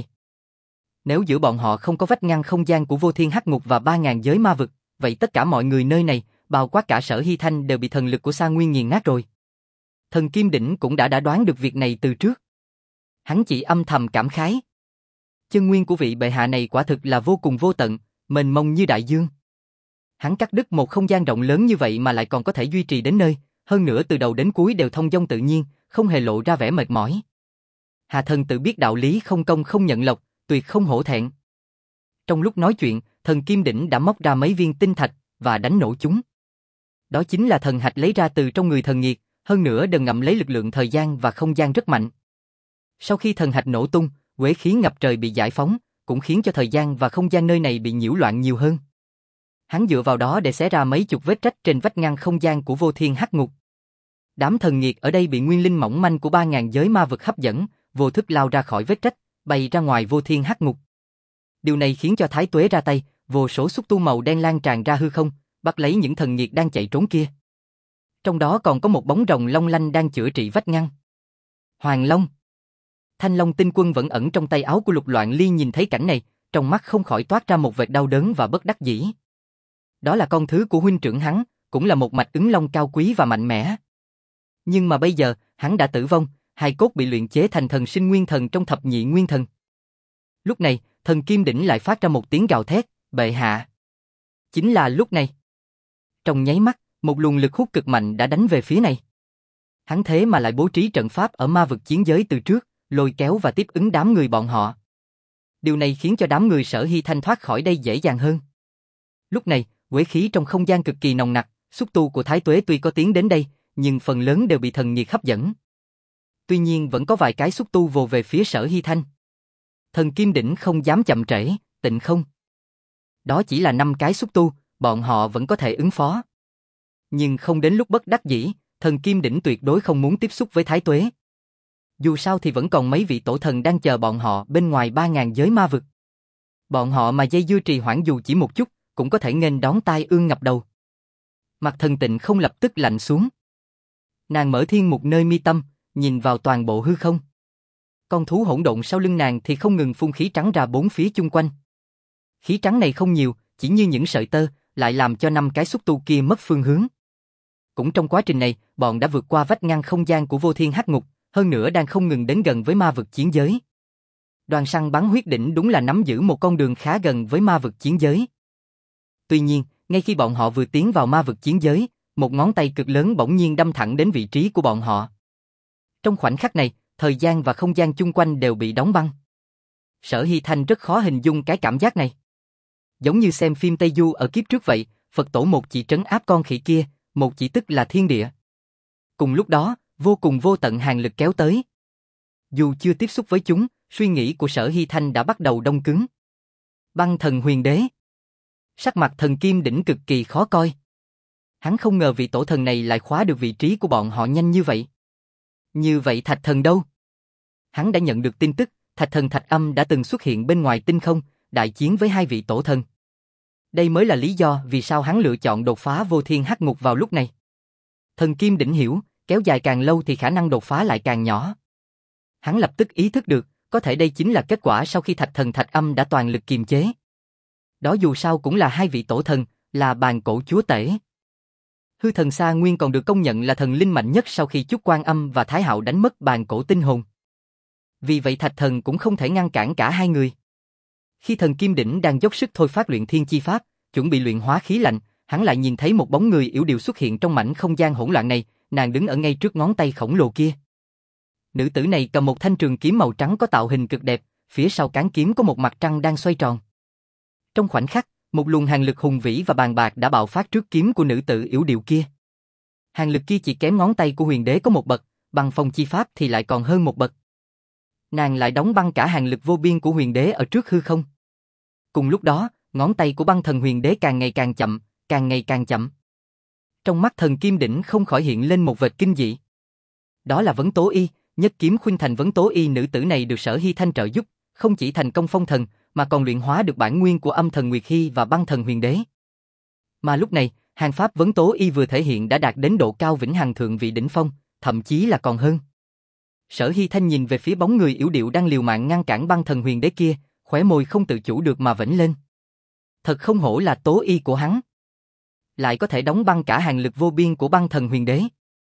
Nếu giữa bọn họ không có vách ngăn không gian của vô thiên hắc ngục và ba ngàn giới ma vực, vậy tất cả mọi người nơi này, bao quát cả Sở Hy Thanh đều bị thần lực của Sa Nguyên nghiền nát rồi. Thần Kim Đỉnh cũng đã đã đoán được việc này từ trước. Hắn chỉ âm thầm cảm khái. Chân nguyên của vị bệ hạ này quả thực là vô cùng vô tận, mênh mông như đại dương. Hắn cắt đứt một không gian rộng lớn như vậy mà lại còn có thể duy trì đến nơi, hơn nữa từ đầu đến cuối đều thông dong tự nhiên, không hề lộ ra vẻ mệt mỏi. Hà thần tự biết đạo lý không công không nhận lộc, tuyệt không hổ thẹn. Trong lúc nói chuyện, thần Kim Đỉnh đã móc ra mấy viên tinh thạch và đánh nổ chúng. Đó chính là thần hạch lấy ra từ trong người thần nghiệt, hơn nữa đều ngậm lấy lực lượng thời gian và không gian rất mạnh. Sau khi thần hạch nổ tung, uế khí ngập trời bị giải phóng, cũng khiến cho thời gian và không gian nơi này bị nhiễu loạn nhiều hơn. Hắn dựa vào đó để xé ra mấy chục vết rách trên vách ngăn không gian của vô thiên hắc ngục. Đám thần nghiệt ở đây bị nguyên linh mỏng manh của ba ngàn giới ma vực hấp dẫn, vô thức lao ra khỏi vết rách, bay ra ngoài vô thiên hắc ngục. Điều này khiến cho Thái Tuế ra tay, vô số xúc tu màu đen lan tràn ra hư không, bắt lấy những thần nghiệt đang chạy trốn kia. Trong đó còn có một bóng rồng long lanh đang chữa trị vách ngăn. Hoàng Long. Thanh Long tinh quân vẫn ẩn trong tay áo của Lục Loạn Ly nhìn thấy cảnh này, trong mắt không khỏi toát ra một vệt đau đớn và bất đắc dĩ. Đó là con thứ của huynh trưởng hắn, cũng là một mạch ứng long cao quý và mạnh mẽ. Nhưng mà bây giờ, hắn đã tử vong, hài cốt bị luyện chế thành thần sinh nguyên thần trong thập nhị nguyên thần. Lúc này, thần Kim Đỉnh lại phát ra một tiếng gào thét, bệ hạ. Chính là lúc này. Trong nháy mắt, một luồng lực hút cực mạnh đã đánh về phía này. Hắn thế mà lại bố trí trận pháp ở ma vực chiến giới từ trước, lôi kéo và tiếp ứng đám người bọn họ. Điều này khiến cho đám người Sở Hy Thanh thoát khỏi đây dễ dàng hơn. Lúc này, uế khí trong không gian cực kỳ nồng nặc, xúc tu của Thái Tuế tuy có tiến đến đây, nhưng phần lớn đều bị thần nhiệt hấp dẫn. Tuy nhiên vẫn có vài cái xúc tu vồ về phía Sở Hy Thanh. Thần Kim Đỉnh không dám chậm trễ, tịnh không. Đó chỉ là năm cái xúc tu, bọn họ vẫn có thể ứng phó. Nhưng không đến lúc bất đắc dĩ, thần Kim Đỉnh tuyệt đối không muốn tiếp xúc với Thái Tuế. Dù sao thì vẫn còn mấy vị tổ thần đang chờ bọn họ bên ngoài ba ngàn giới ma vực. Bọn họ mà dây dưa trì hoãn dù chỉ một chút, cũng có thể nghênh đón tai ương ngập đầu. Mặt thần Tịnh không lập tức lạnh xuống. Nàng mở thiên mục nơi mi tâm, nhìn vào toàn bộ hư không. Con thú hỗn độn sau lưng nàng thì không ngừng phun khí trắng ra bốn phía chung quanh. Khí trắng này không nhiều, chỉ như những sợi tơ, lại làm cho năm cái xúc tu kia mất phương hướng. Cũng trong quá trình này, bọn đã vượt qua vách ngăn không gian của vô thiên hắc ngục, hơn nữa đang không ngừng đến gần với ma vực chiến giới. Đoàn săn bắn huyết đỉnh đúng là nắm giữ một con đường khá gần với ma vực chiến giới. Tuy nhiên, ngay khi bọn họ vừa tiến vào ma vực chiến giới, một ngón tay cực lớn bỗng nhiên đâm thẳng đến vị trí của bọn họ. Trong khoảnh khắc này, thời gian và không gian chung quanh đều bị đóng băng. Sở Hy Thanh rất khó hình dung cái cảm giác này. Giống như xem phim Tây Du ở kiếp trước vậy, Phật tổ một chỉ trấn áp con khỉ kia, một chỉ tức là thiên địa. Cùng lúc đó, vô cùng vô tận hàn lực kéo tới. Dù chưa tiếp xúc với chúng, suy nghĩ của Sở Hy Thanh đã bắt đầu đông cứng. Băng thần huyền đế. Sắc mặt thần Kim Đỉnh cực kỳ khó coi. Hắn không ngờ vị tổ thần này lại khóa được vị trí của bọn họ nhanh như vậy. Như vậy Thạch Thần đâu? Hắn đã nhận được tin tức, Thạch Thần Thạch Âm đã từng xuất hiện bên ngoài tinh không, đại chiến với hai vị tổ thần. Đây mới là lý do vì sao hắn lựa chọn đột phá vô thiên hắc ngục vào lúc này. Thần Kim Đỉnh hiểu, kéo dài càng lâu thì khả năng đột phá lại càng nhỏ. Hắn lập tức ý thức được, có thể đây chính là kết quả sau khi Thạch Thần Thạch Âm đã toàn lực kiềm chế. Đó dù sao cũng là hai vị tổ thần, là bàn cổ chúa tể. Hư thần Sa Nguyên còn được công nhận là thần linh mạnh nhất sau khi Chúc Quan Âm và Thái Hạo đánh mất bàn cổ tinh hồn. Vì vậy Thạch Thần cũng không thể ngăn cản cả hai người. Khi thần Kim Đỉnh đang dốc sức thôi phát luyện thiên chi pháp, chuẩn bị luyện hóa khí lạnh, hắn lại nhìn thấy một bóng người yểu điệu xuất hiện trong mảnh không gian hỗn loạn này, nàng đứng ở ngay trước ngón tay khổng lồ kia. Nữ tử này cầm một thanh trường kiếm màu trắng có tạo hình cực đẹp, phía sau cán kiếm có một mặt trăng đang xoay tròn. Trong khoảnh khắc, một luồng hàn lực hùng vĩ và bàn bạc đã bạo phát trước kiếm của nữ tử yểu điệu kia. Hàn lực kia chỉ kém ngón tay của huyền đế có một bậc, bằng phong chi pháp thì lại còn hơn một bậc. Nàng lại đóng băng cả hàn lực vô biên của huyền đế ở trước hư không. Cùng lúc đó, ngón tay của băng thần huyền đế càng ngày càng chậm, càng ngày càng chậm. Trong mắt thần Kim Đỉnh không khỏi hiện lên một vệt kinh dị. Đó là Vấn Tố Y, nhất kiếm khuynh thành Vấn Tố Y. Nữ tử này được Sở Hy Thanh trợ giúp, không chỉ thành công phong thần, mà còn luyện hóa được bản nguyên của âm thần Nguyệt Hy và băng thần huyền đế. Mà lúc này, hàng pháp Vấn Tố Y vừa thể hiện đã đạt đến độ cao vĩnh hằng thượng vị đỉnh phong, thậm chí là còn hơn. Sở Hy Thanh nhìn về phía bóng người yểu điệu đang liều mạng ngăn cản băng thần huyền đế kia, khóe môi không tự chủ được mà vểnh lên. Thật không hổ là Tố Y của hắn, lại có thể đóng băng cả hàn lực vô biên của băng thần huyền đế.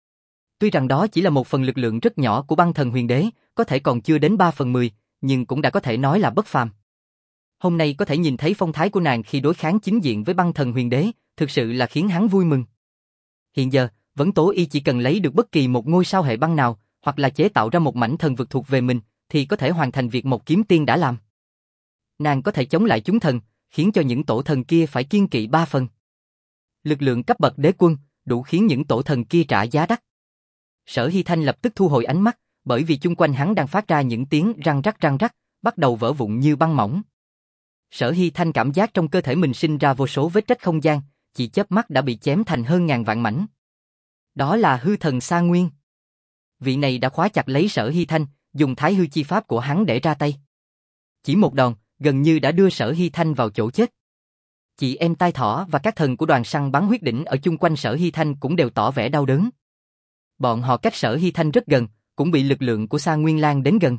Tuy rằng đó chỉ là một phần lực lượng rất nhỏ của băng thần huyền đế, có thể còn chưa đến ba phần mười, nhưng cũng đã có thể nói là bất phàm. Hôm nay có thể nhìn thấy phong thái của nàng khi đối kháng chính diện với băng thần huyền đế, thực sự là khiến hắn vui mừng. Hiện giờ, Vấn Tố Y chỉ cần lấy được bất kỳ một ngôi sao hệ băng nào, hoặc là chế tạo ra một mảnh thần vực thuộc về mình, thì có thể hoàn thành việc một kiếm tiên đã làm. Nàng có thể chống lại chúng thần, khiến cho những tổ thần kia phải kiêng kỵ ba phần. Lực lượng cấp bậc đế quân, đủ khiến những tổ thần kia trả giá đắt. Sở Hy Thanh lập tức thu hồi ánh mắt, bởi vì chung quanh hắn đang phát ra những tiếng răng rắc răng rắc, bắt đầu vỡ vụn như băng mỏng. Sở Hy Thanh cảm giác trong cơ thể mình sinh ra vô số vết rách không gian, chỉ chớp mắt đã bị chém thành hơn ngàn vạn mảnh. Đó là hư thần Sa Nguyên. Vị này đã khóa chặt lấy Sở Hy Thanh, dùng Thái Hư chi pháp của hắn để ra tay. Chỉ một đòn, gần như đã đưa Sở Hy Thanh vào chỗ chết. Chị em Tai Thỏ và các thần của đoàn săn bắn huyết đỉnh ở chung quanh Sở Hy Thanh cũng đều tỏ vẻ đau đớn. Bọn họ cách Sở Hy Thanh rất gần, cũng bị lực lượng của Sa Nguyên lan đến gần.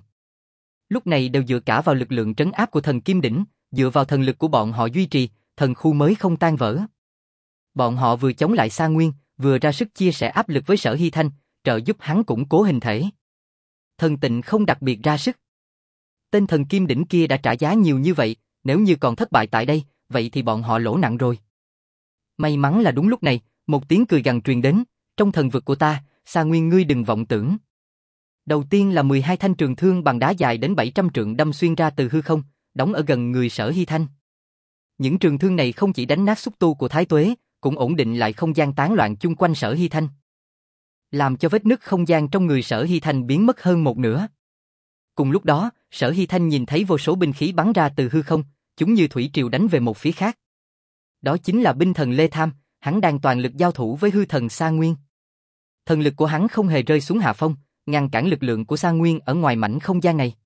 Lúc này đều dựa cả vào lực lượng trấn áp của thần Kim Đỉnh, dựa vào thần lực của bọn họ duy trì, thần khu mới không tan vỡ. Bọn họ vừa chống lại Sa Nguyên, vừa ra sức chia sẻ áp lực với Sở Hy Thanh, trợ giúp hắn củng cố hình thể. Thần Tịnh không đặc biệt ra sức. Tên thần Kim Đỉnh kia đã trả giá nhiều như vậy, nếu như còn thất bại tại đây, vậy thì bọn họ lỗ nặng rồi. May mắn là đúng lúc này, một tiếng cười gằn truyền đến, trong thần vực của ta, Sa Nguyên ngươi đừng vọng tưởng. Đầu tiên là mười hai thanh trường thương bằng đá dài đến bảy trăm trượng đâm xuyên ra từ hư không, đóng ở gần người Sở Hy Thanh. Những trường thương này không chỉ đánh nát xúc tu của Thái Tuế, cũng ổn định lại không gian tán loạn chung quanh Sở Hy Thanh, làm cho vết nứt không gian trong người Sở Hy Thanh biến mất hơn một nửa. Cùng lúc đó, Sở Hy Thanh nhìn thấy vô số binh khí bắn ra từ hư không, chúng như thủy triều đánh về một phía khác. Đó chính là binh thần Lê Tham, hắn đang toàn lực giao thủ với hư thần Sa Nguyên. Thần lực của hắn không hề rơi xuống hạ phong, ngăn cản lực lượng của Sa Nguyên ở ngoài mảnh không gian này.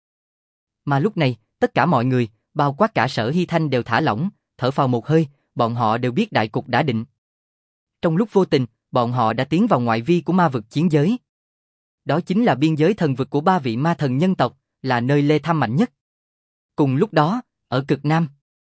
Mà lúc này, tất cả mọi người, bao quát cả Sở Hy Thanh đều thả lỏng, thở phào một hơi, bọn họ đều biết đại cục đã định. Trong lúc vô tình, bọn họ đã tiến vào ngoại vi của ma vực chiến giới. Đó chính là biên giới thần vực của ba vị ma thần nhân tộc, là nơi Lê Tham mạnh nhất. Cùng lúc đó, ở cực Nam,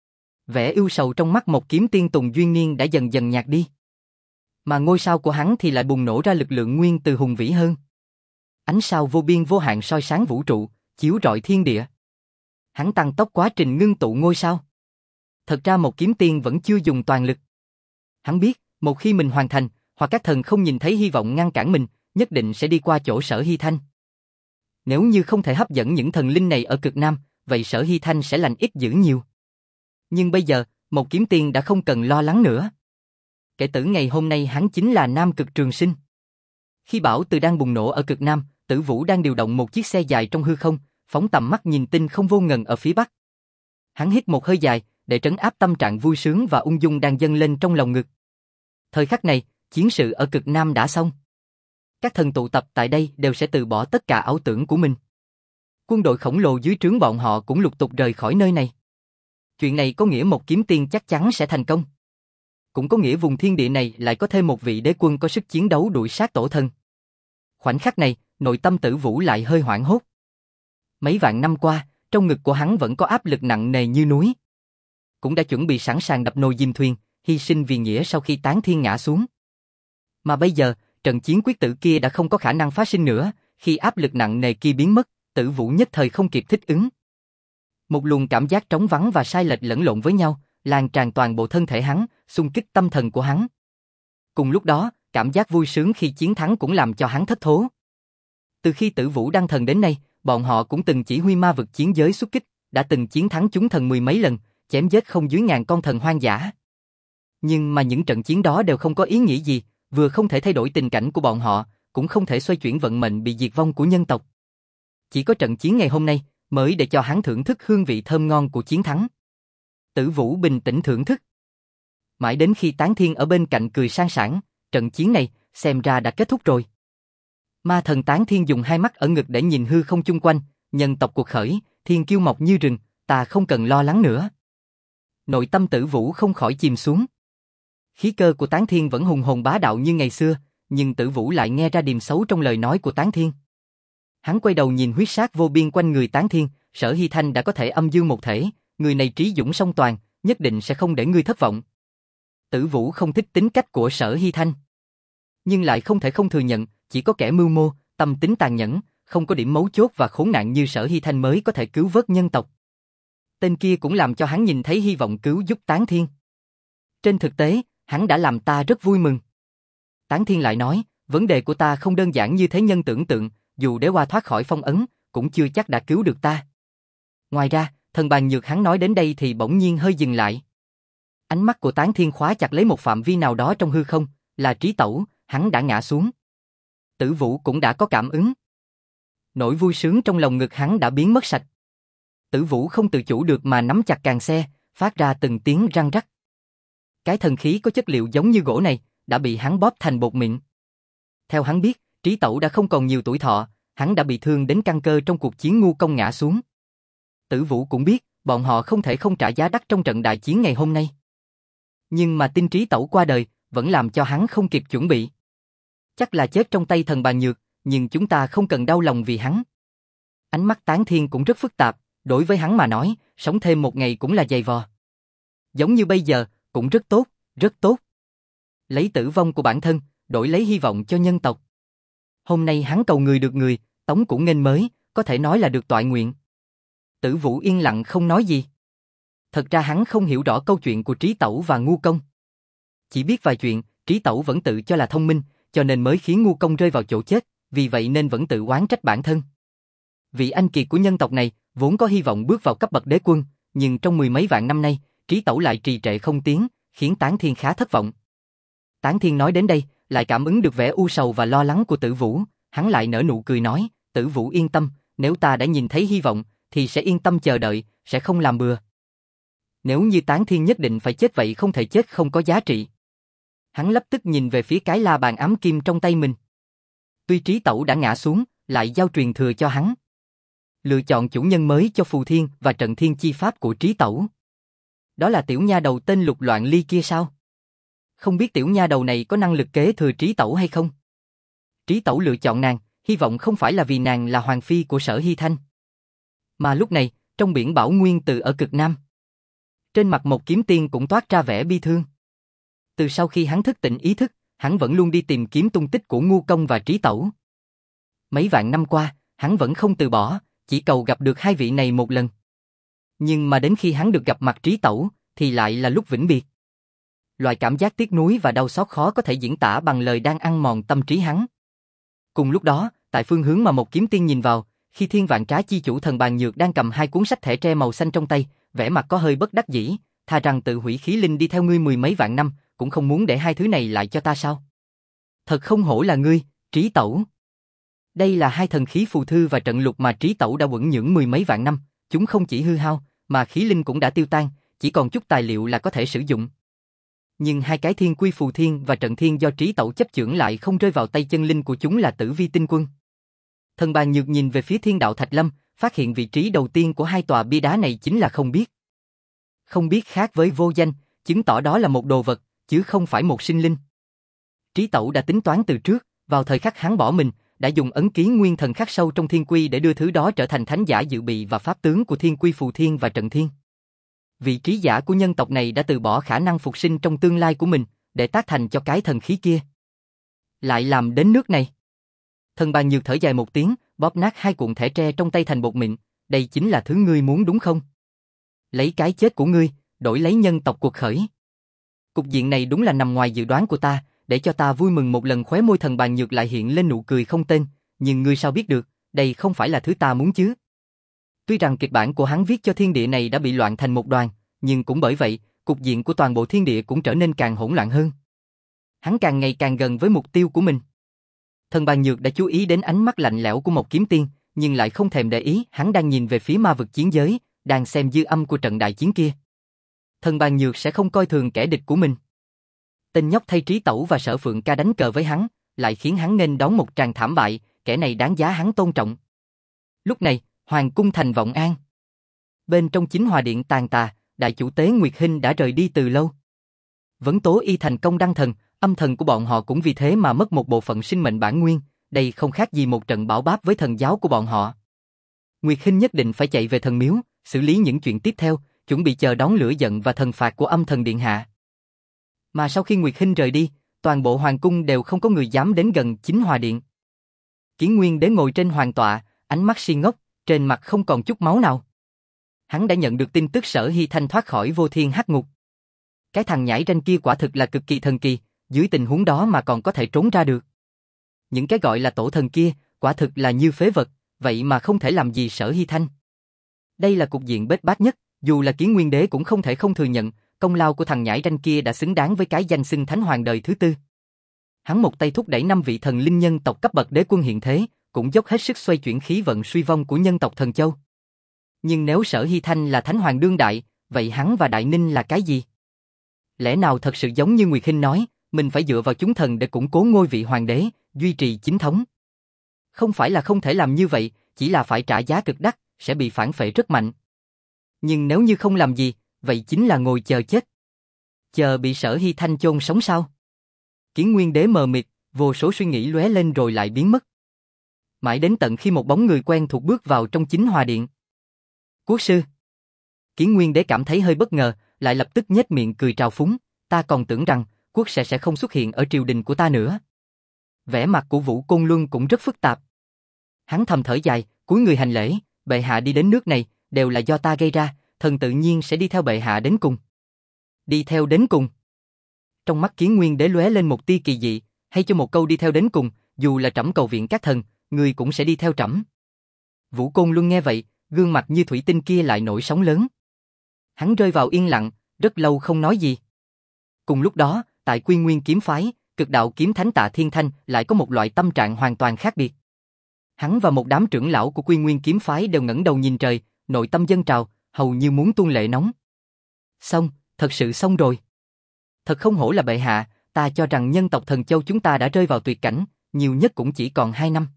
vẻ ưu sầu trong mắt một kiếm tiên Tùng Duyên Niên đã dần dần nhạt đi. Mà ngôi sao của hắn thì lại bùng nổ ra lực lượng nguyên từ hùng vĩ hơn. Ánh sao vô biên vô hạn soi sáng vũ trụ, chiếu rọi thiên địa. Hắn tăng tốc quá trình ngưng tụ ngôi sao. Thật ra một kiếm tiên vẫn chưa dùng toàn lực. Hắn biết, một khi mình hoàn thành, hoặc các thần không nhìn thấy hy vọng ngăn cản mình, nhất định sẽ đi qua chỗ Sở Hy Thanh. Nếu như không thể hấp dẫn những thần linh này ở cực Nam, vậy Sở Hy Thanh sẽ lành ít dữ nhiều. Nhưng bây giờ, một kiếm tiên đã không cần lo lắng nữa. Kể từ ngày hôm nay hắn chính là Nam Cực Trường Sinh. Khi bão từ đang bùng nổ ở cực Nam, Tử Vũ đang điều động một chiếc xe dài trong hư không, phóng tầm mắt nhìn tinh không vô ngần ở phía Bắc. Hắn hít một hơi dài, để trấn áp tâm trạng vui sướng và ung dung đang dâng lên trong lòng ngực. Thời khắc này, chiến sự ở cực Nam đã xong. Các thần tụ tập tại đây đều sẽ từ bỏ tất cả ảo tưởng của mình. Quân đội khổng lồ dưới trướng bọn họ cũng lục tục rời khỏi nơi này. Chuyện này có nghĩa một kiếm tiên chắc chắn sẽ thành công. Cũng có nghĩa vùng thiên địa này lại có thêm một vị đế quân có sức chiến đấu đuổi sát tổ thần. Khoảnh khắc này, nội tâm Tử Vũ lại hơi hoảng hốt. Mấy vạn năm qua, trong ngực của hắn vẫn có áp lực nặng nề như núi. Cũng đã chuẩn bị sẵn sàng đập nồi chìm thuyền, hy sinh vì nghĩa sau khi tán thiên ngã xuống. Mà bây giờ, trận chiến quyết tử kia đã không có khả năng phát sinh nữa, khi áp lực nặng nề kia biến mất, Tử Vũ nhất thời không kịp thích ứng. Một luồng cảm giác trống vắng và sai lệch lẫn lộn với nhau, lan tràn toàn bộ thân thể hắn, xung kích tâm thần của hắn. Cùng lúc đó, cảm giác vui sướng khi chiến thắng cũng làm cho hắn thất thố. Từ khi Tử Vũ đăng thần đến nay, bọn họ cũng từng chỉ huy ma vực chiến giới xuất kích, đã từng chiến thắng chúng thần mười mấy lần, chém giết không dưới ngàn con thần hoang dã. Nhưng mà những trận chiến đó đều không có ý nghĩa gì, vừa không thể thay đổi tình cảnh của bọn họ, cũng không thể xoay chuyển vận mệnh bị diệt vong của nhân tộc. Chỉ có trận chiến ngày hôm nay mới để cho hắn thưởng thức hương vị thơm ngon của chiến thắng. Tử Vũ bình tĩnh thưởng thức. Mãi đến khi Tán Thiên ở bên cạnh cười sang sảng, trận chiến này xem ra đã kết thúc rồi. Ma thần Tán Thiên dùng hai mắt ở ngực để nhìn hư không chung quanh, nhân tộc cuộc khởi, thiên kiêu mọc như rừng, ta không cần lo lắng nữa. Nội tâm Tử Vũ không khỏi chìm xuống. Khí cơ của Tán Thiên vẫn hùng hồn bá đạo như ngày xưa, nhưng Tử Vũ lại nghe ra điềm xấu trong lời nói của Tán Thiên. Hắn quay đầu nhìn huyết sát vô biên quanh người Tán Thiên, Sở Hy Thanh đã có thể âm dương một thể, người này trí dũng song toàn, nhất định sẽ không để ngươi thất vọng. Tử Vũ không thích tính cách của Sở Hy Thanh, nhưng lại không thể không thừa nhận, chỉ có kẻ mưu mô, tâm tính tàn nhẫn, không có điểm mấu chốt và khốn nạn như Sở Hy Thanh mới có thể cứu vớt nhân tộc. Tên kia cũng làm cho hắn nhìn thấy hy vọng cứu giúp Tán Thiên. Trên thực tế, hắn đã làm ta rất vui mừng. Tán Thiên lại nói, vấn đề của ta không đơn giản như thế nhân tưởng tượng, dù Đế Hoa thoát khỏi phong ấn, cũng chưa chắc đã cứu được ta. Ngoài ra, thần bàn nhược hắn nói đến đây thì bỗng nhiên hơi dừng lại. Ánh mắt của Tán Thiên khóa chặt lấy một phạm vi nào đó trong hư không, là Trí Tẩu, hắn đã ngã xuống. Tử Vũ cũng đã có cảm ứng. Nỗi vui sướng trong lòng ngực hắn đã biến mất sạch. Tử Vũ không tự chủ được mà nắm chặt càng xe, phát ra từng tiếng răng rắc. Cái thần khí có chất liệu giống như gỗ này, đã bị hắn bóp thành bột mịn. Theo hắn biết, Trí Tẩu đã không còn nhiều tuổi thọ, hắn đã bị thương đến căn cơ trong cuộc chiến ngu công ngã xuống. Tử Vũ cũng biết, bọn họ không thể không trả giá đắt trong trận đại chiến ngày hôm nay. Nhưng mà tin Trí Tẩu qua đời, vẫn làm cho hắn không kịp chuẩn bị. Chắc là chết trong tay thần bàn nhược, nhưng chúng ta không cần đau lòng vì hắn. Ánh mắt Tán Thiên cũng rất phức tạp, đối với hắn mà nói, sống thêm một ngày cũng là dày vò. Giống như bây giờ, cũng rất tốt, rất tốt. Lấy tử vong của bản thân, đổi lấy hy vọng cho nhân tộc. Hôm nay hắn cầu người được người, tống cũ nghênh mới, có thể nói là được toại nguyện. Tử Vũ yên lặng không nói gì. Thật ra hắn không hiểu rõ câu chuyện của Trí Tẩu và Ngu Công. Chỉ biết vài chuyện, Trí Tẩu vẫn tự cho là thông minh, cho nên mới khiến Ngu Công rơi vào chỗ chết, vì vậy nên vẫn tự oán trách bản thân. Vị anh kiệt của nhân tộc này, vốn có hy vọng bước vào cấp bậc đế quân, nhưng trong mười mấy vạn năm nay, Trí Tẩu lại trì trệ không tiến, khiến Tán Thiên khá thất vọng. Tán Thiên nói đến đây, lại cảm ứng được vẻ u sầu và lo lắng của Tử Vũ, hắn lại nở nụ cười nói, Tử Vũ yên tâm, nếu ta đã nhìn thấy hy vọng, thì sẽ yên tâm chờ đợi, sẽ không làm bừa. Nếu như Tán Thiên nhất định phải chết vậy không thể chết không có giá trị. Hắn lập tức nhìn về phía cái la bàn ám kim trong tay mình. Tuy Trí Tẩu đã ngã xuống, lại giao truyền thừa cho hắn. Lựa chọn chủ nhân mới cho Phù Thiên và Trận Thiên chi pháp của Trí Tẩu. Đó là tiểu nha đầu tên Lục Loạn Ly kia sao? Không biết tiểu nha đầu này có năng lực kế thừa Trí Tẩu hay không? Trí Tẩu lựa chọn nàng, hy vọng không phải là vì nàng là hoàng phi của Sở Hy Thanh. Mà lúc này, trong biển Bảo Nguyên Từ ở cực Nam, trên mặt một kiếm tiên cũng toát ra vẻ bi thương. Từ sau khi hắn thức tỉnh ý thức, hắn vẫn luôn đi tìm kiếm tung tích của Ngu Công và Trí Tẩu. Mấy vạn năm qua, hắn vẫn không từ bỏ, chỉ cầu gặp được hai vị này một lần. Nhưng mà đến khi hắn được gặp mặt Trí Tẩu, thì lại là lúc vĩnh biệt. Loại cảm giác tiếc nuối và đau xót khó có thể diễn tả bằng lời đang ăn mòn tâm trí hắn. Cùng lúc đó, tại phương hướng mà một kiếm tiên nhìn vào, khi Thiên Vạn Trá chi chủ thần bàn nhược đang cầm hai cuốn sách thẻ tre màu xanh trong tay, vẻ mặt có hơi bất đắc dĩ, thà rằng tự hủy khí linh đi theo ngươi mười mấy vạn năm, cũng không muốn để hai thứ này lại cho ta sao? Thật không hổ là ngươi, Trí Tẩu. Đây là hai thần khí phù thư và trận lục mà Trí Tẩu đã uẩn nhưỡng mười mấy vạn năm, chúng không chỉ hư hao, mà khí linh cũng đã tiêu tan, chỉ còn chút tài liệu là có thể sử dụng. Nhưng hai cái thiên quy phù thiên và trận thiên do Trí Tẩu chấp chưởng lại không rơi vào tay chân linh của chúng là Tử Vi tinh quân. Thần bàn nhược nhìn về phía Thiên Đạo Thạch Lâm, phát hiện vị trí đầu tiên của hai tòa bia đá này chính là không biết. Không biết khác với vô danh, chứng tỏ đó là một đồ vật, chứ không phải một sinh linh. Trí Tẩu đã tính toán từ trước, vào thời khắc hắn bỏ mình, đã dùng ấn ký nguyên thần khắc sâu trong thiên quy để đưa thứ đó trở thành thánh giả dự bị và pháp tướng của thiên quy phù thiên và trận thiên. Vị trí giả của nhân tộc này đã từ bỏ khả năng phục sinh trong tương lai của mình, để tác thành cho cái thần khí kia. Lại làm đến nước này. Thần bàn nhược thở dài một tiếng, bóp nát hai cuộn thẻ tre trong tay thành bột mịn, đây chính là thứ ngươi muốn đúng không? Lấy cái chết của ngươi, đổi lấy nhân tộc cuộc khởi. Cục diện này đúng là nằm ngoài dự đoán của ta, để cho ta vui mừng một lần. Khóe môi Thần Bàn Nhược lại hiện lên nụ cười không tên, nhưng ngươi sao biết được, đây không phải là thứ ta muốn chứ. Tuy rằng kịch bản của hắn viết cho thiên địa này đã bị loạn thành một đoàn, nhưng cũng bởi vậy, cục diện của toàn bộ thiên địa cũng trở nên càng hỗn loạn hơn. Hắn càng ngày càng gần với mục tiêu của mình. Thần Bàn Nhược đã chú ý đến ánh mắt lạnh lẽo của một kiếm tiên, nhưng lại không thèm để ý, hắn đang nhìn về phía ma vực chiến giới, đang xem dư âm của trận đại chiến kia. Thần Bàn Nhược sẽ không coi thường kẻ địch của mình. Tên nhóc thay Trí Tẩu và Sở Phượng Ca đánh cờ với hắn, lại khiến hắn nên đón một tràng thảm bại, kẻ này đáng giá hắn tôn trọng. Lúc này, Hoàng cung thành Vọng An. Bên trong chính hòa điện tàn tà, đại chủ tế Nguyệt Hinh đã rời đi từ lâu. Vấn Tố Y thành công đăng thần, âm thần của bọn họ cũng vì thế mà mất một bộ phận sinh mệnh bản nguyên, đây không khác gì một trận bão báp với thần giáo của bọn họ. Nguyệt Hinh nhất định phải chạy về thần miếu, xử lý những chuyện tiếp theo, chuẩn bị chờ đón lửa giận và thần phạt của âm thần điện hạ. Mà sau khi Nguyệt Hinh rời đi, toàn bộ hoàng cung đều không có người dám đến gần chính hòa điện. Kiến Nguyên Đế ngồi trên hoàng tọa, ánh mắt si ngốc, trên mặt không còn chút máu nào. Hắn đã nhận được tin tức Sở Hy Thanh thoát khỏi vô thiên hắc ngục. Cái thằng nhãi ranh kia quả thực là cực kỳ thần kỳ, dưới tình huống đó mà còn có thể trốn ra được. Những cái gọi là tổ thần kia, quả thực là như phế vật, vậy mà không thể làm gì Sở Hy Thanh. Đây là cục diện bết bát nhất, dù là Kiến Nguyên Đế cũng không thể không thừa nhận, công lao của thằng nhãi ranh kia đã xứng đáng với cái danh xưng Thánh Hoàng đời thứ tư. Hắn một tay thúc đẩy năm vị thần linh nhân tộc cấp bậc đế quân hiện thế, cũng dốc hết sức xoay chuyển khí vận suy vong của nhân tộc Thần Châu. Nhưng nếu Sở Hy Thanh là Thánh Hoàng đương đại, vậy hắn và Đại Ninh là cái gì? Lẽ nào thật sự giống như Nguyệt Hinh nói, mình phải dựa vào chúng thần để củng cố ngôi vị hoàng đế, duy trì chính thống? Không phải là không thể làm như vậy, chỉ là phải trả giá cực đắt, sẽ bị phản phệ rất mạnh. Nhưng nếu như không làm gì, vậy chính là ngồi chờ chết. Chờ bị Sở Hy Thanh chôn sống sao? Kiến Nguyên Đế mờ mịt, vô số suy nghĩ lóe lên rồi lại biến mất. Mãi đến tận khi một bóng người quen thuộc bước vào trong chính hòa điện. Quốc sư. Kiến Nguyên Đế cảm thấy hơi bất ngờ, lại lập tức nhếch miệng cười trào phúng, ta còn tưởng rằng quốc sẽ sẽ không xuất hiện ở triều đình của ta nữa. Vẻ mặt của Vũ Côn Luân cũng rất phức tạp. Hắn thầm thở dài, cúi người hành lễ, bệ hạ đi đến nước này, đều là do ta gây ra, thần tự nhiên sẽ đi theo bệ hạ đến cùng. Đi theo đến cùng. Trong mắt Kiến Nguyên Đế lóe lên một tia kỳ dị, hay cho một câu đi theo đến cùng, dù là trẫm cầu viện các thần, người cũng sẽ đi theo trẫm. Vũ Côn Luân nghe vậy, gương mặt như thủy tinh kia lại nổi sóng lớn. Hắn rơi vào yên lặng, rất lâu không nói gì. Cùng lúc đó, tại Quy Nguyên kiếm phái, Cực Đạo kiếm thánh Tạ Thiên Thanh lại có một loại tâm trạng hoàn toàn khác biệt. Hắn và một đám trưởng lão của Quy Nguyên kiếm phái đều ngẩng đầu nhìn trời, nội tâm dâng trào, hầu như muốn tuôn lệ nóng. Xong, thật sự xong rồi. Thật không hổ là bệ hạ, ta cho rằng nhân tộc Thần Châu chúng ta đã rơi vào tuyệt cảnh, nhiều nhất cũng chỉ còn hai năm.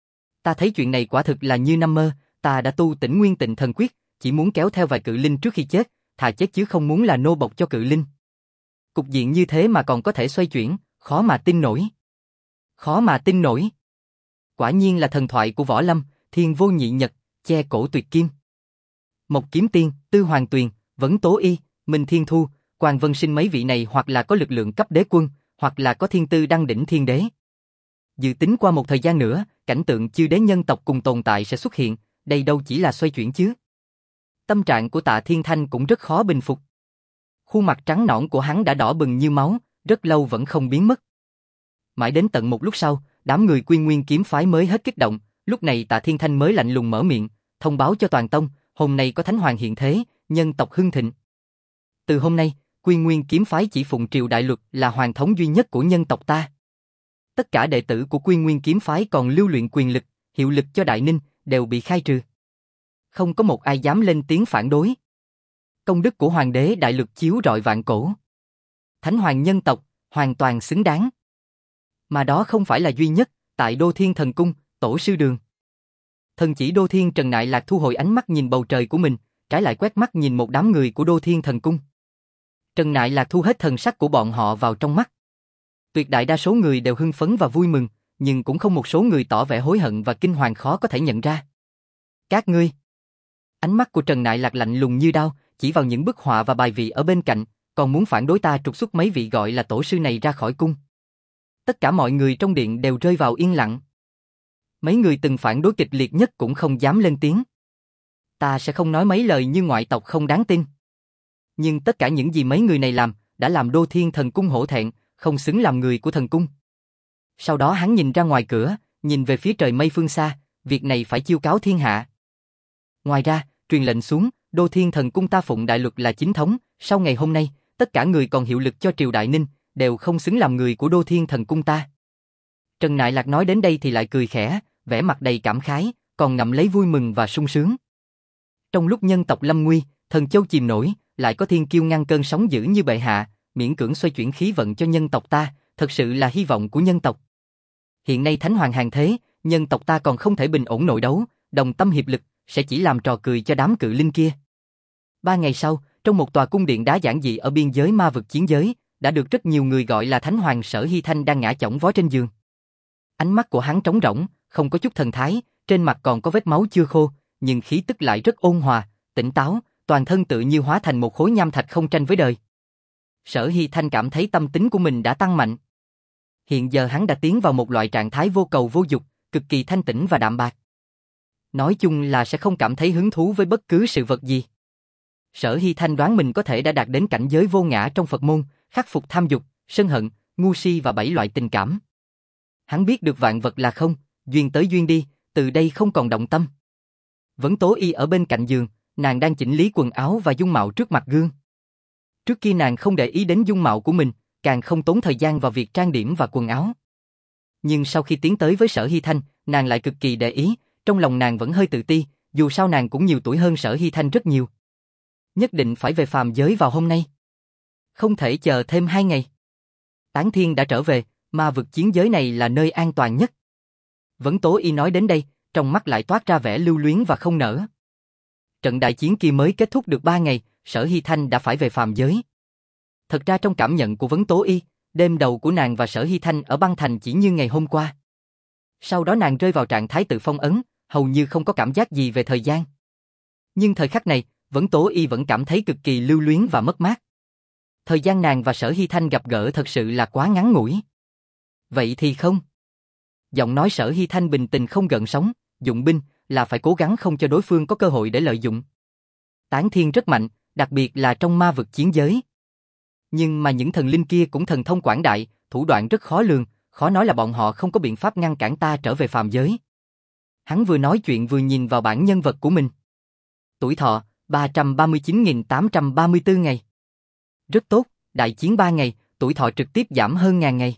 Ta thấy chuyện này quả thực là như nằm mơ, ta đã tu Tỉnh Nguyên Tịnh Thần Quyết, chỉ muốn kéo theo vài cự linh trước khi chết, thà chết chứ không muốn là nô bộc cho cự linh. Cục diện như thế mà còn có thể xoay chuyển, khó mà tin nổi. Khó mà tin nổi. Quả nhiên là thần thoại của Võ Lâm, thiên vô nhị nhật, che cổ tuyệt kim. Mộc Kiếm Tiên, Tư Hoàng Tuyền, Vấn Tố Y, Minh Thiên Thu, Quang Vân Sinh mấy vị này hoặc là có lực lượng cấp đế quân, hoặc là có thiên tư đăng đỉnh thiên đế. Dự tính qua một thời gian nữa, cảnh tượng chư đế nhân tộc cùng tồn tại sẽ xuất hiện, đây đâu chỉ là xoay chuyển chứ. Tâm trạng của Tạ Thiên Thanh cũng rất khó bình phục. Khuôn mặt trắng nõn của hắn đã đỏ bừng như máu, rất lâu vẫn không biến mất. Mãi đến tận một lúc sau, đám người Quy Nguyên kiếm phái mới hết kích động, lúc này Tạ Thiên Thanh mới lạnh lùng mở miệng, thông báo cho toàn tông, hôm nay có Thánh Hoàng hiện thế, nhân tộc hưng thịnh. Từ hôm nay, Quy Nguyên kiếm phái chỉ phụng triều đại luật là hoàng thống duy nhất của nhân tộc ta. Tất cả đệ tử của Quy Nguyên kiếm phái còn lưu luyện quyền lực, hiệu lực cho Đại Ninh, đều bị khai trừ. Không có một ai dám lên tiếng phản đối. Công đức của hoàng đế đại lực chiếu rọi vạn cổ. Thánh hoàng nhân tộc, hoàn toàn xứng đáng. Mà đó không phải là duy nhất, tại Đô Thiên Thần Cung, Tổ sư Đường. Thần chỉ Đô Thiên Trần Nại Lạc thu hồi ánh mắt nhìn bầu trời của mình, trái lại quét mắt nhìn một đám người của Đô Thiên Thần Cung. Trần Nại Lạc thu hết thần sắc của bọn họ vào trong mắt. Tuyệt đại đa số người đều hưng phấn và vui mừng, nhưng cũng không một số người tỏ vẻ hối hận và kinh hoàng khó có thể nhận ra. Các ngươi. Ánh mắt của Trần Nại Lạc lạnh lùng như đao, chỉ vào những bức họa và bài vị ở bên cạnh, còn muốn phản đối ta trục xuất mấy vị gọi là tổ sư này ra khỏi cung. Tất cả mọi người trong điện đều rơi vào yên lặng. Mấy người từng phản đối kịch liệt nhất cũng không dám lên tiếng. Ta sẽ không nói mấy lời như ngoại tộc không đáng tin. Nhưng tất cả những gì mấy người này làm, đã làm Đô Thiên Thần Cung hổ thẹn, không xứng làm người của thần cung. Sau đó hắn nhìn ra ngoài cửa, nhìn về phía trời mây phương xa, việc này phải chiêu cáo thiên hạ. Ngoài ra, truyền lệnh xuống, Đô Thiên Thần Cung ta phụng đại luật là chính thống, sau ngày hôm nay, tất cả người còn hiệu lực cho triều Đại Ninh, đều không xứng làm người của Đô Thiên Thần Cung ta. Trần Nại Lạc nói đến đây thì lại cười khẽ, vẻ mặt đầy cảm khái, còn ngậm lấy vui mừng và sung sướng. Trong lúc nhân tộc lâm nguy, thần châu chìm nổi, lại có thiên kiêu ngăn cơn sóng dữ như bệ hạ, miễn cưỡng xoay chuyển khí vận cho nhân tộc ta, thật sự là hy vọng của nhân tộc. Hiện nay Thánh Hoàng hàng thế, nhân tộc ta còn không thể bình ổn nội đấu, đồng tâm hiệp lực, sẽ chỉ làm trò cười cho đám cự linh kia. Ba ngày sau, trong một tòa cung điện đá giản dị ở biên giới ma vực chiến giới, đã được rất nhiều người gọi là Thánh Hoàng Sở Hy Thanh đang ngã chõng vó trên giường. Ánh mắt của hắn trống rỗng, không có chút thần thái, trên mặt còn có vết máu chưa khô, nhưng khí tức lại rất ôn hòa, tỉnh táo, toàn thân tự như hóa thành một khối nham thạch không tranh với đời. Sở Hy Thanh cảm thấy tâm tính của mình đã tăng mạnh. Hiện giờ hắn đã tiến vào một loại trạng thái vô cầu vô dục, cực kỳ thanh tĩnh và đạm bạc. Nói chung là sẽ không cảm thấy hứng thú với bất cứ sự vật gì. Sở Hy Thanh đoán mình có thể đã đạt đến cảnh giới vô ngã trong Phật môn, khắc phục tham dục, sân hận, ngu si và bảy loại tình cảm. Hắn biết được vạn vật là không, duyên tới duyên đi, từ đây không còn động tâm. Vấn Tố Y ở bên cạnh giường, nàng đang chỉnh lý quần áo và dung mạo trước mặt gương. Trước kia nàng không để ý đến dung mạo của mình, càng không tốn thời gian vào việc trang điểm và quần áo. Nhưng sau khi tiến tới với Sở Hy Thanh, nàng lại cực kỳ để ý, trong lòng nàng vẫn hơi tự ti, dù sao nàng cũng nhiều tuổi hơn Sở Hy Thanh rất nhiều. Nhất định phải về phàm giới vào hôm nay. Không thể chờ thêm hai ngày. Tán Thiên đã trở về, ma vực chiến giới này là nơi an toàn nhất. Vấn Tố Y nói đến đây, trong mắt lại toát ra vẻ lưu luyến và không nở. Trận đại chiến kia mới kết thúc được ba ngày, Sở Hy Thanh đã phải về phàm giới. Thật ra trong cảm nhận của Vấn Tố Y, đêm đầu của nàng và Sở Hy Thanh ở băng thành chỉ như ngày hôm qua. Sau đó nàng rơi vào trạng thái tự phong ấn, hầu như không có cảm giác gì về thời gian. Nhưng thời khắc này, Vấn Tố Y vẫn cảm thấy cực kỳ lưu luyến và mất mát. Thời gian nàng và Sở Hy Thanh gặp gỡ thật sự là quá ngắn ngủi. Vậy thì không. Giọng nói Sở Hy Thanh bình tình không gợn sóng, dụng binh là phải cố gắng không cho đối phương có cơ hội để lợi dụng. Tán Thiên rất mạnh, đặc biệt là trong ma vực chiến giới. Nhưng mà những thần linh kia cũng thần thông quảng đại, thủ đoạn rất khó lường, khó nói là bọn họ không có biện pháp ngăn cản ta trở về phàm giới. Hắn vừa nói chuyện vừa nhìn vào bản nhân vật của mình. Tuổi thọ, ba trăm ba mươi chín nghìn tám trăm ba mươi tư ngày. Rất tốt, đại chiến ba ngày, tuổi thọ trực tiếp giảm hơn ngàn ngày.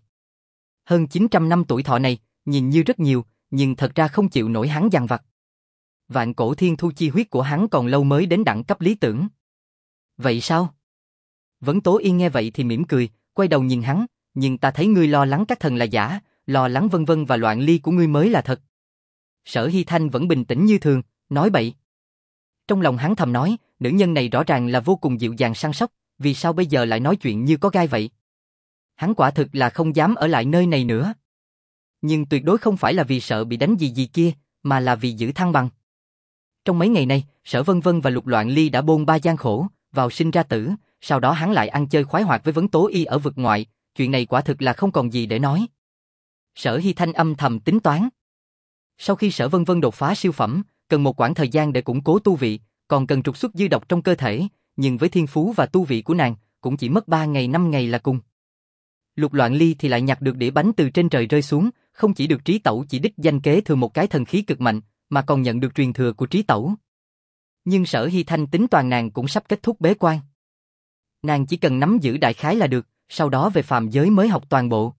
Hơn chín trăm năm tuổi thọ này, nhìn như rất nhiều, nhưng thật ra không chịu nổi hắn dằn vặt. Vạn cổ thiên thu chi huyết của hắn còn lâu mới đến đẳng cấp lý tưởng. Vậy sao? Vấn Tố Yên nghe vậy thì mỉm cười, quay đầu nhìn hắn, nhưng ta thấy ngươi lo lắng các thần là giả, lo lắng vân vân và loạn ly của ngươi mới là thật. Sở Hy Thanh vẫn bình tĩnh như thường, nói bậy. Trong lòng hắn thầm nói, nữ nhân này rõ ràng là vô cùng dịu dàng săn sóc, vì sao bây giờ lại nói chuyện như có gai vậy? Hắn quả thực là không dám ở lại nơi này nữa. Nhưng tuyệt đối không phải là vì sợ bị đánh gì gì kia, mà là vì giữ thăng bằng. Trong mấy ngày nay, Sở Vân Vân và Lục Loạn Ly đã bôn ba gian khổ, vào sinh ra tử, sau đó hắn lại ăn chơi khoái hoạt với Vấn Tố Y ở vực ngoại, chuyện này quả thực là không còn gì để nói. Sở Hy Thanh âm thầm tính toán. Sau khi Sở Vân Vân đột phá siêu phẩm, cần một quãng thời gian để củng cố tu vị, còn cần trục xuất dư độc trong cơ thể, nhưng với thiên phú và tu vị của nàng, cũng chỉ mất ba ngày năm ngày là cùng. Lục Loạn Ly thì lại nhặt được đĩa bánh từ trên trời rơi xuống, không chỉ được Trí Tẩu chỉ đích danh kế thừa một cái thần khí cực mạnh, mà còn nhận được truyền thừa của Trí Tẩu. Nhưng Sở Hy Thanh tính toàn nàng cũng sắp kết thúc bế quan. Nàng chỉ cần nắm giữ đại khái là được, sau đó về phàm giới mới học toàn bộ.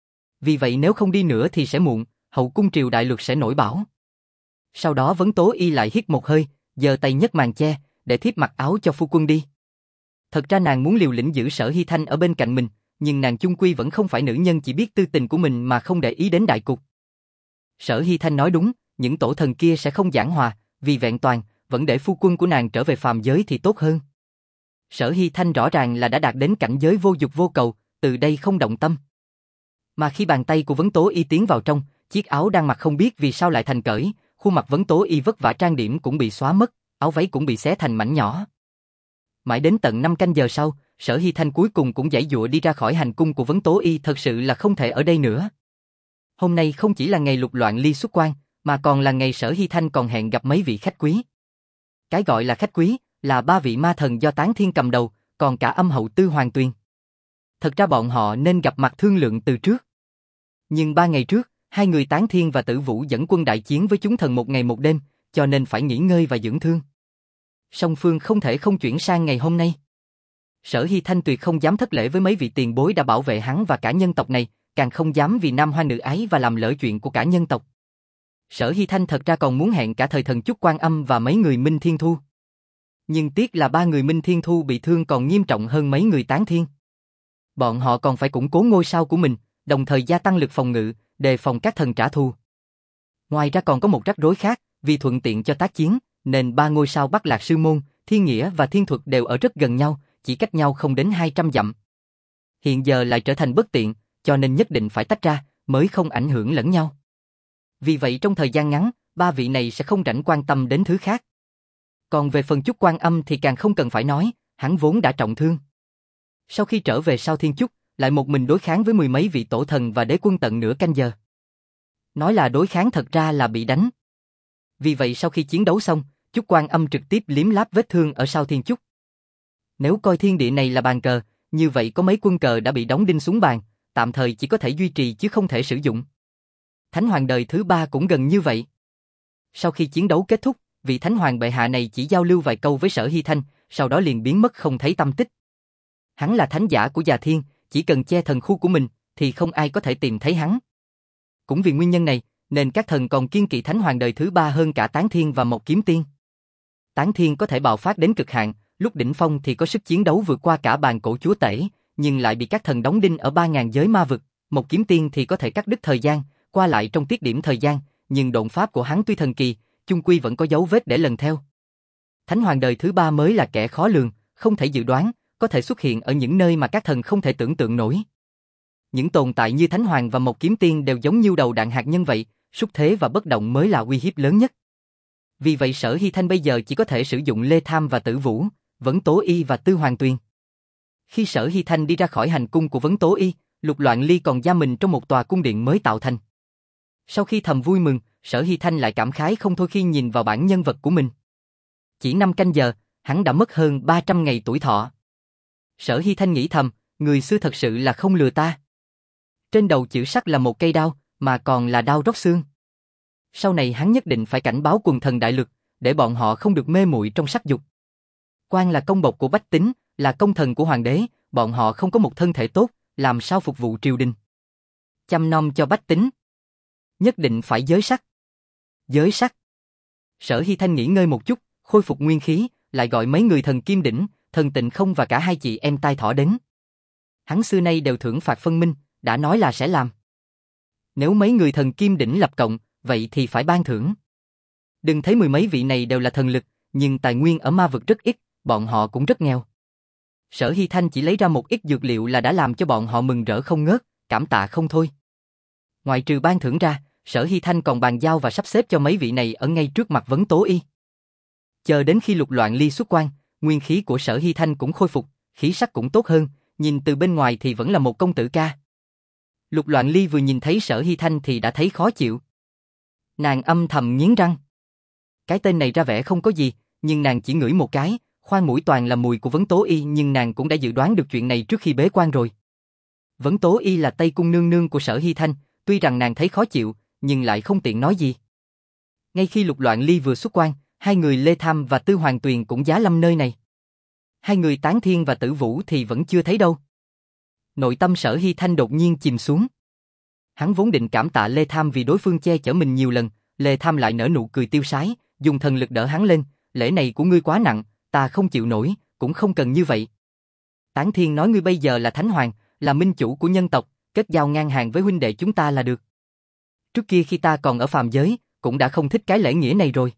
Vì vậy nếu không đi nữa thì sẽ muộn, hậu cung triều đại luật sẽ nổi bão. Sau đó Vấn Tố Y lại hít một hơi, giơ tay nhấc màn che, để thiếp mặc áo cho phu quân đi. Thật ra nàng muốn liều lĩnh giữ Sở Hy Thanh ở bên cạnh mình, nhưng nàng chung quy vẫn không phải nữ nhân chỉ biết tư tình của mình mà không để ý đến đại cục. Sở Hy Thanh nói đúng, những tổ thần kia sẽ không giảng hòa, vì vẹn toàn, vẫn để phu quân của nàng trở về phàm giới thì tốt hơn. Sở Hy Thanh rõ ràng là đã đạt đến cảnh giới vô dục vô cầu, từ đây không động tâm. Mà khi bàn tay của Vấn Tố Y tiến vào trong, chiếc áo đang mặc không biết vì sao lại thành cởi, khuôn mặt Vấn Tố Y vất vả trang điểm cũng bị xóa mất, áo váy cũng bị xé thành mảnh nhỏ. Mãi đến tận năm canh giờ sau, Sở Hy Thanh cuối cùng cũng giãy giụa đi ra khỏi hành cung của Vấn Tố Y, thật sự là không thể ở đây nữa. Hôm nay không chỉ là ngày Lục Loạn Ly xuất quan, mà còn là ngày Sở Hy Thanh còn hẹn gặp mấy vị khách quý. Cái gọi là khách quý, là ba vị ma thần do Tán Thiên cầm đầu, còn cả âm hậu Tư Hoàng Tuyền. Thật ra bọn họ nên gặp mặt thương lượng từ trước. Nhưng ba ngày trước, hai người Tán Thiên và Tử Vũ dẫn quân đại chiến với chúng thần một ngày một đêm, cho nên phải nghỉ ngơi và dưỡng thương. Song phương không thể không chuyển sang ngày hôm nay. Sở Hy Thanh tuyệt không dám thất lễ với mấy vị tiền bối đã bảo vệ hắn và cả nhân tộc này, càng không dám vì nam hoa nữ ái và làm lỡ chuyện của cả nhân tộc. Sở Hy Thanh thật ra còn muốn hẹn cả thời thần Chúc Quan Âm và mấy người Minh Thiên Thu. Nhưng tiếc là ba người Minh Thiên Thu bị thương còn nghiêm trọng hơn mấy người Tán Thiên. Bọn họ còn phải củng cố ngôi sao của mình, đồng thời gia tăng lực phòng ngự, đề phòng các thần trả thù. Ngoài ra còn có một rắc rối khác, vì thuận tiện cho tác chiến, nên ba ngôi sao Bắc Lạc Sư Môn, Thiên Nghĩa và Thiên Thuật đều ở rất gần nhau, chỉ cách nhau không đến hai trăm dặm. Hiện giờ lại trở thành bất tiện, cho nên nhất định phải tách ra, mới không ảnh hưởng lẫn nhau. Vì vậy trong thời gian ngắn, ba vị này sẽ không rảnh quan tâm đến thứ khác. Còn về phần Chúc Quan Âm thì càng không cần phải nói, hắn vốn đã trọng thương. Sau khi trở về sau Thiên Chúc, lại một mình đối kháng với mười mấy vị tổ thần và đế quân tận nửa canh giờ. Nói là đối kháng thật ra là bị đánh. Vì vậy sau khi chiến đấu xong, Chúc Quan Âm trực tiếp liếm láp vết thương ở sau Thiên Chúc. Nếu coi thiên địa này là bàn cờ, như vậy có mấy quân cờ đã bị đóng đinh xuống bàn, tạm thời chỉ có thể duy trì chứ không thể sử dụng. Thánh Hoàng đời thứ ba cũng gần như vậy. Sau khi chiến đấu kết thúc, vị Thánh Hoàng bệ hạ này chỉ giao lưu vài câu với Sở Hy Thanh, sau đó liền biến mất không thấy tăm tích. Hắn là thánh giả của Già Thiên, chỉ cần che thần khu của mình, thì không ai có thể tìm thấy hắn. Cũng vì nguyên nhân này, nên các thần còn kiêng kỵ Thánh Hoàng đời thứ ba hơn cả Tán Thiên và Mộc Kiếm Tiên. Tán Thiên có thể bạo phát đến cực hạn, lúc đỉnh phong thì có sức chiến đấu vượt qua cả bàn cổ chúa tể, nhưng lại bị các thần đóng đinh ở ba ngàn giới ma vực. Mộc Kiếm Tiên thì có thể cắt đứt thời gian, qua lại trong tiết điểm thời gian, nhưng độn pháp của hắn tuy thần kỳ, chung quy vẫn có dấu vết để lần theo. Thánh Hoàng đời thứ ba mới là kẻ khó lường, không thể dự đoán, có thể xuất hiện ở những nơi mà các thần không thể tưởng tượng nổi. Những tồn tại như Thánh Hoàng và Mộc Kiếm Tiên đều giống như đầu đạn hạt nhân vậy, xuất thế và bất động mới là uy hiếp lớn nhất. Vì vậy Sở Hy Thanh bây giờ chỉ có thể sử dụng Lê Tham và Tử Vũ, Vấn Tố Y và Tư Hoàng Tuyền. Khi Sở Hy Thanh đi ra khỏi hành cung của Vấn Tố Y, Lục Loạn Ly còn giam mình trong một tòa cung điện mới tạo thành. Sau khi thầm vui mừng, Sở Hy Thanh lại cảm khái không thôi khi nhìn vào bản nhân vật của mình. Chỉ năm canh giờ, hắn đã mất hơn ba trăm ngày tuổi thọ. Sở Hy Thanh nghĩ thầm, người xưa thật sự là không lừa ta. Trên đầu chữ sắc là một cây đao, mà còn là đao róc xương. Sau này hắn nhất định phải cảnh báo quần thần đại lực, để bọn họ không được mê muội trong sắc dục. Quan là công bộc của bách tính, là công thần của hoàng đế, bọn họ không có một thân thể tốt, làm sao phục vụ triều đình. Chăm nom cho bách tính, nhất định phải giới sắc. Giới sắc. Sở Hy Thanh nghỉ ngơi một chút, khôi phục nguyên khí, lại gọi mấy người thần Kim Đỉnh, thần Tịnh Không và cả hai chị em Tai Thỏ đến. Hắn xưa nay đều thưởng phạt phân minh, đã nói là sẽ làm. Nếu mấy người thần Kim Đỉnh lập cộng, vậy thì phải ban thưởng. Đừng thấy mười mấy vị này đều là thần lực, nhưng tài nguyên ở ma vực rất ít, bọn họ cũng rất nghèo. Sở Hy Thanh chỉ lấy ra một ít dược liệu là đã làm cho bọn họ mừng rỡ không ngớt, cảm tạ không thôi. Ngoài trừ ban thưởng ra, Sở Hy Thanh còn bàn giao và sắp xếp cho mấy vị này ở ngay trước mặt Vấn Tố Y. Chờ đến khi Lục Loạn Ly xuất quan, nguyên khí của Sở Hy Thanh cũng khôi phục, khí sắc cũng tốt hơn, nhìn từ bên ngoài thì vẫn là một công tử ca. Lục Loạn Ly vừa nhìn thấy Sở Hy Thanh thì đã thấy khó chịu. Nàng âm thầm nghiến răng. Cái tên này ra vẻ không có gì, nhưng nàng chỉ ngửi một cái, khoang mũi toàn là mùi của Vấn Tố Y, nhưng nàng cũng đã dự đoán được chuyện này trước khi bế quan rồi. Vấn Tố Y là Tây Cung nương nương của Sở Hy Thanh, tuy rằng nàng thấy khó chịu, nhưng lại không tiện nói gì. Ngay khi Lục Loạn Ly vừa xuất quan, hai người Lê Tham và Tư Hoàng Tuyền cũng giá lâm nơi này. Hai người Tán Thiên và Tử Vũ thì vẫn chưa thấy đâu. Nội tâm Sở Hy Thanh đột nhiên chìm xuống. Hắn vốn định cảm tạ Lê Tham vì đối phương che chở mình nhiều lần, Lê Tham lại nở nụ cười tiêu sái, dùng thần lực đỡ hắn lên, lễ này của ngươi quá nặng, ta không chịu nổi, cũng không cần như vậy. Tán Thiên nói ngươi bây giờ là Thánh Hoàng, là minh chủ của nhân tộc, kết giao ngang hàng với huynh đệ chúng ta là được. Trước kia khi ta còn ở phàm giới, cũng đã không thích cái lễ nghĩa này rồi.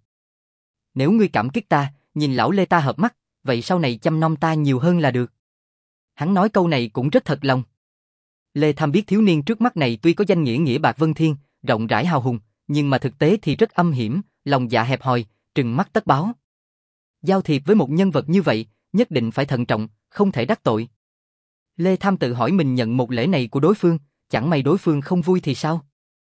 Nếu ngươi cảm kích ta, nhìn lão Lê ta hợp mắt, vậy sau này chăm nom ta nhiều hơn là được. Hắn nói câu này cũng rất thật lòng. Lê Tham biết thiếu niên trước mắt này tuy có danh nghĩa nghĩa bạc vân thiên, rộng rãi hào hùng, nhưng mà thực tế thì rất âm hiểm, lòng dạ hẹp hòi, trừng mắt tất báo. Giao thiệp với một nhân vật như vậy, nhất định phải thận trọng, không thể đắc tội. Lê Tham tự hỏi mình nhận một lễ này của đối phương, chẳng may đối phương không vui thì sao?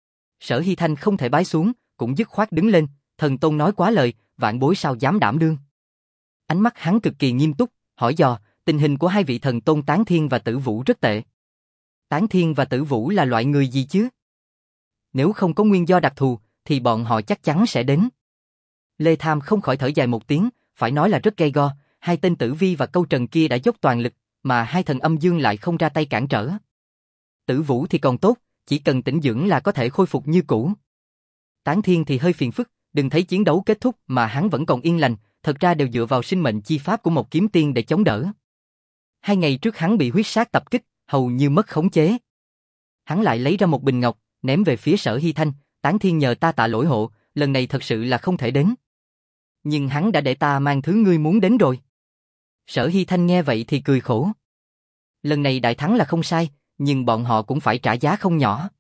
Sở Hy Thanh không thể bái xuống, cũng dứt khoát đứng lên, thần tôn nói quá lời, vạn bối sao dám đảm đương. Ánh mắt hắn cực kỳ nghiêm túc, hỏi dò, tình hình của hai vị thần tôn Tán Thiên và Tử Vũ rất tệ. Tán Thiên và Tử Vũ là loại người gì chứ? Nếu không có nguyên do đặc thù, thì bọn họ chắc chắn sẽ đến. Lê Tham không khỏi thở dài một tiếng, phải nói là rất gay go, hai tên Tử Vi và Câu Trần kia đã dốc toàn lực, mà hai thần âm dương lại không ra tay cản trở. Tử Vũ thì còn tốt, chỉ cần tĩnh dưỡng là có thể khôi phục như cũ. Tán Thiên thì hơi phiền phức, đừng thấy chiến đấu kết thúc mà hắn vẫn còn yên lành, thật ra đều dựa vào sinh mệnh chi pháp của một kiếm tiên để chống đỡ. Hai ngày trước hắn bị huyết sát tập kích, hầu như mất khống chế. Hắn lại lấy ra một bình ngọc, ném về phía Sở Hy Thanh, Tán Thiên nhờ ta tạ lỗi hộ, lần này thật sự là không thể đến. Nhưng hắn đã để ta mang thứ ngươi muốn đến rồi. Sở Hy Thanh nghe vậy thì cười khổ. Lần này đại thắng là không sai, nhưng bọn họ cũng phải trả giá không nhỏ.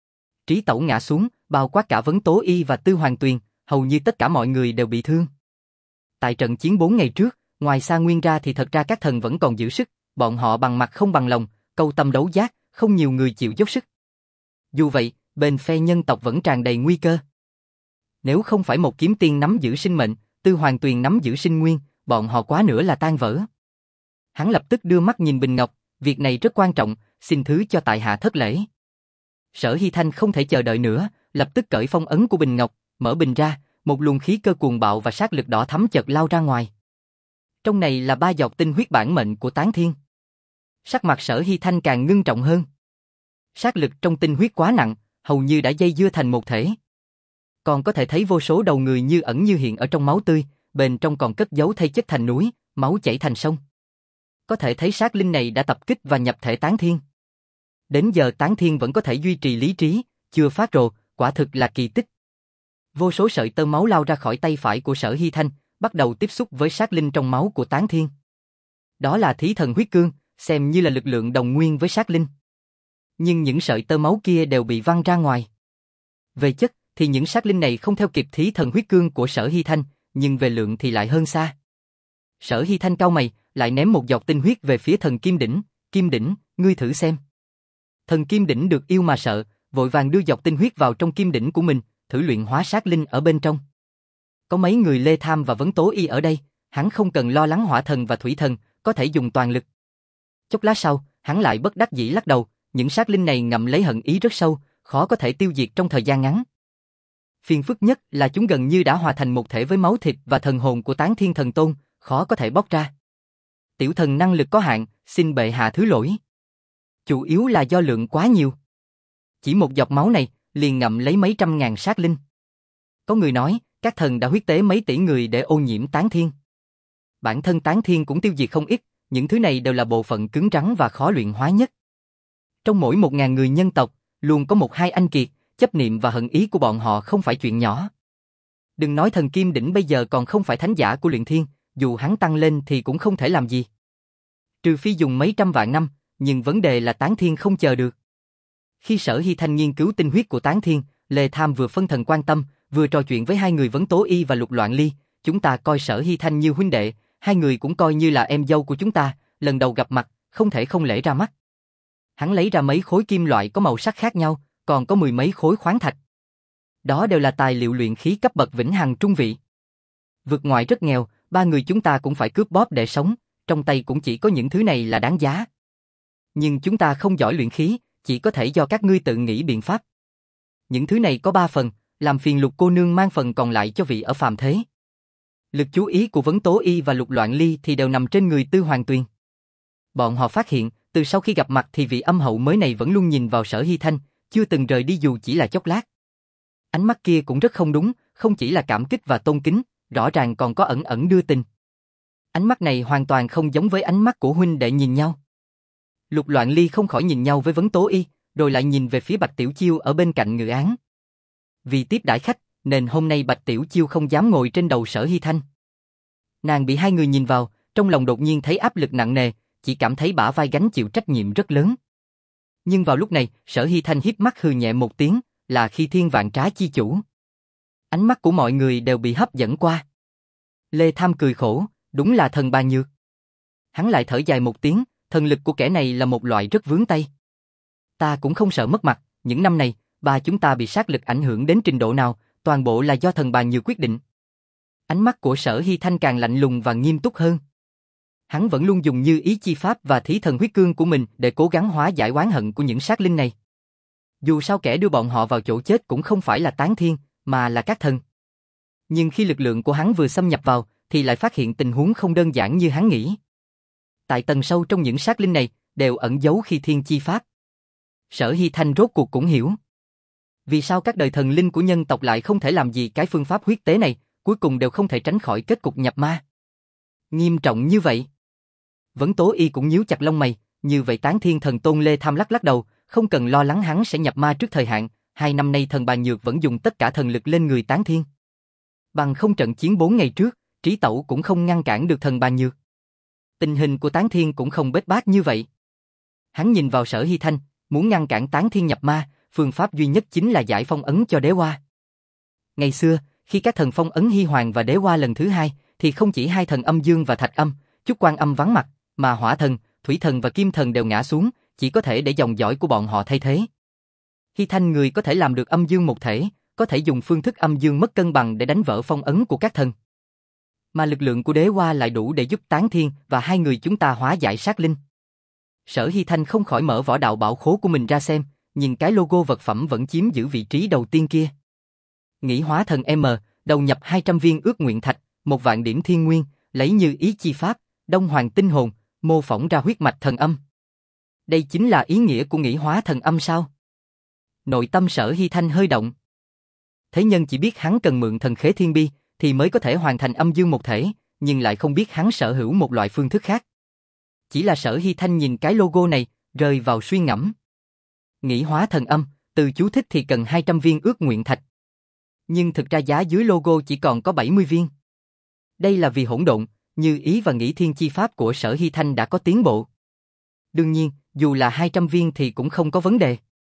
Trí Tẩu ngã xuống, bao quát cả Vấn Tố Y và Tư Hoàng Tuyền, hầu như tất cả mọi người đều bị thương. Tại trận chiến bốn ngày trước, ngoài Sa Nguyên ra thì thật ra các thần vẫn còn giữ sức, bọn họ bằng mặt không bằng lòng, câu tâm đấu giác, không nhiều người chịu dốc sức. Dù vậy, bên phe nhân tộc vẫn tràn đầy nguy cơ. Nếu không phải một kiếm tiên nắm giữ sinh mệnh, Tư Hoàng Tuyền nắm giữ sinh nguyên, bọn họ quá nữa là tan vỡ. Hắn lập tức đưa mắt nhìn bình ngọc, việc này rất quan trọng, xin thứ cho tại hạ thất lễ. Sở Hy Thanh không thể chờ đợi nữa, lập tức cởi phong ấn của bình ngọc, mở bình ra, một luồng khí cơ cuồng bạo và sát lực đỏ thắm chợt lao ra ngoài. Trong này là ba giọt tinh huyết bản mệnh của Tán Thiên. Sắc mặt Sở Hy Thanh càng ngưng trọng hơn. Sát lực trong tinh huyết quá nặng, hầu như đã dây dưa thành một thể. Còn có thể thấy vô số đầu người như ẩn như hiện ở trong máu tươi, bên trong còn cất giấu thây chất thành núi, máu chảy thành sông. Có thể thấy sát linh này đã tập kích và nhập thể Tán Thiên. Đến giờ Tán Thiên vẫn có thể duy trì lý trí, chưa phát rồ, quả thực là kỳ tích. Vô số sợi tơ máu lao ra khỏi tay phải của Sở Hy Thanh, bắt đầu tiếp xúc với sát linh trong máu của Tán Thiên. Đó là thí thần huyết cương, xem như là lực lượng đồng nguyên với sát linh. Nhưng những sợi tơ máu kia đều bị văng ra ngoài. Về chất thì những sát linh này không theo kịp thí thần huyết cương của Sở Hy Thanh, nhưng về lượng thì lại hơn xa. Sở Hy Thanh cau mày, lại ném một giọt tinh huyết về phía thần Kim Đỉnh. Kim Đỉnh, ngươi thử xem. Thần Kim Đỉnh được yêu mà sợ, vội vàng đưa giọt tinh huyết vào trong Kim Đỉnh của mình, thử luyện hóa sát linh ở bên trong. Có mấy người Lê Tham và Vấn Tố Y ở đây, hắn không cần lo lắng hỏa thần và thủy thần, có thể dùng toàn lực. Chốc lát sau, hắn lại bất đắc dĩ lắc đầu, những sát linh này ngậm lấy hận ý rất sâu, khó có thể tiêu diệt trong thời gian ngắn. Phiền phức nhất là chúng gần như đã hòa thành một thể với máu thịt và thần hồn của Tán Thiên Thần Tôn, khó có thể bóc ra. Tiểu thần năng lực có hạn, xin bệ hạ thứ lỗi. Chủ yếu là do lượng quá nhiều. Chỉ một giọt máu này, liền ngậm lấy mấy trăm ngàn sát linh. Có người nói, các thần đã huyết tế mấy tỷ người để ô nhiễm Tán Thiên. Bản thân Tán Thiên cũng tiêu diệt không ít, những thứ này đều là bộ phận cứng rắn và khó luyện hóa nhất. Trong mỗi một ngàn người nhân tộc, luôn có một hai anh kiệt, chấp niệm và hận ý của bọn họ không phải chuyện nhỏ. Đừng nói thần Kim Đỉnh bây giờ còn không phải thánh giả của luyện thiên, dù hắn tăng lên thì cũng không thể làm gì. Trừ phi dùng mấy trăm vạn năm, nhưng vấn đề là Tán Thiên không chờ được. Khi Sở Hy Thanh nghiên cứu tinh huyết của Tán Thiên, Lê Tham vừa phân thần quan tâm, vừa trò chuyện với hai người Vấn Tố Y và Lục Loạn Ly, chúng ta coi Sở Hy Thanh như huynh đệ, hai người cũng coi như là em dâu của chúng ta, lần đầu gặp mặt, không thể không lễ ra mắt. Hắn lấy ra mấy khối kim loại có màu sắc khác nhau, còn có mười mấy khối khoáng thạch. Đó đều là tài liệu luyện khí cấp bậc vĩnh hằng trung vị. Vượt ngoài rất nghèo, ba người chúng ta cũng phải cướp bóp để sống, trong tay cũng chỉ có những thứ này là đáng giá. Nhưng chúng ta không giỏi luyện khí, chỉ có thể do các ngươi tự nghĩ biện pháp. Những thứ này có ba phần, làm phiền Lục cô nương mang phần còn lại cho vị ở phàm thế. Lực chú ý của Vấn Tố Y và Lục Loạn Ly thì đều nằm trên người Tư Hoàng Tuyền. Bọn họ phát hiện, từ sau khi gặp mặt thì vị âm hậu mới này vẫn luôn nhìn vào Sở Hy Thanh, chưa từng rời đi dù chỉ là chốc lát. Ánh mắt kia cũng rất không đúng, không chỉ là cảm kích và tôn kính, rõ ràng còn có ẩn ẩn đưa tình. Ánh mắt này hoàn toàn không giống với ánh mắt của huynh đệ nhìn nhau. Lục Loạn Ly không khỏi nhìn nhau với Vấn Tố Y, rồi lại nhìn về phía Bạch Tiểu Chiêu ở bên cạnh Ngự Án. Vì tiếp đãi khách, nên hôm nay Bạch Tiểu Chiêu không dám ngồi trên đầu Sở Hy Thanh. Nàng bị hai người nhìn vào, trong lòng đột nhiên thấy áp lực nặng nề, chỉ cảm thấy bả vai gánh chịu trách nhiệm rất lớn. Nhưng vào lúc này, Sở Hy Thanh hiếp mắt hừ nhẹ một tiếng, là khi thiên vạn trá chi chủ. Ánh mắt của mọi người đều bị hấp dẫn qua. Lê Tham cười khổ, đúng là thần bà nhược. Hắn lại thở dài một tiếng, thần lực của kẻ này là một loại rất vướng tay. Ta cũng không sợ mất mặt, những năm này, ba chúng ta bị sát lực ảnh hưởng đến trình độ nào, toàn bộ là do thần bà nhược quyết định. Ánh mắt của Sở Hy Thanh càng lạnh lùng và nghiêm túc hơn. Hắn vẫn luôn dùng như ý chi pháp và thí thần huyết cương của mình để cố gắng hóa giải oán hận của những sát linh này. Dù sao kẻ đưa bọn họ vào chỗ chết cũng không phải là Tán Thiên, mà là các thần. Nhưng khi lực lượng của hắn vừa xâm nhập vào, thì lại phát hiện tình huống không đơn giản như hắn nghĩ. Tại tầng sâu trong những sát linh này, đều ẩn giấu khi thiên chi pháp. Sở Hy Thanh rốt cuộc cũng hiểu. Vì sao các đời thần linh của nhân tộc lại không thể làm gì cái phương pháp huyết tế này, cuối cùng đều không thể tránh khỏi kết cục nhập ma. Nghiêm trọng như vậy. Vấn Tố Y cũng nhíu chặt lông mày, như vậy Tán Thiên thần tôn Lê Tham lắc lắc đầu, không cần lo lắng hắn sẽ nhập ma trước thời hạn, hai năm nay thần Bàn Nhược vẫn dùng tất cả thần lực lên người Tán Thiên. Bằng không trận chiến bốn ngày trước, Trí Tẩu cũng không ngăn cản được thần Bàn Nhược. Tình hình của Tán Thiên cũng không bết bát như vậy. Hắn nhìn vào Sở Hy Thanh, muốn ngăn cản Tán Thiên nhập ma, phương pháp duy nhất chính là giải phong ấn cho Đế Hoa. Ngày xưa, khi các thần phong ấn Hy Hoàng và Đế Hoa lần thứ hai, thì không chỉ hai thần âm dương và thạch âm, Chúc Quan Âm vắng mặt, mà hỏa thần, thủy thần và kim thần đều ngã xuống, chỉ có thể để dòng dõi của bọn họ thay thế. Hy Thanh người có thể làm được âm dương một thể, có thể dùng phương thức âm dương mất cân bằng để đánh vỡ phong ấn của các thần. Mà lực lượng của Đế Hoa lại đủ để giúp Tán Thiên và hai người chúng ta hóa giải sát linh. Sở Hy Thanh không khỏi mở vỏ đạo bảo khố của mình ra xem, nhìn cái logo vật phẩm vẫn chiếm giữ vị trí đầu tiên kia. Nghĩ hóa thần M, đầu nhập hai trăm viên ước nguyện thạch, một vạn điểm thiên nguyên, lấy như ý chi pháp, đông hoàng tinh hồn, mô phỏng ra huyết mạch thần âm. Đây chính là ý nghĩa của nghĩ hóa thần âm sao? Nội tâm Sở Hy Thanh hơi động. Thế nhân chỉ biết hắn cần mượn thần khế thiên bi, thì mới có thể hoàn thành âm dương một thể, nhưng lại không biết hắn sở hữu một loại phương thức khác. Chỉ là Sở Hy Thanh nhìn cái logo này, rơi vào suy ngẫm. Nghĩ hóa thần âm, từ chú thích thì cần hai trăm viên ước nguyện thạch. Nhưng thực ra giá dưới logo chỉ còn có bảy mươi viên. Đây là vì hỗn độn, như ý và nghĩ thiên chi pháp của Sở Hy Thanh đã có tiến bộ. Đương nhiên, dù là hai trăm viên thì cũng không có vấn đề.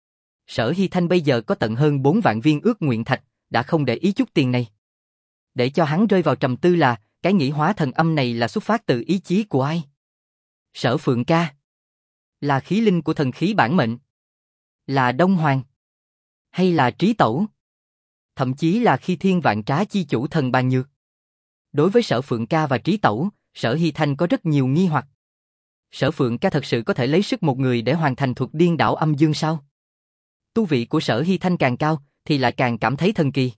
Sở Hy Thanh bây giờ có tận hơn bốn vạn viên ước nguyện thạch, đã không để ý chút tiền này. Để cho hắn rơi vào trầm tư là, cái nghĩ hóa thần âm này là xuất phát từ ý chí của ai? Sở Phượng Ca. Là khí linh của thần khí bản mệnh. Là Đông Hoàng. Hay là Trí Tẩu. Thậm chí là khi thiên vạn trá chi chủ thần Bàn Nhược. Đối với Sở Phượng Ca và Trí Tẩu, Sở Hy Thanh có rất nhiều nghi hoặc. Sở Phượng Ca thật sự có thể lấy sức một người để hoàn thành thuật điên đảo âm dương sao? Tu vị của Sở Hy Thanh càng cao, thì lại càng cảm thấy thần kỳ.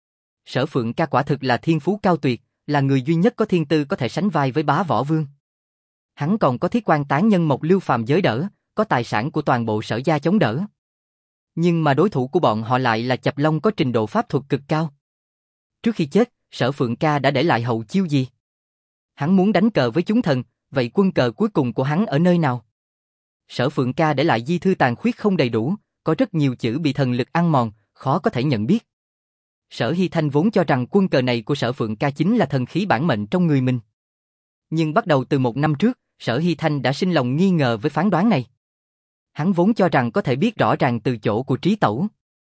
Sở Phượng Ca quả thực là thiên phú cao tuyệt, là người duy nhất có thiên tư có thể sánh vai với Bá Võ Vương. Hắn còn có thiết quan tán nhân Mộc Lưu Phàm giới đỡ, có tài sản của toàn bộ Sở gia chống đỡ. Nhưng mà đối thủ của bọn họ lại là Chập Long có trình độ pháp thuật cực cao. Trước khi chết, Sở Phượng Ca đã để lại hậu chiêu gì? Hắn muốn đánh cờ với chúng thần, vậy quân cờ cuối cùng của hắn ở nơi nào? Sở Phượng Ca để lại di thư tàn khuyết không đầy đủ, có rất nhiều chữ bị thần lực ăn mòn, khó có thể nhận biết. Sở Hy Thanh vốn cho rằng quân cờ này của Sở Phượng Ca chính là thần khí bản mệnh trong người mình. Nhưng bắt đầu từ một năm trước, Sở Hy Thanh đã sinh lòng nghi ngờ với phán đoán này. Hắn vốn cho rằng có thể biết rõ ràng từ chỗ của Trí Tẩu.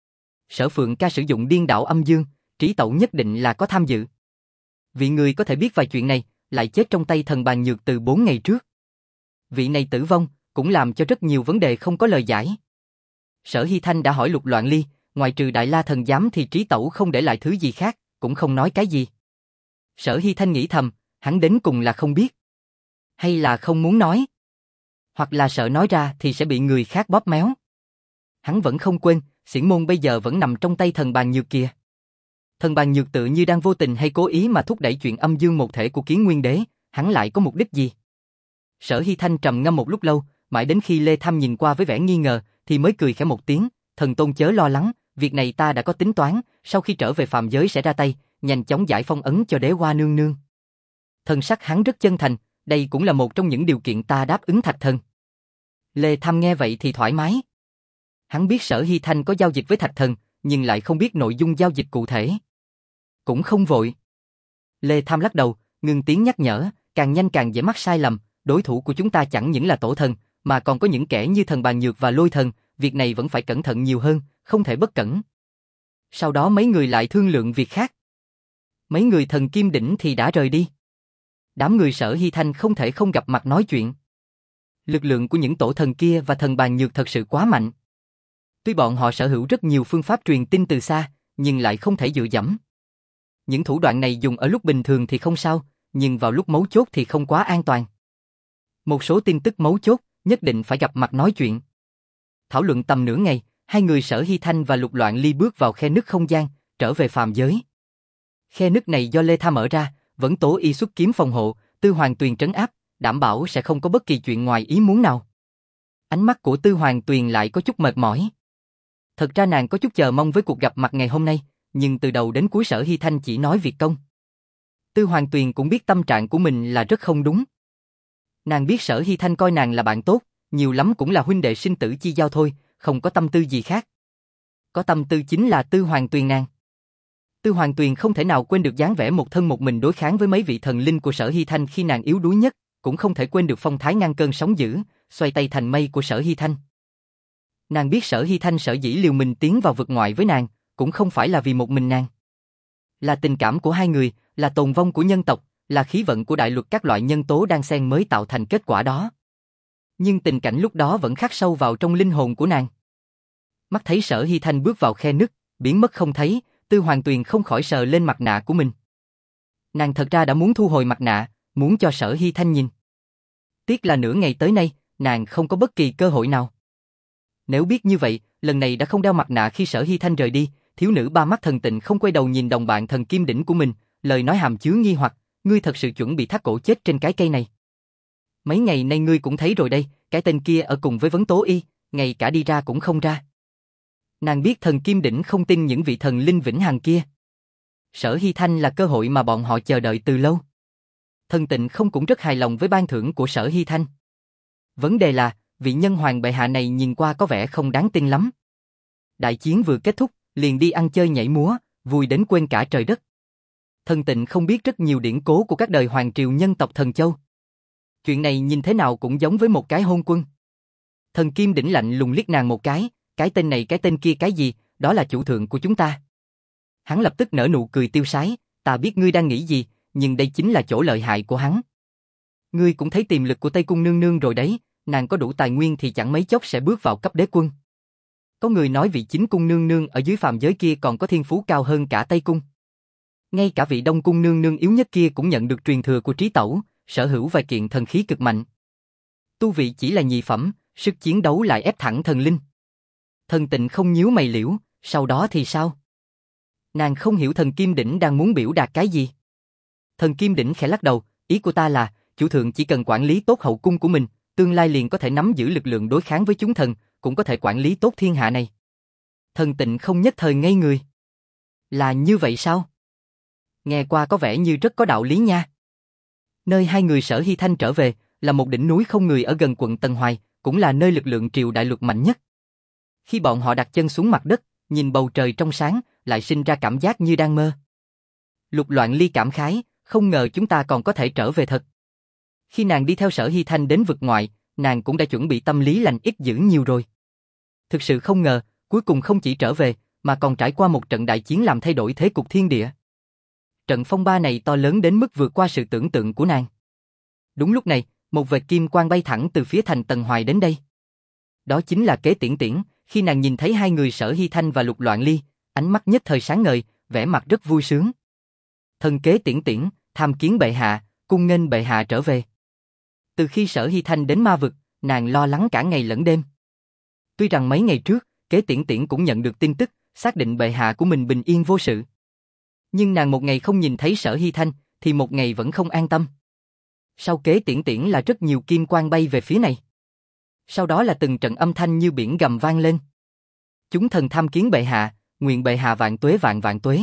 Sở Phượng Ca sử dụng điên đảo âm dương, Trí Tẩu nhất định là có tham dự. Vị người có thể biết vài chuyện này, lại chết trong tay thần Bàn Nhược từ bốn ngày trước. Vị này tử vong, cũng làm cho rất nhiều vấn đề không có lời giải. Sở Hy Thanh đã hỏi Lục Loạn Ly, ngoài trừ Đại La Thần Giám thì Trí Tẩu không để lại thứ gì khác, cũng không nói cái gì. Sở Hy Thanh nghĩ thầm, hắn đến cùng là không biết. Hay là không muốn nói. Hoặc là sợ nói ra thì sẽ bị người khác bóp méo. Hắn vẫn không quên, xiển môn bây giờ vẫn nằm trong tay thần Bàn Nhược kìa. Thần Bàn Nhược tự như đang vô tình hay cố ý mà thúc đẩy chuyện âm dương một thể của Kiến Nguyên Đế, hắn lại có mục đích gì? Sở Hy Thanh trầm ngâm một lúc lâu, mãi đến khi Lê Tham nhìn qua với vẻ nghi ngờ, thì mới cười khẽ một tiếng, thần tôn chớ lo lắng, việc này ta đã có tính toán, sau khi trở về phàm giới sẽ ra tay, nhanh chóng giải phong ấn cho Đế Hoa nương nương. Thần sắc hắn rất chân thành, đây cũng là một trong những điều kiện ta đáp ứng Thạch Thần. Lê Tham nghe vậy thì thoải mái. Hắn biết Sở Hy Thanh có giao dịch với Thạch Thần, nhưng lại không biết nội dung giao dịch cụ thể. Cũng không vội. Lê Tham lắc đầu, ngừng tiếng nhắc nhở, càng nhanh càng dễ mắc sai lầm, đối thủ của chúng ta chẳng những là tổ thần, mà còn có những kẻ như thần Bàn Nhược và Lôi Thần, việc này vẫn phải cẩn thận nhiều hơn, không thể bất cẩn. Sau đó mấy người lại thương lượng việc khác. Mấy người thần Kim Đỉnh thì đã rời đi. Đám người Sở Hy Thanh không thể không gặp mặt nói chuyện. Lực lượng của những tổ thần kia và thần Bàn Nhược thật sự quá mạnh. Tuy bọn họ sở hữu rất nhiều phương pháp truyền tin từ xa, nhưng lại không thể dựa dẫm. Những thủ đoạn này dùng ở lúc bình thường thì không sao, nhưng vào lúc mấu chốt thì không quá an toàn. Một số tin tức mấu chốt, nhất định phải gặp mặt nói chuyện. Thảo luận tầm nửa ngày, hai người Sở Hy Thanh và Lục Loạn Ly bước vào khe nứt không gian, trở về phàm giới. Khe nứt này do Lê Tha mở ra, vẫn Tố Y xuất kiếm phòng hộ, Tư Hoàng Tuyền trấn áp, đảm bảo sẽ không có bất kỳ chuyện ngoài ý muốn nào. Ánh mắt của Tư Hoàng Tuyền lại có chút mệt mỏi. Thật ra nàng có chút chờ mong với cuộc gặp mặt ngày hôm nay, nhưng từ đầu đến cuối Sở Hy Thanh chỉ nói việc công. Tư Hoàng Tuyền cũng biết tâm trạng của mình là rất không đúng. Nàng biết Sở Hy Thanh coi nàng là bạn tốt, nhiều lắm cũng là huynh đệ sinh tử chi giao thôi, không có tâm tư gì khác. Có tâm tư chính là Tư Hoàng Tuyền nàng. Tư Hoàng Tuyền không thể nào quên được dáng vẻ một thân một mình đối kháng với mấy vị thần linh của Sở Hy Thanh khi nàng yếu đuối nhất, cũng không thể quên được phong thái ngăn cơn sóng dữ, xoay tay thành mây của Sở Hy Thanh. Nàng biết Sở Hy Thanh sở dĩ liều mình tiến vào vực ngoại với nàng, cũng không phải là vì một mình nàng. Là tình cảm của hai người, là tồn vong của nhân tộc, là khí vận của đại luật các loại nhân tố đan xen mới tạo thành kết quả đó. Nhưng tình cảnh lúc đó vẫn khắc sâu vào trong linh hồn của nàng. Mắt thấy Sở Hy Thanh bước vào khe nứt, biến mất không thấy, Tư Hoàng Tuyền không khỏi sờ lên mặt nạ của mình. Nàng thật ra đã muốn thu hồi mặt nạ, muốn cho Sở Hy Thanh nhìn. Tiếc là nửa ngày tới nay, nàng không có bất kỳ cơ hội nào. Nếu biết như vậy, lần này đã không đeo mặt nạ khi Sở Hy Thanh rời đi, thiếu nữ ba mắt thần tịnh không quay đầu nhìn đồng bạn thần kim đỉnh của mình, lời nói hàm chứa nghi hoặc, ngươi thật sự chuẩn bị thắt cổ chết trên cái cây này. Mấy ngày nay ngươi cũng thấy rồi đây, cái tên kia ở cùng với Vấn Tố Y, ngay cả đi ra cũng không ra. Nàng biết thần kim đỉnh không tin những vị thần linh vĩnh hằng kia. Sở Hy Thanh là cơ hội mà bọn họ chờ đợi từ lâu. Thần tịnh không cũng rất hài lòng với ban thưởng của Sở Hy Thanh. Vấn đề là, vị nhân hoàng bệ hạ này nhìn qua có vẻ không đáng tin lắm. Đại chiến vừa kết thúc, liền đi ăn chơi nhảy múa, vui đến quên cả trời đất. Thần tịnh không biết rất nhiều điển cố của các đời hoàng triều nhân tộc Thần Châu. Chuyện này nhìn thế nào cũng giống với một cái hôn quân. Thần Kim đỉnh lạnh lùng liếc nàng một cái, cái tên này cái tên kia cái gì, đó là chủ thượng của chúng ta. Hắn lập tức nở nụ cười tiêu sái, ta biết ngươi đang nghĩ gì, nhưng đây chính là chỗ lợi hại của hắn. Ngươi cũng thấy tiềm lực của Tây Cung nương nương rồi đấy, nàng có đủ tài nguyên thì chẳng mấy chốc sẽ bước vào cấp đế quân. Có người nói vị chính cung nương nương ở dưới phàm giới kia còn có thiên phú cao hơn cả Tây Cung. Ngay cả vị Đông Cung nương nương yếu nhất kia cũng nhận được truyền thừa của trí tẩu, sở hữu vài kiện thần khí cực mạnh. Tu vị chỉ là nhị phẩm, sức chiến đấu lại ép thẳng thần linh. Thần tịnh không nhíu mày liễu, sau đó thì sao? Nàng không hiểu thần Kim đỉnh đang muốn biểu đạt cái gì. Thần Kim đỉnh khẽ lắc đầu, ý của ta là, chủ thượng chỉ cần quản lý tốt hậu cung của mình, tương lai liền có thể nắm giữ lực lượng đối kháng với chúng thần, cũng có thể quản lý tốt thiên hạ này. Thần tịnh không nhất thời ngây người. Là như vậy sao? Nghe qua có vẻ như rất có đạo lý nha. Nơi hai người Sở Hy Thanh trở về, là một đỉnh núi không người ở gần quận Tần Hoài, cũng là nơi lực lượng triều đại luật mạnh nhất. Khi bọn họ đặt chân xuống mặt đất, nhìn bầu trời trong sáng, lại sinh ra cảm giác như đang mơ. Lục Loạn Ly cảm khái, không ngờ chúng ta còn có thể trở về thật. Khi nàng đi theo Sở Hy Thanh đến vực ngoại, nàng cũng đã chuẩn bị tâm lý lành ít dữ nhiều rồi. Thực sự không ngờ, cuối cùng không chỉ trở về, mà còn trải qua một trận đại chiến làm thay đổi thế cục thiên địa. Trận phong ba này to lớn đến mức vượt qua sự tưởng tượng của nàng. Đúng lúc này, một vệt kim quang bay thẳng từ phía thành Tần Hoài đến đây. Đó chính là Kế Tiễn Tiễn, khi nàng nhìn thấy hai người Sở Hy Thanh và Lục Loạn Ly, ánh mắt nhất thời sáng ngời, vẻ mặt rất vui sướng. Thần Kế Tiễn Tiễn, tham kiến bệ hạ, cung nghênh bệ hạ trở về. Từ khi Sở Hy Thanh đến ma vực, nàng lo lắng cả ngày lẫn đêm. Tuy rằng mấy ngày trước, Kế Tiễn Tiễn cũng nhận được tin tức, xác định bệ hạ của mình bình yên vô sự. Nhưng nàng một ngày không nhìn thấy Sở Hy Thanh, thì một ngày vẫn không an tâm. Sau Kế Tiễn Tiễn là rất nhiều kim quang bay về phía này. Sau đó là từng trận âm thanh như biển gầm vang lên. Chúng thần tham kiến bệ hạ, nguyện bệ hạ vạn tuế vạn vạn tuế.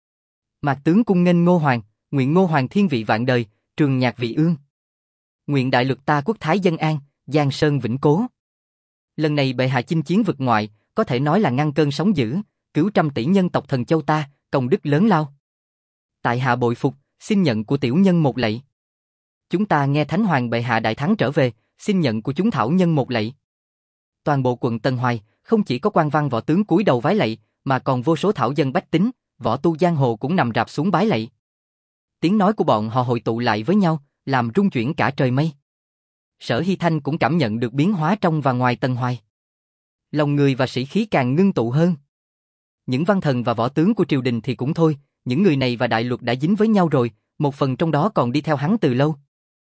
Mạc tướng cung nghênh Ngô Hoàng, nguyện Ngô Hoàng thiên vị vạn đời, trường nhạc vị ương. Nguyện đại luật ta quốc thái dân an, giang sơn vĩnh cố. Lần này bệ hạ chinh chiến vực ngoại, có thể nói là ngăn cơn sóng dữ, cứu trăm tỷ nhân tộc Thần Châu ta, công đức lớn lao. Tại hạ bội phục, xin nhận của tiểu nhân một lạy. Chúng ta nghe Thánh Hoàng bệ hạ đại thắng trở về, xin nhận của chúng thảo nhân một lạy. Toàn bộ quận Tần Hoài, không chỉ có quan văn võ tướng cúi đầu vái lạy, mà còn vô số thảo dân bách tính, võ tu giang hồ cũng nằm rạp xuống bái lạy. Tiếng nói của bọn họ hội tụ lại với nhau, làm rung chuyển cả trời mây. Sở Hy Thanh cũng cảm nhận được biến hóa trong và ngoài Tần Hoài. Lòng người và sĩ khí càng ngưng tụ hơn. Những văn thần và võ tướng của triều đình thì cũng thôi, những người này và đại luật đã dính với nhau rồi, một phần trong đó còn đi theo hắn từ lâu.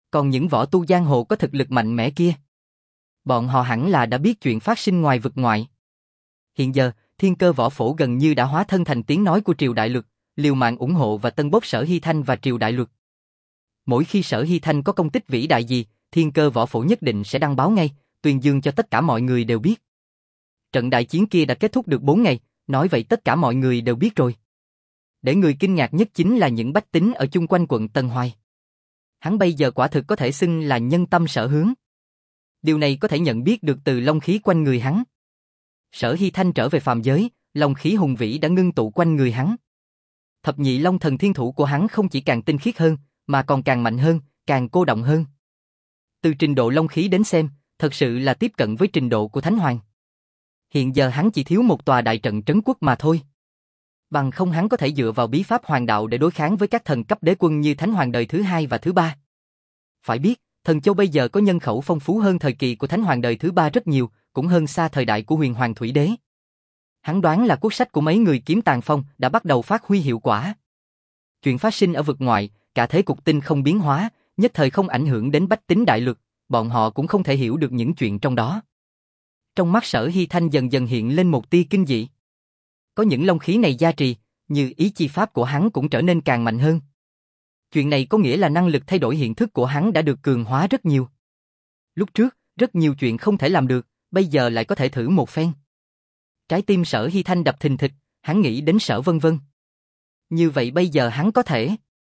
Còn những võ tu giang hồ có thực lực mạnh mẽ kia, bọn họ hẳn là đã biết chuyện phát sinh ngoài vực ngoại. Hiện giờ, Thiên Cơ Võ Phổ gần như đã hóa thân thành tiếng nói của Triều Đại Luật, liều mạng ủng hộ và tân bốc Sở Hy Thanh và Triều Đại Luật. Mỗi khi Sở Hy Thanh có công tích vĩ đại gì, Thiên Cơ Võ Phổ nhất định sẽ đăng báo ngay, tuyên dương cho tất cả mọi người đều biết. Trận đại chiến kia đã kết thúc được bốn ngày, nói vậy tất cả mọi người đều biết rồi. Để người kinh ngạc nhất chính là những bách tính ở chung quanh quận Tân Hoài. Hắn bây giờ quả thực có thể xưng là nhân tâm sở hướng. Điều này có thể nhận biết được từ long khí quanh người hắn. Sở Hy Thanh trở về phàm giới, long khí hùng vĩ đã ngưng tụ quanh người hắn. Thập nhị long thần thiên thủ của hắn không chỉ càng tinh khiết hơn, mà còn càng mạnh hơn, càng cô động hơn. Từ trình độ long khí đến xem, thật sự là tiếp cận với trình độ của Thánh Hoàng. Hiện giờ hắn chỉ thiếu một tòa đại trận trấn quốc mà thôi. Bằng không hắn có thể dựa vào bí pháp hoàng đạo để đối kháng với các thần cấp đế quân như Thánh Hoàng đời thứ hai và thứ ba. Phải biết, Thần Châu bây giờ có nhân khẩu phong phú hơn thời kỳ của Thánh Hoàng đời thứ ba rất nhiều, cũng hơn xa thời đại của Huyền Hoàng Thủy Đế. Hắn đoán là quốc sách của mấy người kiếm tàn phong đã bắt đầu phát huy hiệu quả. Chuyện phát sinh ở vực ngoại, cả thế cục tinh không biến hóa, nhất thời không ảnh hưởng đến bách tính đại luật, bọn họ cũng không thể hiểu được những chuyện trong đó. Trong mắt Sở Hy Thanh dần dần hiện lên một tia kinh dị. Có những long khí này gia trì, như ý chi pháp của hắn cũng trở nên càng mạnh hơn. Chuyện này có nghĩa là năng lực thay đổi hiện thức của hắn đã được cường hóa rất nhiều. Lúc trước, rất nhiều chuyện không thể làm được, bây giờ lại có thể thử một phen. Trái tim Sở Hy Thanh đập thình thịch, hắn nghĩ đến Sở Vân Vân. Như vậy bây giờ hắn có thể.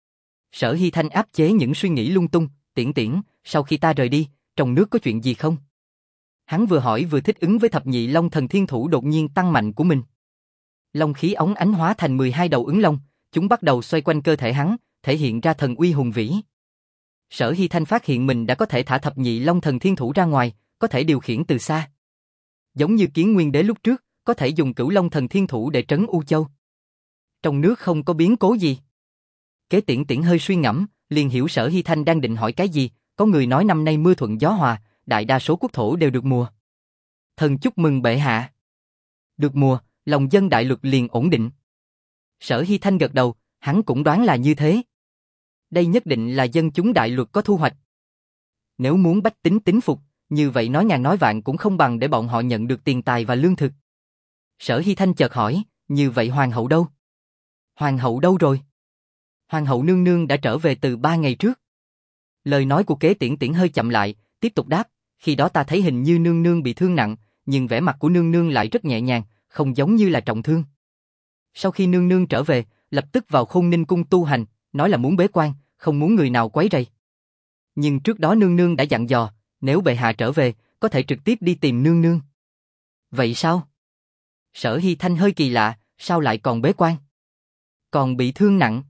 Sở Hy Thanh áp chế những suy nghĩ lung tung, Tiễn Tiễn, sau khi ta rời đi, trong nước có chuyện gì không? Hắn vừa hỏi vừa thích ứng với thập nhị long thần thiên thủ đột nhiên tăng mạnh của mình. Long khí óng ánh hóa thành mười hai đầu ứng long, chúng bắt đầu xoay quanh cơ thể hắn, thể hiện ra thần uy hùng vĩ. Sở Hy Thanh phát hiện mình đã có thể thả thập nhị long thần thiên thủ ra ngoài, có thể điều khiển từ xa. Giống như Kiến Nguyên Đế lúc trước, có thể dùng cửu long thần thiên thủ để trấn U Châu. Trong nước không có biến cố gì. Kế Tiễn Tiễn hơi suy ngẫm, liền hiểu Sở Hy Thanh đang định hỏi cái gì, có người nói năm nay mưa thuận gió hòa, đại đa số quốc thổ đều được mùa. Thần chúc mừng bệ hạ. Được mùa, lòng dân đại luật liền ổn định. Sở Hy Thanh gật đầu, hắn cũng đoán là như thế. Đây nhất định là dân chúng đại luật có thu hoạch. Nếu muốn bách tính tín phục, như vậy nói ngàn nói vạn cũng không bằng để bọn họ nhận được tiền tài và lương thực. Sở Hy Thanh chợt hỏi, như vậy hoàng hậu đâu? Hoàng hậu đâu rồi? Hoàng hậu nương nương đã trở về từ ba ngày trước. Lời nói của Kế Tiễn Tiễn hơi chậm lại, tiếp tục đáp, khi đó ta thấy hình như nương nương bị thương nặng, nhưng vẻ mặt của nương nương lại rất nhẹ nhàng, không giống như là trọng thương. Sau khi nương nương trở về, lập tức vào Khôn Ninh cung tu hành, nói là muốn bế quan, không muốn người nào quấy rầy. Nhưng trước đó nương nương đã dặn dò, nếu bệ hạ trở về, có thể trực tiếp đi tìm nương nương. Vậy sao? Sở Hy Thanh hơi kỳ lạ, sao lại còn bế quan? Còn bị thương nặng?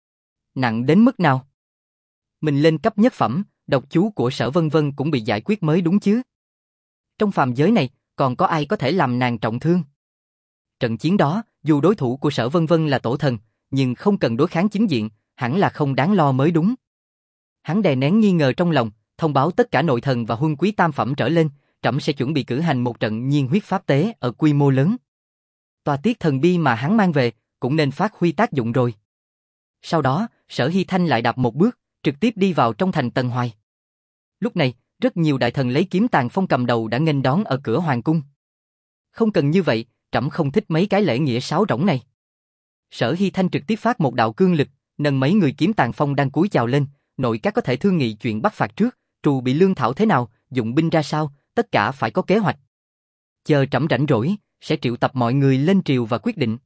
Nặng đến mức nào? Mình lên cấp nhất phẩm, độc chú của Sở Vân Vân cũng bị giải quyết mới đúng chứ? Trong phàm giới này, còn có ai có thể làm nàng trọng thương? Trận chiến đó, dù đối thủ của Sở Vân Vân là tổ thần, nhưng không cần đối kháng chính diện, hẳn là không đáng lo mới đúng. Hắn đè nén nghi ngờ trong lòng, thông báo tất cả nội thần và huân quý tam phẩm trở lên, trẫm sẽ chuẩn bị cử hành một trận nhiên huyết pháp tế ở quy mô lớn. Tòa tiết thần bi mà hắn mang về, cũng nên phát huy tác dụng rồi. Sau đó, Sở Hy Thanh lại đạp một bước, trực tiếp đi vào trong thành Tân Hoài. Lúc này, rất nhiều đại thần lấy kiếm tàn phong cầm đầu đã nghênh đón ở cửa hoàng cung. Không cần như vậy, trẫm không thích mấy cái lễ nghĩa sáo rỗng này. Sở Hy Thanh trực tiếp phát một đạo cương lực, nâng mấy người kiếm tàn phong đang cúi chào lên, nội các có thể thương nghị chuyện bắt phạt trước, trù bị lương thảo thế nào, dụng binh ra sao, tất cả phải có kế hoạch. Chờ trẫm rảnh rỗi, sẽ triệu tập mọi người lên triều và quyết định.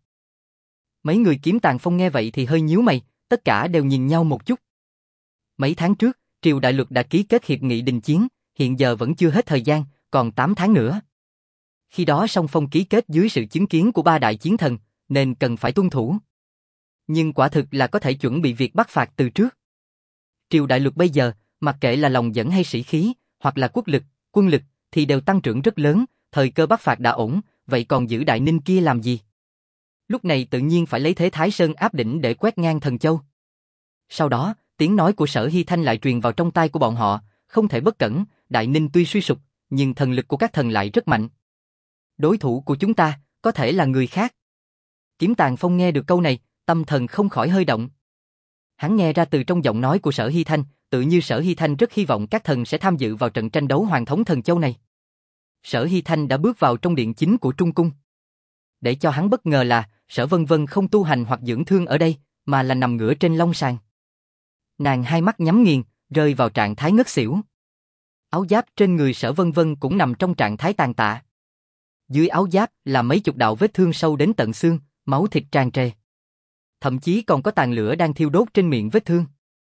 Mấy người kiếm tàn phong nghe vậy thì hơi nhíu mày, tất cả đều nhìn nhau một chút. Mấy tháng trước, triều đại luật đã ký kết hiệp nghị đình chiến, hiện giờ vẫn chưa hết thời gian, còn tám tháng nữa. Khi đó song phong ký kết dưới sự chứng kiến của ba đại chiến thần, nên cần phải tuân thủ. Nhưng quả thực là có thể chuẩn bị việc bắt phạt từ trước. Triều đại luật bây giờ, mặc kệ là lòng dẫn hay sĩ khí, hoặc là quốc lực, quân lực, thì đều tăng trưởng rất lớn, thời cơ bắt phạt đã ổn, vậy còn giữ Đại Ninh kia làm gì? Lúc này tự nhiên phải lấy thế Thái Sơn áp đỉnh để quét ngang Thần Châu. Sau đó, tiếng nói của Sở Hy Thanh lại truyền vào trong tai của bọn họ, không thể bất cẩn, Đại Ninh tuy suy sụp, nhưng thần lực của các thần lại rất mạnh. Đối thủ của chúng ta, có thể là người khác. Kiếm Tàn Phong nghe được câu này, tâm thần không khỏi hơi động. Hắn nghe ra từ trong giọng nói của Sở Hy Thanh, tự như Sở Hy Thanh rất hy vọng các thần sẽ tham dự vào trận tranh đấu Hoàng thống Thần Châu này. Sở Hy Thanh đã bước vào trong điện chính của Trung Cung. Để cho hắn bất ngờ là, Sở Vân Vân không tu hành hoặc dưỡng thương ở đây, mà là nằm ngửa trên long sàng. Nàng hai mắt nhắm nghiền, rơi vào trạng thái ngất xỉu. Áo giáp trên người Sở Vân Vân cũng nằm trong trạng thái tàn tạ. Dưới áo giáp là mấy chục đạo vết thương sâu đến tận xương, máu thịt tràn trề. Thậm chí còn có tàn lửa đang thiêu đốt trên miệng vết thương.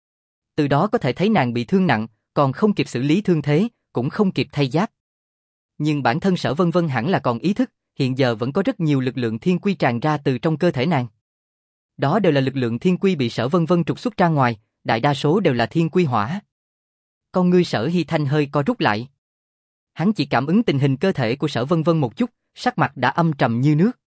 Từ đó có thể thấy nàng bị thương nặng, còn không kịp xử lý thương thế, cũng không kịp thay giáp. Nhưng bản thân Sở Vân Vân hẳn là còn ý thức, hiện giờ vẫn có rất nhiều lực lượng thiên quy tràn ra từ trong cơ thể nàng. Đó đều là lực lượng thiên quy bị Sở Vân Vân trục xuất ra ngoài, đại đa số đều là thiên quy hỏa. Con ngươi Sở Hy Thanh hơi co rút lại. Hắn chỉ cảm ứng tình hình cơ thể của Sở Vân Vân một chút, sắc mặt đã âm trầm như nước.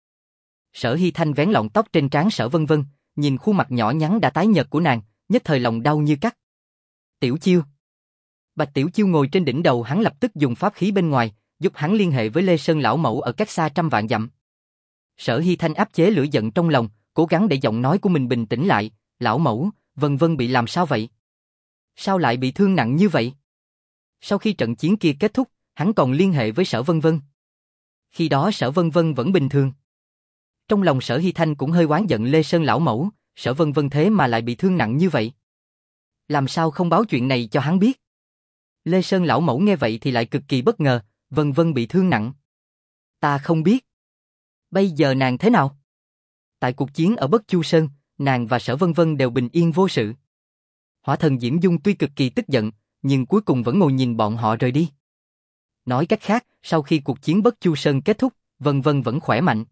Sở Hy Thanh vén lọn tóc trên trán Sở Vân Vân, nhìn khuôn mặt nhỏ nhắn đã tái nhợt của nàng, nhất thời lòng đau như cắt. Tiểu Chiêu. Bạch Tiểu Chiêu ngồi trên đỉnh đầu hắn lập tức dùng pháp khí bên ngoài, giúp hắn liên hệ với Lê Sơn lão mẫu ở cách xa trăm vạn dặm. Sở Hy Thanh áp chế lửa giận trong lòng, cố gắng để giọng nói của mình bình tĩnh lại. Lão mẫu, Vân Vân bị làm sao vậy? Sao lại bị thương nặng như vậy? Sau khi trận chiến kia kết thúc, hắn còn liên hệ với Sở Vân Vân. Khi đó Sở Vân Vân vẫn bình thường. Trong lòng Sở Hy Thanh cũng hơi oán giận Lê Sơn lão mẫu, Sở Vân Vân thế mà lại bị thương nặng như vậy. Làm sao không báo chuyện này cho hắn biết? Lê Sơn lão mẫu nghe vậy thì lại cực kỳ bất ngờ, Vân Vân bị thương nặng. Ta không biết. Bây giờ nàng thế nào? Tại cuộc chiến ở Bất Chu Sơn, nàng và Sở Vân Vân đều bình yên vô sự. Hỏa thần Diễm Dung tuy cực kỳ tức giận, nhưng cuối cùng vẫn ngồi nhìn bọn họ rời đi. Nói cách khác, sau khi cuộc chiến Bất Chu Sơn kết thúc, Vân Vân vẫn khỏe mạnh.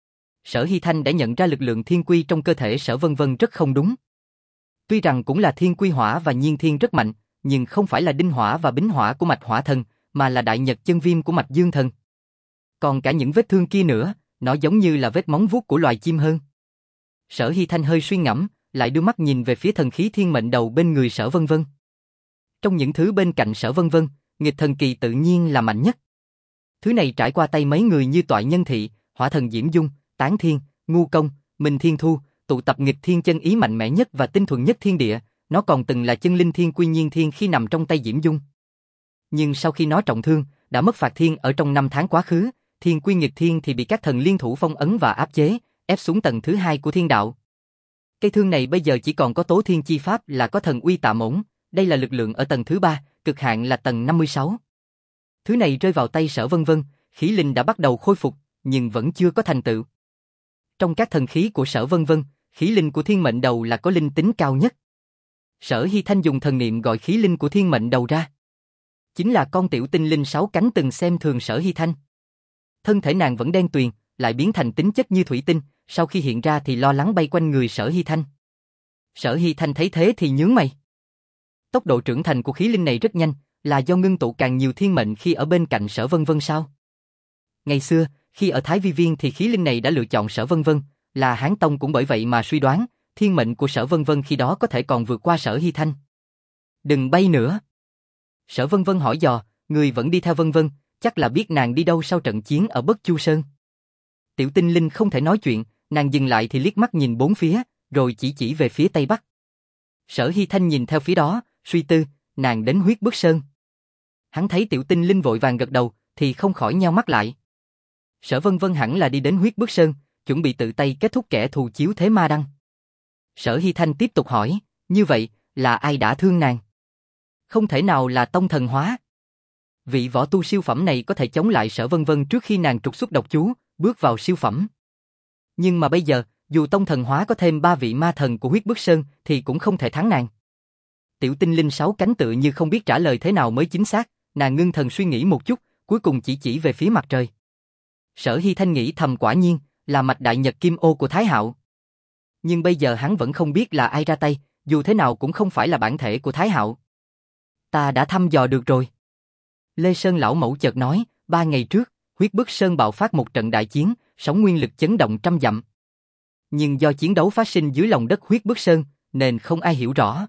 Sở Hy Thanh đã nhận ra lực lượng thiên quy trong cơ thể Sở Vân Vân rất không đúng. Tuy rằng cũng là thiên quy hỏa và nhiên thiên rất mạnh, nhưng không phải là đinh hỏa và bính hỏa của mạch hỏa thần, mà là đại nhật chân viêm của mạch dương thần. Còn cả những vết thương kia nữa, nó giống như là vết móng vuốt của loài chim hơn. Sở Hy Thanh hơi suy ngẫm, lại đưa mắt nhìn về phía thần khí thiên mệnh đầu bên người Sở Vân Vân. Trong những thứ bên cạnh Sở Vân Vân, nghịch thần kỳ tự nhiên là mạnh nhất. Thứ này trải qua tay mấy người như Toại Nhân Thị, Hỏa thần Diễm Dung, Tán Thiên, Ngu Công, Minh Thiên Thu, tụ tập nghịch thiên chân ý mạnh mẽ nhất và tinh thuần nhất thiên địa, nó còn từng là chân linh thiên quy nhiên thiên khi nằm trong tay Diễm Dung. Nhưng sau khi nó trọng thương, đã mất phạt thiên ở trong năm tháng quá khứ, thiên quy nghịch thiên thì bị các thần liên thủ phong ấn và áp chế, ép xuống tầng thứ hai của thiên đạo. Cây thương này bây giờ chỉ còn có tố thiên chi pháp là có thần uy tạm ổn, đây là lực lượng ở tầng thứ ba, cực hạn là tầng năm mươi sáu. Thứ này rơi vào tay Sở Vân Vân, khí linh đã bắt đầu khôi phục, nhưng vẫn chưa có thành tựu. Trong các thần khí của Sở Vân Vân, khí linh của thiên mệnh đầu là có linh tính cao nhất. Sở Hy Thanh dùng thần niệm gọi khí linh của thiên mệnh đầu ra. Chính là con tiểu tinh linh sáu cánh từng xem thường Sở Hy Thanh. Thân thể nàng vẫn đen tuyền, lại biến thành tính chất như thủy tinh, sau khi hiện ra thì lo lắng bay quanh người Sở Hy Thanh. Sở Hy Thanh thấy thế thì nhướng mày. Tốc độ trưởng thành của khí linh này rất nhanh, là do ngưng tụ càng nhiều thiên mệnh khi ở bên cạnh Sở Vân Vân sao? Ngày xưa, khi ở Thái Vi Viên thì khí linh này đã lựa chọn Sở Vân Vân, là Hán Tông cũng bởi vậy mà suy đoán, thiên mệnh của Sở Vân Vân khi đó có thể còn vượt qua Sở Hy Thanh. Đừng bay nữa. Sở Vân Vân hỏi dò, người vẫn đi theo Vân Vân, chắc là biết nàng đi đâu sau trận chiến ở Bất Chu Sơn. Tiểu tinh linh không thể nói chuyện, nàng dừng lại thì liếc mắt nhìn bốn phía, rồi chỉ chỉ về phía tây bắc. Sở Hy Thanh nhìn theo phía đó, suy tư, nàng đến Huyết Bức Sơn. Hắn thấy tiểu tinh linh vội vàng gật đầu, thì không khỏi nheo mắt lại. Sở Vân Vân hẳn là đi đến Huyết Bức Sơn, chuẩn bị tự tay kết thúc kẻ thù chiếu thế ma đăng. Sở Hy Thanh tiếp tục hỏi, như vậy, là ai đã thương nàng? Không thể nào là Tông Thần Hóa. Vị võ tu siêu phẩm này có thể chống lại Sở Vân Vân trước khi nàng trục xuất độc chú, bước vào siêu phẩm. Nhưng mà bây giờ, dù Tông Thần Hóa có thêm ba vị ma thần của Huyết Bức Sơn thì cũng không thể thắng nàng. Tiểu tinh linh sáu cánh tự như không biết trả lời thế nào mới chính xác, nàng ngưng thần suy nghĩ một chút, cuối cùng chỉ chỉ về phía mặt trời. Sở Hy Thanh nghĩ thầm quả nhiên, là mạch đại nhật kim ô của Thái Hạo. Nhưng bây giờ hắn vẫn không biết là ai ra tay, dù thế nào cũng không phải là bản thể của Thái Hạo. Ta đã thăm dò được rồi. Lê Sơn lão mẫu chợt nói, ba ngày trước, Huyết Bức Sơn bạo phát một trận đại chiến, sóng nguyên lực chấn động trăm dặm. Nhưng do chiến đấu phát sinh dưới lòng đất Huyết Bức Sơn, nên không ai hiểu rõ.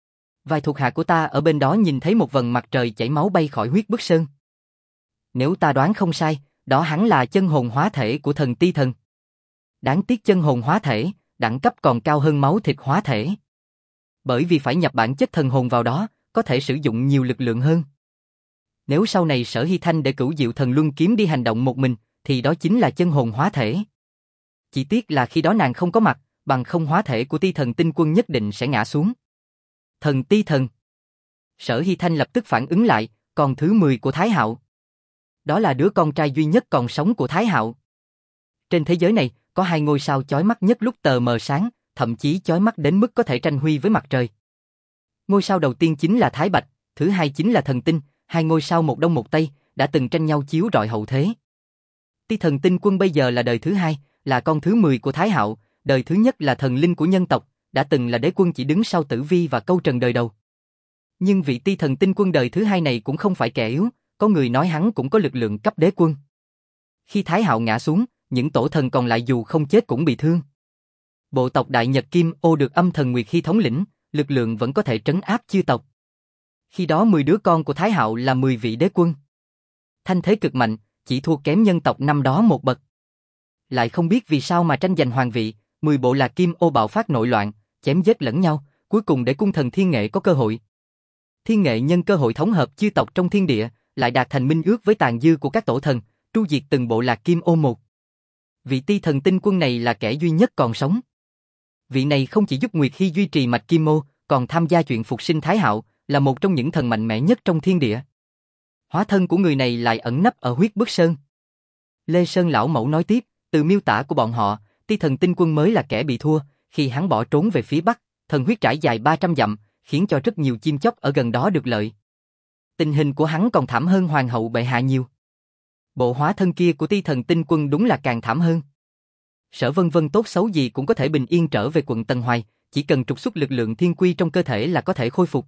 Vài thuộc hạ của ta ở bên đó nhìn thấy một vầng mặt trời chảy máu bay khỏi Huyết Bức Sơn. Nếu ta đoán không sai, đó hẳn là chân hồn hóa thể của thần Ti Thần. Đáng tiếc chân hồn hóa thể, đẳng cấp còn cao hơn máu thịt hóa thể. Bởi vì phải nhập bản chất thần hồn vào đó, có thể sử dụng nhiều lực lượng hơn. Nếu sau này Sở Hy Thanh để Cửu Diệu Thần Luân Kiếm đi hành động một mình, thì đó chính là chân hồn hóa thể. Chỉ tiếc là khi đó nàng không có mặt, bằng không hóa thể của Ti Thần Tinh Quân nhất định sẽ ngã xuống. Thần Ti Thần. Sở Hy Thanh lập tức phản ứng lại, con thứ mười của Thái Hạo. Đó là đứa con trai duy nhất còn sống của Thái Hạo. Trên thế giới này, có hai ngôi sao chói mắt nhất lúc tờ mờ sáng, thậm chí chói mắt đến mức có thể tranh huy với mặt trời. Ngôi sao đầu tiên chính là Thái Bạch, thứ hai chính là Thần Tinh, hai ngôi sao một đông một tây, đã từng tranh nhau chiếu rọi hậu thế. Ti Thần Tinh Quân bây giờ là đời thứ hai, là con thứ mười của Thái Hạo, đời thứ nhất là thần linh của nhân tộc, đã từng là đế quân chỉ đứng sau Tử Vi và Câu Trần đời đầu. Nhưng vị Ti Thần Tinh Quân đời thứ hai này cũng không phải kẻ yếu, có người nói hắn cũng có lực lượng cấp đế quân. Khi Thái Hạo ngã xuống, những tổ thần còn lại dù không chết cũng bị thương. Bộ tộc Đại Nhật Kim Ô được âm thần Nguyệt Hy thống lĩnh, lực lượng vẫn có thể trấn áp chư tộc. Khi đó mười đứa con của Thái Hạo là mười vị đế quân. Thanh thế cực mạnh, chỉ thua kém nhân tộc năm đó một bậc. Lại không biết vì sao mà tranh giành hoàng vị, mười bộ lạc Kim Ô bạo phát nội loạn, chém giết lẫn nhau, cuối cùng để cung thần Thiên Nghệ có cơ hội. Thiên Nghệ nhân cơ hội thống hợp chư tộc trong thiên địa, lại đạt thành minh ước với tàn dư của các tổ thần, tru diệt từng bộ lạc Kim Ô một. Vị Ti Thần Tinh Quân này là kẻ duy nhất còn sống. Vị này không chỉ giúp Nguyệt Hy duy trì mạch Kim Ô, còn tham gia chuyện phục sinh Thái Hạo, là một trong những thần mạnh mẽ nhất trong thiên địa. Hóa thân của người này lại ẩn nấp ở Huyết Bức Sơn. Lê Sơn lão mẫu nói tiếp, từ miêu tả của bọn họ, Ti Thần Tinh Quân mới là kẻ bị thua, khi hắn bỏ trốn về phía bắc, thần huyết trải dài ba trăm dặm, khiến cho rất nhiều chim chóc ở gần đó được lợi. Tình hình của hắn còn thảm hơn hoàng hậu bệ hạ nhiều. Bộ hóa thân kia của Ti Thần Tinh Quân đúng là càng thảm hơn. Sở Vân Vân tốt xấu gì cũng có thể bình yên trở về quận Tần Hoài, chỉ cần trục xuất lực lượng thiên quy trong cơ thể là có thể khôi phục.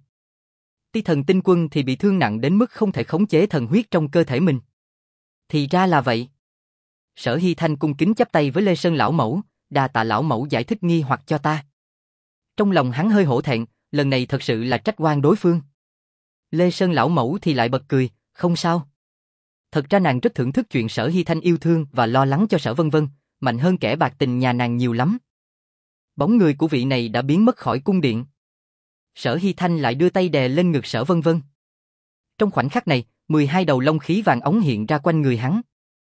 Ti Thần Tinh Quân thì bị thương nặng đến mức không thể khống chế thần huyết trong cơ thể mình. Thì ra là vậy. Sở Hy Thanh cung kính chắp tay với Lê Sơn lão mẫu, đa tạ lão mẫu giải thích nghi hoặc cho ta. Trong lòng hắn hơi hổ thẹn, lần này thật sự là trách oan đối phương. Lê Sơn lão mẫu thì lại bật cười, không sao. Thật ra nàng rất thưởng thức chuyện Sở Hy Thanh yêu thương và lo lắng cho Sở Vân Vân, mạnh hơn kẻ bạc tình nhà nàng nhiều lắm. Bóng người của vị này đã biến mất khỏi cung điện. Sở Hy Thanh lại đưa tay đè lên ngực Sở Vân Vân. Trong khoảnh khắc này, mười hai đầu lông khí vàng óng hiện ra quanh người hắn.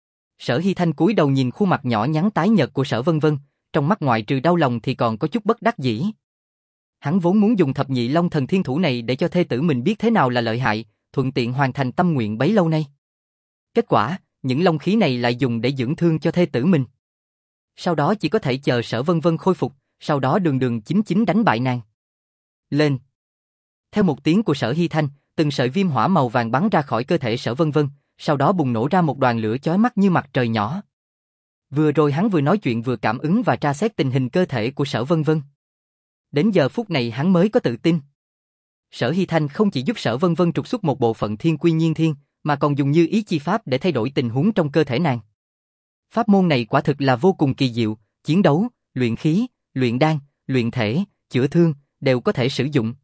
Sở Hy Thanh cúi đầu nhìn khuôn mặt nhỏ nhắn tái nhợt của Sở Vân Vân, trong mắt ngoại trừ đau lòng thì còn có chút bất đắc dĩ. Hắn vốn muốn dùng thập nhị long thần thiên thủ này để cho thê tử mình biết thế nào là lợi hại, thuận tiện hoàn thành tâm nguyện bấy lâu nay. Kết quả, những long khí này lại dùng để dưỡng thương cho thê tử mình. Sau đó chỉ có thể chờ Sở Vân Vân khôi phục, sau đó đường đường chính chính đánh bại nàng. Lên. Theo một tiếng của Sở Hy Thanh, từng sợi viêm hỏa màu vàng bắn ra khỏi cơ thể Sở Vân Vân, sau đó bùng nổ ra một đoàn lửa chói mắt như mặt trời nhỏ. Vừa rồi hắn vừa nói chuyện vừa cảm ứng và tra xét tình hình cơ thể của Sở Vân Vân. Đến giờ phút này hắn mới có tự tin. Sở Hy Thanh không chỉ giúp Sở Vân Vân trục xuất một bộ phận thiên quy nhiên thiên, mà còn dùng như ý chi pháp để thay đổi tình huống trong cơ thể nàng. Pháp môn này quả thực là vô cùng kỳ diệu, chiến đấu, luyện khí, luyện đan, luyện thể, chữa thương, đều có thể sử dụng.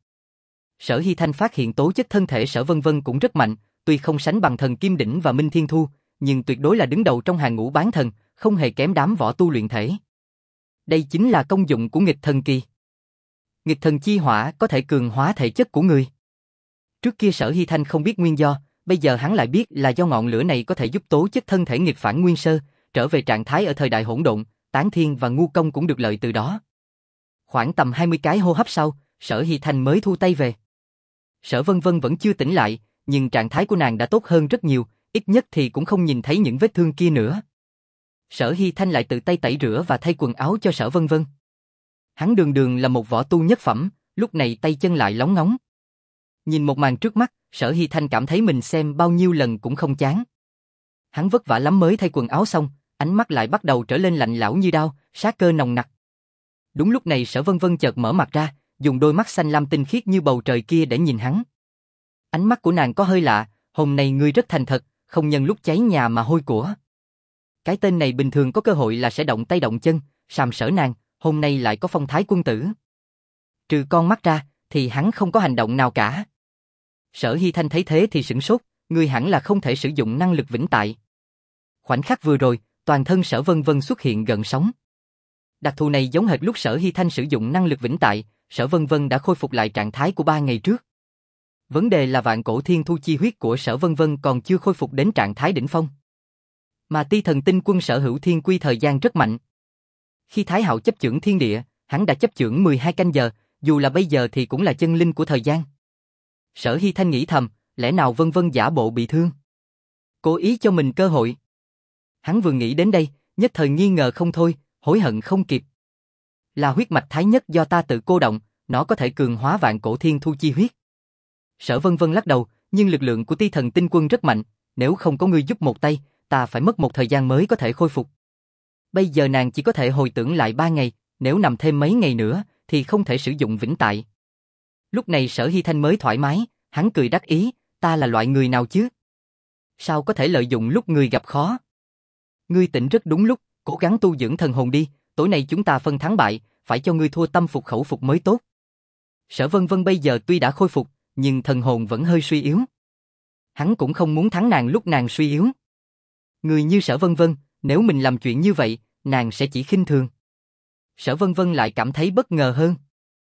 Sở Hy Thanh phát hiện tố chất thân thể Sở Vân Vân cũng rất mạnh, tuy không sánh bằng thần Kim Đỉnh và Minh Thiên Thu, nhưng tuyệt đối là đứng đầu trong hàng ngũ bán thần, không hề kém đám võ tu luyện thể. Đây chính là công dụng của nghịch thần kỳ. Nghịch thần chi hỏa có thể cường hóa thể chất của người. Trước kia Sở Hy Thanh không biết nguyên do, bây giờ hắn lại biết là do ngọn lửa này có thể giúp tố chất thân thể nghịch phản nguyên sơ, trở về trạng thái ở thời đại hỗn độn, Tán Thiên và Ngu Công cũng được lợi từ đó. Khoảng tầm hai mươi cái hô hấp sau, Sở Hy Thanh mới thu tay về. Sở Vân Vân vẫn chưa tỉnh lại, nhưng trạng thái của nàng đã tốt hơn rất nhiều, ít nhất thì cũng không nhìn thấy những vết thương kia nữa. Sở Hy Thanh lại tự tay tẩy rửa và thay quần áo cho Sở Vân Vân. Hắn đường đường là một võ tu nhất phẩm, lúc này tay chân lại lóng ngóng. Nhìn một màn trước mắt, Sở Hy Thanh cảm thấy mình xem bao nhiêu lần cũng không chán. Hắn vất vả lắm mới thay quần áo xong, ánh mắt lại bắt đầu trở lên lạnh lẽo như đao, sát cơ nồng nặc. Đúng lúc này Sở Vân Vân chợt mở mặt ra, dùng đôi mắt xanh lam tinh khiết như bầu trời kia để nhìn hắn. Ánh mắt của nàng có hơi lạ, hôm nay ngươi rất thành thật, không nhân lúc cháy nhà mà hôi của. Cái tên này bình thường có cơ hội là sẽ động tay động chân, sàm sỡ nàng, hôm nay lại có phong thái quân tử. Trừ con mắt ra, thì hắn không có hành động nào cả. Sở Hy Thanh thấy thế thì sửng sốt, ngươi hẳn là không thể sử dụng năng lực vĩnh tại. Khoảnh khắc vừa rồi, toàn thân Sở Vân Vân xuất hiện gợn sóng. Đặc thù này giống hệt lúc Sở Hy Thanh sử dụng năng lực vĩnh tại, Sở Vân Vân đã khôi phục lại trạng thái của ba ngày trước. Vấn đề là vạn cổ thiên thu chi huyết của Sở Vân Vân còn chưa khôi phục đến trạng thái đỉnh phong. Mà Ti Thần Tinh Quân sở hữu thiên quy thời gian rất mạnh. Khi Thái Hạo chấp chưởng thiên địa, hắn đã chấp chưởng mười hai canh giờ, dù là bây giờ thì cũng là chân linh của thời gian. Sở Hy Thanh nghĩ thầm, lẽ nào Vân Vân giả bộ bị thương? Cố ý cho mình cơ hội. Hắn vừa nghĩ đến đây, nhất thời nghi ngờ không thôi, hối hận không kịp. Là huyết mạch thái nhất do ta tự cô động, nó có thể cường hóa vạn cổ thiên thu chi huyết. Sở Vân Vân lắc đầu, nhưng lực lượng của Ti Thần Tinh Quân rất mạnh, nếu không có ngươi giúp một tay, ta phải mất một thời gian mới có thể khôi phục. Bây giờ nàng chỉ có thể hồi tưởng lại ba ngày, nếu nằm thêm mấy ngày nữa, thì không thể sử dụng vĩnh tại. Lúc này Sở Hy Thanh mới thoải mái, hắn cười đắc ý, ta là loại người nào chứ? Sao có thể lợi dụng lúc người gặp khó? Ngươi tỉnh rất đúng lúc, cố gắng tu dưỡng thần hồn đi, tối nay chúng ta phân thắng bại, phải cho ngươi thua tâm phục khẩu phục mới tốt. Sở Vân Vân bây giờ tuy đã khôi phục, nhưng thần hồn vẫn hơi suy yếu. Hắn cũng không muốn thắng nàng lúc nàng suy yếu. Người như Sở Vân Vân, nếu mình làm chuyện như vậy, nàng sẽ chỉ khinh thường. Sở Vân Vân lại cảm thấy bất ngờ hơn.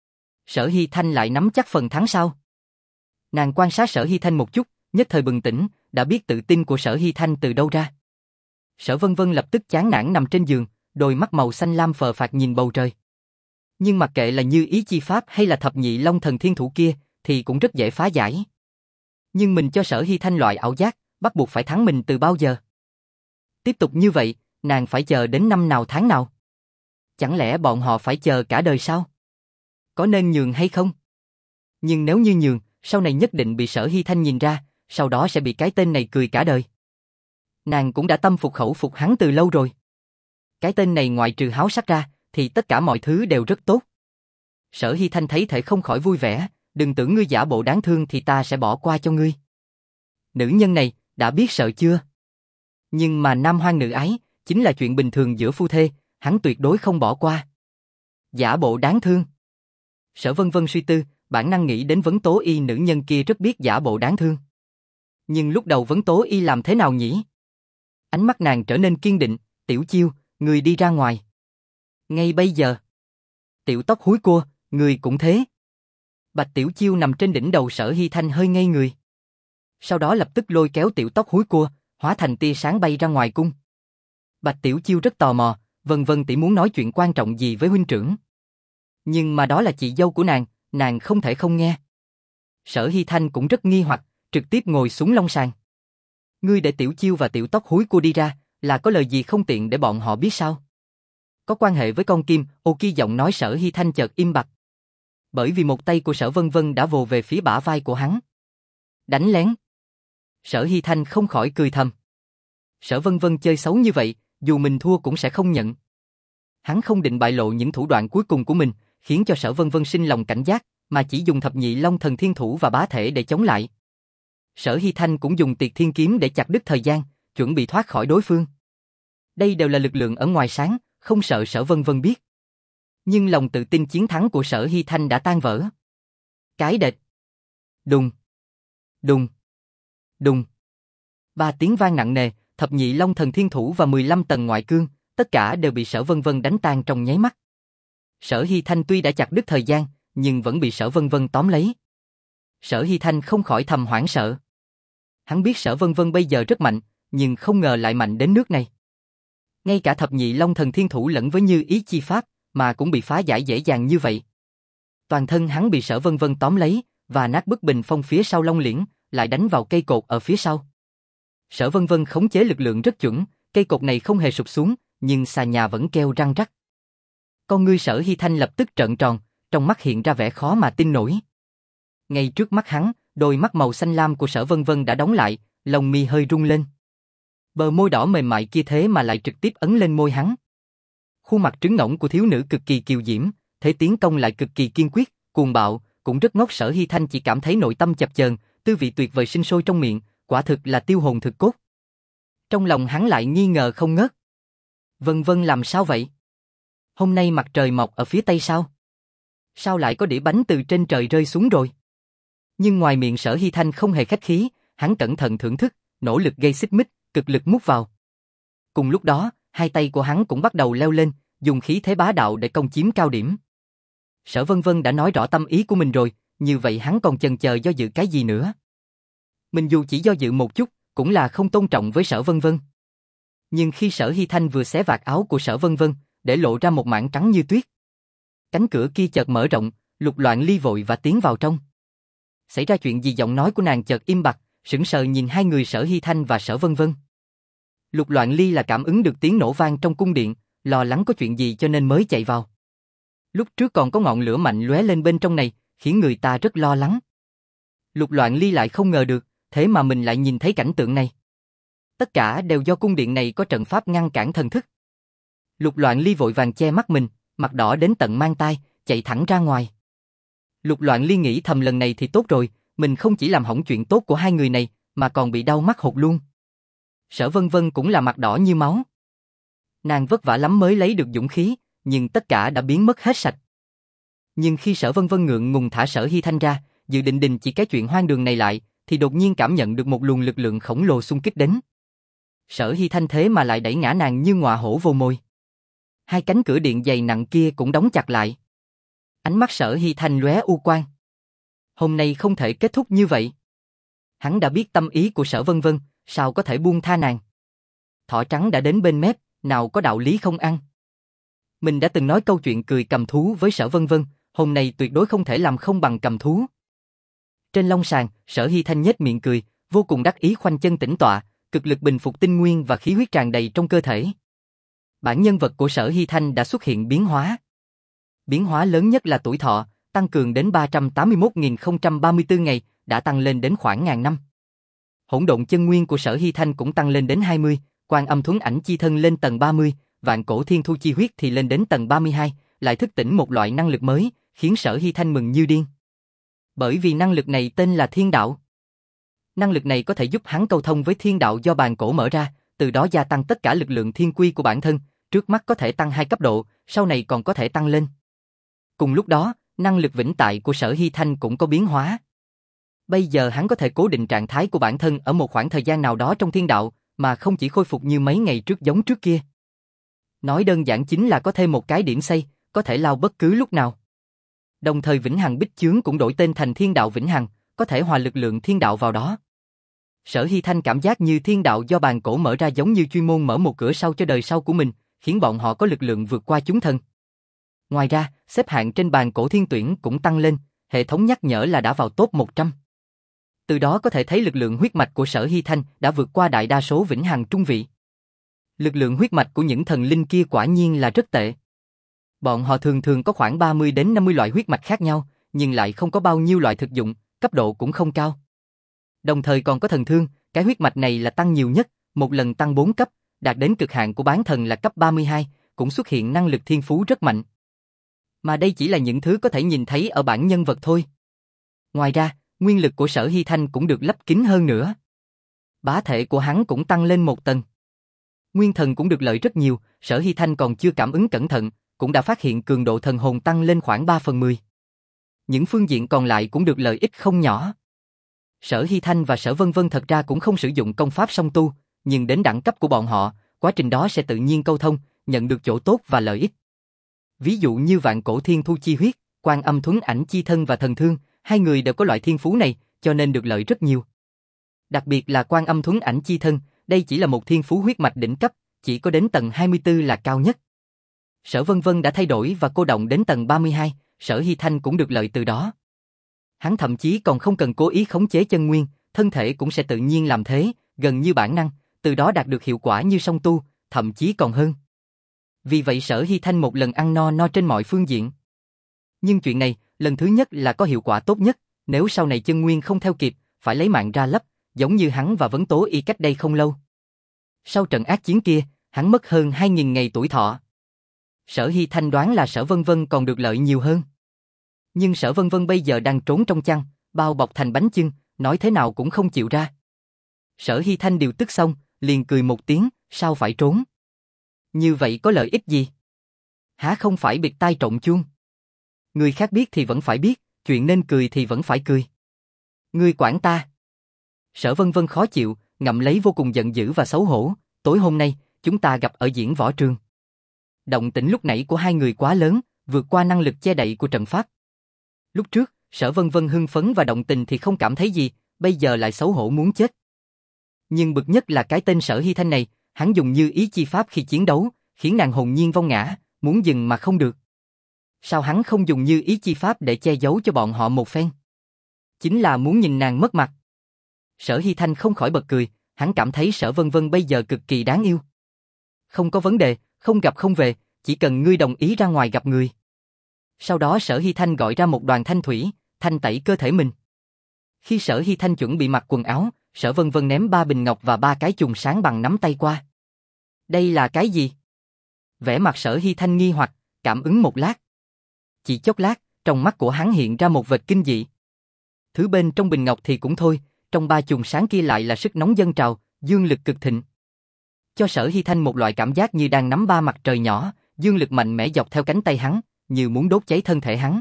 Sở Hy Thanh lại nắm chắc phần thắng sao? Nàng quan sát Sở Hy Thanh một chút, nhất thời bừng tỉnh, đã biết tự tin của Sở Hy Thanh từ đâu ra. Sở Vân Vân lập tức chán nản nằm trên giường, đôi mắt màu xanh lam phờ phạc nhìn bầu trời. Nhưng mặc kệ là Như Ý Chi Pháp hay là Thập Nhị Long Thần Thiên Thủ kia, thì cũng rất dễ phá giải. Nhưng mình cho Sở Hy Thanh loại ảo giác, bắt buộc phải thắng mình từ bao giờ? Tiếp tục như vậy, nàng phải chờ đến năm nào tháng nào? Chẳng lẽ bọn họ phải chờ cả đời sao? Có nên nhường hay không? Nhưng nếu như nhường, sau này nhất định bị Sở Hy Thanh nhìn ra, sau đó sẽ bị cái tên này cười cả đời. Nàng cũng đã tâm phục khẩu phục hắn từ lâu rồi. Cái tên này ngoại trừ háo sắc ra, thì tất cả mọi thứ đều rất tốt. Sở Hy Thanh thấy thể không khỏi vui vẻ, đừng tưởng ngươi giả bộ đáng thương thì ta sẽ bỏ qua cho ngươi. Nữ nhân này, đã biết sợ chưa? Nhưng mà nam hoang nữ ái, chính là chuyện bình thường giữa phu thê, hắn tuyệt đối không bỏ qua. Giả bộ đáng thương. Sở Vân Vân suy tư, bản năng nghĩ đến Vấn Tố Y, nữ nhân kia rất biết giả bộ đáng thương. Nhưng lúc đầu Vấn Tố Y làm thế nào nhỉ? Ánh mắt nàng trở nên kiên định, Tiểu Chiêu, người đi ra ngoài. Ngay bây giờ. Tiểu Tóc húi cua, người cũng thế. Bạch Tiểu Chiêu nằm trên đỉnh đầu Sở Hy Thanh hơi ngây người. Sau đó lập tức lôi kéo Tiểu Tóc húi cua, hóa thành tia sáng bay ra ngoài cung. Bạch Tiểu Chiêu rất tò mò, Vân Vân tỷ muốn nói chuyện quan trọng gì với huynh trưởng. Nhưng mà đó là chị dâu của nàng, nàng không thể không nghe. Sở Hy Thanh cũng rất nghi hoặc, trực tiếp ngồi xuống long sàng. Ngươi để Tiểu Chiêu và Tiểu Tóc húi cua đi ra, là có lời gì không tiện để bọn họ biết sao? Có quan hệ với con kim, ô kia giọng nói Sở Hy Thanh chợt im bặt. Bởi vì một tay của Sở Vân Vân đã vồ về phía bả vai của hắn. Đánh lén. Sở Hy Thanh không khỏi cười thầm. Sở Vân Vân chơi xấu như vậy, dù mình thua cũng sẽ không nhận. Hắn không định bại lộ những thủ đoạn cuối cùng của mình, khiến cho Sở Vân Vân sinh lòng cảnh giác, mà chỉ dùng Thập Nhị Long Thần Thiên Thủ và bá thể để chống lại. Sở Hy Thanh cũng dùng Tiệt Thiên Kiếm để chặt đứt thời gian, chuẩn bị thoát khỏi đối phương. Đây đều là lực lượng ở ngoài sáng, không sợ Sở Vân Vân biết. Nhưng lòng tự tin chiến thắng của Sở Hy Thanh đã tan vỡ. Cái đệt. Đùng. Đùng. Đùng. Ba tiếng vang nặng nề, Thập Nhị Long Thần Thiên Thủ và mười lăm tầng ngoại cương, tất cả đều bị Sở Vân Vân đánh tan trong nháy mắt. Sở Hy Thanh tuy đã chặt đứt thời gian, nhưng vẫn bị Sở Vân Vân tóm lấy. Sở Hy Thanh không khỏi thầm hoảng sợ. Hắn biết Sở Vân Vân bây giờ rất mạnh, nhưng không ngờ lại mạnh đến nước này. Ngay cả Thập Nhị Long Thần Thiên Thủ lẫn với Như Ý Chi Pháp, mà cũng bị phá giải dễ dàng như vậy. Toàn thân hắn bị Sở Vân Vân tóm lấy, và nát bức bình phong phía sau Long Liễn, lại đánh vào cây cột ở phía sau. Sở Vân Vân khống chế lực lượng rất chuẩn, cây cột này không hề sụp xuống, nhưng xà nhà vẫn kêu răng rắc. Con ngươi Sở Hy Thanh lập tức trợn tròn, trong mắt hiện ra vẻ khó mà tin nổi. Ngay trước mắt hắn, đôi mắt màu xanh lam của Sở Vân Vân đã đóng lại, lông mi hơi rung lên. Bờ môi đỏ mềm mại kia thế mà lại trực tiếp ấn lên môi hắn. Khuôn mặt trứng ngỗng của thiếu nữ cực kỳ kiều diễm, thế tiến công lại cực kỳ kiên quyết, cuồng bạo, cũng rất ngốc. Sở Hy Thanh chỉ cảm thấy nội tâm chập chờn, tư vị tuyệt vời sinh sôi trong miệng, quả thực là tiêu hồn thực cốt. Trong lòng hắn lại nghi ngờ không ngớt. Vân Vân làm sao vậy? Hôm nay mặt trời mọc ở phía tây sao? Sao lại có đĩa bánh từ trên trời rơi xuống rồi? Nhưng ngoài miệng Sở Hy Thanh không hề khách khí, hắn cẩn thận thưởng thức, nỗ lực gây xích mích, cực lực mút vào. Cùng lúc đó, hai tay của hắn cũng bắt đầu leo lên, dùng khí thế bá đạo để công chiếm cao điểm. Sở Vân Vân đã nói rõ tâm ý của mình rồi, như vậy hắn còn chần chờ do dự cái gì nữa. Mình dù chỉ do dự một chút, cũng là không tôn trọng với Sở Vân Vân. Nhưng khi Sở Hy Thanh vừa xé vạt áo của Sở Vân Vân, để lộ ra một mảng trắng như tuyết. Cánh cửa kia chợt mở rộng, Lục Loạn Ly vội và tiến vào trong. Xảy ra chuyện gì? Giọng nói của nàng chợt im bặt, sững sờ nhìn hai người Sở Hy Thanh và Sở Vân Vân. Lục Loạn Ly là cảm ứng được tiếng nổ vang trong cung điện, lo lắng có chuyện gì cho nên mới chạy vào. Lúc trước còn có ngọn lửa mạnh lóe lên bên trong này, khiến người ta rất lo lắng. Lục Loạn Ly lại không ngờ được, thế mà mình lại nhìn thấy cảnh tượng này. Tất cả đều do cung điện này có trận pháp ngăn cản thần thức. Lục Loạn Ly vội vàng che mắt mình, mặt đỏ đến tận mang tai, chạy thẳng ra ngoài. Lục Loạn Ly nghĩ thầm lần này thì tốt rồi, mình không chỉ làm hỏng chuyện tốt của hai người này, mà còn bị đau mắt hột luôn. Sở Vân Vân cũng là mặt đỏ như máu. Nàng vất vả lắm mới lấy được dũng khí, nhưng tất cả đã biến mất hết sạch. Nhưng khi Sở Vân Vân ngượng ngùng thả Sở Hy Thanh ra, dự định đình chỉ cái chuyện hoang đường này lại, thì đột nhiên cảm nhận được một luồng lực lượng khổng lồ xung kích đến. Sở Hy Thanh thế mà lại đẩy ngã nàng như ngọa hổ vô mồi. Hai cánh cửa điện dày nặng kia cũng đóng chặt lại. Ánh mắt Sở Hy Thanh lóe u quang. Hôm nay không thể kết thúc như vậy. Hắn đã biết tâm ý của Sở Vân Vân, sao có thể buông tha nàng. Thỏ trắng đã đến bên mép, nào có đạo lý không ăn. Mình đã từng nói câu chuyện cười cầm thú với Sở Vân Vân, hôm nay tuyệt đối không thể làm không bằng cầm thú. Trên long sàn, Sở Hy Thanh nhếch miệng cười, vô cùng đắc ý khoanh chân tĩnh tọa, cực lực bình phục tinh nguyên và khí huyết tràn đầy trong cơ thể. Bản nhân vật của Sở Hy Thanh đã xuất hiện biến hóa. Biến hóa lớn nhất là tuổi thọ, tăng cường đến ba trăm tám mươi mốt nghìn không trăm ba mươi tư ngày, đã tăng lên đến khoảng ngàn năm. Hỗn độn chân nguyên của Sở Hy Thanh cũng tăng lên đến hai mươi, Quan Âm Thuấn Ảnh Chi Thân lên tầng ba mươi, Vạn Cổ Thiên Thu Chi Huyết thì lên đến tầng ba mươi hai, lại thức tỉnh một loại năng lực mới, khiến Sở Hy Thanh mừng như điên. Bởi vì năng lực này tên là Thiên Đạo. Năng lực này có thể giúp hắn câu thông với thiên đạo do bàn cổ mở ra, từ đó gia tăng tất cả lực lượng thiên quy của bản thân, trước mắt có thể tăng hai cấp độ, sau này còn có thể tăng lên. Cùng lúc đó, năng lực vĩnh tại của Sở Hy Thanh cũng có biến hóa. Bây giờ hắn có thể cố định trạng thái của bản thân ở một khoảng thời gian nào đó trong thiên đạo, mà không chỉ khôi phục như mấy ngày trước giống trước kia. Nói đơn giản chính là có thêm một cái điểm xây, có thể lao bất cứ lúc nào. Đồng thời Vĩnh Hằng Bích Chướng cũng đổi tên thành Thiên Đạo Vĩnh Hằng, có thể hòa lực lượng thiên đạo vào đó. Sở Hy Thanh cảm giác như thiên đạo do bàn cổ mở ra giống như chuyên môn mở một cửa sau cho đời sau của mình, khiến bọn họ có lực lượng vượt qua chúng thần. Ngoài ra, xếp hạng trên bàn cổ thiên tuyển cũng tăng lên, hệ thống nhắc nhở là đã vào top một trăm. Từ đó có thể thấy lực lượng huyết mạch của Sở Hy Thanh đã vượt qua đại đa số Vĩnh Hằng trung vị. Lực lượng huyết mạch của những thần linh kia quả nhiên là rất tệ. Bọn họ thường thường có khoảng ba mươi đến năm mươi loại huyết mạch khác nhau, nhưng lại không có bao nhiêu loại thực dụng, cấp độ cũng không cao. Đồng thời còn có thần thương, cái huyết mạch này là tăng nhiều nhất, một lần tăng bốn cấp, đạt đến cực hạn của bán thần là cấp ba mươi hai, cũng xuất hiện năng lực thiên phú rất mạnh. Mà đây chỉ là những thứ có thể nhìn thấy ở bản nhân vật thôi. Ngoài ra, nguyên lực của Sở Hy Thanh cũng được lấp kín hơn nữa. Bá thể của hắn cũng tăng lên một tầng. Nguyên thần cũng được lợi rất nhiều, Sở Hy Thanh còn chưa cảm ứng cẩn thận, cũng đã phát hiện cường độ thần hồn tăng lên khoảng ba phần mười. Những phương diện còn lại cũng được lợi ích không nhỏ. Sở Hy Thanh và Sở Vân Vân thật ra cũng không sử dụng công pháp song tu, nhưng đến đẳng cấp của bọn họ, quá trình đó sẽ tự nhiên câu thông, nhận được chỗ tốt và lợi ích. Ví dụ như Vạn Cổ Thiên Thu Chi Huyết, Quan Âm Thuấn Ảnh Chi Thân và Thần Thương, hai người đều có loại thiên phú này, cho nên được lợi rất nhiều. Đặc biệt là Quan Âm Thuấn Ảnh Chi Thân, đây chỉ là một thiên phú huyết mạch đỉnh cấp, chỉ có đến tầng hai mươi tư là cao nhất. Sở Vân Vân đã thay đổi và cô động đến tầng ba mươi hai, Sở Hy Thanh cũng được lợi từ đó. Hắn thậm chí còn không cần cố ý khống chế chân nguyên, thân thể cũng sẽ tự nhiên làm thế, gần như bản năng, từ đó đạt được hiệu quả như song tu, thậm chí còn hơn. Vì vậy Sở Hy Thanh một lần ăn no no trên mọi phương diện. Nhưng chuyện này, lần thứ nhất là có hiệu quả tốt nhất, nếu sau này chân nguyên không theo kịp, phải lấy mạng ra lấp, giống như hắn và Vấn Tố Y cách đây không lâu. Sau trận ác chiến kia, hắn mất hơn hai nghìn ngày tuổi thọ. Sở Hy Thanh đoán là Sở Vân Vân còn được lợi nhiều hơn. Nhưng Sở Vân Vân bây giờ đang trốn trong chăn, bao bọc thành bánh chưng, nói thế nào cũng không chịu ra. Sở Hy Thanh điều tức xong, liền cười một tiếng, sao phải trốn? Như vậy có lợi ích gì? Há không phải bịt tai trộn chuông? Người khác biết thì vẫn phải biết, chuyện nên cười thì vẫn phải cười. Ngươi quản ta. Sở Vân Vân khó chịu, ngậm lấy vô cùng giận dữ và xấu hổ, tối hôm nay, chúng ta gặp ở diễn võ trường. Động tĩnh lúc nãy của hai người quá lớn, vượt qua năng lực che đậy của trận pháp. Lúc trước, Sở Vân Vân hưng phấn và động tình thì không cảm thấy gì, bây giờ lại xấu hổ muốn chết. Nhưng bực nhất là cái tên Sở Hy Thanh này, hắn dùng như ý chi pháp khi chiến đấu, khiến nàng hồn nhiên vong ngã, muốn dừng mà không được. Sao hắn không dùng như ý chi pháp để che giấu cho bọn họ một phen? Chính là muốn nhìn nàng mất mặt. Sở Hy Thanh không khỏi bật cười, hắn cảm thấy Sở Vân Vân bây giờ cực kỳ đáng yêu. Không có vấn đề, không gặp không về, chỉ cần ngươi đồng ý ra ngoài gặp người. Sau đó Sở Hy Thanh gọi ra một đoàn thanh thủy, thanh tẩy cơ thể mình. Khi Sở Hy Thanh chuẩn bị mặc quần áo, Sở Vân Vân ném ba bình ngọc và ba cái chùm sáng bằng nắm tay qua. Đây là cái gì? Vẻ mặt Sở Hy Thanh nghi hoặc, cảm ứng một lát. Chỉ chốc lát, trong mắt của hắn hiện ra một vệt kinh dị. Thứ bên trong bình ngọc thì cũng thôi, trong ba chùm sáng kia lại là sức nóng dâng trào, dương lực cực thịnh. Cho Sở Hy Thanh một loại cảm giác như đang nắm ba mặt trời nhỏ, dương lực mạnh mẽ dọc theo cánh tay hắn, như muốn đốt cháy thân thể hắn.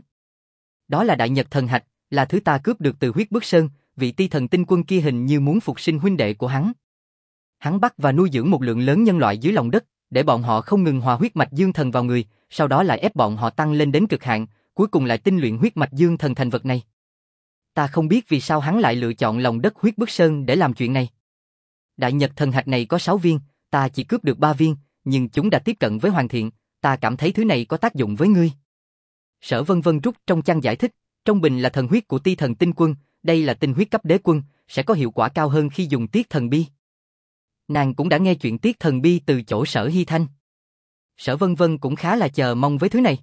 Đó là Đại Nhật Thần Hạch, là thứ ta cướp được từ Huyết Bức Sơn, vị Ti Thần Tinh Quân kia hình như muốn phục sinh huynh đệ của hắn. Hắn bắt và nuôi dưỡng một lượng lớn nhân loại dưới lòng đất, để bọn họ không ngừng hòa huyết mạch dương thần vào người, sau đó lại ép bọn họ tăng lên đến cực hạn, cuối cùng lại tinh luyện huyết mạch dương thần thành vật này. Ta không biết vì sao hắn lại lựa chọn lòng đất Huyết Bức Sơn để làm chuyện này. Đại Nhật Thần Hạch này có sáu viên, ta chỉ cướp được ba viên, nhưng chúng đã tiếp cận với Hoàng Thiện, ta cảm thấy thứ này có tác dụng với ngươi. Sở Vân Vân rút trong chăn giải thích, trong bình là thần huyết của Ti Thần Tinh Quân, đây là tinh huyết cấp đế quân, sẽ có hiệu quả cao hơn khi dùng Tiết Thần Bi. Nàng cũng đã nghe chuyện Tiết Thần Bi từ chỗ Sở Hy Thanh. Sở Vân Vân cũng khá là chờ mong với thứ này.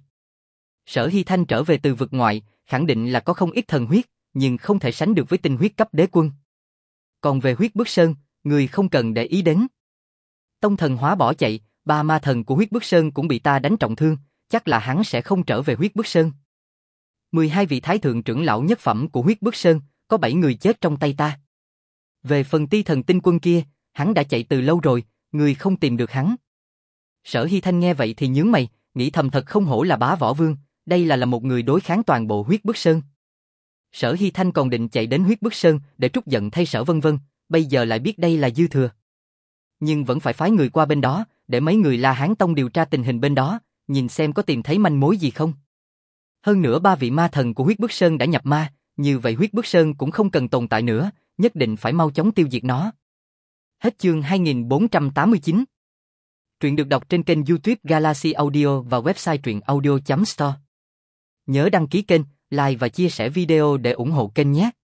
Sở Hy Thanh trở về từ vực ngoại, khẳng định là có không ít thần huyết, nhưng không thể sánh được với tinh huyết cấp đế quân. Còn về Huyết Bức Sơn, người không cần để ý đến. Tông thần hóa bỏ chạy, ba ma thần của Huyết Bức Sơn cũng bị ta đánh trọng thương, chắc là hắn sẽ không trở về Huyết Bức Sơn. mười hai vị thái thượng trưởng lão nhất phẩm của Huyết Bức Sơn, có bảy người chết trong tay ta. Về phần Ti Thần Tinh Quân kia, hắn đã chạy từ lâu rồi, người không tìm được hắn. Sở Hy Thanh nghe vậy thì nhướng mày, nghĩ thầm thật không hổ là bá võ vương, đây là là một người đối kháng toàn bộ Huyết Bức Sơn. Sở Hy Thanh còn định chạy đến Huyết Bức Sơn để trút giận thay Sở Vân Vân, bây giờ lại biết đây là dư thừa. Nhưng vẫn phải phái người qua bên đó, để mấy người La Hán Tông điều tra tình hình bên đó, nhìn xem có tìm thấy manh mối gì không. Hơn nữa ba vị ma thần của Huyết Bức Sơn đã nhập ma, như vậy Huyết Bức Sơn cũng không cần tồn tại nữa, nhất định phải mau chóng tiêu diệt nó. Hết chương hai nghìn bốn trăm tám mươi chín. Truyện được đọc trên kênh YouTube Galaxy Audio và website truyện audio chấm store. Nhớ đăng ký kênh, like và chia sẻ video để ủng hộ kênh nhé.